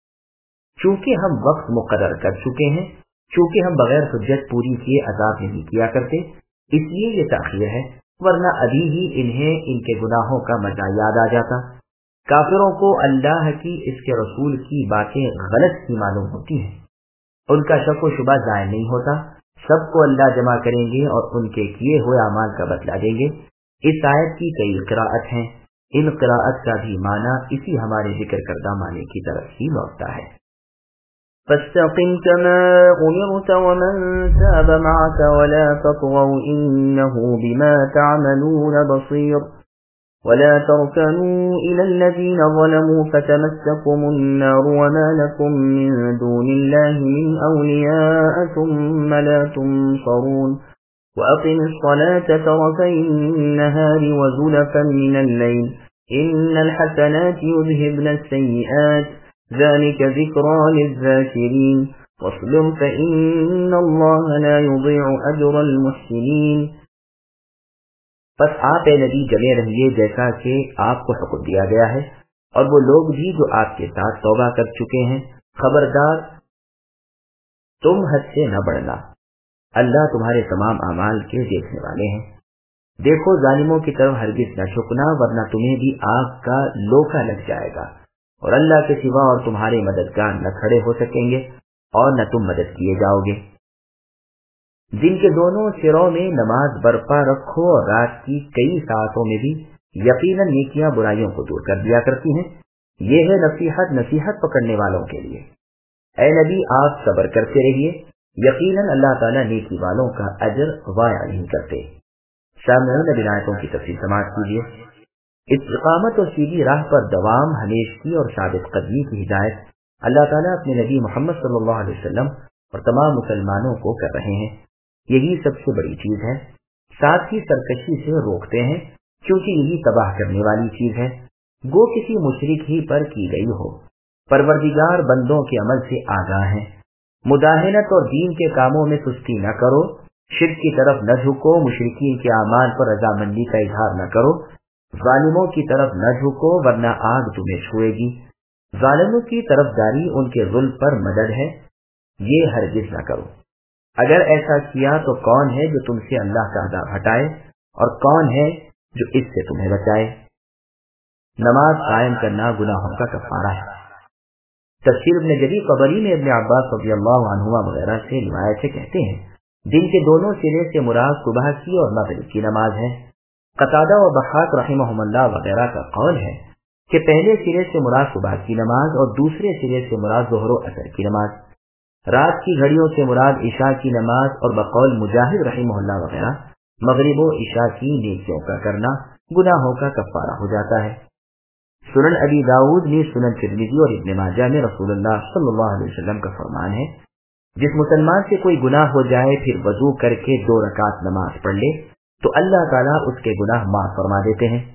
چونکہ ہم وقت مقرر کر چکے ہیں، چونکہ ہم بغیر حجت پوری کیے عذاب نہیں کیا کرتے، اس لیے یہ تاخیر ہے، ورنہ ابھی ہی انہیں ان کے گناہوں کا مزہ یاد آ جاتا۔ کافروں کو اللہ کی اس کے رسول کی باتیں غلط ہی معلوم ہوتی ہیں، ان کا شک و شبہ ظاہر نہیں ہوتا۔ سب کو اللہ جمع کریں گے اور ان کے کیے ہوئے اعمال کا بدلہ دیں گے۔ اس آیت کی کئی قراءت ہیں، ان قراءت کا بھی معنی اسی ہمارے ذکر کردہ معنی کی طرف ہی لوٹتا ہے۔ فاستقم كما أمرت ومن تاب معك ولا تطغوا إنه بما تعملون بصير ولا تركنوا إلى الذين ظلموا فتمسكم النار وما لكم من دون الله من أولياء ثم لا تنصرون وأقم الصلاة طرفي النهار وزلفا من الليل إن الحسنات يذهبن السيئات ذلك ذكرى للذاكرين واصبر فإن الله لا يضيع أجر المحسنين बस आप ए नबी जमे रहिए जैसा कि आपको हुक्म दिया गया है, और वो लोग भी जो आपके साथ तौबा कर चुके हैं। खबरदार तुम हद से न बढ़ना, अल्लाह तुम्हारे तमाम अमाल के देखने वाले हैं। देखो जालिमों की तरफ हरगिज न झुकना, वरना तुम्हें भी आग का लोका लग जाएगा, और अल्लाह के सिवा और तुम्हारे मददगार न खड़े हो सकेंगे और न तुम मदद किए जाओगे। दिन के दोनों सिरों में नमाज बरपा रखो, और रात की कई सातों में भी यकीनन नेकियां बुराइयों को दूर कर दिया करती हैं। ये है नसीहत पकड़ने वालों के लिए। ऐ नबी आप सब्र करते रहिए, यकीनन अल्लाह ताला नेकी वालों का अजर वाया नहीं करते। सामने बिनायतों की तफसील समाअत कीजिए। इस्तिकामत और सीधी राह पर दवाम, हमेशगी और साबित कदमी की हिदायत अल्लाह ताला अपने नबी मोहम्मद सल्लल्लाहु अलैहि वसल्लम और तमाम मुसलमानों को कर रहे हैं। यही सबसे बड़ी चीज है। साथ ही सरकशी से रोकते हैं, क्योंकि यही तबाह करने वाली चीज है, गो किसी मुशरिक ही पर की गई हो। परवरदिगार बंदों के अमल से आगाह है। मुदाहिनत और दीन के कामों में सुस्ती न करो, शिर्क की तरफ न झुको, मुशरिकीन के अमाल पर रजामंदी का इजहार न करो, जालिमों की तरफ न झुको वरना आग तुम्हें छुएगी। जालिमों की तरफदारी उनके जुल्म पर मदद है, ये हरगिज न करो। अगर ऐसा किया तो कौन है जो तुमसे अल्लाह का अज़ाब हटाए, और कौन है जो इससे तुम्हें बचाए। नमाज कायम करना गुनाहों का कफारा है। तफसीर इब्न जरीर तबरी में इब्न अब्बास रज़ियल्लाहु अन्हुमा वगैरह से रिवायत से कहते हैं, दिन के दोनों सिरे से मुराद सुबह की और मगरिब की नमाज है। कतादा और बहाक रहिमहुमुल्लाह वगैरह का कौल है कि पहले सिरे से मुराद सुबह की नमाज और दूसरे सिरे से मुराद ज़ोहर और असर की नमाज। रात की घड़ियों से मुराद इशा की नमाज, और बकौल मुजाहिद रहिमहुल्लाह वगैरह मगरिब और इशा की नेकियों का करना गुनाहों का कफारा हो जाता है। सुनन अबी दाऊद ने, सुनन तिरमिज़ी और इब्न माजा में रसूलुल्लाह सल्लल्लाहु अलैहि वसल्लम का फरमान है, जिस मुसलमान से कोई गुनाह हो जाए फिर वजू करके 2 रकात नमाज पढ़ ले तो अल्लाह ताला उसके गुनाह माफ फरमा देते हैं।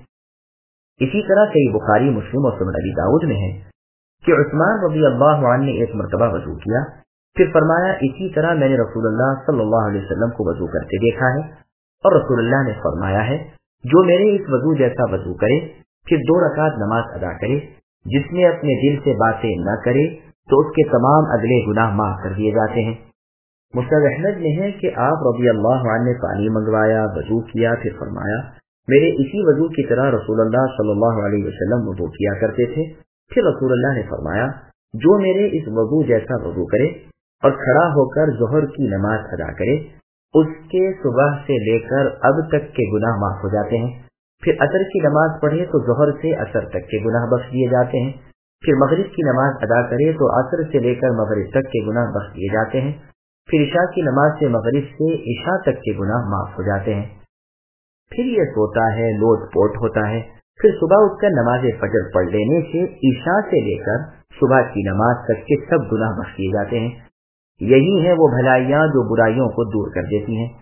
इसी तरह सही बुखारी, मुस्लिम और सुनन अबी दाऊद में है कि उस्मान रज़ियल्लाहु अन्हु ने एक मरतबा वजू किया, फिर फरमाया, इसी तरह मैंने रसूलुल्लाह सल्लल्लाहु अलैहि वसल्लम को वजू करते देखा है, और रसूलुल्लाह ने फरमाया है, जो मेरे इस वजू जैसा वजू करे फिर 2 रकात नमाज अदा करे, जिसमें अपने दिल से बातें न करे तो उसके तमाम अगले गुनाह माफ कर दिए जाते हैं। मुस्नद अहमद में है कि आप रज़ियल्लाहु अन्हु ने पानी मंगवाया, वजू किया, फिर फरमाया, मेरे इसी वजू की तरह रसूलुल्लाह सल्लल्लाहु अलैहि वसल्लम वजू किया करते थे। फिर रसूलुल्लाह ने फरमाया, जो मेरे इस वजू जैसा वजू करे और खड़ा होकर ज़ोहर की नमाज अदा करे, उसके सुबह से लेकर अब तक के गुनाह माफ हो जाते हैं। फिर असर की नमाज पढ़े तो ज़ोहर से असर तक के गुनाह बख्श दिए जाते हैं। फिर मगरिब की नमाज अदा करे तो असर से लेकर मगरिब तक के गुनाह बख्श दिए जाते हैं। फिर इशा की नमाज से मगरिब से इशा तक के गुनाह माफ हो जाते हैं। फिर ये सोता है, लोट पोट होता है, फिर सुबह उठकर नमाज फजर पढ़ लेने से ईशा से लेकर सुबह की नमाज तक के सब गुनाह बख्श दिए जाते हैं। यही है वो भलाइयां जो बुराइयों को दूर कर देती हैं।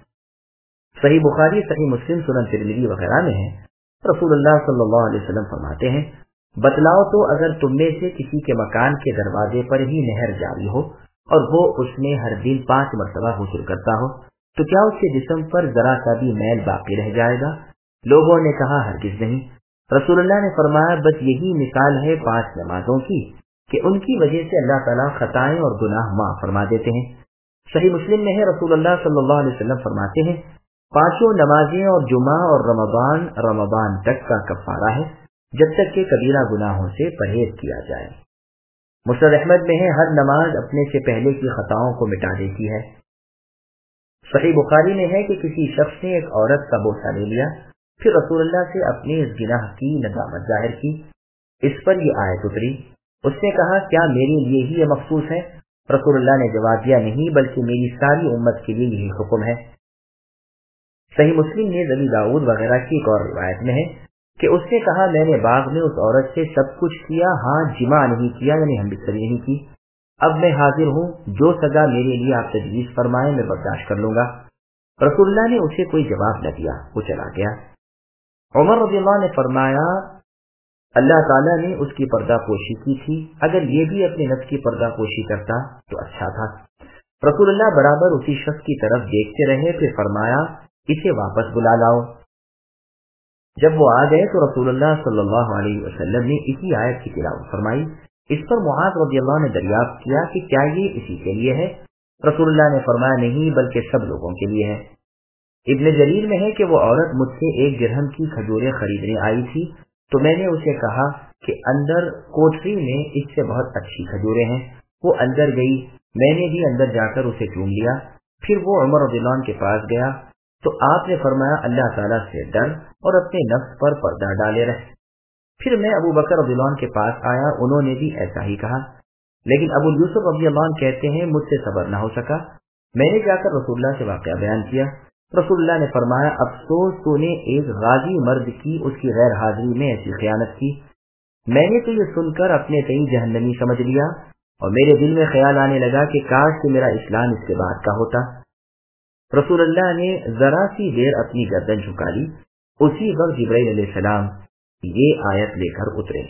सही बुखारी, सही मुस्लिम, सुनन तिरमिज़ी वगैरह में है, रसूलुल्लाह सल्लल्लाहु अलैहि वसल्लम फरमाते हैं, बतलाओ तो अगर तुम में से किसी के मकान के दरवाजे पर ही नहर जारी हो और वो उसमें हर दिन 5 मरतबा गुस्ल करता हो, तो क्या उसके जिस्म पर जरा सा भी मैल बाकी रह जाएगा? लोगों ने कहा, हरगिज नहीं। रसूलुल्लाह ने फरमाया, बस यही मिसाल है 5 नमाजों की कि उनकी वजह से अल्लाह ताला खताएं और गुनाह माफ फरमा देते हैं। सही मुस्लिम में है, रसूलुल्लाह सल्लल्लाहु अलैहि वसल्लम फरमाते हैं, 5 नमाजें और जुमा और रमजान तक का कफारा है, जब तक के कबीरा गुनाहों से परहेज किया जाए। मुस्नद अहमद में है, हर नमाज अपने से पहले की खताओं को मिटा देती है। सही बुखारी में है कि किसी शख्स ने एक औरत का बोसा ले लिया, फिर रसूलुल्लाह से अपने इस गुनाह की नदामत जाहिर की। इस पर यह आयत उतरी। उसने कहा, क्या मेरे लिए ही यह मखसूस है? रसूलुल्लाह ने जवाब दिया, नहीं, बल्कि मेरी सारी उम्मत के लिए यही हुक्म है। सही मुस्लिम में अबी दाऊद वगैरह की एक और रिवायत में है कि उसने कहा, मैंने बाग में उस औरत से सब कुछ किया, हाँ जिमा नहीं किया, यानी हम बिस्तरी नहीं की। अब मैं हाजिर हूँ, जो सजा मेरे लिए आप तजवीज़ फरमाएं मैं बर्दाश्त कर लूंगा। रसूलुल्लाह ने उसे कोई जवाब न दिया, वो चला गया। उमर रज़ियल्लाहु ने फरमाया, अल्लाह ताला ने उसकी पर्दापोशी की थी, अगर ये भी अपने नफ्स की पर्दापोशी करता तो अच्छा था। रसूलुल्लाह बराबर उसी शख्स की तरफ देखते रहे, फिर फरमाया, इसे वापस बुला लाओ। جب وہ آ گئے تو رسول اللہ صلی اللہ علیہ وسلم نے اسی آیت کی تلاوت فرمائی۔ اس پر معاذ رضی اللہ نے دریافت کیا کہ کیا یہ اسی کے لیے ہے؟ رسول اللہ نے فرمایا نہیں بلکہ سب لوگوں کے لیے ہے۔ ابن جریر میں ہے کہ وہ عورت مجھ سے 1 درہم کی کھجوریں خریدنے آئی تھی تو میں نے اسے کہا کہ اندر کوٹری میں اس سے بہت اچھی کھجوریں ہیں۔ وہ اندر گئی، میں نے بھی اندر جا کر اسے چوم لیا۔ پھر وہ عمر رضی اللہ عنہ کے پاس گیا تو آپ نے فرمایا اللہ تعالیٰ سے ڈر اور اپنے نفس پر پردہ ڈالے رہے۔ پھر میں ابو بکر رضی اللہ عنہ کے پاس آیا، انہوں نے بھی ایسا ہی کہا، لیکن ابو یوسف رضی اللہ عنہ کہتے ہیں مجھ سے صبر نہ ہو سکا، میں نے جا کر رسول اللہ سے واقعہ بیان کیا۔ رسول اللہ نے فرمایا افسوس تو نے ایک غازی مرد کی اس کی غیر حاضری میں ایسی خیانت کی۔ میں نے تو یہ سن کر اپنے تئیں جہنمی سمجھ لیا اور میرے دل میں خیال آنے لگا کہ کاش کہ میرا اسلام اس کے بعد کا ہوتا۔ رسول اللہ نے ذرا سی دیر اپنی گردن جھکا لی، اسی وقت جبرائیل علیہ السلام یہ آیت لے کر اترے۔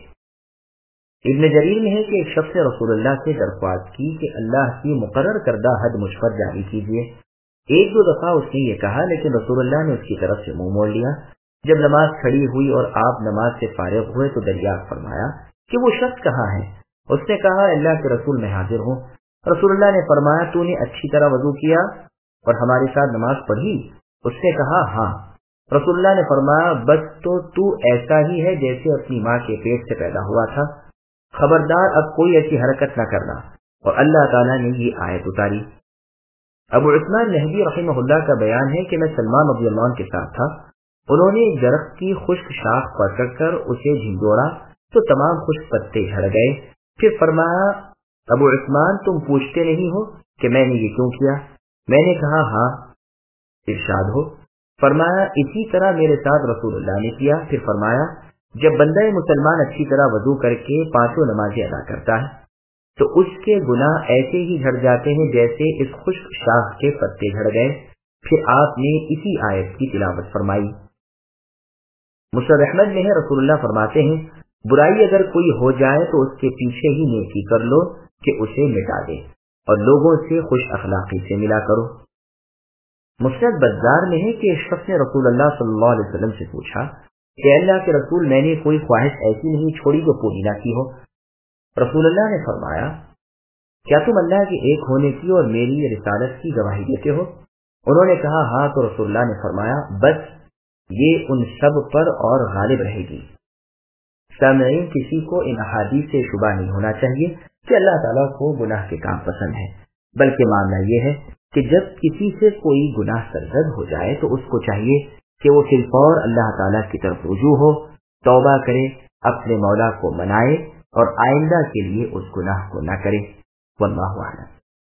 ابن جریر میں ہے کہ ایک شخص نے رسول اللہ سے درخواست کی کہ اللہ کی مقرر کردہ حد مجھ پر جاری کیجیے۔ 1-2 دفعہ اس نے یہ کہا لیکن رسول اللہ نے اس کی طرف سے منہ موڑ لیا۔ جب نماز کھڑی ہوئی اور آپ نماز سے فارغ ہوئے تو دریافت فرمایا کہ وہ شخص کہاں ہے؟ اس نے کہا اللہ کے رسول میں حاضر ہوں۔ رسول اللہ نے فرمایا تو نے اچھی طرح وضو کیا اور ہمارے ساتھ نماز پڑھی؟ اس نے کہا ہاں۔ رسول اللہ نے فرمایا بس تو ایسا ہی ہے جیسے اپنی ماں کے پیٹ سے پیدا ہوا تھا، خبردار اب کوئی ایسی حرکت نہ کرنا۔ اور اللہ تعالیٰ نے یہ آیت اتاری۔ ابو عثمان نہدی رحمہ اللہ کا بیان ہے کہ میں سلمان رضی اللہ عنہ کے ساتھ تھا، انہوں نے ایک درخت کی خشک شاخ پکڑ کر اسے جھنجوڑا تو تمام خشک پتے جھڑ گئے۔ پھر فرمایا ابو عثمان تم پوچھتے نہیں ہو کہ میں نے یہ کیوں کیا؟ میں نے کہا ہاں۔ ارشاد ہو۔ فرمایا اسی طرح میرے ساتھ رسول اللہ نے کیا۔ پھر فرمایا جب بندہ مسلمان اچھی طرح وضو کر کے 5 نمازیں ادا کرتا ہے تو اس کے گناہ ایسے ہی جھڑ جاتے ہیں جیسے اس خشک شاخ کے پتے جھڑ گئے۔ پھر آپ نے اسی آیت کی تلاوت فرمائی۔ مسند احمد میں ہے رسول اللہ فرماتے ہیں برائی اگر کوئی ہو جائے تو اس کے پیچھے ہی نیکی کر لو کہ اسے مٹا دے اور لوگوں سے خوش اخلاقی سے ملا کرو۔ مسند بزار میں ہے کہ ایک شخص نے رسول اللہ صلی اللہ علیہ وسلم سے پوچھا کہ اللہ کے رسول میں نے کوئی خواہش ایسی نہیں چھوڑی جو پوری نہ کی ہو۔ رسول اللہ نے فرمایا کیا تم اللہ کے ایک ہونے کی اور میری رسالت کی گواہی دیتے ہو؟ انہوں نے کہا ہاں۔ تو رسول اللہ نے فرمایا بس یہ ان سب پر اور غالب رہے گی۔ سامعین کسی کو ان احادیث سے شبہ نہیں ہونا چاہیے کہ اللہ تعالیٰ کو گناہ کے کام پسند ہے، بلکہ معاملہ یہ ہے کہ جب کسی سے کوئی گناہ سرزد ہو جائے تو اس کو چاہیے کہ وہ فی الفور اللہ تعالیٰ کی طرف رجوع ہو، توبہ کرے، اپنے مولا کو منائے اور آئندہ کے لیے اس گناہ کو نہ کرے۔ واللہ اعلم۔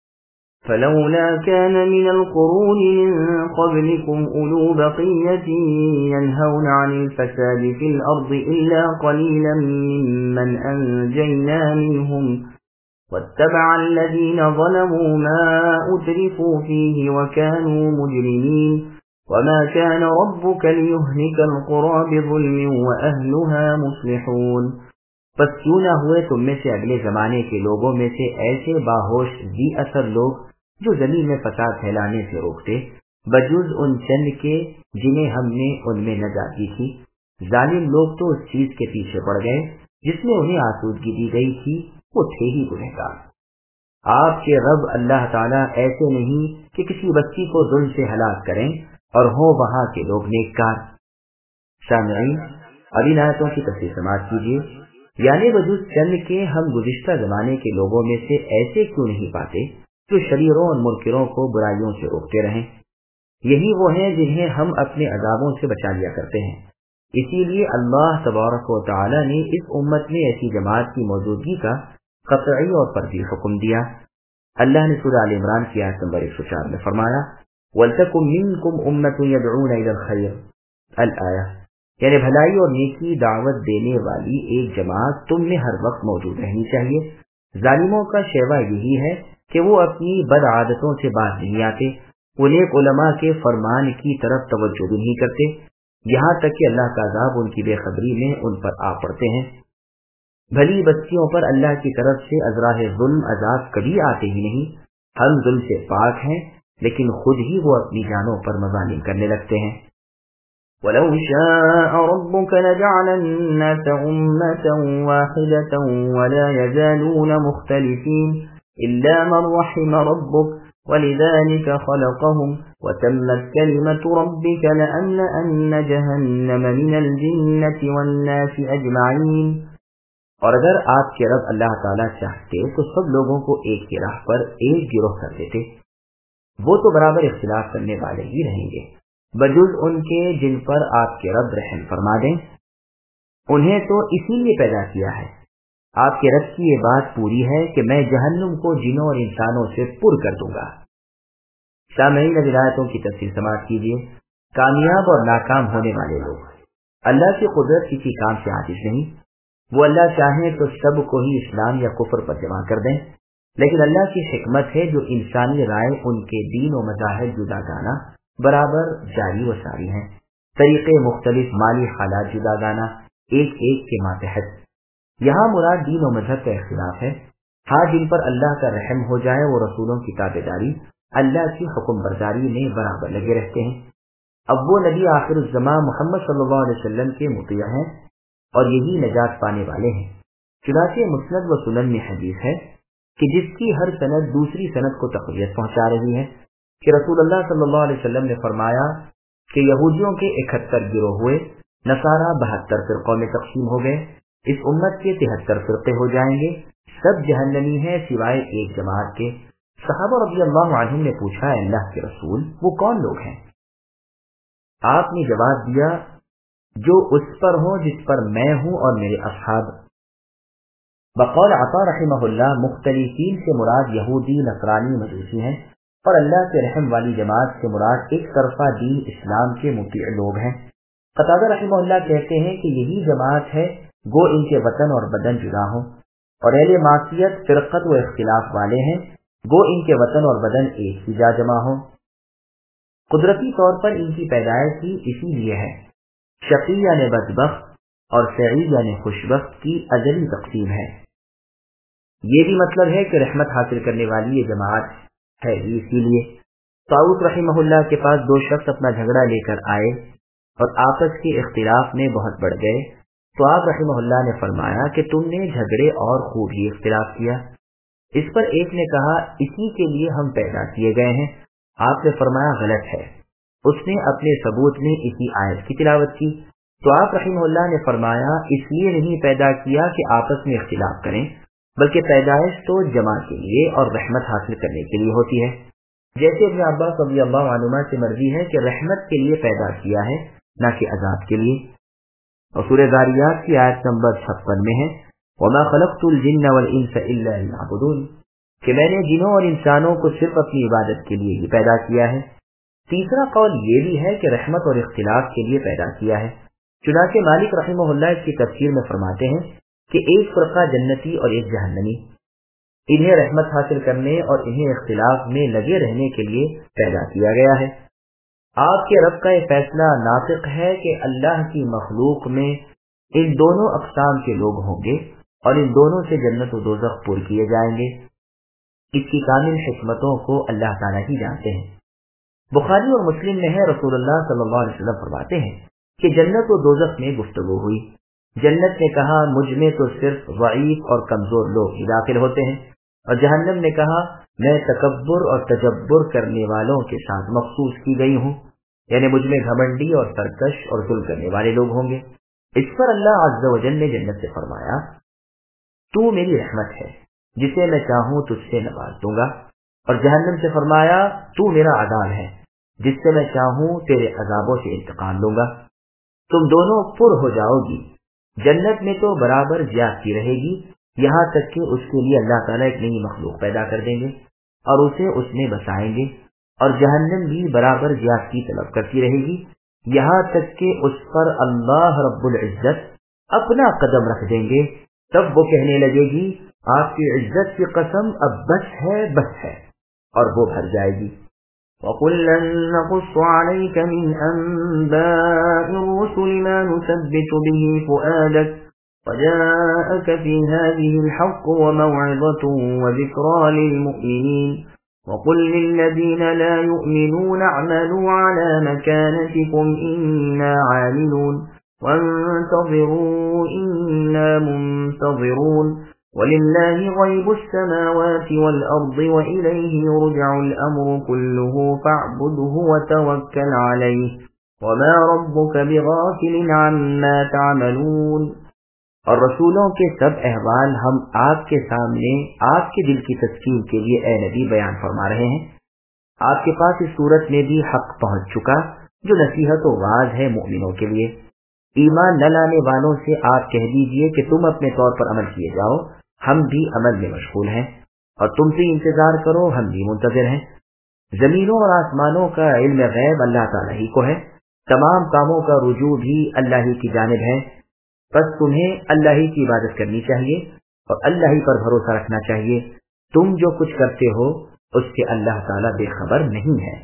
فلولا كان من القرون من قبلكم أولو بقية ينهون عن الفساد في الأرض إلا قليلا ممن أنجينا منهم واتبع الذين ظلموا ما أترفوا فيه وكانوا مجرمين وما كان ربك ليهلك القرى بظلم وأهلها مصلحون۔ بس کیوں نہ ہوئے تم میں سے اگلے زمانے کے لوگوں میں سے ایسے باہوش ذی اثر لوگ جو زمین میں فساد پھیلانے سے روکتے بجز ان چند کے جنہیں ہم نے ان میں نجات دی تھی۔ ظالم لوگ تو اس چیز کے پیچھے پڑ گئے جس میں انہیں آسودگی دی گئی تھی، وہ تھے ہی گنہگار۔ آپ کے رب اللہ تعالیٰ ایسے نہیں کہ کسی بستی کو ظلم سے ہلاک کریں اور ہوں وہاں کے لوگ نیککار۔ سامعین اب ان آیتوں کی تفسیر سماعت کیجیے۔ یعنی بجز چند کے ہم گزشتہ زمانے کے لوگوں میں سے ایسے کیوں نہیں پاتے جو شریروں اور منکروں کو برائیوں سے روکتے رہیں؟ یہی وہ ہیں جنہیں ہم اپنے عذابوں سے بچا لیا کرتے ہیں۔ اسی لیے اللہ تبارک و تعالی نے اس امت میں ایسی جماعت کی موجودگی کا قطعی اور فرضی حکم دیا۔ اللہ نے سورہ آل عمران کی آیت نمبر 104 میں فرمایا وَلْتَكُن مِّنكُمْ أُمَّةٌ يَدْعُونَ إِلَى الْخَيْرِ الآیہ، یعنی بھلائی اور نیکی دعوت دینے والی ایک جماعت تم میں ہر وقت موجود رہنی چاہیے۔ ظالموں کا شیوا یہی ہے کہ وہ اپنی بد عادتوں سے باز نہیں آتے، وہ نیک علماء کے فرمان کی طرف توجہ بھی نہیں کرتے، یہاں تک کہ اللہ کا عذاب ان کی بے خبری میں ان پر آ پڑتے ہیں۔ بھلی بستیوں پر اللہ کی طرف سے ازراہ ظلم عذاب کبھی آتے ہی نہیں۔ ہم ظلم سے پاک ہیں لیکن خود ہی وہ اپنی جانوں پر مظالم کرنے لگتے ہیں۔ ولو شاء ربك لجعل الناس أمة واحدة ولا يزالون مختلفين إلا من رحم ربك ولذلك خلقهم وتمت كلمة ربك لأملأن جهنم من الجنة والناس أجمعين. اور اگر آپ کے رب اللہ تعالیٰ چاہتے تو سب لوگوں کو ایک کی راہ پر ایک گروہ کر دیتے. وہ تو برابر اختلاف کرنے والے ہی رہیں گے بجز ان کے جن پر آپ کے رب رحم فرما دیں. انہیں تو اسی لیے پیدا کیا ہے. آپ کے رب کی یہ بات پوری ہے کہ میں جہنم کو جنوں اور انسانوں سے پر کر دوں گا. سامعین ولایتوں کی تفصیل سماعت کیجیے. کامیاب اور ناکام ہونے والے لوگ. اللہ کی قدرت کسی کام سے عاجز نہیں. وہ اللہ چاہیں تو سب کو ہی اسلام یا کفر پر جمع کر دیں، لیکن اللہ کی حکمت ہے جو انسانی رائے ان کے دین و مذاہب جدا گانا برابر جاری و ساری ہیں. طریقے مختلف، مالی حالات جدا گانا، ایک ایک کے ماتحت. یہاں مراد دین و مذہب کا اختلاف ہے. ہاں جن پر اللہ کا رحم ہو جائے وہ رسولوں کی تابعداری، اللہ کی حکم برداری میں برابر لگے رہتے ہیں. اب وہ نبی آخر الزمان محمد صلی اللہ علیہ وسلم کے مطیع ہیں اور یہی نجات پانے والے ہیں. چنانچہ مسند و سنن میں حدیث ہے کہ جس کی ہر سند دوسری سند کو تقویت پہنچا رہی ہے کہ رسول اللہ صلی اللہ علیہ وسلم نے فرمایا کہ یہودیوں کے 71 گروہ ہوئے، نصارہ 72 فرقوں میں تقسیم ہو گئے، اس امت کے 73 فرقے ہو جائیں گے، سب جہنمی ہیں سوائے ایک جماعت کے. صحابہ رضی اللہ عنہم نے پوچھا، اللہ کے رسول وہ کون لوگ ہیں؟ آپ نے جواب دیا، جو اس پر ہوں جس پر میں ہوں اور میرے اصحاب. بقول عطا رحمہ اللہ، مختلفین سے مراد یہودی، نصرانی، مجوسی ہیں، اور اللہ کے رحم والی جماعت سے مراد ایک طرفہ دین اسلام کے مطیع لوگ ہیں. قتادہ رحمہ اللہ کہتے ہیں کہ یہی جماعت ہے گو ان کے وطن اور بدن جدا ہوں، اور اہل معصیت فرقت و اختلاف والے ہیں گو ان کے وطن اور بدن ایک ہی جا جمع ہوں. قدرتی طور پر ان کی پیدائش ہی اسی لیے ہے. شقی یعنی بدبخت اور سعید یعنی خوشبخت کی ازلی تقسیم ہے. یہ بھی مطلب ہے کہ رحمت حاصل کرنے والی یہ جماعت ہے اسی لیے. طاؤس رحمہ اللہ کے پاس 2 شخص اپنا جھگڑا لے کر آئے اور آپس کے اختلاف میں بہت بڑھ گئے تو آپ رحمہ اللہ نے فرمایا کہ تم نے جھگڑے اور خوب ہی اختلاف کیا. اس پر ایک نے کہا اسی کے لیے ہم پیدا کیے گئے ہیں. آپ نے فرمایا غلط ہے. اس نے اپنے ثبوت میں اسی آیت کی تلاوت کی تو آپ رحمہ اللہ نے فرمایا اس لیے نہیں پیدا کیا کہ آپس میں اختلاف کریں، بلکہ پیدائش تو جمع کے لیے اور رحمت حاصل کرنے کے لیے ہوتی ہے. جیسے ابن عباس رضی اللہ عنہما سے مرضی ہے کہ رحمت کے لیے پیدا کیا ہے نہ کہ عذاب کے لیے. اور سورہ ذاریات کی آیت نمبر 56 میں ہے وَمَا خَلَقْتُ الْجِنَّ وَالْإِنسَ إِلَّا لِيَعْبُدُونِ، کہ میں نے جنوں اور انسانوں کو صرف اپنی عبادت کے لیے ہی پیدا کیا ہے. تیسرا قول یہ بھی ہے کہ رحمت اور اختلاف کے لیے پیدا کیا ہے. چنانچہ مالک رحمہ اللہ اس کی تفسیر میں فرماتے ہیں کہ ایک فرقہ جنتی اور ایک جہنمی، انہیں رحمت حاصل کرنے اور انہیں اختلاف میں لگے رہنے کے لیے پیدا کیا گیا ہے. آپ کے رب کا یہ فیصلہ ناطق ہے کہ اللہ کی مخلوق میں ان دونوں اقسام کے لوگ ہوں گے اور ان دونوں سے جنت و دوزخ پر کیے جائیں گے. اس کی کامل حکمتوں کو اللہ تعالیٰ ہی جانتے ہیں. بخاری اور مسلم میں ہے رسول اللہ صلی اللہ علیہ وسلم فرماتے ہیں کہ جنت و دوزخ میں گفتگو ہوئی. جنت نے کہا مجھ میں تو صرف ضعیف اور کمزور لوگ ہی داخل ہوتے ہیں، اور جہنم نے کہا میں تکبر اور تجبر کرنے والوں کے ساتھ مخصوص کی گئی ہوں، یعنی مجھ میں گھمنڈی اور سرکش اور ظلم کرنے والے لوگ ہوں گے. اس پر اللہ عز و جل نے جنت سے فرمایا تو میری رحمت ہے، جسے میں چاہوں تجھ سے نواز دوں گا، اور جہنم سے فرمایا تو میرا عذاب ہے، جس سے میں چاہوں تیرے عذابوں سے انتقام لوں گا. تم دونوں پر ہو جاؤ گی. جنت میں تو برابر زیادتی رہے گی، یہاں تک کہ اس کے لیے اللہ تعالیٰ ایک نئی مخلوق پیدا کر دیں گے اور اسے اس میں بسائیں گے، اور جہنم بھی برابر زیادتی طلب کرتی رہے گی یہاں تک کہ اس پر اللہ رب العزت اپنا قدم رکھ دیں گے. تب وہ کہنے لگے گی آپ کی عزت کی قسم اب بس ہے، اور وہ بھر جائے گی. وَكُلًّا نَّقُصُّ عَلَيْكَ مِنْ أَنبَاءِ الرُّسُلِ مَا نُثَبِّتُ بِهِ فُؤَادَكَ وَجَاءَكَ فِي هَٰذِهِ الْحَقُّ وَمَوْعِظَةٌ وَذِكْرَىٰ لِلْمُؤْمِنِينَ وقل للذين لا يؤمنون اعملوا على مكانتكم إنا عاملون وانتظروا إنا منتظرون ولله غيب السماوات والأرض وإليه يرجع الأمر كله فاعبده وتوكل عليه وما ربك بغافل عما تعملون۔ اور رسولوں کے سب احوال ہم آپ کے سامنے آپ کے دل کی تسکین کے لیے اے نبی بیان فرما رہے ہیں۔ آپ کے پاس اس صورت میں بھی حق پہنچ چکا جو نصیحت و واعظ ہے مومنوں کے لیے۔ ایمان نہ لانے والوں سے آپ کہہ دیجئے کہ تم اپنے طور پر عمل کیے جاؤ، ہم بھی عمل میں مشغول ہیں، اور تم سے انتظار کرو، ہم بھی منتظر ہیں۔ زمینوں اور آسمانوں کا علم غیب اللہ تعالیٰ ہی کو ہے، تمام کاموں کا رجوع بھی اللہ ہی کی جانب ہے، بس تمہیں اللہ ہی کی عبادت کرنی چاہیے اور اللہ ہی پر بھروسہ رکھنا چاہیے۔ تم جو کچھ کرتے ہو اس سے اللہ تعالیٰ بے خبر نہیں ہے۔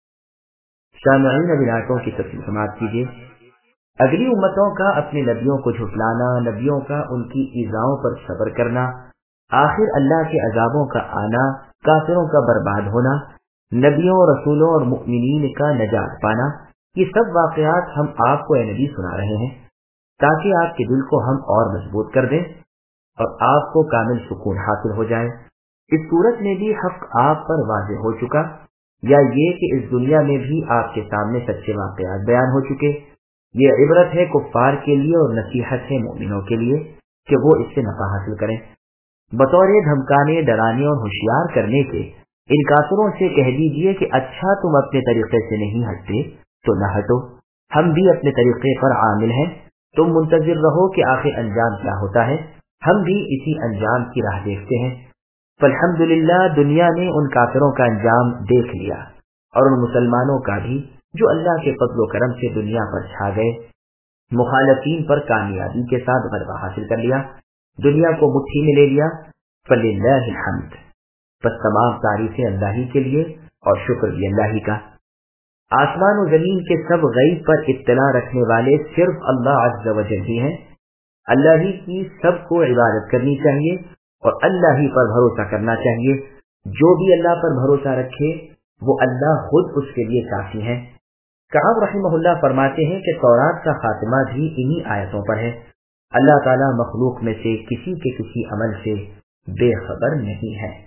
سامعین اب آیتوں کی تفصیل سماعت کیجیے۔ اگلی امتوں کا اپنے نبیوں کو جھٹلانا، نبیوں کا ان کی ایذاؤں پر صبر کرنا، آخر اللہ کے عذابوں کا آنا، کافروں کا برباد ہونا، نبیوں رسولوں اور مؤمنین کا نجات پانا، یہ سب واقعات ہم آپ کو اے نبی سنا رہے ہیں تاکہ آپ کے دل کو ہم اور مضبوط کر دیں اور آپ کو کامل سکون حاصل ہو جائے۔ اس صورت میں بھی حق آپ پر واضح ہو چکا، یا یہ کہ اس دنیا میں بھی آپ کے سامنے سچے واقعات بیان ہو چکے۔ یہ عبرت ہے کفار کے لیے اور نصیحت ہے مومنوں کے لیے کہ وہ اس سے نفع حاصل کریں۔ بطور دھمکانے، ڈرانے اور ہوشیار کرنے کے ان کافروں سے کہہ دیجئے کہ اچھا تم اپنے طریقے سے نہیں ہٹتے تو نہ ہٹو، ہم بھی اپنے طریقے پر عامل ہیں، تم منتظر رہو کہ آخر انجام کیا ہوتا ہے، ہم بھی اسی انجام کی راہ دیکھتے ہیں۔ فالحمدللہ دنیا نے ان کافروں کا انجام دیکھ لیا اور ان مسلمانوں کا بھی جو اللہ کے فضل و کرم سے دنیا پر چھا گئے، مخالفین پر کامیابی کے ساتھ غلبہ حاصل کر لیا، دنیا کو مٹھی میں لے لیا۔ فللہ الحمد، بس تمام تعریفیں اللہ ہی کے لیے اور شکر بھی اللہ ہی کا۔ آسمان و زمین کے سب غیب پر اطلاع رکھنے والے صرف اللہ عز و جل ہی ہیں۔ اللہ ہی کی سب کو عبادت کرنی چاہیے اور اللہ ہی پر بھروسہ کرنا چاہیے۔ جو بھی اللہ پر بھروسہ رکھے وہ اللہ خود اس کے لیے کافی ہے۔ کعب رحمہ اللہ فرماتے ہیں کہ تورات کا خاتمہ بھی انہی آیتوں پر ہے۔ اللہ تعالیٰ مخلوق میں سے کسی کے کسی عمل سے بے خبر نہیں ہے۔